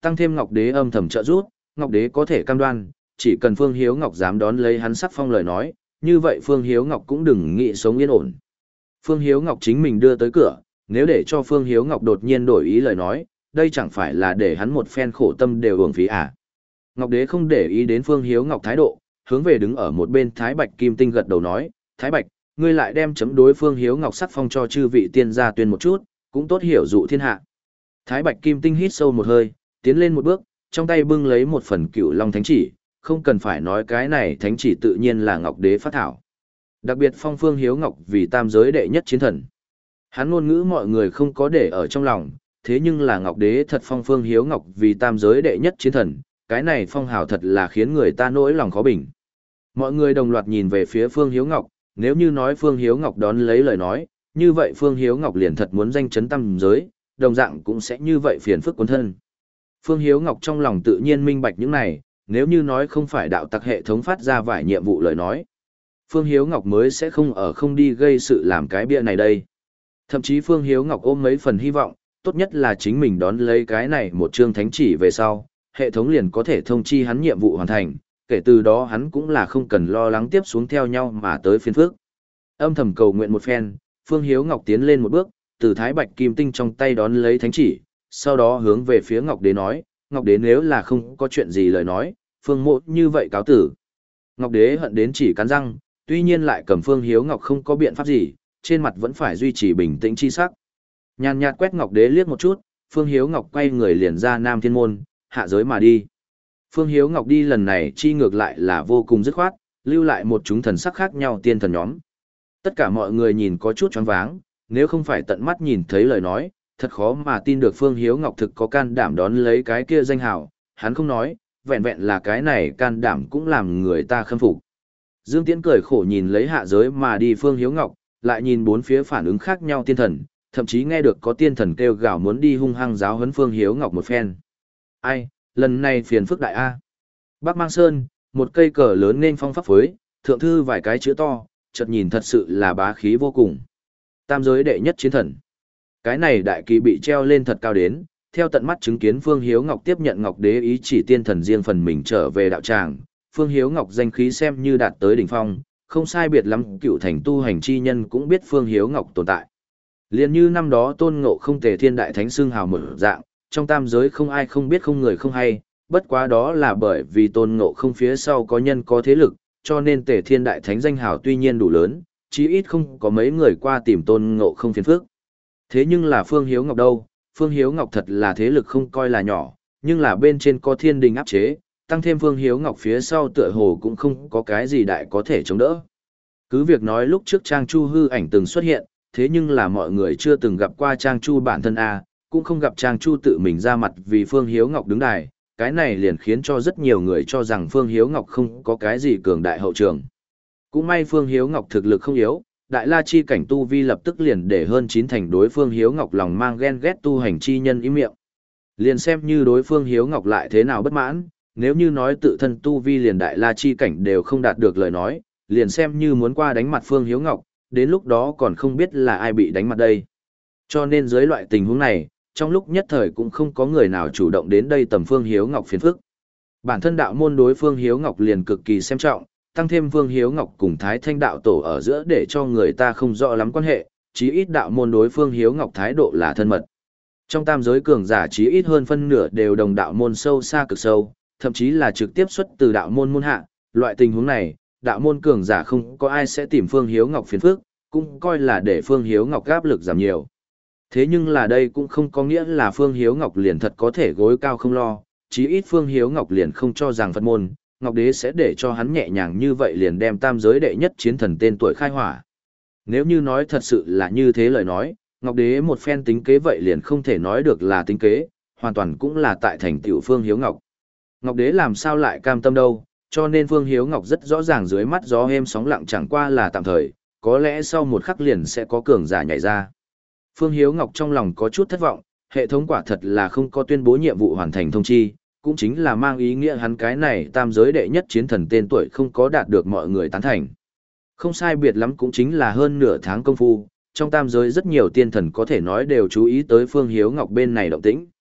tăng thêm Ngọc Đế âm thầm trợ giúp, Ngọc Đế có thể cam đoan, chỉ cần Phương Hiếu Ngọc dám đón lấy hắn sắc phong lời nói, như vậy Phương Hiếu Ngọc cũng đừng nghĩ sống yên ổn. Phương Hiếu Ngọc chính mình đưa tới cửa, nếu để cho Phương Hiếu Ngọc đột nhiên đổi ý lời nói, đây chẳng phải là để hắn một phen khổ tâm đều uổng phí à. Ngọc Đế không để ý đến Phương Hiếu Ngọc thái độ, hướng về đứng ở một bên Thái Bạch Kim Tinh gật đầu nói, Thái Bạch, ngươi lại đem chấm đối Phương Hiếu Ngọc sắc phong cho chư vị tiên gia tuyên một chút, cũng tốt hiểu dụ thiên hạ. Thái Bạch Kim Tinh hít sâu một hơi, tiến lên một bước, trong tay bưng lấy một phần Cựu Long Thánh Chỉ, không cần phải nói cái này Thánh Chỉ tự nhiên là Ngọc Đế phát thảo. Đặc biệt phong Phương Hiếu Ngọc vì tam giới đệ nhất chiến thần. Hắn ngôn ngữ mọi người không có để ở trong lòng, thế nhưng là Ngọc Đế thật phong Phương Hiếu Ngọc vì tam giới đệ nhất chiến thần, cái này phong hào thật là khiến người ta nỗi lòng khó bình. Mọi người đồng loạt nhìn về phía Phương Hiếu Ngọc, nếu như nói Phương Hiếu Ngọc đón lấy lời nói, như vậy Phương Hiếu Ngọc liền thật muốn danh chấn tam giới, đồng dạng cũng sẽ như vậy phiền phức cuốn thân. Phương Hiếu Ngọc trong lòng tự nhiên minh bạch những này, nếu như nói không phải đạo tặc hệ thống phát ra vài nhiệm vụ lời nói, Phương Hiếu Ngọc mới sẽ không ở không đi gây sự làm cái bia này đây. Thậm chí Phương Hiếu Ngọc ôm mấy phần hy vọng, tốt nhất là chính mình đón lấy cái này một chương thánh chỉ về sau, hệ thống liền có thể thông chi hắn nhiệm vụ hoàn thành, kể từ đó hắn cũng là không cần lo lắng tiếp xuống theo nhau mà tới phiên phước. Âm thầm cầu nguyện một phen, Phương Hiếu Ngọc tiến lên một bước, từ Thái Bạch Kim Tinh trong tay đón lấy thánh chỉ, sau đó hướng về phía Ngọc Đế nói, Ngọc Đế nếu là không có chuyện gì lời nói, Phương mộ như vậy cáo tử. Ngọc Đế hận đến chỉ cắn răng, tuy nhiên lại cầm Phương Hiếu Ngọc không có biện pháp gì, trên mặt vẫn phải duy trì bình tĩnh chi sắc. Nhàn nhạt quét Ngọc Đế liếc một chút, Phương Hiếu Ngọc quay người liền ra Nam Thiên Môn, hạ giới mà đi. Phương Hiếu Ngọc đi lần này chi ngược lại là vô cùng dứt khoát, lưu lại một chúng thần sắc khác nhau tiên thần nhóm. Tất cả mọi người nhìn có chút choáng váng, nếu không phải tận mắt nhìn thấy lời nói, thật khó mà tin được Phương Hiếu Ngọc thực có can đảm đón lấy cái kia danh hào, hắn không nói, vẹn vẹn là cái này can đảm cũng làm người ta khâm phục. Dương Tiễn cười khổ nhìn lấy hạ giới mà đi Phương Hiếu Ngọc, lại nhìn bốn phía phản ứng khác nhau tiên thần, thậm chí nghe được có tiên thần kêu gào muốn đi hung hăng giáo huấn Phương Hiếu Ngọc một phen. Ai, lần này phiền phức đại A. Bắc Mang Sơn, một cây cờ lớn nên phong pháp phối, thượng thư vài cái chữ to, chợt nhìn thật sự là bá khí vô cùng. Tam giới đệ nhất chiến thần. Cái này đại kỳ bị treo lên thật cao đến, theo tận mắt chứng kiến Phương Hiếu Ngọc tiếp nhận Ngọc Đế ý chỉ tiên thần riêng phần mình trở về đạo tràng, Phương Hiếu Ngọc danh khí xem như đạt tới đỉnh phong, không sai biệt lắm cựu thành tu hành chi nhân cũng biết Phương Hiếu Ngọc tồn tại. Liên như năm đó Tôn Ngộ Không Tề Thiên Đại Thánh xưng hào một dạng, trong tam giới không ai không biết không người không hay, bất quá đó là bởi vì Tôn Ngộ Không phía sau có nhân có thế lực, cho nên Tề Thiên Đại Thánh danh hào tuy nhiên đủ lớn, chí ít không có mấy người qua tìm Tôn Ngộ Không phiền phức. Thế nhưng là Phương Hiếu Ngọc đâu, Phương Hiếu Ngọc thật là thế lực không coi là nhỏ, nhưng là bên trên có thiên đình áp chế, tăng thêm Phương Hiếu Ngọc phía sau tựa hồ cũng không có cái gì đại có thể chống đỡ. Cứ việc nói lúc trước Trang Chu hư ảnh từng xuất hiện, thế nhưng là mọi người chưa từng gặp qua Trang Chu bản thân A, cũng không gặp Trang Chu tự mình ra mặt vì Phương Hiếu Ngọc đứng đài, cái này liền khiến cho rất nhiều người cho rằng Phương Hiếu Ngọc không có cái gì cường đại hậu trường. Cũng may Phương Hiếu Ngọc thực lực không yếu, Đại La Chi cảnh tu vi lập tức liền để hơn chín thành đối Phương Hiếu Ngọc lòng mang ghen ghét tu hành chi nhân im miệng. Liền xem như đối Phương Hiếu Ngọc lại thế nào bất mãn, nếu như nói tự thân tu vi liền Đại La Chi cảnh đều không đạt được lời nói, liền xem như muốn qua đánh mặt Phương Hiếu Ngọc, đến lúc đó còn không biết là ai bị đánh mặt đây. Cho nên dưới loại tình huống này, trong lúc nhất thời cũng không có người nào chủ động đến đây tầm Phương Hiếu Ngọc phiền phức. Bản thân đạo môn đối Phương Hiếu Ngọc liền cực kỳ xem trọng, tăng thêm Phương Hiếu Ngọc cùng Thái Thanh đạo tổ ở giữa để cho người ta không rõ lắm quan hệ, chí ít đạo môn đối Phương Hiếu Ngọc thái độ là thân mật. Trong tam giới cường giả chí ít hơn phân nửa đều đồng đạo môn sâu xa cực sâu, thậm chí là trực tiếp xuất từ đạo môn môn hạ, loại tình huống này, đạo môn cường giả không có ai sẽ tìm Phương Hiếu Ngọc phiền phức, cũng coi là để Phương Hiếu Ngọc áp lực giảm nhiều. Thế nhưng là đây cũng không có nghĩa là Phương Hiếu Ngọc liền thật có thể gối cao không lo, chí ít Phương Hiếu Ngọc liền không cho rằng Phật môn, Ngọc Đế sẽ để cho hắn nhẹ nhàng như vậy liền đem tam giới đệ nhất chiến thần tên tuổi khai hỏa. Nếu như nói thật sự là như thế lời nói, Ngọc Đế một phen tính kế vậy liền không thể nói được là tính kế, hoàn toàn cũng là tại thành tựu Phương Hiếu Ngọc. Ngọc Đế làm sao lại cam tâm đâu, cho nên Phương Hiếu Ngọc rất rõ ràng dưới mắt gió êm sóng lặng chẳng qua là tạm thời, có lẽ sau một khắc liền sẽ có cường giả nhảy ra. Phương Hiếu Ngọc trong lòng có chút thất vọng, hệ thống quả thật là không có tuyên bố nhiệm vụ hoàn thành thông chi, cũng chính là mang ý nghĩa hắn cái này tam giới đệ nhất chiến thần tên tuổi không có đạt được mọi người tán thành. Không sai biệt lắm cũng chính là hơn nửa tháng công phu, trong tam giới rất nhiều tiên thần có thể nói đều chú ý tới Phương Hiếu Ngọc bên này động tĩnh.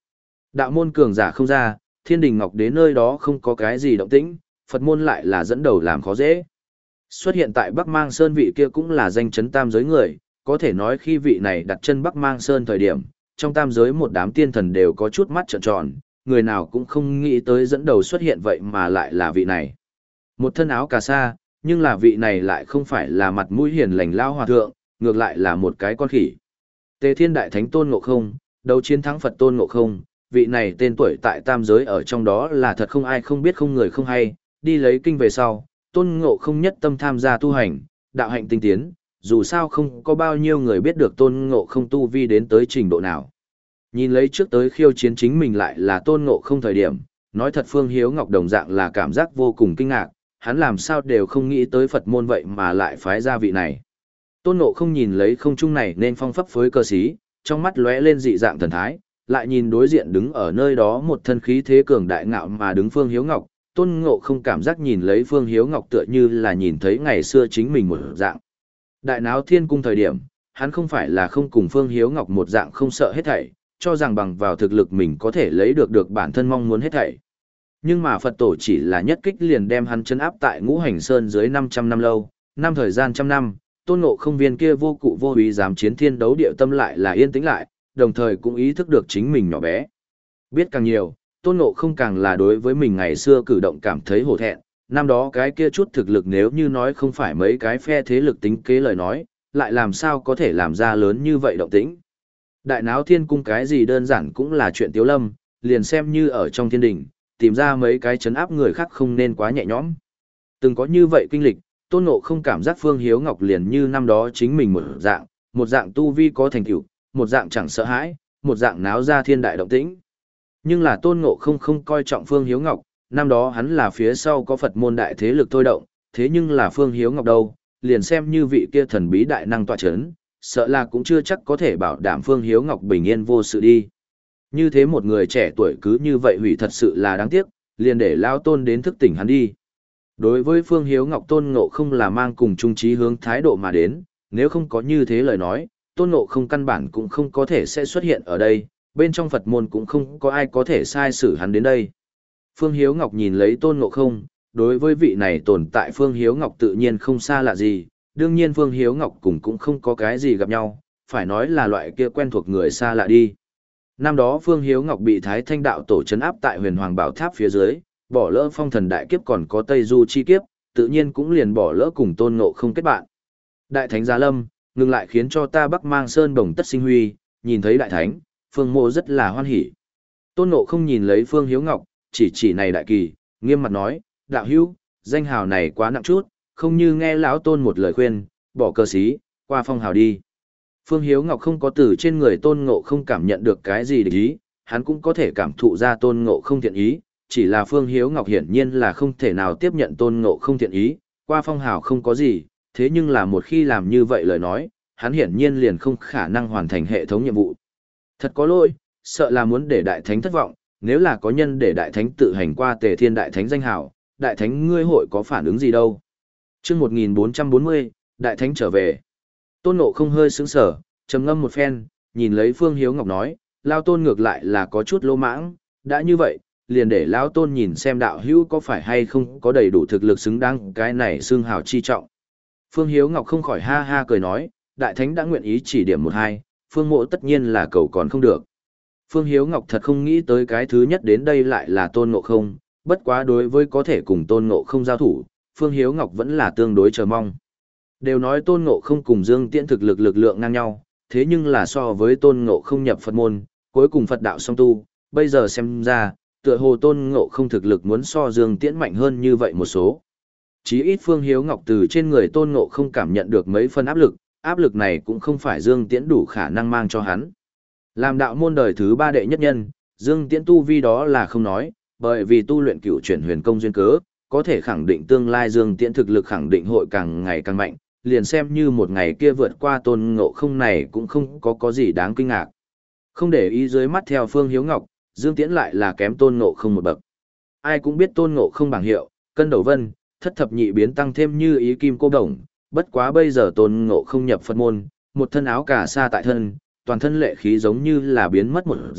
Đạo môn cường giả không ra, thiên đình ngọc đế nơi đó không có cái gì động tĩnh, Phật môn lại là dẫn đầu làm khó dễ. Xuất hiện tại Bắc Mang Sơn vị kia cũng là danh chấn tam giới người, có thể nói khi vị này đặt chân Bắc Mang Sơn thời điểm, trong tam giới một đám tiên thần đều có chút mắt trợn tròn, người nào cũng không nghĩ tới dẫn đầu xuất hiện vậy mà lại là vị này. Một thân áo cà sa, nhưng là vị này lại không phải là mặt mũi hiền lành lao hòa thượng, ngược lại là một cái con khỉ. Tề Thiên Đại Thánh Tôn Ngộ Không, đấu chiến thắng Phật Tôn Ngộ Không, vị này tên tuổi tại tam giới ở trong đó là thật không ai không biết không người không hay, đi lấy kinh về sau, Tôn Ngộ Không nhất tâm tham gia tu hành, đạo hạnh tinh tiến, dù sao không có bao nhiêu người biết được Tôn Ngộ Không tu vi đến tới trình độ nào. Nhìn lấy trước tới khiêu chiến chính mình lại là Tôn Ngộ Không thời điểm, nói thật Phương Hiếu Ngọc đồng dạng là cảm giác vô cùng kinh ngạc, hắn làm sao đều không nghĩ tới Phật môn vậy mà lại phái ra vị này. Tôn Ngộ Không nhìn lấy không trung này nên phong phấp phối cơ sĩ, trong mắt lóe lên dị dạng thần thái, lại nhìn đối diện đứng ở nơi đó một thân khí thế cường đại ngạo mà đứng Phương Hiếu Ngọc, Tôn Ngộ Không cảm giác nhìn lấy Phương Hiếu Ngọc tựa như là nhìn thấy ngày xưa chính mình một dạng. Đại náo thiên cung thời điểm, hắn không phải là không cùng Phương Hiếu Ngọc một dạng không sợ hết thảy, cho rằng bằng vào thực lực mình có thể lấy được được bản thân mong muốn hết thảy. Nhưng mà Phật tổ chỉ là nhất kích liền đem hắn chấn áp tại Ngũ Hành Sơn dưới năm trăm năm lâu, năm thời gian trăm năm, Tôn Ngộ Không viên kia vô cụ vô úy dám chiến thiên đấu địa tâm lại là yên tĩnh lại, đồng thời cũng ý thức được chính mình nhỏ bé. Biết càng nhiều, Tôn Ngộ Không càng là đối với mình ngày xưa cử động cảm thấy hổ thẹn, năm đó cái kia chút thực lực nếu như nói không phải mấy cái phe thế lực tính kế lời nói, lại làm sao có thể làm ra lớn như vậy động tĩnh. Đại náo thiên cung cái gì đơn giản cũng là chuyện tiếu lâm, liền xem như ở trong thiên đình, tìm ra mấy cái chấn áp người khác không nên quá nhẹ nhõm. Từng có như vậy kinh lịch, Tôn Ngộ Không cảm giác Phương Hiếu Ngọc liền như năm đó chính mình một dạng, một dạng tu vi có thành tựu, một dạng chẳng sợ hãi, một dạng náo ra thiên đại động tĩnh. Nhưng là Tôn Ngộ Không không coi trọng Phương Hiếu Ngọc, năm đó hắn là phía sau có Phật môn đại thế lực thôi động, thế nhưng là Phương Hiếu Ngọc đâu, liền xem như vị kia thần bí đại năng tọa chấn, sợ là cũng chưa chắc có thể bảo đảm Phương Hiếu Ngọc bình yên vô sự đi. Như thế một người trẻ tuổi cứ như vậy hủy thật sự là đáng tiếc, liền để Lão Tôn đến thức tỉnh hắn đi. Đối với Phương Hiếu Ngọc Tôn Ngộ Không là mang cùng chung trí hướng thái độ mà đến, nếu không có như thế lời nói, Tôn Ngộ Không căn bản cũng không có thể sẽ xuất hiện ở đây, bên trong Phật môn cũng không có ai có thể sai xử hắn đến đây. Phương Hiếu Ngọc nhìn lấy Tôn Ngộ Không, đối với vị này tồn tại Phương Hiếu Ngọc tự nhiên không xa lạ gì, đương nhiên Phương Hiếu Ngọc cùng cũng không có cái gì gặp nhau, phải nói là loại kia quen thuộc người xa lạ đi. Năm đó Phương Hiếu Ngọc bị Thái Thanh đạo tổ trấn áp tại Huyền Hoàng Bảo Tháp phía dưới, bỏ lỡ phong thần đại kiếp còn có Tây Du chi kiếp, tự nhiên cũng liền bỏ lỡ cùng Tôn Ngộ Không kết bạn. Đại Thánh Giá Lâm, ngừng lại khiến cho ta Bắc Mang Sơn bồng tất sinh huy, nhìn thấy Đại Thánh, Phương Mộ rất là hoan hỉ. Tôn Ngộ Không nhìn lấy Phương Hiếu Ngọc, chỉ chỉ này đại kỳ, nghiêm mặt nói, đạo hữu, danh hào này quá nặng chút, không như nghe lão Tôn một lời khuyên, bỏ cơ sĩ, qua phong hào đi. Phương Hiếu Ngọc không có từ trên người Tôn Ngộ Không cảm nhận được cái gì để ý, hắn cũng có thể cảm thụ ra Tôn Ngộ Không thiện ý, chỉ là Phương Hiếu Ngọc hiển nhiên là không thể nào tiếp nhận Tôn Ngộ Không thiện ý, qua phong hào không có gì, thế nhưng là một khi làm như vậy lời nói, hắn hiển nhiên liền không khả năng hoàn thành hệ thống nhiệm vụ. Thật có lỗi, sợ là muốn để Đại Thánh thất vọng, nếu là có nhân để Đại Thánh tự hành qua Tề Thiên Đại Thánh danh hào, Đại Thánh ngươi hội có phản ứng gì đâu. Chương một nghìn bốn trăm bốn mươi, Đại Thánh trở về. Tôn Ngộ Không hơi sững sờ, trầm ngâm một phen, nhìn lấy Phương Hiếu Ngọc nói, Lao Tôn ngược lại là có chút lỗ mãng, đã như vậy, liền để Lão Tôn nhìn xem đạo hữu có phải hay không có đầy đủ thực lực xứng đáng cái này xương hào chi trọng. Phương Hiếu Ngọc không khỏi ha ha cười nói, Đại Thánh đã nguyện ý chỉ điểm một hai, Phương Mộ tất nhiên là cầu còn không được. Phương Hiếu Ngọc thật không nghĩ tới cái thứ nhất đến đây lại là Tôn Ngộ Không, bất quá đối với có thể cùng Tôn Ngộ Không giao thủ, Phương Hiếu Ngọc vẫn là tương đối chờ mong. Đều nói Tôn Ngộ Không cùng Dương Tiễn thực lực lực lượng ngang nhau, thế nhưng là so với Tôn Ngộ Không nhập Phật môn, cuối cùng Phật đạo song tu, bây giờ xem ra, tựa hồ Tôn Ngộ Không thực lực muốn so Dương Tiễn mạnh hơn như vậy một số. Chí ít Phương Hiếu Ngọc từ trên người Tôn Ngộ Không cảm nhận được mấy phần áp lực, áp lực này cũng không phải Dương Tiễn đủ khả năng mang cho hắn. Làm đạo môn đời thứ ba đệ nhất nhân, Dương Tiễn tu vi đó là không nói, bởi vì tu luyện cựu chuyển huyền công duyên cớ, có thể khẳng định tương lai Dương Tiễn thực lực khẳng định hội càng ngày càng mạnh, liền xem như một ngày kia vượt qua Tôn Ngộ Không này cũng không có có gì đáng kinh ngạc. Không để ý dưới mắt theo Phương Hiếu Ngọc, Dương Tiễn lại là kém Tôn Ngộ Không một bậc. Ai cũng biết Tôn Ngộ Không bảng hiệu, cân đầu vân, thất thập nhị biến tăng thêm như ý kim cô đồng, bất quá bây giờ Tôn Ngộ Không nhập Phật môn, một thân áo cà sa tại thân, toàn thân lệ khí giống như là biến mất một dạng,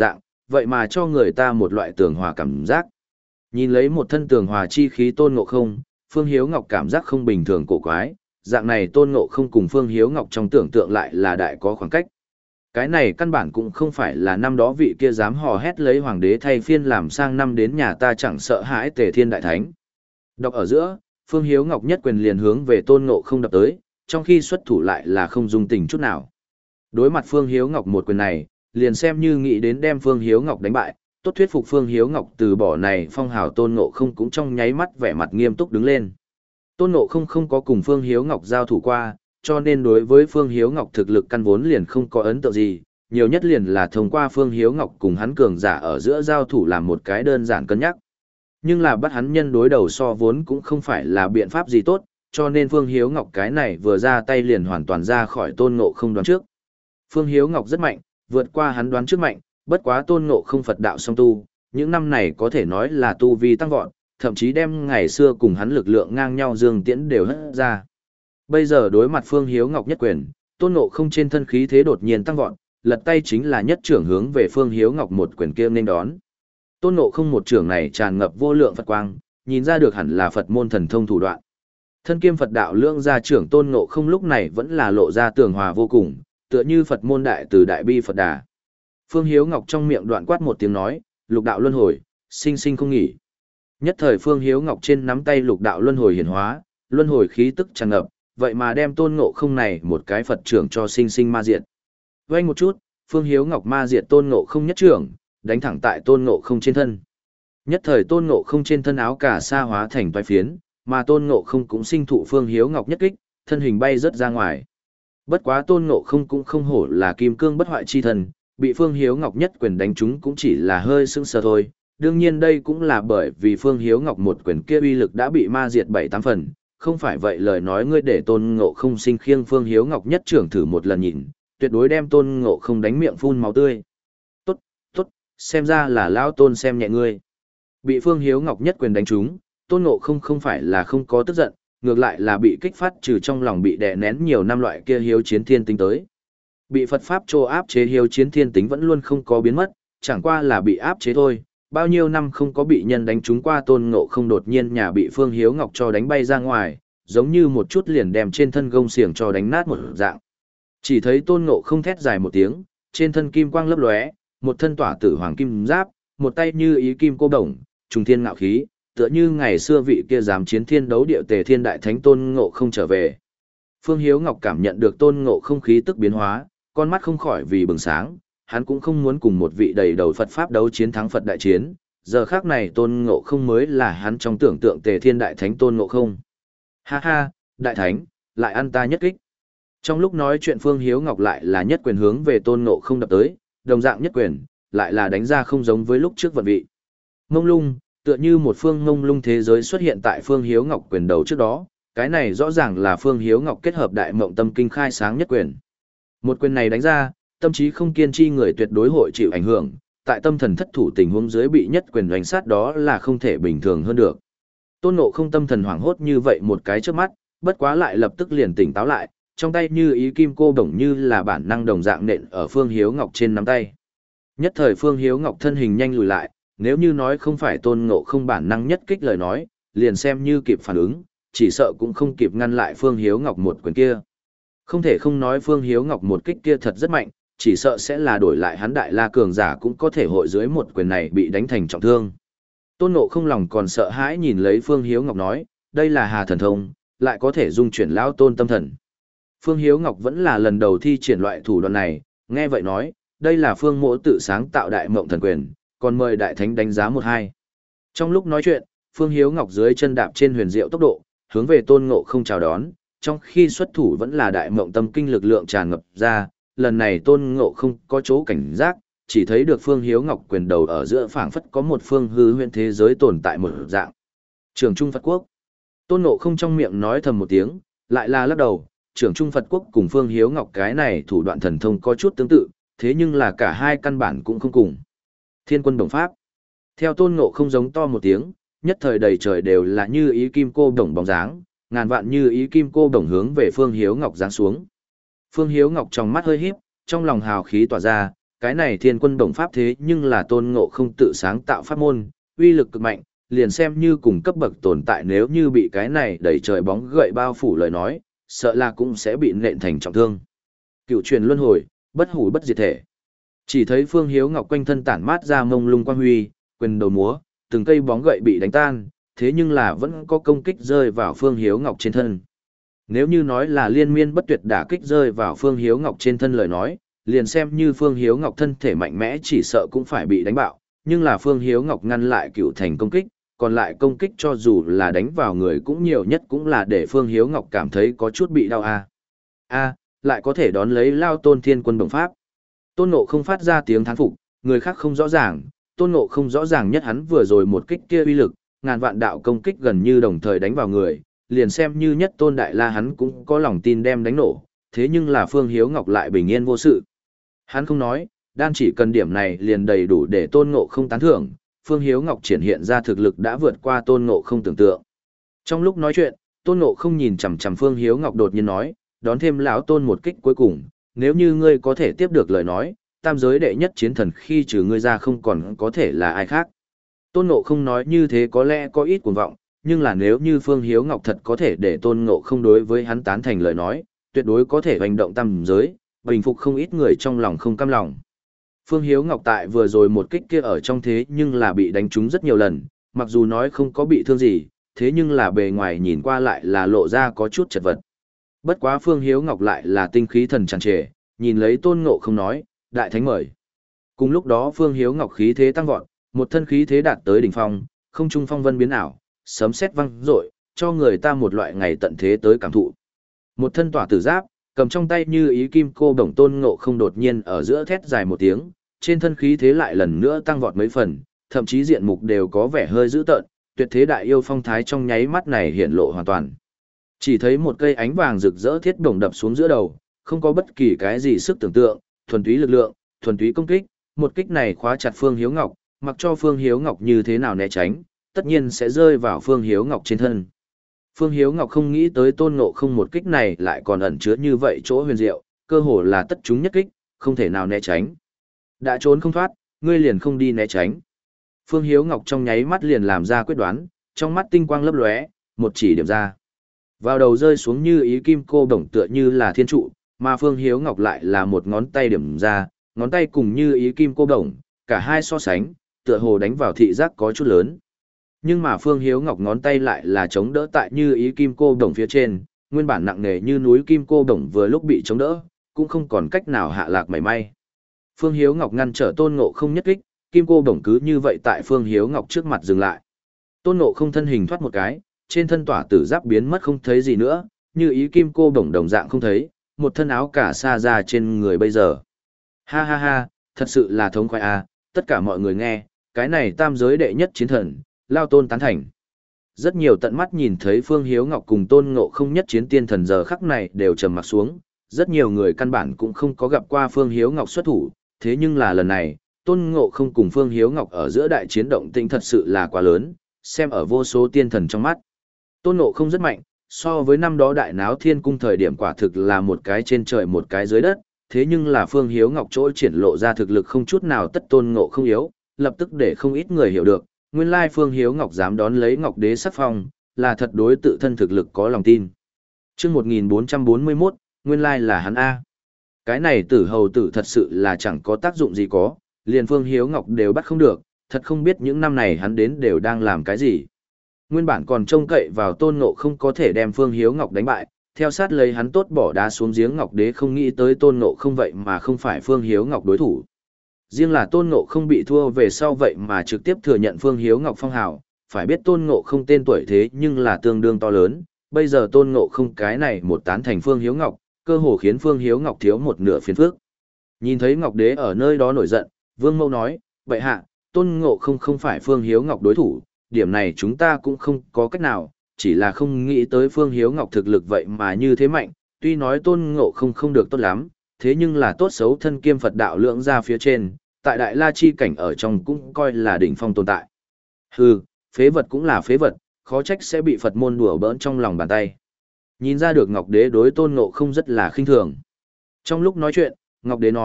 vậy mà cho người ta một loại tường hòa cảm giác. Nhìn lấy một thân tường hòa chi khí Tôn Ngộ Không, Phương Hiếu Ngọc cảm giác không bình thường cổ quái, dạng này Tôn Ngộ Không cùng Phương Hiếu Ngọc trong tưởng tượng lại là đại có khoảng cách. Cái này căn bản cũng không phải là năm đó vị kia dám hò hét lấy hoàng đế thay phiên làm sang năm đến nhà ta chẳng sợ hãi Tề Thiên Đại Thánh. Đọc ở giữa, Phương Hiếu Ngọc nhất quyền liền hướng về Tôn Ngộ Không đập tới, trong khi xuất thủ lại là không dung tình chút nào. Đối mặt Phương Hiếu Ngọc một quyền này, liền xem như nghĩ đến đem Phương Hiếu Ngọc đánh bại, tốt thuyết phục Phương Hiếu Ngọc từ bỏ này phong hào Tôn Ngộ Không cũng trong nháy mắt vẻ mặt nghiêm túc đứng lên. Tôn Ngộ Không không có cùng Phương Hiếu Ngọc giao thủ qua, cho nên đối với Phương Hiếu Ngọc thực lực căn vốn liền không có ấn tượng gì, nhiều nhất liền là thông qua Phương Hiếu Ngọc cùng hắn cường giả ở giữa giao thủ làm một cái đơn giản cân nhắc. Nhưng là bắt hắn nhân đối đầu so vốn cũng không phải là biện pháp gì tốt, cho nên Phương Hiếu Ngọc cái này vừa ra tay liền hoàn toàn ra khỏi Tôn Ngộ Không đoán trước. Phương Hiếu Ngọc rất mạnh, vượt qua hắn đoán trước mạnh, bất quá Tôn Ngộ Không Phật đạo song tu, những năm này có thể nói là tu vi tăng vọt, thậm chí đem ngày xưa cùng hắn lực lượng ngang nhau Dương Tiễn đều hất ra. Bây giờ đối mặt Phương Hiếu Ngọc nhất quyền, Tôn Ngộ Không trên thân khí thế đột nhiên tăng vọt, lật tay chính là nhất trưởng hướng về Phương Hiếu Ngọc một quyền kia nên đón. Tôn Ngộ Không một trưởng này tràn ngập vô lượng Phật quang, nhìn ra được hẳn là Phật môn thần thông thủ đoạn. Thân kiêm Phật đạo lưỡng gia trưởng Tôn Ngộ Không lúc này vẫn là lộ ra tường hòa vô cùng, tựa như Phật môn đại từ đại bi Phật đà. Phương Hiếu Ngọc trong miệng đoạn quát một tiếng nói, lục đạo luân hồi, sinh sinh không nghỉ. Nhất thời Phương Hiếu Ngọc trên nắm tay lục đạo luân hồi hiển hóa, luân hồi khí tức tràn ngập, vậy mà đem Tôn Ngộ Không này một cái Phật trưởng cho sinh sinh ma diệt. Vây một chút, Phương Hiếu Ngọc ma diệt Tôn Ngộ Không nhất trưởng, đánh thẳng tại Tôn Ngộ Không trên thân. Nhất thời Tôn Ngộ Không trên thân áo cà sa hóa thành toái phiến, mà Tôn Ngộ Không cũng sinh thụ Phương Hiếu Ngọc nhất kích, thân hình bay rất ra ngoài. Bất quá Tôn Ngộ Không cũng không hổ là kim cương bất hoại chi thần, bị Phương Hiếu Ngọc nhất quyền đánh trúng cũng chỉ là hơi sưng sờ thôi. Đương nhiên đây cũng là bởi vì Phương Hiếu Ngọc một quyền kia uy lực đã bị ma diệt bảy tám phần, không phải vậy lời nói ngươi để Tôn Ngộ Không sinh khiêng Phương Hiếu Ngọc nhất trưởng thử một lần nhìn, tuyệt đối đem Tôn Ngộ Không đánh miệng phun máu tươi. Tốt, tốt, xem ra là lão Tôn xem nhẹ ngươi. Bị Phương Hiếu Ngọc nhất quyền đánh trúng, Tôn Ngộ Không không phải là không có tức giận, ngược lại là bị kích phát trừ trong lòng bị đè nén nhiều năm loại kia hiếu chiến thiên tính tới. Bị Phật Pháp trô áp chế hiếu chiến thiên tính vẫn luôn không có biến mất, chẳng qua là bị áp chế thôi. Bao nhiêu năm không có bị nhân đánh trúng qua Tôn Ngộ Không đột nhiên nhà bị Phương Hiếu Ngọc cho đánh bay ra ngoài, giống như một chút liền đem trên thân gông xiềng cho đánh nát một dạng. Chỉ thấy Tôn Ngộ Không thét dài một tiếng, trên thân kim quang lấp lóe, một thân tỏa tử hoàng kim giáp, một tay như ý kim cô đồng, trùng thiên ngạo khí, tựa như ngày xưa vị kia dám chiến thiên đấu địa Tề Thiên Đại Thánh Tôn Ngộ Không trở về. Phương Hiếu Ngọc cảm nhận được Tôn Ngộ Không khí tức biến hóa, con mắt không khỏi vì bừng sáng, hắn cũng không muốn cùng một vị đầy đầu Phật Pháp đấu chiến thắng Phật đại chiến, giờ khác này Tôn Ngộ Không mới là hắn trong tưởng tượng Tề Thiên Đại Thánh Tôn Ngộ Không. Ha ha, Đại Thánh, lại ăn ta nhất kích. Trong lúc nói chuyện Phương Hiếu Ngọc lại là nhất quyền hướng về Tôn Ngộ Không đập tới, đồng dạng nhất quyền, lại là đánh ra không giống với lúc trước vận vị. Mông lung, tựa như một phương mông lung thế giới xuất hiện tại Phương Hiếu Ngọc quyền đầu trước đó, cái này rõ ràng là Phương Hiếu Ngọc kết hợp đại mộng tâm kinh khai sáng nhất quyền. Một quyền này đánh ra, tâm trí không kiên chi người tuyệt đối hội chịu ảnh hưởng, tại tâm thần thất thủ tình huống dưới bị nhất quyền đánh sát đó là không thể bình thường hơn được. Tôn Ngộ Không tâm thần hoảng hốt như vậy một cái trước mắt, bất quá lại lập tức liền tỉnh táo lại, trong tay như ý kim cô đồng như là bản năng đồng dạng nện ở Phương Hiếu Ngọc trên nắm tay. Nhất thời Phương Hiếu Ngọc thân hình nhanh lùi lại, nếu như nói không phải Tôn Ngộ Không bản năng nhất kích lời nói, liền xem như kịp phản ứng, chỉ sợ cũng không kịp ngăn lại Phương Hiếu Ngọc một quyền kia. Không thể không nói Phương Hiếu Ngọc một kích kia thật rất mạnh, chỉ sợ sẽ là đổi lại hắn đại la cường giả cũng có thể hội dưới một quyền này bị đánh thành trọng thương. Tôn Ngộ Không lòng còn sợ hãi nhìn lấy Phương Hiếu Ngọc nói, đây là Hà thần thông, lại có thể dung chuyển lão Tôn tâm thần. Phương Hiếu Ngọc vẫn là lần đầu thi triển loại thủ đoạn này, nghe vậy nói, đây là Phương Mỗ tự sáng tạo đại mộng thần quyền, còn mời đại thánh đánh giá một hai. Trong lúc nói chuyện, Phương Hiếu Ngọc dưới chân đạp trên huyền diệu tốc độ, hướng về Tôn Ngộ Không chào đón, trong khi xuất thủ vẫn là đại mộng tâm kinh lực lượng tràn ngập ra, lần này Tôn Ngộ Không có chỗ cảnh giác, chỉ thấy được Phương Hiếu Ngọc quyền đầu ở giữa phảng phất có một phương hư huyễn thế giới tồn tại một dạng. Trường Trung Phật Quốc. Tôn Ngộ Không trong miệng nói thầm một tiếng, lại là lắc đầu, Trường Trung Phật Quốc cùng Phương Hiếu Ngọc cái này thủ đoạn thần thông có chút tương tự, thế nhưng là cả hai căn bản cũng không cùng. Thiên Quân Đồng Pháp. Theo Tôn Ngộ Không giống to một tiếng, nhất thời đầy trời đều là như ý kim cô đồng bóng dáng, ngàn vạn như ý kim cô đồng hướng về Phương Hiếu Ngọc giáng xuống. Phương Hiếu Ngọc trong mắt hơi híp, trong lòng hào khí tỏa ra, cái này thiên quân đồng pháp thế nhưng là tôn ngộ không tự sáng tạo pháp môn, uy lực cực mạnh, liền xem như cùng cấp bậc tồn tại nếu như bị cái này đẩy trời bóng gậy bao phủ lời nói, sợ là cũng sẽ bị nện thành trọng thương. Cựu truyền luân hồi, bất hủ bất diệt thể. Chỉ thấy Phương Hiếu Ngọc quanh thân tản mát ra mông lung quang huy, quyền đầu múa, từng cây bóng gậy bị đánh tan, thế nhưng là vẫn có công kích rơi vào Phương Hiếu Ngọc trên thân. Nếu như nói là liên miên bất tuyệt đả kích rơi vào Phương Hiếu Ngọc trên thân lời nói, liền xem như Phương Hiếu Ngọc thân thể mạnh mẽ chỉ sợ cũng phải bị đánh bạo, nhưng là Phương Hiếu Ngọc ngăn lại cựu thành công kích, còn lại công kích cho dù là đánh vào người cũng nhiều nhất cũng là để Phương Hiếu Ngọc cảm thấy có chút bị đau a. A, lại có thể đón lấy Lao Tôn Thiên Quân Đồng Pháp. Tôn Ngộ không phát ra tiếng thán phục, người khác không rõ ràng, Tôn Ngộ không rõ ràng nhất hắn vừa rồi một kích kia uy lực, ngàn vạn đạo công kích gần như đồng thời đánh vào người, liền xem như nhất Tôn Đại La hắn cũng có lòng tin đem đánh nổ, thế nhưng là Phương Hiếu Ngọc lại bình yên vô sự. Hắn không nói, đan chỉ cần điểm này liền đầy đủ để Tôn Ngộ không tán thưởng, Phương Hiếu Ngọc triển hiện ra thực lực đã vượt qua Tôn Ngộ không tưởng tượng. Trong lúc nói chuyện, Tôn Ngộ không nhìn chằm chằm Phương Hiếu Ngọc đột nhiên nói, đón thêm lão Tôn một kích cuối cùng, nếu như ngươi có thể tiếp được lời nói, tam giới đệ nhất chiến thần khi trừ ngươi ra không còn có thể là ai khác. Tôn Ngộ không nói như thế có lẽ có ít cuồng vọng, nhưng là nếu như Phương Hiếu Ngọc thật có thể để Tôn Ngộ không đối với hắn tán thành lời nói, tuyệt đối có thể hành động tam giới, bình phục không ít người trong lòng không cam lòng. Phương Hiếu Ngọc tại vừa rồi một kích kia ở trong thế nhưng là bị đánh trúng rất nhiều lần, mặc dù nói không có bị thương gì, thế nhưng là bề ngoài nhìn qua lại là lộ ra có chút chật vật. Bất quá Phương Hiếu Ngọc lại là tinh khí thần tràn trề, nhìn lấy Tôn Ngộ không nói, đại thánh mời. Cùng lúc đó Phương Hiếu Ngọc khí thế tăng vọt, một thân khí thế đạt tới đỉnh phong, không trung phong vân biến ảo, sấm sét vang rội, cho người ta một loại ngày tận thế tới cảm thụ. Một thân tỏa tử giáp, cầm trong tay như ý kim cô đồng Tôn Ngộ không đột nhiên ở giữa thét dài một tiếng, trên thân khí thế lại lần nữa tăng vọt mấy phần, thậm chí diện mục đều có vẻ hơi dữ tợn, tuyệt thế đại yêu phong thái trong nháy mắt này hiện lộ hoàn toàn. Chỉ thấy một cây ánh vàng rực rỡ thiết bổng đập xuống giữa đầu, không có bất kỳ cái gì sức tưởng tượng, thuần túy lực lượng, thuần túy công kích, một kích này khóa chặt Phương Hiếu Ngọc, mặc cho Phương Hiếu Ngọc như thế nào né tránh, tất nhiên sẽ rơi vào Phương Hiếu Ngọc trên thân. Phương Hiếu Ngọc không nghĩ tới Tôn Ngộ không một kích này lại còn ẩn chứa như vậy chỗ huyền diệu, cơ hồ là tất chúng nhất kích, không thể nào né tránh. Đã trốn không thoát, ngươi liền không đi né tránh. Phương Hiếu Ngọc trong nháy mắt liền làm ra quyết đoán, trong mắt tinh quang lấp lóe, một chỉ điểm ra. Vào đầu rơi xuống như ý kim cô đồng tựa như là thiên trụ, mà Phương Hiếu Ngọc lại là một ngón tay điểm ra, ngón tay cùng như ý kim cô đồng, cả hai so sánh, tựa hồ đánh vào thị giác có chút lớn. Nhưng mà Phương Hiếu Ngọc ngón tay lại là chống đỡ tại như ý kim cô đồng phía trên, nguyên bản nặng nề như núi kim cô đồng vừa lúc bị chống đỡ, cũng không còn cách nào hạ lạc mảy may. Phương Hiếu Ngọc ngăn trở Tôn Ngộ không nhất kích, kim cô đồng cứ như vậy tại Phương Hiếu Ngọc trước mặt dừng lại. Tôn Ngộ không thân hình thoát một cái, trên thân tỏa tử giáp biến mất không thấy gì nữa, như ý kim cô đồng đồng dạng không thấy, một thân áo cả sa ra trên người bây giờ. Ha ha ha, thật sự là thống khoái à, tất cả mọi người nghe, cái này tam giới đệ nhất chiến thần, Lao Tôn tán thành. Rất nhiều tận mắt nhìn thấy Phương Hiếu Ngọc cùng Tôn Ngộ không nhất chiến tiên thần giờ khắc này đều trầm mặt xuống, rất nhiều người căn bản cũng không có gặp qua Phương Hiếu Ngọc xuất thủ, thế nhưng là lần này, Tôn Ngộ không cùng Phương Hiếu Ngọc ở giữa đại chiến động tĩnh thật sự là quá lớn, xem ở vô số tiên thần trong mắt. Tôn Ngộ không rất mạnh, so với năm đó đại náo thiên cung thời điểm quả thực là một cái trên trời một cái dưới đất, thế nhưng là Phương Hiếu Ngọc chỗ triển lộ ra thực lực không chút nào tất Tôn Ngộ không yếu, lập tức để không ít người hiểu được, nguyên lai Phương Hiếu Ngọc dám đón lấy Ngọc Đế sắc phong, là thật đối tự thân thực lực có lòng tin. Chương một nghìn bốn trăm bốn mươi mốt, nguyên lai là hắn A. Cái này tử hầu tử thật sự là chẳng có tác dụng gì có, liền Phương Hiếu Ngọc đều bắt không được, thật không biết những năm này hắn đến đều đang làm cái gì. Nguyên bản còn trông cậy vào Tôn Ngộ không có thể đem Phương Hiếu Ngọc đánh bại, theo sát lấy hắn tốt bỏ đá xuống giếng Ngọc Đế không nghĩ tới Tôn Ngộ không vậy mà không phải Phương Hiếu Ngọc đối thủ. Riêng là Tôn Ngộ không bị thua về sau vậy mà trực tiếp thừa nhận Phương Hiếu Ngọc phong hào, phải biết Tôn Ngộ không tên tuổi thế nhưng là tương đương to lớn, bây giờ Tôn Ngộ không cái này một tán thành Phương Hiếu Ngọc, cơ hồ khiến Phương Hiếu Ngọc thiếu một nửa phiền phức. Nhìn thấy Ngọc Đế ở nơi đó nổi giận, Vương Mâu nói, vậy hạ, Tôn Ngộ không không phải Phương Hiếu Ngọc đối thủ, điểm này chúng ta cũng không có cách nào, chỉ là không nghĩ tới Phương Hiếu Ngọc thực lực vậy mà như thế mạnh, tuy nói Tôn Ngộ không không được tốt lắm, thế nhưng là tốt xấu thân kiêm Phật đạo lưỡng ra phía trên, tại Đại La Chi cảnh ở trong cũng coi là đỉnh phong tồn tại. Hừ, phế vật cũng là phế vật, khó trách sẽ bị Phật môn đùa bỡn trong lòng bàn tay. Nhìn ra được Ngọc Đế đối Tôn Ngộ không rất là khinh thường. Trong lúc nói chuyện, Ngọc Đế nói,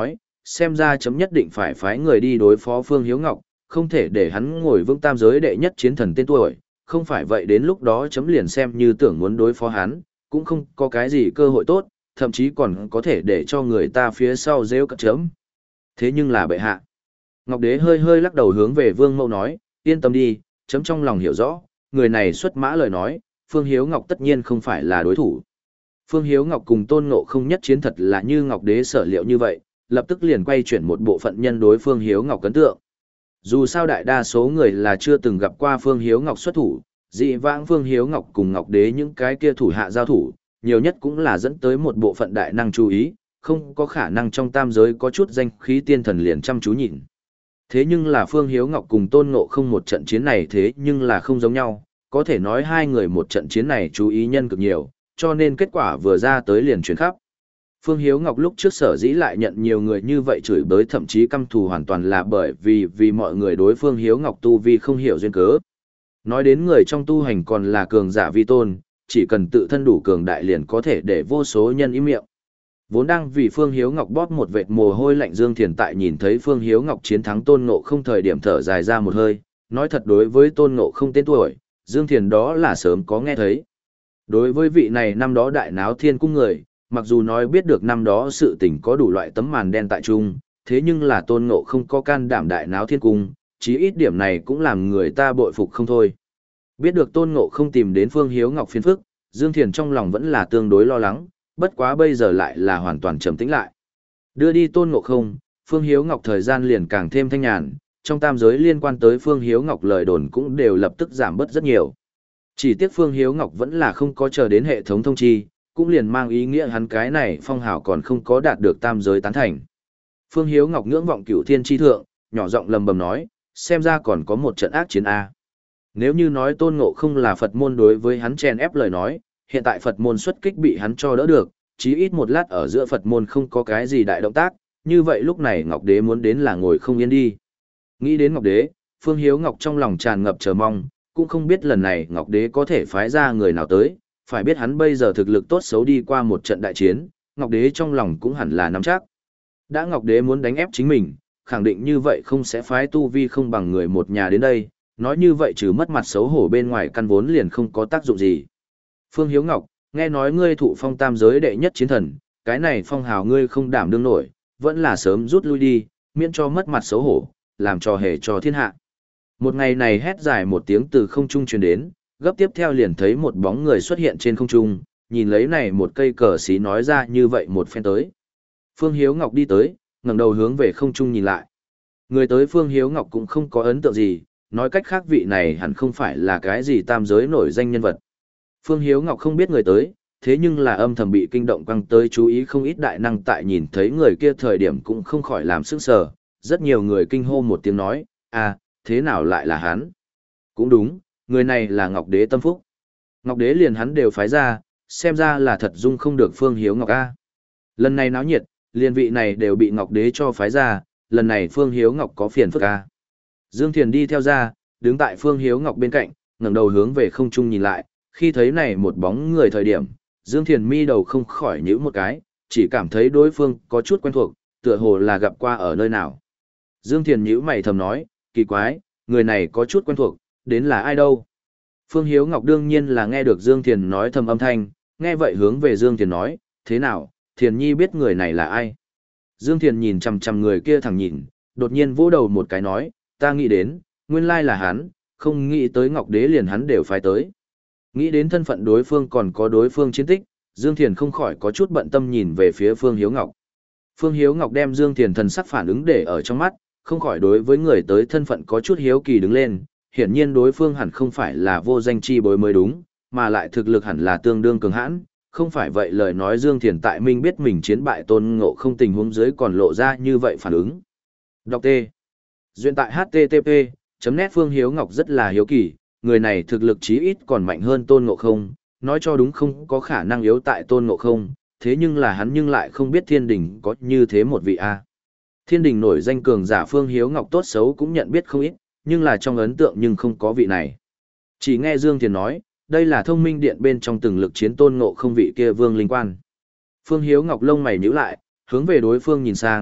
xem ra chấm nhất định phải phái người đi đối phó Phương Hiếu Ngọc, không thể để hắn ngồi vững tam giới đệ nhất chiến thần tên tuổi, không phải vậy đến lúc đó chấm liền xem như tưởng muốn đối phó hắn, cũng không có cái gì cơ hội tốt, thậm chí còn có thể để cho người ta phía sau rêu cận chấm. Thế nhưng là bệ hạ. Ngọc Đế hơi hơi lắc đầu hướng về Vương Mẫu nói, yên tâm đi, chấm trong lòng hiểu rõ, người này xuất mã lời nói, Phương Hiếu Ngọc tất nhiên không phải là đối thủ. Phương Hiếu Ngọc cùng Tôn Ngộ Không nhất chiến thật là như Ngọc Đế sở liệu như vậy, lập tức liền quay chuyển một bộ phận nhân đối Phương Hiếu Ngọc ấn tượng. Dù sao đại đa số người là chưa từng gặp qua Phương Hiếu Ngọc xuất thủ, dị vãng Phương Hiếu Ngọc cùng Ngọc Đế những cái kia thủ hạ giao thủ, nhiều nhất cũng là dẫn tới một bộ phận đại năng chú ý, không có khả năng trong tam giới có chút danh khí tiên thần liền chăm chú nhìn. Thế nhưng là Phương Hiếu Ngọc cùng Tôn Ngộ Không một trận chiến này thế nhưng là không giống nhau, có thể nói hai người một trận chiến này chú ý nhân cực nhiều, cho nên kết quả vừa ra tới liền truyền khắp. Phương Hiếu Ngọc lúc trước sở dĩ lại nhận nhiều người như vậy chửi bới thậm chí căm thù hoàn toàn là bởi vì vì mọi người đối Phương Hiếu Ngọc tu vi không hiểu duyên cớ. Nói đến người trong tu hành còn là cường giả vi tôn, chỉ cần tự thân đủ cường đại liền có thể để vô số nhân im miệng. Vốn đang vì Phương Hiếu Ngọc bóp một vệt mồ hôi lạnh Dương Thiền tại nhìn thấy Phương Hiếu Ngọc chiến thắng Tôn Ngộ Không thời điểm thở dài ra một hơi, nói thật đối với Tôn Ngộ Không tên tuổi, Dương Thiền đó là sớm có nghe thấy. Đối với vị này năm đó đại náo thiên cung người, mặc dù nói biết được năm đó sự tình có đủ loại tấm màn đen tại trung, thế nhưng là Tôn Ngộ Không có can đảm đại náo thiên cung, chí ít điểm này cũng làm người ta bội phục không thôi. Biết được Tôn Ngộ Không tìm đến Phương Hiếu Ngọc phiền phức, Dương Thiền trong lòng vẫn là tương đối lo lắng, bất quá bây giờ lại là hoàn toàn trầm tĩnh lại. Đưa đi Tôn Ngộ Không, Phương Hiếu Ngọc thời gian liền càng thêm thanh nhàn, trong tam giới liên quan tới Phương Hiếu Ngọc lời đồn cũng đều lập tức giảm bớt rất nhiều. Chỉ tiếc Phương Hiếu Ngọc vẫn là không có chờ đến hệ thống thông chi, cũng liền mang ý nghĩa hắn cái này phong hào còn không có đạt được tam giới tán thành. Phương Hiếu Ngọc ngưỡng vọng cửu thiên chi thượng, nhỏ giọng lầm bầm nói, xem ra còn có một trận ác chiến A. Nếu như nói Tôn Ngộ Không là Phật môn đối với hắn chèn ép lời nói, hiện tại Phật môn xuất kích bị hắn cho đỡ được, chí ít một lát ở giữa Phật môn không có cái gì đại động tác, như vậy lúc này Ngọc Đế muốn đến là ngồi không yên đi. Nghĩ đến Ngọc Đế, Phương Hiếu Ngọc trong lòng tràn ngập chờ mong, cũng không biết lần này Ngọc Đế có thể phái ra người nào tới, phải biết hắn bây giờ thực lực tốt xấu đi qua một trận đại chiến, Ngọc Đế trong lòng cũng hẳn là nắm chắc. Đã Ngọc Đế muốn đánh ép chính mình, khẳng định như vậy không sẽ phái tu vi không bằng người một nhà đến đây, nói như vậy trừ mất mặt xấu hổ bên ngoài căn vốn liền không có tác dụng gì. Phương Hiếu Ngọc, nghe nói ngươi thụ phong tam giới đệ nhất chiến thần, cái này phong hào ngươi không đảm đương nổi, vẫn là sớm rút lui đi, miễn cho mất mặt xấu hổ, làm trò hề cho thiên hạ. Một ngày này hét dài một tiếng từ không trung truyền đến, gấp tiếp theo liền thấy một bóng người xuất hiện trên không trung, nhìn lấy này một cây cờ xí nói ra như vậy một phen tới. Phương Hiếu Ngọc đi tới, ngẩng đầu hướng về không trung nhìn lại. Người tới Phương Hiếu Ngọc cũng không có ấn tượng gì, nói cách khác vị này hẳn không phải là cái gì tam giới nổi danh nhân vật. Phương Hiếu Ngọc không biết người tới, thế nhưng là âm thầm bị kinh động quăng tới chú ý không ít đại năng tại nhìn thấy người kia thời điểm cũng không khỏi làm sững sờ, rất nhiều người kinh hô một tiếng nói, à, thế nào lại là hắn? Cũng đúng, người này là Ngọc Đế tâm phúc. Ngọc Đế liền hắn đều phái ra, xem ra là thật dung không được Phương Hiếu Ngọc A. Lần này náo nhiệt, liền vị này đều bị Ngọc Đế cho phái ra, lần này Phương Hiếu Ngọc có phiền phức A. Dương Thiền đi theo ra, đứng tại Phương Hiếu Ngọc bên cạnh, ngẩng đầu hướng về không trung nhìn lại, khi thấy này một bóng người thời điểm, Dương Thiền mi đầu không khỏi nhíu một cái, chỉ cảm thấy đối phương có chút quen thuộc, tựa hồ là gặp qua ở nơi nào. Dương Thiền nhíu mày thầm nói, kỳ quái, người này có chút quen thuộc, đến là ai đâu? Phương Hiếu Ngọc đương nhiên là nghe được Dương Thiền nói thầm âm thanh, nghe vậy hướng về Dương Thiền nói, thế nào, Thiền Nhi biết người này là ai? Dương Thiền nhìn chằm chằm người kia thẳng nhìn, đột nhiên vỗ đầu một cái nói, ta nghĩ đến, nguyên lai là hắn, không nghĩ tới Ngọc Đế liền hắn đều phải tới. Nghĩ đến thân phận đối phương còn có đối phương chiến tích, Dương Thiền không khỏi có chút bận tâm nhìn về phía Phương Hiếu Ngọc. Phương Hiếu Ngọc đem Dương Thiền thần sắc phản ứng để ở trong mắt, không khỏi đối với người tới thân phận có chút hiếu kỳ đứng lên, hiển nhiên đối phương hẳn không phải là vô danh chi bối mới đúng, mà lại thực lực hẳn là tương đương cường hãn, không phải vậy lời nói Dương Thiền tại Minh biết mình chiến bại Tôn Ngộ Không tình huống dưới còn lộ ra như vậy phản ứng. Đọc T. Duyện tại H T T P, chấm nét Phương Hiếu Ngọc rất là hiếu kỳ, người này thực lực chí ít còn mạnh hơn Tôn Ngộ Không, nói cho đúng không có khả năng yếu tại Tôn Ngộ Không, thế nhưng là hắn nhưng lại không biết thiên đình có như thế một vị A. Thiên đình nổi danh cường giả Phương Hiếu Ngọc tốt xấu cũng nhận biết không ít, nhưng là trong ấn tượng nhưng không có vị này. Chỉ nghe Dương Thiền nói, đây là thông minh điện bên trong từng lực chiến Tôn Ngộ Không vị kia Vương Linh Quan. Phương Hiếu Ngọc lông mày nhíu lại, hướng về đối phương nhìn sang,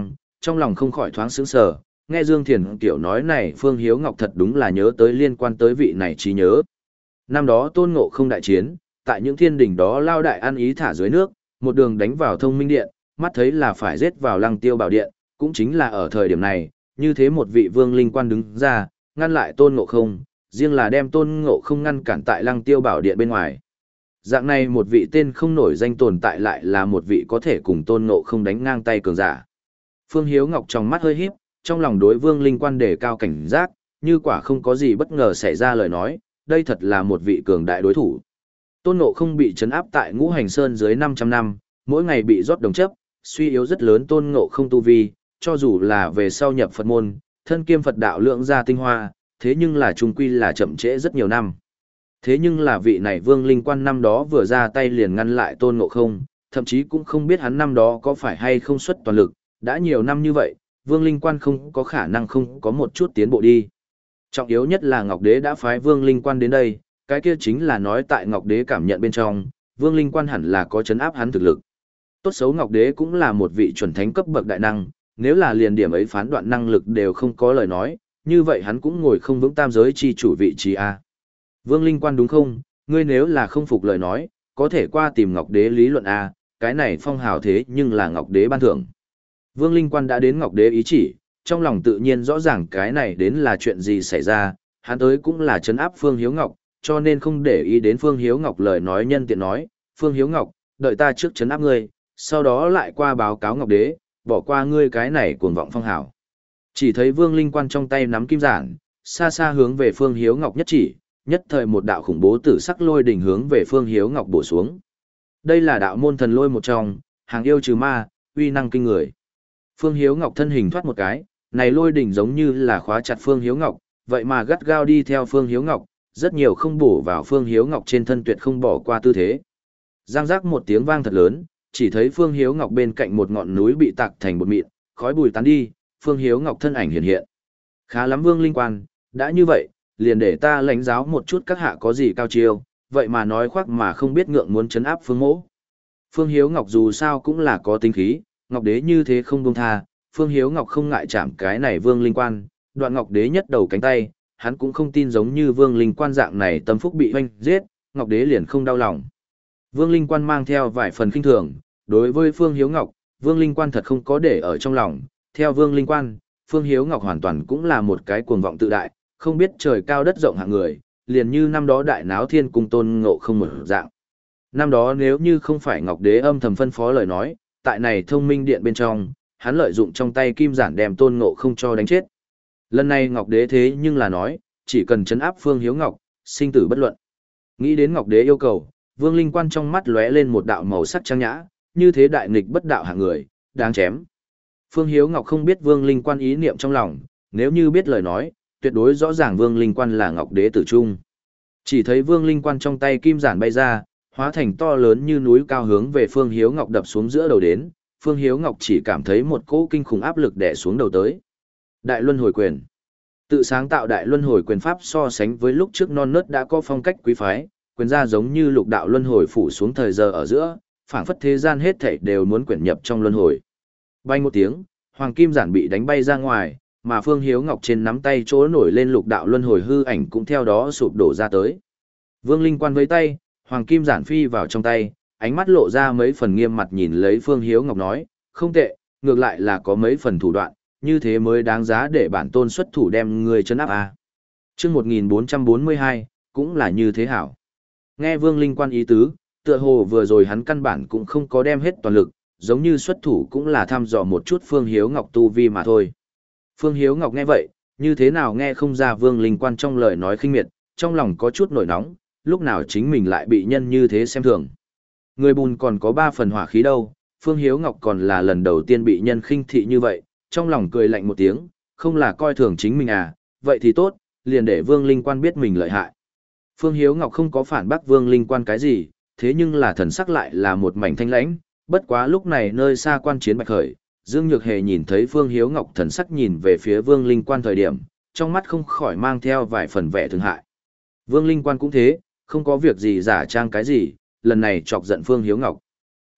trong lòng không khỏi thoáng sững sờ, nghe Dương Thiền kiểu nói này Phương Hiếu Ngọc thật đúng là nhớ tới liên quan tới vị này trí nhớ. Năm đó Tôn Ngộ Không đại chiến, tại những thiên đỉnh đó lao đại ăn ý thả dưới nước, một đường đánh vào Thông Minh Điện, mắt thấy là phải giết vào Lăng Tiêu Bảo Điện, cũng chính là ở thời điểm này, như thế một vị vương linh quan đứng ra, ngăn lại Tôn Ngộ Không, riêng là đem Tôn Ngộ Không ngăn cản tại Lăng Tiêu Bảo Điện bên ngoài. Dạng này một vị tên không nổi danh tồn tại lại là một vị có thể cùng Tôn Ngộ Không đánh ngang tay cường giả. Phương Hiếu Ngọc trong mắt hơi híp, trong lòng đối vương linh quan đề cao cảnh giác, như quả không có gì bất ngờ xảy ra lời nói, đây thật là một vị cường đại đối thủ. Tôn Ngộ Không bị trấn áp tại Ngũ Hành Sơn dưới năm trăm năm, mỗi ngày bị rót đồng chấp, suy yếu rất lớn Tôn Ngộ Không tu vi, cho dù là về sau nhập Phật môn, thân kiêm Phật đạo lượng ra tinh hoa, thế nhưng là trung quy là chậm trễ rất nhiều năm. Thế nhưng là vị này vương linh quan năm đó vừa ra tay liền ngăn lại Tôn Ngộ Không, thậm chí cũng không biết hắn năm đó có phải hay không xuất toàn lực, đã nhiều năm như vậy, vương linh quan không có khả năng không có một chút tiến bộ đi. Trọng yếu nhất là Ngọc Đế đã phái vương linh quan đến đây, cái kia chính là nói tại Ngọc Đế cảm nhận bên trong, vương linh quan hẳn là có chấn áp hắn thực lực. Tốt xấu Ngọc Đế cũng là một vị chuẩn thánh cấp bậc đại năng, nếu là liền điểm ấy phán đoạn năng lực đều không có lời nói, như vậy hắn cũng ngồi không vững tam giới chi chủ vị trí a. Vương linh quan đúng không, ngươi nếu là không phục lời nói, có thể qua tìm Ngọc Đế lý luận a, cái này phong hào thế nhưng là Ngọc Đế ban thưởng. Vương linh quan đã đến Ngọc Đế ý chỉ, trong lòng tự nhiên rõ ràng cái này đến là chuyện gì xảy ra, hắn tới cũng là trấn áp Phương Hiếu Ngọc, cho nên không để ý đến Phương Hiếu Ngọc lời nói nhân tiện nói, Phương Hiếu Ngọc, đợi ta trước trấn áp ngươi, sau đó lại qua báo cáo Ngọc Đế, bỏ qua ngươi cái này cuồng vọng phong hào. Chỉ thấy Vương linh quan trong tay nắm kim giản, xa xa hướng về Phương Hiếu Ngọc nhất chỉ, nhất thời một đạo khủng bố tử sắc lôi đỉnh hướng về Phương Hiếu Ngọc bổ xuống. Đây là đạo môn thần lôi một trong, hàng yêu trừ ma, uy năng kinh người. Phương Hiếu Ngọc thân hình thoát một cái, này lôi đỉnh giống như là khóa chặt Phương Hiếu Ngọc, vậy mà gắt gao đi theo Phương Hiếu Ngọc, rất nhiều không bổ vào Phương Hiếu Ngọc trên thân tuyệt không bỏ qua tư thế. Giang giác một tiếng vang thật lớn, chỉ thấy Phương Hiếu Ngọc bên cạnh một ngọn núi bị tạc thành bột mịn, khói bụi tán đi, Phương Hiếu Ngọc thân ảnh hiện hiện. Khá lắm Vương linh quan, đã như vậy, liền để ta lãnh giáo một chút các hạ có gì cao chiêu, vậy mà nói khoác mà không biết ngượng muốn chấn áp Phương Mỗ. Phương Hiếu Ngọc dù sao cũng là có tính khí, Ngọc Đế như thế không buông tha, Phương Hiếu Ngọc không ngại chạm cái này Vương linh quan, đoạn Ngọc Đế nhất đầu cánh tay, hắn cũng không tin giống như Vương linh quan dạng này tâm phúc bị hoanh giết, Ngọc Đế liền không đau lòng. Vương linh quan mang theo vài phần kinh thường, đối với Phương Hiếu Ngọc, Vương linh quan thật không có để ở trong lòng, theo Vương linh quan, Phương Hiếu Ngọc hoàn toàn cũng là một cái cuồng vọng tự đại, không biết trời cao đất rộng hạng người, liền như năm đó đại náo thiên cung Tôn Ngộ Không một dạng. Năm đó nếu như không phải Ngọc Đế âm thầm phân phó lời nói, tại này Thông Minh Điện bên trong, hắn lợi dụng trong tay kim giản đem Tôn Ngộ Không cho đánh chết. Lần này Ngọc Đế thế nhưng là nói, chỉ cần trấn áp Phương Hiếu Ngọc, sinh tử bất luận. Nghĩ đến Ngọc Đế yêu cầu, Vương linh quan trong mắt lóe lên một đạo màu sắc trang nhã, như thế đại nghịch bất đạo hạng người, đáng chém. Phương Hiếu Ngọc không biết Vương linh quan ý niệm trong lòng, nếu như biết lời nói, tuyệt đối rõ ràng Vương linh quan là Ngọc Đế tử trung. Chỉ thấy Vương linh quan trong tay kim giản bay ra, hóa thành to lớn như núi cao hướng về Phương Hiếu Ngọc đập xuống giữa đầu đến, Phương Hiếu Ngọc chỉ cảm thấy một cỗ kinh khủng áp lực đè xuống đầu tới. Đại Luân Hồi Quyền. Tự sáng tạo Đại Luân Hồi Quyền pháp so sánh với lúc trước non nớt đã có phong cách quý phái, quyền ra giống như lục đạo luân hồi phủ xuống thời giờ ở giữa, phảng phất thế gian hết thảy đều muốn quyển nhập trong luân hồi. Bay một tiếng, hoàng kim giản bị đánh bay ra ngoài, mà Phương Hiếu Ngọc trên nắm tay chỗ nổi lên lục đạo luân hồi hư ảnh cũng theo đó sụp đổ ra tới. Vương linh quan với tay, hoàng kim giản phi vào trong tay, ánh mắt lộ ra mấy phần nghiêm mặt nhìn lấy Phương Hiếu Ngọc nói, không tệ, ngược lại là có mấy phần thủ đoạn, như thế mới đáng giá để bản tôn xuất thủ đem người trấn áp a. Chương một nghìn bốn trăm bốn mươi hai, cũng là như thế hảo. Nghe Vương linh quan ý tứ, tựa hồ vừa rồi hắn căn bản cũng không có đem hết toàn lực, giống như xuất thủ cũng là thăm dò một chút Phương Hiếu Ngọc tu vi mà thôi. Phương Hiếu Ngọc nghe vậy, như thế nào nghe không ra Vương linh quan trong lời nói khinh miệt, trong lòng có chút nổi nóng, lúc nào chính mình lại bị nhân như thế xem thường. Người bùn còn có ba phần hỏa khí đâu, Phương Hiếu Ngọc còn là lần đầu tiên bị nhân khinh thị như vậy, trong lòng cười lạnh một tiếng, không là coi thường chính mình à, vậy thì tốt, liền để Vương linh quan biết mình lợi hại. Phương Hiếu Ngọc không có phản bác Vương linh quan cái gì, thế nhưng là thần sắc lại là một mảnh thanh lãnh, bất quá lúc này nơi xa quan chiến bạch khởi, Dương Nhược Hề nhìn thấy Phương Hiếu Ngọc thần sắc nhìn về phía Vương linh quan thời điểm, trong mắt không khỏi mang theo vài phần vẻ thương hại. Vương linh quan cũng thế, không có việc gì giả trang cái gì, lần này chọc giận Phương Hiếu Ngọc.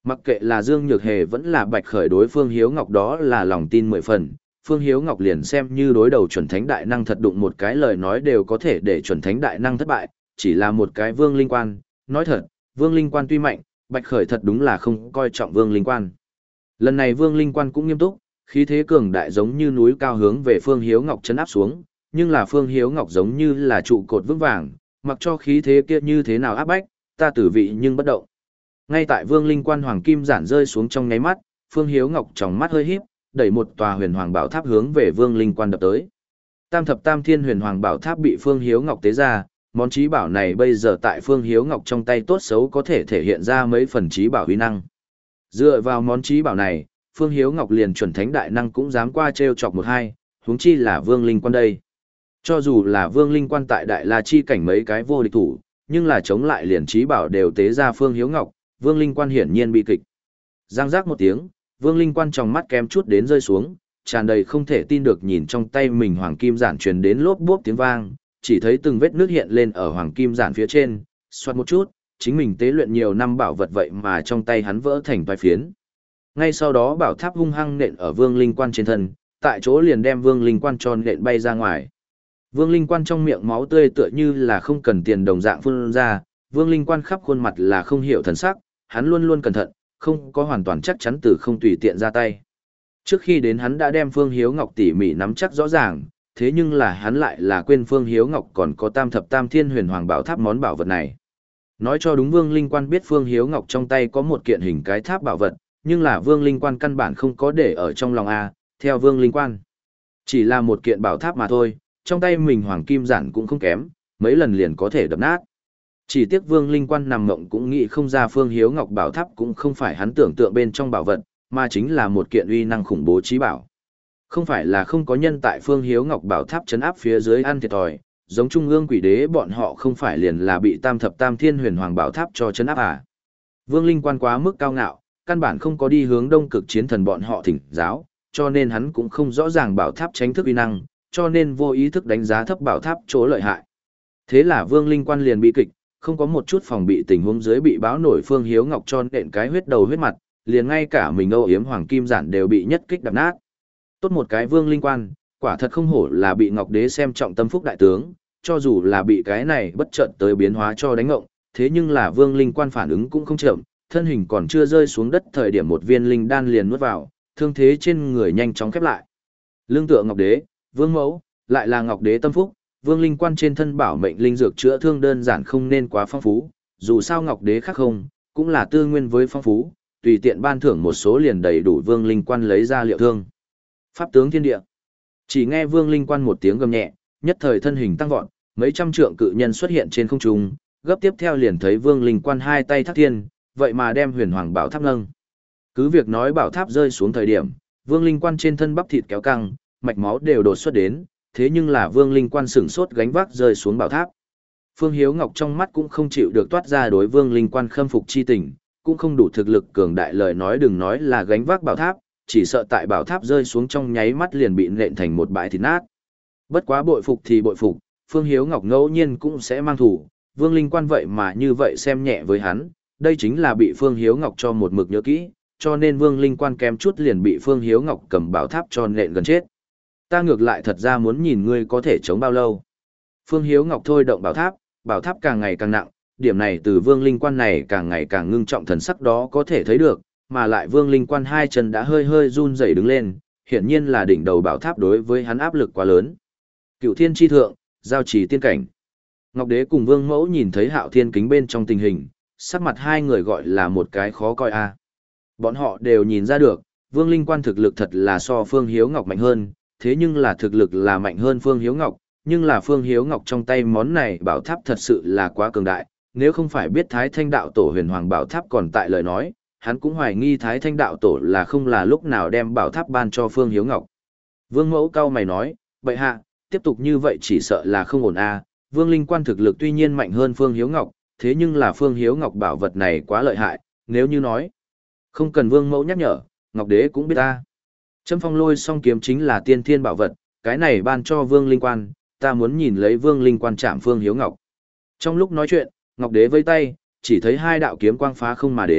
Mặc kệ là Dương Nhược Hề vẫn là Bạch Khởi đối Phương Hiếu Ngọc đó là lòng tin mười phần, Phương Hiếu Ngọc liền xem như đối đầu chuẩn thánh đại năng thật đụng một cái lời nói đều có thể để chuẩn thánh đại năng thất bại, chỉ là một cái Vương Linh Quan, nói thật, Vương Linh Quan tuy mạnh, Bạch Khởi thật đúng là không coi trọng Vương Linh Quan. Lần này Vương Linh Quan cũng nghiêm túc, khí thế cường đại giống như núi cao hướng về Phương Hiếu Ngọc chấn áp xuống, nhưng là Phương Hiếu Ngọc giống như là trụ cột vững vàng, mặc cho khí thế kia như thế nào áp bách, ta tử vị nhưng bất động. Ngay tại Vương Linh Quan hoàng kim giản rơi xuống trong nháy mắt, Phương Hiếu Ngọc trong mắt hơi híp, đẩy một tòa huyền hoàng bảo tháp hướng về Vương Linh Quan đập tới. Tam thập tam thiên huyền hoàng bảo tháp bị Phương Hiếu Ngọc tế ra, món trí bảo này bây giờ tại Phương Hiếu Ngọc trong tay tốt xấu có thể thể hiện ra mấy phần trí bảo uy năng. Dựa vào món trí bảo này, Phương Hiếu Ngọc liền chuẩn thánh đại năng cũng dám qua trêu chọc một hai, huống chi là Vương Linh Quan đây. Cho dù là Vương Linh Quan tại Đại La chi cảnh mấy cái vô địch thủ, nhưng là chống lại liền trí bảo đều tế ra Phương Hiếu Ngọc, Vương Linh Quan hiển nhiên bị kịch. Giang giác một tiếng, Vương Linh Quan trong mắt kém chút đến rơi xuống, tràn đầy không thể tin được nhìn trong tay mình hoàng kim giản truyền đến lốp bốp tiếng vang, chỉ thấy từng vết nước hiện lên ở hoàng kim giản phía trên, xoát một chút, chính mình tế luyện nhiều năm bảo vật vậy mà trong tay hắn vỡ thành toái phiến. Ngay sau đó bảo tháp hung hăng nện ở Vương Linh Quan trên thân, tại chỗ liền đem Vương Linh Quan tròn nện bay ra ngoài. Vương Linh Quan trong miệng máu tươi tựa như là không cần tiền đồng dạng phun ra, Vương Linh Quan khắp khuôn mặt là không hiểu thần sắc, hắn luôn luôn cẩn thận, không có hoàn toàn chắc chắn từ không tùy tiện ra tay. Trước khi đến hắn đã đem Phương Hiếu Ngọc tỉ mỉ nắm chắc rõ ràng, thế nhưng là hắn lại là quên Phương Hiếu Ngọc còn có tam thập tam thiên huyền hoàng bảo tháp món bảo vật này. Nói cho đúng Vương Linh Quan biết Phương Hiếu Ngọc trong tay có một kiện hình cái tháp bảo vật, nhưng là Vương Linh Quan căn bản không có để ở trong lòng A, theo Vương Linh Quan. Chỉ là một kiện bảo tháp mà thôi, trong tay mình hoàng kim giản cũng không kém, mấy lần liền có thể đập nát. Chỉ tiếc Vương Linh Quan nằm mộng cũng nghĩ không ra Phương Hiếu Ngọc bảo tháp cũng không phải hắn tưởng tượng bên trong bảo vật, mà chính là một kiện uy năng khủng bố trí bảo. Không phải là không có nhân tại Phương Hiếu Ngọc bảo tháp chấn áp phía dưới ăn thiệt thòi, giống Trung ương quỷ đế bọn họ không phải liền là bị tam thập tam thiên huyền hoàng bảo tháp cho chấn áp à. Vương Linh Quan quá mức cao ngạo, căn bản không có đi hướng đông cực chiến thần bọn họ thỉnh giáo, cho nên hắn cũng không rõ ràng bảo tháp tránh thức uy năng, cho nên vô ý thức đánh giá thấp bảo tháp chỗ lợi hại. Thế là Vương Linh Quan liền bị kịch, không có một chút phòng bị tình huống dưới bị báo nổi Phương Hiếu Ngọc cho nện cái huyết đầu huyết mặt, liền ngay cả mình âu yếm hoàng kim giản đều bị nhất kích đập nát. Tốt một cái Vương Linh Quan, quả thật không hổ là bị Ngọc Đế xem trọng tâm phúc đại tướng, cho dù là bị cái này bất chợt tới biến hóa cho đánh ngộng, thế nhưng là Vương Linh Quan phản ứng cũng không chậm, thân hình còn chưa rơi xuống đất thời điểm một viên linh đan liền nuốt vào, thương thế trên người nhanh chóng khép lại. Lương tựa Ngọc Đế, Vương Mẫu, lại là Ngọc Đế tâm phúc, Vương Linh Quan trên thân bảo mệnh linh dược chữa thương đơn giản không nên quá phong phú, dù sao Ngọc Đế khác không, cũng là tư nguyên với phong phú, tùy tiện ban thưởng một số liền đầy đủ Vương Linh Quan lấy ra liệu thương. Pháp tướng thiên địa. Chỉ nghe Vương Linh Quan một tiếng gầm nhẹ, nhất thời thân hình tăng vọt, mấy trăm trượng cự nhân xuất hiện trên không trung, gấp tiếp theo liền thấy Vương Linh Quan hai tay thác thiên, vậy mà đem Huyền Hoàng Bảo Tháp nâng. Cứ việc nói bảo tháp rơi xuống thời điểm, Vương Linh Quan trên thân bắp thịt kéo căng, mạch máu đều đột xuất đến, thế nhưng là Vương Linh Quan sửng sốt gánh vác rơi xuống bảo tháp. Phương Hiếu Ngọc trong mắt cũng không chịu được toát ra đối Vương Linh Quan khâm phục chi tình, cũng không đủ thực lực cường đại lời nói đừng nói là gánh vác bảo tháp, chỉ sợ tại bảo tháp rơi xuống trong nháy mắt liền bị nện thành một bãi thịt nát. Bất quá bội phục thì bội phục, Phương Hiếu Ngọc ngẫu nhiên cũng sẽ mang thủ, Vương Linh Quan vậy mà như vậy xem nhẹ với hắn, đây chính là bị Phương Hiếu Ngọc cho một mực nhớ kỹ, cho nên Vương Linh Quan kém chút liền bị Phương Hiếu Ngọc cầm bảo tháp cho nện gần chết. Ta ngược lại thật ra muốn nhìn ngươi có thể chống bao lâu. Phương Hiếu Ngọc thôi động bảo tháp, bảo tháp càng ngày càng nặng, điểm này từ Vương Linh Quan này càng ngày càng ngưng trọng thần sắc đó có thể thấy được, mà lại Vương Linh Quan hai chân đã hơi hơi run rẩy đứng lên, hiển nhiên là đỉnh đầu bảo tháp đối với hắn áp lực quá lớn. Cựu Thiên chi thượng, giao trì tiên cảnh. Ngọc Đế cùng Vương Mẫu nhìn thấy Hạo Thiên kính bên trong tình hình, sắc mặt hai người gọi là một cái khó coi a. Bọn họ đều nhìn ra được, Vương Linh Quan thực lực thật là so Phương Hiếu Ngọc mạnh hơn, thế nhưng là thực lực là mạnh hơn Phương Hiếu Ngọc, nhưng là Phương Hiếu Ngọc trong tay món này bảo tháp thật sự là quá cường đại, nếu không phải biết Thái Thanh Đạo Tổ huyền hoàng bảo tháp còn tại lời nói, hắn cũng hoài nghi Thái Thanh Đạo Tổ là không là lúc nào đem bảo tháp ban cho Phương Hiếu Ngọc. Vương Mẫu cao mày nói, bệ hạ, tiếp tục như vậy chỉ sợ là không ổn a. Vương Linh Quan thực lực tuy nhiên mạnh hơn Phương Hiếu Ngọc, thế nhưng là Phương Hiếu Ngọc bảo vật này quá lợi hại, nếu như nói, không cần Vương Mẫu nhắc nhở, Ngọc Đế cũng biết ta. Châm Phong Lôi song kiếm chính là tiên thiên bảo vật, cái này ban cho Vương Linh Quan, ta muốn nhìn lấy Vương Linh Quan chạm Phương Hiếu Ngọc. Trong lúc nói chuyện, Ngọc Đế vây tay, chỉ thấy hai đạo kiếm quang phá không mà đến,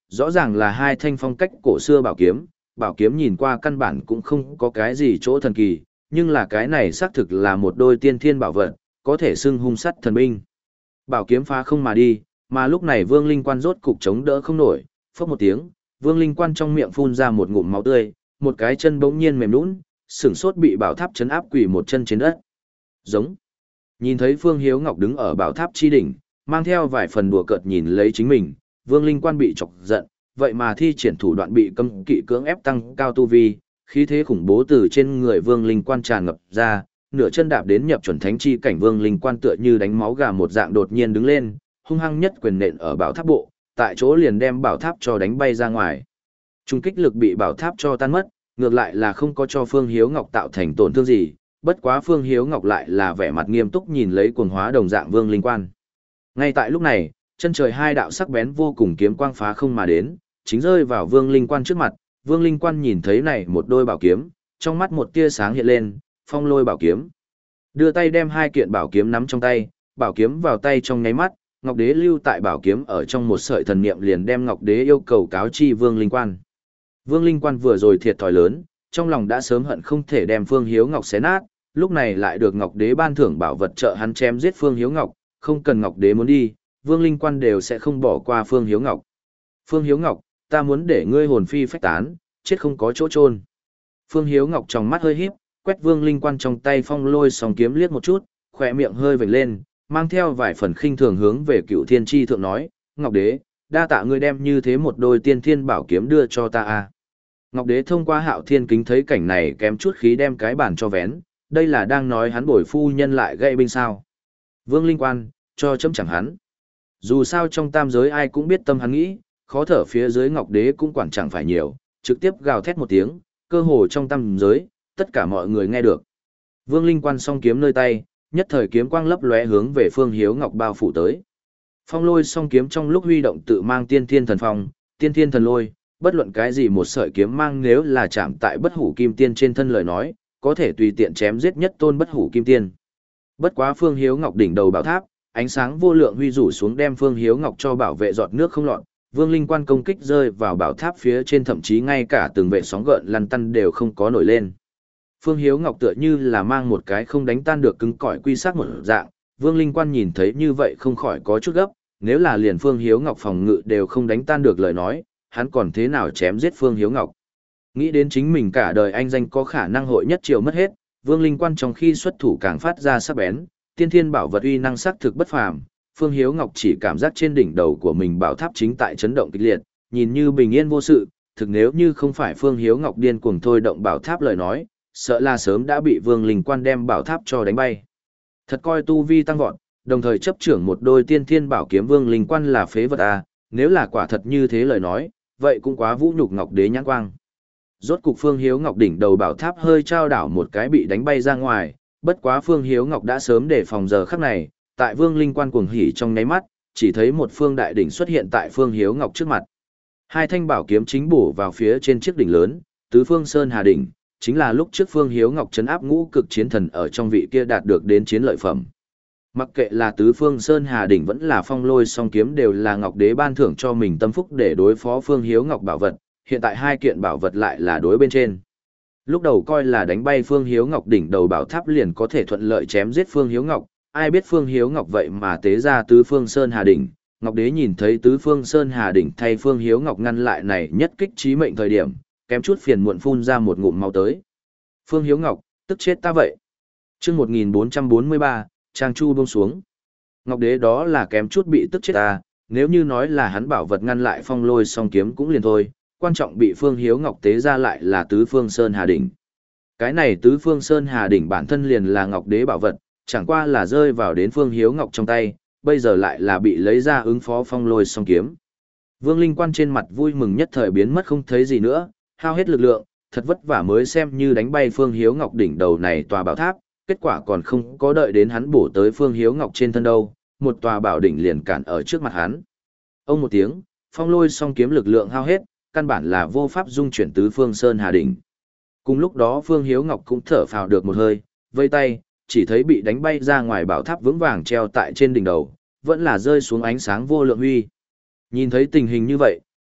rõ ràng là hai thanh phong cách cổ xưa bảo kiếm, bảo kiếm nhìn qua căn bản cũng không có cái gì chỗ thần kỳ, nhưng là cái này xác thực là một đôi tiên thiên bảo vật, có thể xưng hung sắt thần binh. Bảo kiếm phá không mà đi, mà lúc này Vương Linh Quan rốt cục chống đỡ không nổi, phốc một tiếng, Vương Linh Quan trong miệng phun ra một ngụm máu tươi, một cái chân bỗng nhiên mềm nhũn, sửng sốt bị bảo tháp chấn áp quỳ một chân trên đất. Giống. Nhìn thấy Phương Hiếu Ngọc đứng ở bảo tháp chi đỉnh, mang theo vài phần đùa cợt nhìn lấy chính mình, Vương Linh Quan bị chọc giận, vậy mà thi triển thủ đoạn bị cấm kỵ cưỡng ép tăng cao tu vi, khí thế khủng bố từ trên người Vương Linh Quan tràn ngập ra, nửa chân đạp đến nhập chuẩn thánh chi cảnh. Vương Linh Quan tựa như đánh máu gà một dạng đột nhiên đứng lên, hung hăng nhất quyền nện ở bảo tháp bộ, tại chỗ liền đem bảo tháp cho đánh bay ra ngoài. Trung kích lực bị bảo tháp cho tan mất, ngược lại là không có cho Phương Hiếu Ngọc tạo thành tổn thương gì, bất quá Phương Hiếu Ngọc lại là vẻ mặt nghiêm túc nhìn lấy cuồng hóa đồng dạng Vương Linh Quan. Ngay tại lúc này, chân trời hai đạo sắc bén vô cùng kiếm quang phá không mà đến, chính rơi vào Vương Linh Quan trước mặt. Vương Linh Quan nhìn thấy này một đôi bảo kiếm, trong mắt một tia sáng hiện lên, phong lôi bảo kiếm. Đưa tay đem hai kiện bảo kiếm nắm trong tay, bảo kiếm vào tay trong nháy mắt, Ngọc Đế lưu tại bảo kiếm ở trong một sợi thần niệm liền đem Ngọc Đế yêu cầu cáo chi Vương Linh Quan. Vương Linh Quan vừa rồi thiệt thòi lớn, trong lòng đã sớm hận không thể đem Phương Hiếu Ngọc xé nát, lúc này lại được Ngọc Đế ban thưởng bảo vật trợ hắn chém giết Phương Hiếu Ngọc, không cần Ngọc Đế muốn đi, Vương Linh Quan đều sẽ không bỏ qua Phương Hiếu Ngọc. Phương Hiếu Ngọc, ta muốn để ngươi hồn phi phách tán, chết không có chỗ chôn. Phương Hiếu Ngọc trong mắt hơi híp, quét Vương Linh Quan trong tay phong lôi song kiếm liếc một chút, khỏe miệng hơi vểnh lên, mang theo vài phần khinh thường hướng về Cựu Thiên Chi thượng nói, Ngọc Đế, đa tạ ngươi đem như thế một đôi tiên thiên bảo kiếm đưa cho ta a. Ngọc Đế thông qua Hạo Thiên kính thấy cảnh này kém chút khí đem cái bàn cho vén, đây là đang nói hắn bồi phu nhân lại gây binh sao. Vương Linh Quan, cho chấm chẳng hắn. Dù sao trong tam giới ai cũng biết tâm hắn nghĩ, khó thở phía dưới Ngọc Đế cũng quản chẳng phải nhiều, trực tiếp gào thét một tiếng, cơ hồ trong tam giới, tất cả mọi người nghe được. Vương Linh Quan song kiếm nơi tay, nhất thời kiếm quang lấp lóe hướng về Phương Hiếu Ngọc bao phủ tới. Phong lôi song kiếm trong lúc huy động tự mang tiên thiên thần phong, tiên thiên thần lôi, bất luận cái gì một sợi kiếm mang nếu là chạm tại bất hủ kim tiên trên thân lời nói, có thể tùy tiện chém giết nhất tôn bất hủ kim tiên. Bất quá Phương Hiếu Ngọc đỉnh đầu bảo tháp, ánh sáng vô lượng huy rủ xuống đem Phương Hiếu Ngọc cho bảo vệ giọt nước không lọt, Vương Linh Quan công kích rơi vào bảo tháp phía trên, thậm chí ngay cả từng vệ sóng gợn lăn tăn đều không có nổi lên. Phương Hiếu Ngọc tựa như là mang một cái không đánh tan được cứng cỏi quy sắc một dạng, Vương Linh Quan nhìn thấy như vậy không khỏi có chút gấp, nếu là liền Phương Hiếu Ngọc phòng ngự đều không đánh tan được lời nói, hắn còn thế nào chém giết Phương Hiếu Ngọc. Nghĩ đến chính mình cả đời anh danh có khả năng hội nhất triều mất hết, Vương Linh Quan trong khi xuất thủ càng phát ra sắc bén, tiên thiên bảo vật uy năng sắc thực bất phàm. Phương Hiếu Ngọc chỉ cảm giác trên đỉnh đầu của mình bảo tháp chính tại chấn động kịch liệt, nhìn như bình yên vô sự, thực nếu như không phải Phương Hiếu Ngọc điên cuồng thôi động bảo tháp lời nói, sợ là sớm đã bị Vương Linh Quan đem bảo tháp cho đánh bay. Thật coi tu vi tăng vọt, đồng thời chấp trưởng một đôi tiên thiên bảo kiếm, Vương Linh Quan là phế vật à, nếu là quả thật như thế lời nói, vậy cũng quá vũ nhục Ngọc Đế nhãn quang. Rốt cục Phương Hiếu Ngọc đỉnh đầu bảo tháp hơi trao đảo một cái bị đánh bay ra ngoài, bất quá Phương Hiếu Ngọc đã sớm để phòng giờ khắc này, tại Vương Linh Quan cuồng hỉ trong nháy mắt, chỉ thấy một phương đại đỉnh xuất hiện tại Phương Hiếu Ngọc trước mặt. Hai thanh bảo kiếm chính bổ vào phía trên chiếc đỉnh lớn, Tứ Phương Sơn Hà đỉnh, chính là lúc trước Phương Hiếu Ngọc trấn áp ngũ cực chiến thần ở trong vị kia đạt được đến chiến lợi phẩm. Mặc kệ là Tứ Phương Sơn Hà đỉnh vẫn là phong lôi song kiếm đều là Ngọc Đế ban thưởng cho mình tâm phúc để đối phó Phương Hiếu Ngọc bảo vật, hiện tại hai kiện bảo vật lại là đối bên trên. Lúc đầu coi là đánh bay Phương Hiếu Ngọc đỉnh đầu bảo tháp liền có thể thuận lợi chém giết Phương Hiếu Ngọc, ai biết Phương Hiếu Ngọc vậy mà tế ra Tứ Phương Sơn Hà đỉnh. Ngọc Đế nhìn thấy Tứ Phương Sơn Hà đỉnh thay Phương Hiếu Ngọc ngăn lại này nhất kích chí mệnh thời điểm, kém chút phiền muộn phun ra một ngụm máu tới. Phương Hiếu Ngọc, tức chết ta vậy. Chương một nghìn bốn trăm bốn mươi ba, Trang Chu buông xuống. Ngọc Đế đó là kém chút bị tức chết ta, nếu như nói là hắn bảo vật ngăn lại phong lôi song kiếm cũng liền thôi, quan trọng bị Phương Hiếu Ngọc tế ra lại là Tứ Phương Sơn Hà đỉnh. Cái này Tứ Phương Sơn Hà đỉnh bản thân liền là Ngọc Đế bảo vật, chẳng qua là rơi vào đến Phương Hiếu Ngọc trong tay, bây giờ lại là bị lấy ra ứng phó phong lôi song kiếm. Vương Linh Quan trên mặt vui mừng nhất thời biến mất không thấy gì nữa, hao hết lực lượng, thật vất vả mới xem như đánh bay Phương Hiếu Ngọc đỉnh đầu này tòa bảo tháp, kết quả còn không có đợi đến hắn bổ tới Phương Hiếu Ngọc trên thân đâu, một tòa bảo đỉnh liền cản ở trước mặt hắn. Ông một tiếng, phong lôi song kiếm lực lượng hao hết, căn bản là vô pháp dung chuyển Tứ Phương Sơn Hà đỉnh. Cùng lúc đó Phương Hiếu Ngọc cũng thở phào được một hơi, vây tay, chỉ thấy bị đánh bay ra ngoài bảo tháp vững vàng treo tại trên đỉnh đầu, vẫn là rơi xuống ánh sáng vô lượng huy. Nhìn thấy tình hình như vậy,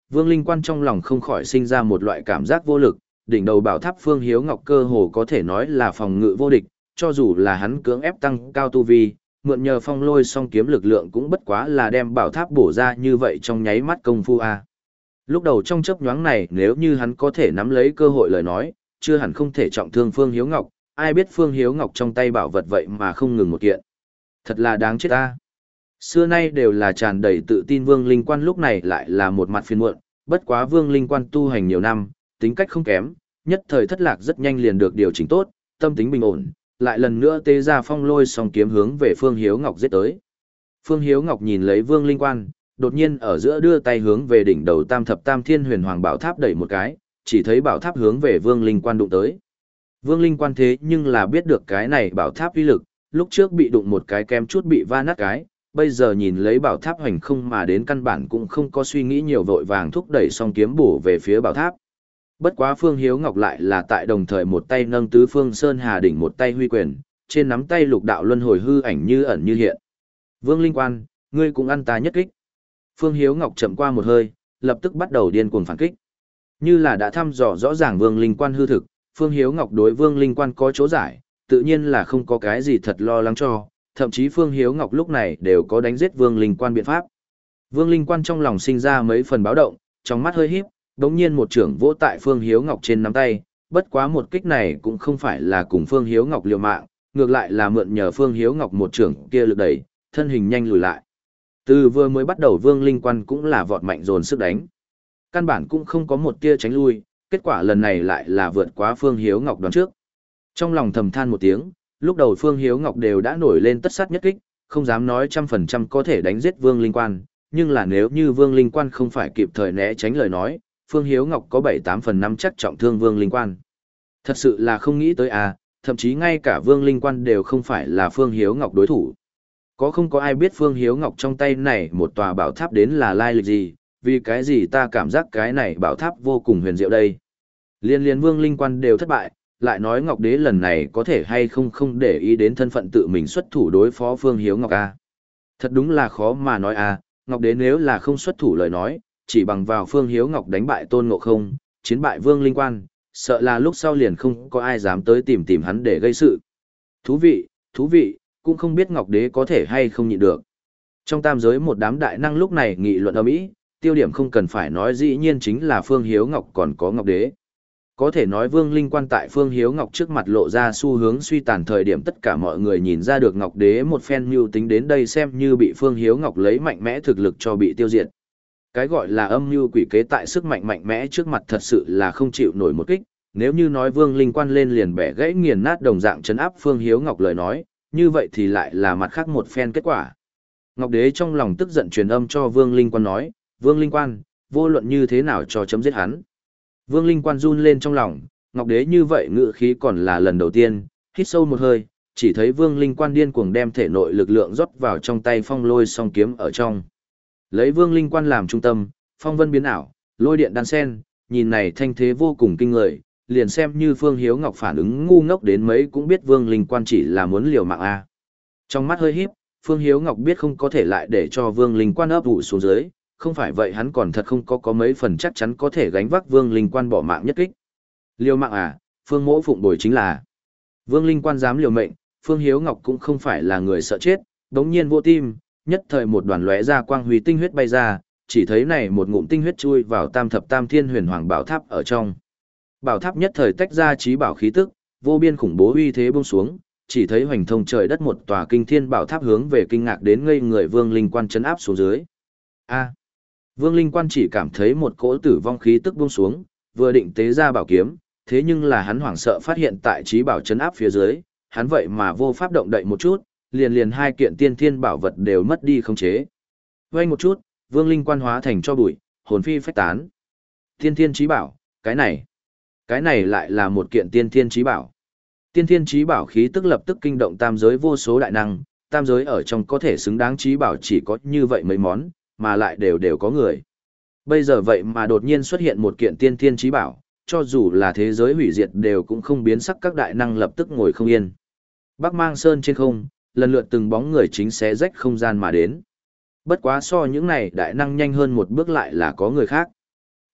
Vương Linh Quan trong lòng không khỏi sinh ra một loại cảm giác vô lực, đỉnh đầu bảo tháp Phương Hiếu Ngọc cơ hồ có thể nói là phòng ngự vô địch, cho dù là hắn cưỡng ép tăng cao tu vi, mượn nhờ phong lôi song kiếm lực lượng cũng bất quá là đem bảo tháp bổ ra như vậy trong nháy mắt công phu a. Lúc đầu trong chớp nhoáng này nếu như hắn có thể nắm lấy cơ hội lời nói, chưa hẳn không thể trọng thương Phương Hiếu Ngọc, ai biết Phương Hiếu Ngọc trong tay bảo vật vậy mà không ngừng một kiện. Thật là đáng chết ta. Xưa nay đều là tràn đầy tự tin Vương Linh Quan lúc này lại là một mặt phiền muộn, bất quá Vương Linh Quan tu hành nhiều năm, tính cách không kém, nhất thời thất lạc rất nhanh liền được điều chỉnh tốt, tâm tính bình ổn, lại lần nữa tế ra phong lôi song kiếm hướng về Phương Hiếu Ngọc giết tới. Phương Hiếu Ngọc nhìn lấy Vương Linh Quan, đột nhiên ở giữa đưa tay hướng về đỉnh đầu Tam Thập Tam Thiên Huyền Hoàng Bảo Tháp đẩy một cái, chỉ thấy bảo tháp hướng về Vương Linh Quan đụng tới. Vương Linh Quan thế nhưng là biết được cái này bảo tháp uy lực, lúc trước bị đụng một cái kem chút bị va nát cái, bây giờ nhìn lấy bảo tháp hoành không mà đến căn bản cũng không có suy nghĩ nhiều, vội vàng thúc đẩy song kiếm bổ về phía bảo tháp. Bất quá Phương Hiếu Ngọc lại là tại đồng thời một tay nâng tứ phương sơn hà đỉnh, một tay huy quyền, trên nắm tay lục đạo luân hồi hư ảnh như ẩn như hiện. Vương Linh Quan, ngươi cũng ăn ta nhất kích. Phương Hiếu Ngọc chậm qua một hơi, lập tức bắt đầu điên cuồng phản kích. Như là đã thăm dò rõ ràng Vương Linh Quan hư thực, Phương Hiếu Ngọc đối Vương Linh Quan có chỗ giải, tự nhiên là không có cái gì thật lo lắng cho, thậm chí Phương Hiếu Ngọc lúc này đều có đánh giết Vương Linh Quan biện pháp. Vương Linh Quan trong lòng sinh ra mấy phần báo động, trong mắt hơi híp, đống nhiên một trưởng vỗ tại Phương Hiếu Ngọc trên nắm tay, bất quá một kích này cũng không phải là cùng Phương Hiếu Ngọc liều mạng, ngược lại là mượn nhờ Phương Hiếu Ngọc một trưởng kia lực đẩy, thân hình nhanh lùi lại. Từ vừa mới bắt đầu Vương Linh Quan cũng là vọt mạnh dồn sức đánh. Căn bản cũng không có một tia tránh lui, kết quả lần này lại là vượt quá Phương Hiếu Ngọc đoán trước. Trong lòng thầm than một tiếng, lúc đầu Phương Hiếu Ngọc đều đã nổi lên tất sát nhất kích, không dám nói trăm phần trăm có thể đánh giết Vương Linh Quan, nhưng là nếu như Vương Linh Quan không phải kịp thời né tránh lời nói, Phương Hiếu Ngọc có bảy tám phần năm chắc trọng thương Vương Linh Quan. Thật sự là không nghĩ tới à, thậm chí ngay cả Vương Linh Quan đều không phải là Phương Hiếu Ngọc đối thủ. Có không có ai biết Phương Hiếu Ngọc trong tay này một tòa bảo tháp đến là lai lịch gì, vì cái gì ta cảm giác cái này bảo tháp vô cùng huyền diệu đây. Liên liên Vương Linh Quan đều thất bại, lại nói Ngọc Đế lần này có thể hay không không để ý đến thân phận tự mình xuất thủ đối phó Phương Hiếu Ngọc a. Thật đúng là khó mà nói a, Ngọc Đế nếu là không xuất thủ lời nói, chỉ bằng vào Phương Hiếu Ngọc đánh bại Tôn Ngộ Không, chiến bại Vương Linh Quan, sợ là lúc sau liền không có ai dám tới tìm tìm hắn để gây sự. Thú vị, thú vị, cũng không biết Ngọc Đế có thể hay không nhịn được. Trong tam giới một đám đại năng lúc này nghị luận ầm ĩ, tiêu điểm không cần phải nói dĩ nhiên chính là Phương Hiếu Ngọc còn có Ngọc Đế. Có thể nói Vương Linh Quan tại Phương Hiếu Ngọc trước mặt lộ ra xu hướng suy tàn thời điểm, tất cả mọi người nhìn ra được Ngọc Đế một phen mưu tính đến đây xem như bị Phương Hiếu Ngọc lấy mạnh mẽ thực lực cho bị tiêu diệt. Cái gọi là âm mưu quỷ kế tại sức mạnh mạnh mẽ trước mặt thật sự là không chịu nổi một kích, nếu như nói Vương Linh Quan lên liền bẻ gãy nghiền nát đồng dạng trấn áp Phương Hiếu Ngọc lời nói, như vậy thì lại là mặt khác một phen kết quả. Ngọc Đế trong lòng tức giận truyền âm cho Vương Linh Quan nói, Vương Linh Quan, vô luận như thế nào cho chấm giết hắn. Vương Linh Quan run lên trong lòng, Ngọc Đế như vậy ngự khí còn là lần đầu tiên, hít sâu một hơi, chỉ thấy Vương Linh Quan điên cuồng đem thể nội lực lượng rót vào trong tay phong lôi song kiếm ở trong. Lấy Vương Linh Quan làm trung tâm, phong vân biến ảo, lôi điện đan sen, nhìn này thanh thế vô cùng kinh người, liền xem như Phương Hiếu Ngọc phản ứng ngu ngốc đến mấy cũng biết Vương Linh Quan chỉ là muốn liều mạng a. Trong mắt hơi híp, Phương Hiếu Ngọc biết không có thể lại để cho Vương Linh Quan ấp ủ xuống dưới, không phải vậy hắn còn thật không có có mấy phần chắc chắn có thể gánh vác Vương Linh Quan bỏ mạng nhất kích. Liều mạng à, Phương Mỗ phụng bồi chính là. Vương Linh Quan dám liều mệnh, Phương Hiếu Ngọc cũng không phải là người sợ chết, đống nhiên vô tim, nhất thời một đoàn lóe ra quang huy tinh huyết bay ra, chỉ thấy này một ngụm tinh huyết chui vào Tam Thập Tam Thiên Huyền Hoàng Bảo Tháp ở trong. Bảo Tháp nhất thời tách ra trí bảo khí tức, vô biên khủng bố uy thế buông xuống, chỉ thấy hoành thông trời đất một tòa kinh thiên bảo tháp hướng về kinh ngạc đến ngây người Vương Linh Quan trấn áp xuống dưới. A. Vương Linh Quan chỉ cảm thấy một cỗ tử vong khí tức buông xuống, vừa định tế ra bảo kiếm, thế nhưng là hắn hoảng sợ phát hiện tại trí bảo trấn áp phía dưới, hắn vậy mà vô pháp động đậy một chút, liền liền hai kiện tiên thiên bảo vật đều mất đi khống chế. Vây một chút, Vương Linh Quan hóa thành cho bụi, hồn phi phách tán. Tiên thiên trí bảo, cái này, cái này lại là một kiện tiên thiên trí bảo. Tiên thiên trí bảo khí tức lập tức kinh động tam giới vô số đại năng, tam giới ở trong có thể xứng đáng trí bảo chỉ có như vậy mấy món, mà lại đều đều có người. Bây giờ vậy mà đột nhiên xuất hiện một kiện tiên thiên trí bảo, cho dù là thế giới hủy diệt đều cũng không biến sắc, các đại năng lập tức ngồi không yên. Bắc Mang Sơn trên không, lần lượt từng bóng người chính xé rách không gian mà đến. Bất quá so những này đại năng nhanh hơn một bước lại là có người khác.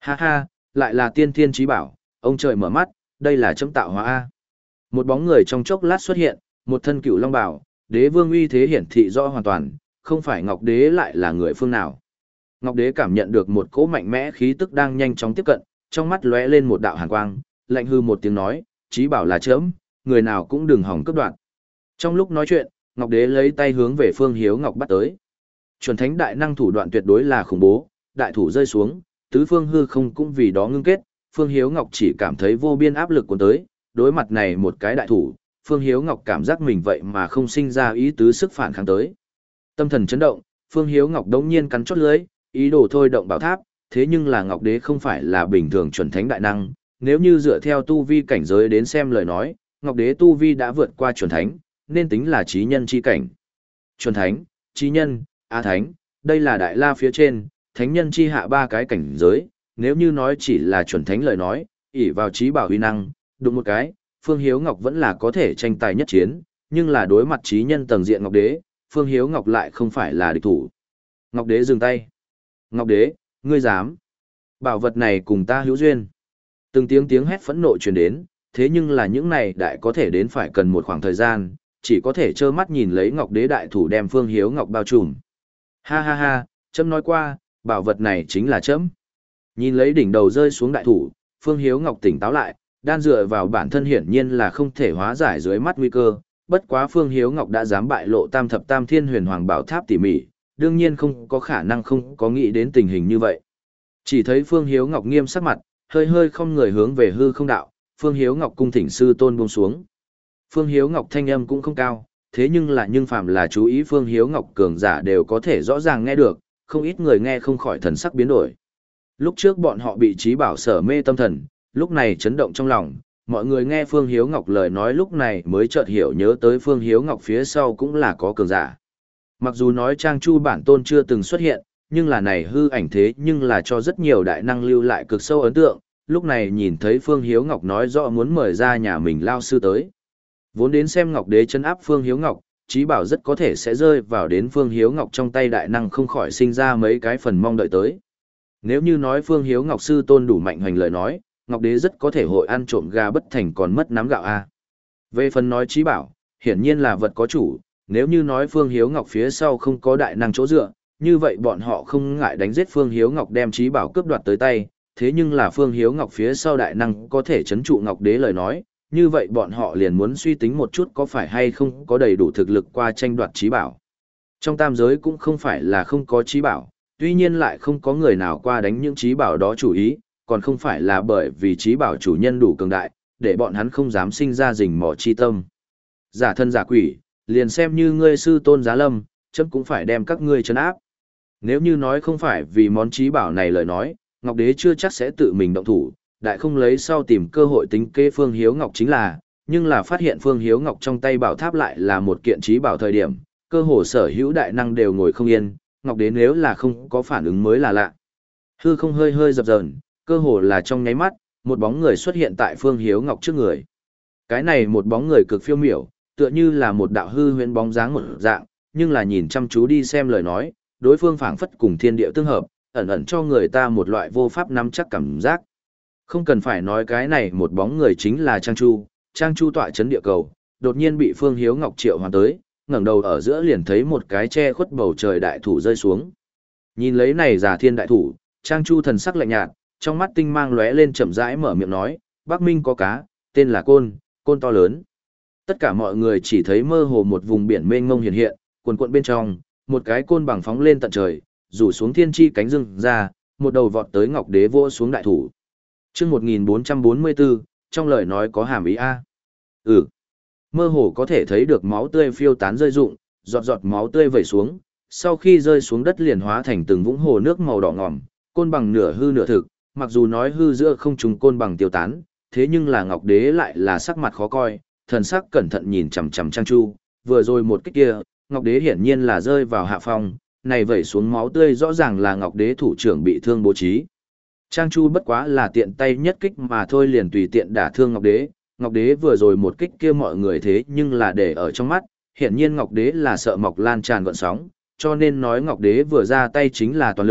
Ha ha, lại là tiên thiên trí bảo, ông trời mở mắt, đây là chấm tạo hóa A. Một bóng người trong chốc lát xuất hiện, một thân cựu long bảo, đế vương uy thế hiển thị rõ hoàn toàn, không phải Ngọc Đế lại là người phương nào. Ngọc Đế cảm nhận được một cỗ mạnh mẽ khí tức đang nhanh chóng tiếp cận, trong mắt lóe lên một đạo hàn quang, lạnh hư một tiếng nói, trí bảo là chấm, người nào cũng đừng hòng cướp đoạt. Trong lúc nói chuyện, Ngọc Đế lấy tay hướng về Phương Hiếu Ngọc bắt tới. Chuẩn thánh đại năng thủ đoạn tuyệt đối là khủng bố, đại thủ rơi xuống, tứ phương hư không cũng vì đó ngưng kết, Phương Hiếu Ngọc chỉ cảm thấy vô biên áp lực cuốn tới, đối mặt này một cái đại thủ, Phương Hiếu Ngọc cảm giác mình vậy mà không sinh ra ý tứ sức phản kháng tới. Tâm thần chấn động, Phương Hiếu Ngọc đống nhiên cắn chốt lưỡi, ý đồ thôi động bảo tháp, thế nhưng là Ngọc Đế không phải là bình thường chuẩn thánh đại năng, nếu như dựa theo tu vi cảnh giới đến xem lời nói, Ngọc Đế tu vi đã vượt qua chuẩn thánh, nên tính là trí nhân chi cảnh. Chuẩn thánh, trí nhân, á thánh, đây là đại la phía trên, thánh nhân chi hạ ba cái cảnh giới, nếu như nói chỉ là chuẩn thánh lời nói, ỷ vào trí bảo uy năng, đụng một cái, Phương Hiếu Ngọc vẫn là có thể tranh tài nhất chiến, nhưng là đối mặt trí nhân tầng diện Ngọc Đế, Phương Hiếu Ngọc lại không phải là địch thủ. Ngọc Đế dừng tay. Ngọc Đế, ngươi dám? Bảo vật này cùng ta hữu duyên. Từng tiếng tiếng hét phẫn nộ truyền đến, thế nhưng là những này đại có thể đến phải cần một khoảng thời gian, chỉ có thể trơ mắt nhìn lấy Ngọc Đế đại thủ đem Phương Hiếu Ngọc bao trùm. Ha ha ha, chấm nói qua, bảo vật này chính là chấm. Nhìn lấy đỉnh đầu rơi xuống đại thủ, Phương Hiếu Ngọc tỉnh táo lại, đan dựa vào bản thân hiển nhiên là không thể hóa giải dưới mắt nguy cơ, bất quá Phương Hiếu Ngọc đã dám bại lộ Tam thập Tam Thiên Huyền Hoàng Bảo Tháp tỉ mỉ, đương nhiên không có khả năng không có nghĩ đến tình hình như vậy. Chỉ thấy Phương Hiếu Ngọc nghiêm sắc mặt, hơi hơi không người hướng về hư không đạo, Phương Hiếu Ngọc cung thỉnh sư tôn buông xuống. Phương Hiếu Ngọc thanh âm cũng không cao, thế nhưng là nhưng phàm là chú ý Phương Hiếu Ngọc cường giả đều có thể rõ ràng nghe được, không ít người nghe không khỏi thần sắc biến đổi. Lúc trước bọn họ bị trí bảo sở mê tâm thần, lúc này chấn động trong lòng, mọi người nghe Phương Hiếu Ngọc lời nói lúc này mới chợt hiểu nhớ tới Phương Hiếu Ngọc phía sau cũng là có cường giả. Mặc dù nói Trang Chu bản tôn chưa từng xuất hiện, nhưng là này hư ảnh thế nhưng là cho rất nhiều đại năng lưu lại cực sâu ấn tượng, lúc này nhìn thấy Phương Hiếu Ngọc nói rõ muốn mời ra nhà mình lao sư tới. Vốn đến xem Ngọc Đế chân áp Phương Hiếu Ngọc, trí bảo rất có thể sẽ rơi vào đến Phương Hiếu Ngọc trong tay đại năng không khỏi sinh ra mấy cái phần mong đợi tới. Nếu như nói Phương Hiếu Ngọc sư tôn đủ mạnh hoành lời nói, Ngọc Đế rất có thể hội ăn trộm gà bất thành còn mất nắm gạo a. Về phần nói trí bảo, hiển nhiên là vật có chủ, nếu như nói Phương Hiếu Ngọc phía sau không có đại năng chỗ dựa, như vậy bọn họ không ngại đánh giết Phương Hiếu Ngọc đem trí bảo cướp đoạt tới tay, thế nhưng là Phương Hiếu Ngọc phía sau đại năng có thể chấn trụ Ngọc Đế lời nói, như vậy bọn họ liền muốn suy tính một chút có phải hay không có đầy đủ thực lực qua tranh đoạt trí bảo. Trong tam giới cũng không phải là không có trí bảo, tuy nhiên lại không có người nào qua đánh những trí bảo đó chủ ý, còn không phải là bởi vì trí bảo chủ nhân đủ cường đại, để bọn hắn không dám sinh ra rình mò chi tâm. Giả thân giả quỷ, liền xem như ngươi sư tôn giá lâm, chấm cũng phải đem các ngươi trấn áp. Nếu như nói không phải vì món trí bảo này lời nói, Ngọc Đế chưa chắc sẽ tự mình động thủ, đại không lấy sau tìm cơ hội tính kế Phương Hiếu Ngọc chính là, nhưng là phát hiện Phương Hiếu Ngọc trong tay bảo tháp lại là một kiện trí bảo thời điểm, cơ hồ sở hữu đại năng đều ngồi không yên, Ngọc Đế nếu là không có phản ứng mới là lạ. Hư không hơi hơi dập dờn, cơ hồ là trong nháy mắt, một bóng người xuất hiện tại Phương Hiếu Ngọc trước người. Cái này một bóng người cực phiêu miểu, tựa như là một đạo hư huyễn bóng dáng một dạng, nhưng là nhìn chăm chú đi xem lời nói, đối phương phảng phất cùng thiên địa tương hợp, ẩn ẩn cho người ta một loại vô pháp nắm chắc cảm giác. Không cần phải nói cái này một bóng người chính là Trang Chu, Trang Chu tọa chấn địa cầu, đột nhiên bị Phương Hiếu Ngọc triệu hoàn tới, ngẩng đầu ở giữa liền thấy một cái che khuất bầu trời đại thủ rơi xuống. Nhìn lấy này giả thiên đại thủ, Trang Chu thần sắc lạnh nhạt, trong mắt tinh mang lóe lên chậm rãi mở miệng nói, Bắc Minh có cá, tên là Côn, Côn to lớn. Tất cả mọi người chỉ thấy mơ hồ một vùng biển mênh mông hiện hiện, cuồn cuộn bên trong, một cái côn bằng phóng lên tận trời, rủ xuống thiên chi cánh rừng ra, một đầu vọt tới Ngọc Đế vỗ xuống đại thủ. Chương một nghìn bốn trăm bốn mươi bốn, trong lời nói có hàm ý a. Ừ. Mơ hồ có thể thấy được máu tươi phiêu tán rơi rụng, giọt giọt máu tươi vẩy xuống, sau khi rơi xuống đất liền hóa thành từng vũng hồ nước màu đỏ ngòm, côn bằng nửa hư nửa thực, mặc dù nói hư giữa không trùng côn bằng tiêu tán, thế nhưng là Ngọc Đế lại là sắc mặt khó coi, thần sắc cẩn thận nhìn chằm chằm Trang Chu, vừa rồi một kích kia, Ngọc Đế hiển nhiên là rơi vào hạ phong, này vẩy xuống máu tươi rõ ràng là Ngọc Đế thủ trưởng bị thương bố trí. Trang Chu bất quá là tiện tay nhất kích mà thôi liền tùy tiện đả thương Ngọc Đế, Ngọc Đế vừa rồi một kích kia mọi người thế nhưng là để ở trong mắt, hiển nhiên Ngọc Đế là sợ mọc lan tràn gợn sóng, cho nên nói Ngọc Đế vừa ra tay chính là toàn lực,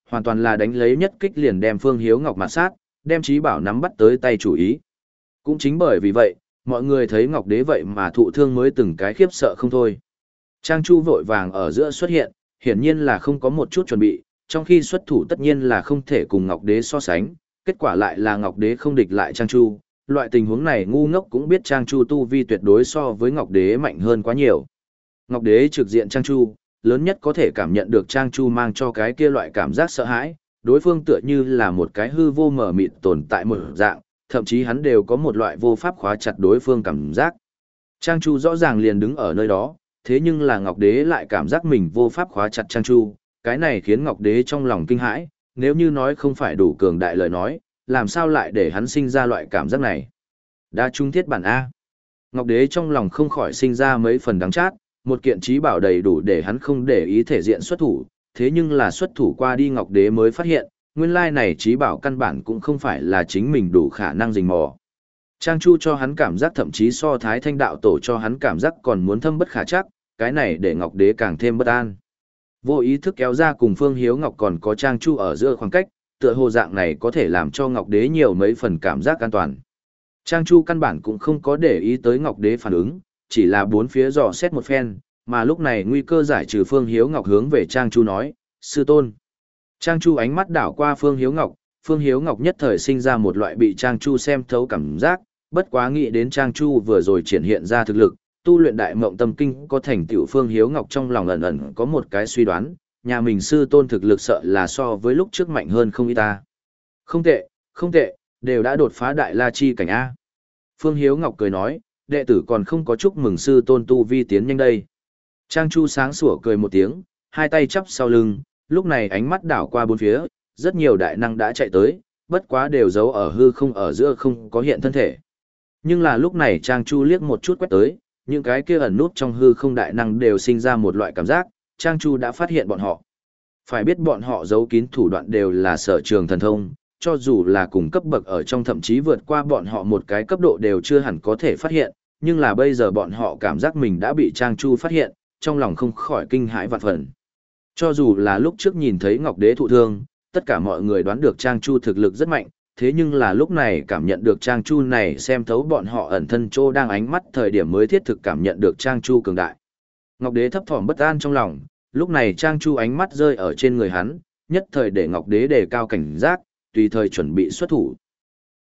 hoàn toàn là đánh lấy nhất kích liền đem Phương Hiếu Ngọc mặt sát, đem trí bảo nắm bắt tới tay chủ ý. Cũng chính bởi vì vậy, mọi người thấy Ngọc Đế vậy mà thụ thương mới từng cái khiếp sợ không thôi. Trang Chu vội vàng ở giữa xuất hiện, hiển nhiên là không có một chút chuẩn bị, trong khi xuất thủ tất nhiên là không thể cùng Ngọc Đế so sánh, kết quả lại là Ngọc Đế không địch lại Trang Chu. Loại tình huống này ngu ngốc cũng biết Trang Chu tu vi tuyệt đối so với Ngọc Đế mạnh hơn quá nhiều. Ngọc Đế trực diện Trang Chu, lớn nhất có thể cảm nhận được Trang Chu mang cho cái kia loại cảm giác sợ hãi, đối phương tựa như là một cái hư vô mờ mịt tồn tại một dạng, thậm chí hắn đều có một loại vô pháp khóa chặt đối phương cảm giác. Trang Chu rõ ràng liền đứng ở nơi đó, thế nhưng là Ngọc Đế lại cảm giác mình vô pháp khóa chặt Trang Chu, cái này khiến Ngọc Đế trong lòng kinh hãi, nếu như nói không phải đủ cường đại lời nói, làm sao lại để hắn sinh ra loại cảm giác này. Đa trung thiết bản A. Ngọc Đế trong lòng không khỏi sinh ra mấy phần đắng chát, một kiện trí bảo đầy đủ để hắn không để ý thể diện xuất thủ, thế nhưng là xuất thủ qua đi Ngọc Đế mới phát hiện, nguyên lai này trí bảo căn bản cũng không phải là chính mình đủ khả năng rình mò. Trang Chu cho hắn cảm giác thậm chí so Thái Thanh đạo tổ cho hắn cảm giác còn muốn thâm bất khả chắc, cái này để Ngọc Đế càng thêm bất an. Vô ý thức kéo ra cùng Phương Hiếu Ngọc còn có Trang Chu ở giữa khoảng cách, tựa hồ dạng này có thể làm cho Ngọc Đế nhiều mấy phần cảm giác an toàn. Trang Chu căn bản cũng không có để ý tới Ngọc Đế phản ứng, chỉ là bốn phía dò xét một phen, mà lúc này nguy cơ giải trừ Phương Hiếu Ngọc hướng về Trang Chu nói, sư tôn. Trang Chu ánh mắt đảo qua Phương Hiếu Ngọc, Phương Hiếu Ngọc nhất thời sinh ra một loại bị Trang Chu xem thấu cảm giác, bất quá nghĩ đến Trang Chu vừa rồi triển hiện ra thực lực, tu luyện đại mộng tâm kinh có thành tựu. Phương Hiếu Ngọc trong lòng ẩn ẩn có một cái suy đoán, nhà mình sư tôn thực lực sợ là so với lúc trước mạnh hơn không ít ta. Không tệ, không tệ, đều đã đột phá đại la chi cảnh A. Phương Hiếu Ngọc cười nói, đệ tử còn không có chúc mừng sư tôn tu vi tiến nhanh đây. Trang Chu sáng sủa cười một tiếng, hai tay chắp sau lưng, lúc này ánh mắt đảo qua bốn phía, rất nhiều đại năng đã chạy tới, bất quá đều giấu ở hư không ở giữa không có hiện thân thể. Nhưng là lúc này Trang Chu liếc một chút quét tới, những cái kia ẩn nút trong hư không đại năng đều sinh ra một loại cảm giác, Trang Chu đã phát hiện bọn họ. Phải biết bọn họ giấu kín thủ đoạn đều là sở trường thần thông, cho dù là cùng cấp bậc ở trong thậm chí vượt qua bọn họ một cái cấp độ đều chưa hẳn có thể phát hiện, nhưng là bây giờ bọn họ cảm giác mình đã bị Trang Chu phát hiện, trong lòng không khỏi kinh hãi vạn phần. Cho dù là lúc trước nhìn thấy Ngọc Đế thụ thương, tất cả mọi người đoán được Trang Chu thực lực rất mạnh, thế nhưng là lúc này cảm nhận được Trang Chu này xem thấu bọn họ ẩn thân chỗ đang ánh mắt thời điểm mới thiết thực cảm nhận được Trang Chu cường đại. Ngọc Đế thấp thỏm bất an trong lòng, lúc này Trang Chu ánh mắt rơi ở trên người hắn, nhất thời để Ngọc Đế đề cao cảnh giác, tùy thời chuẩn bị xuất thủ.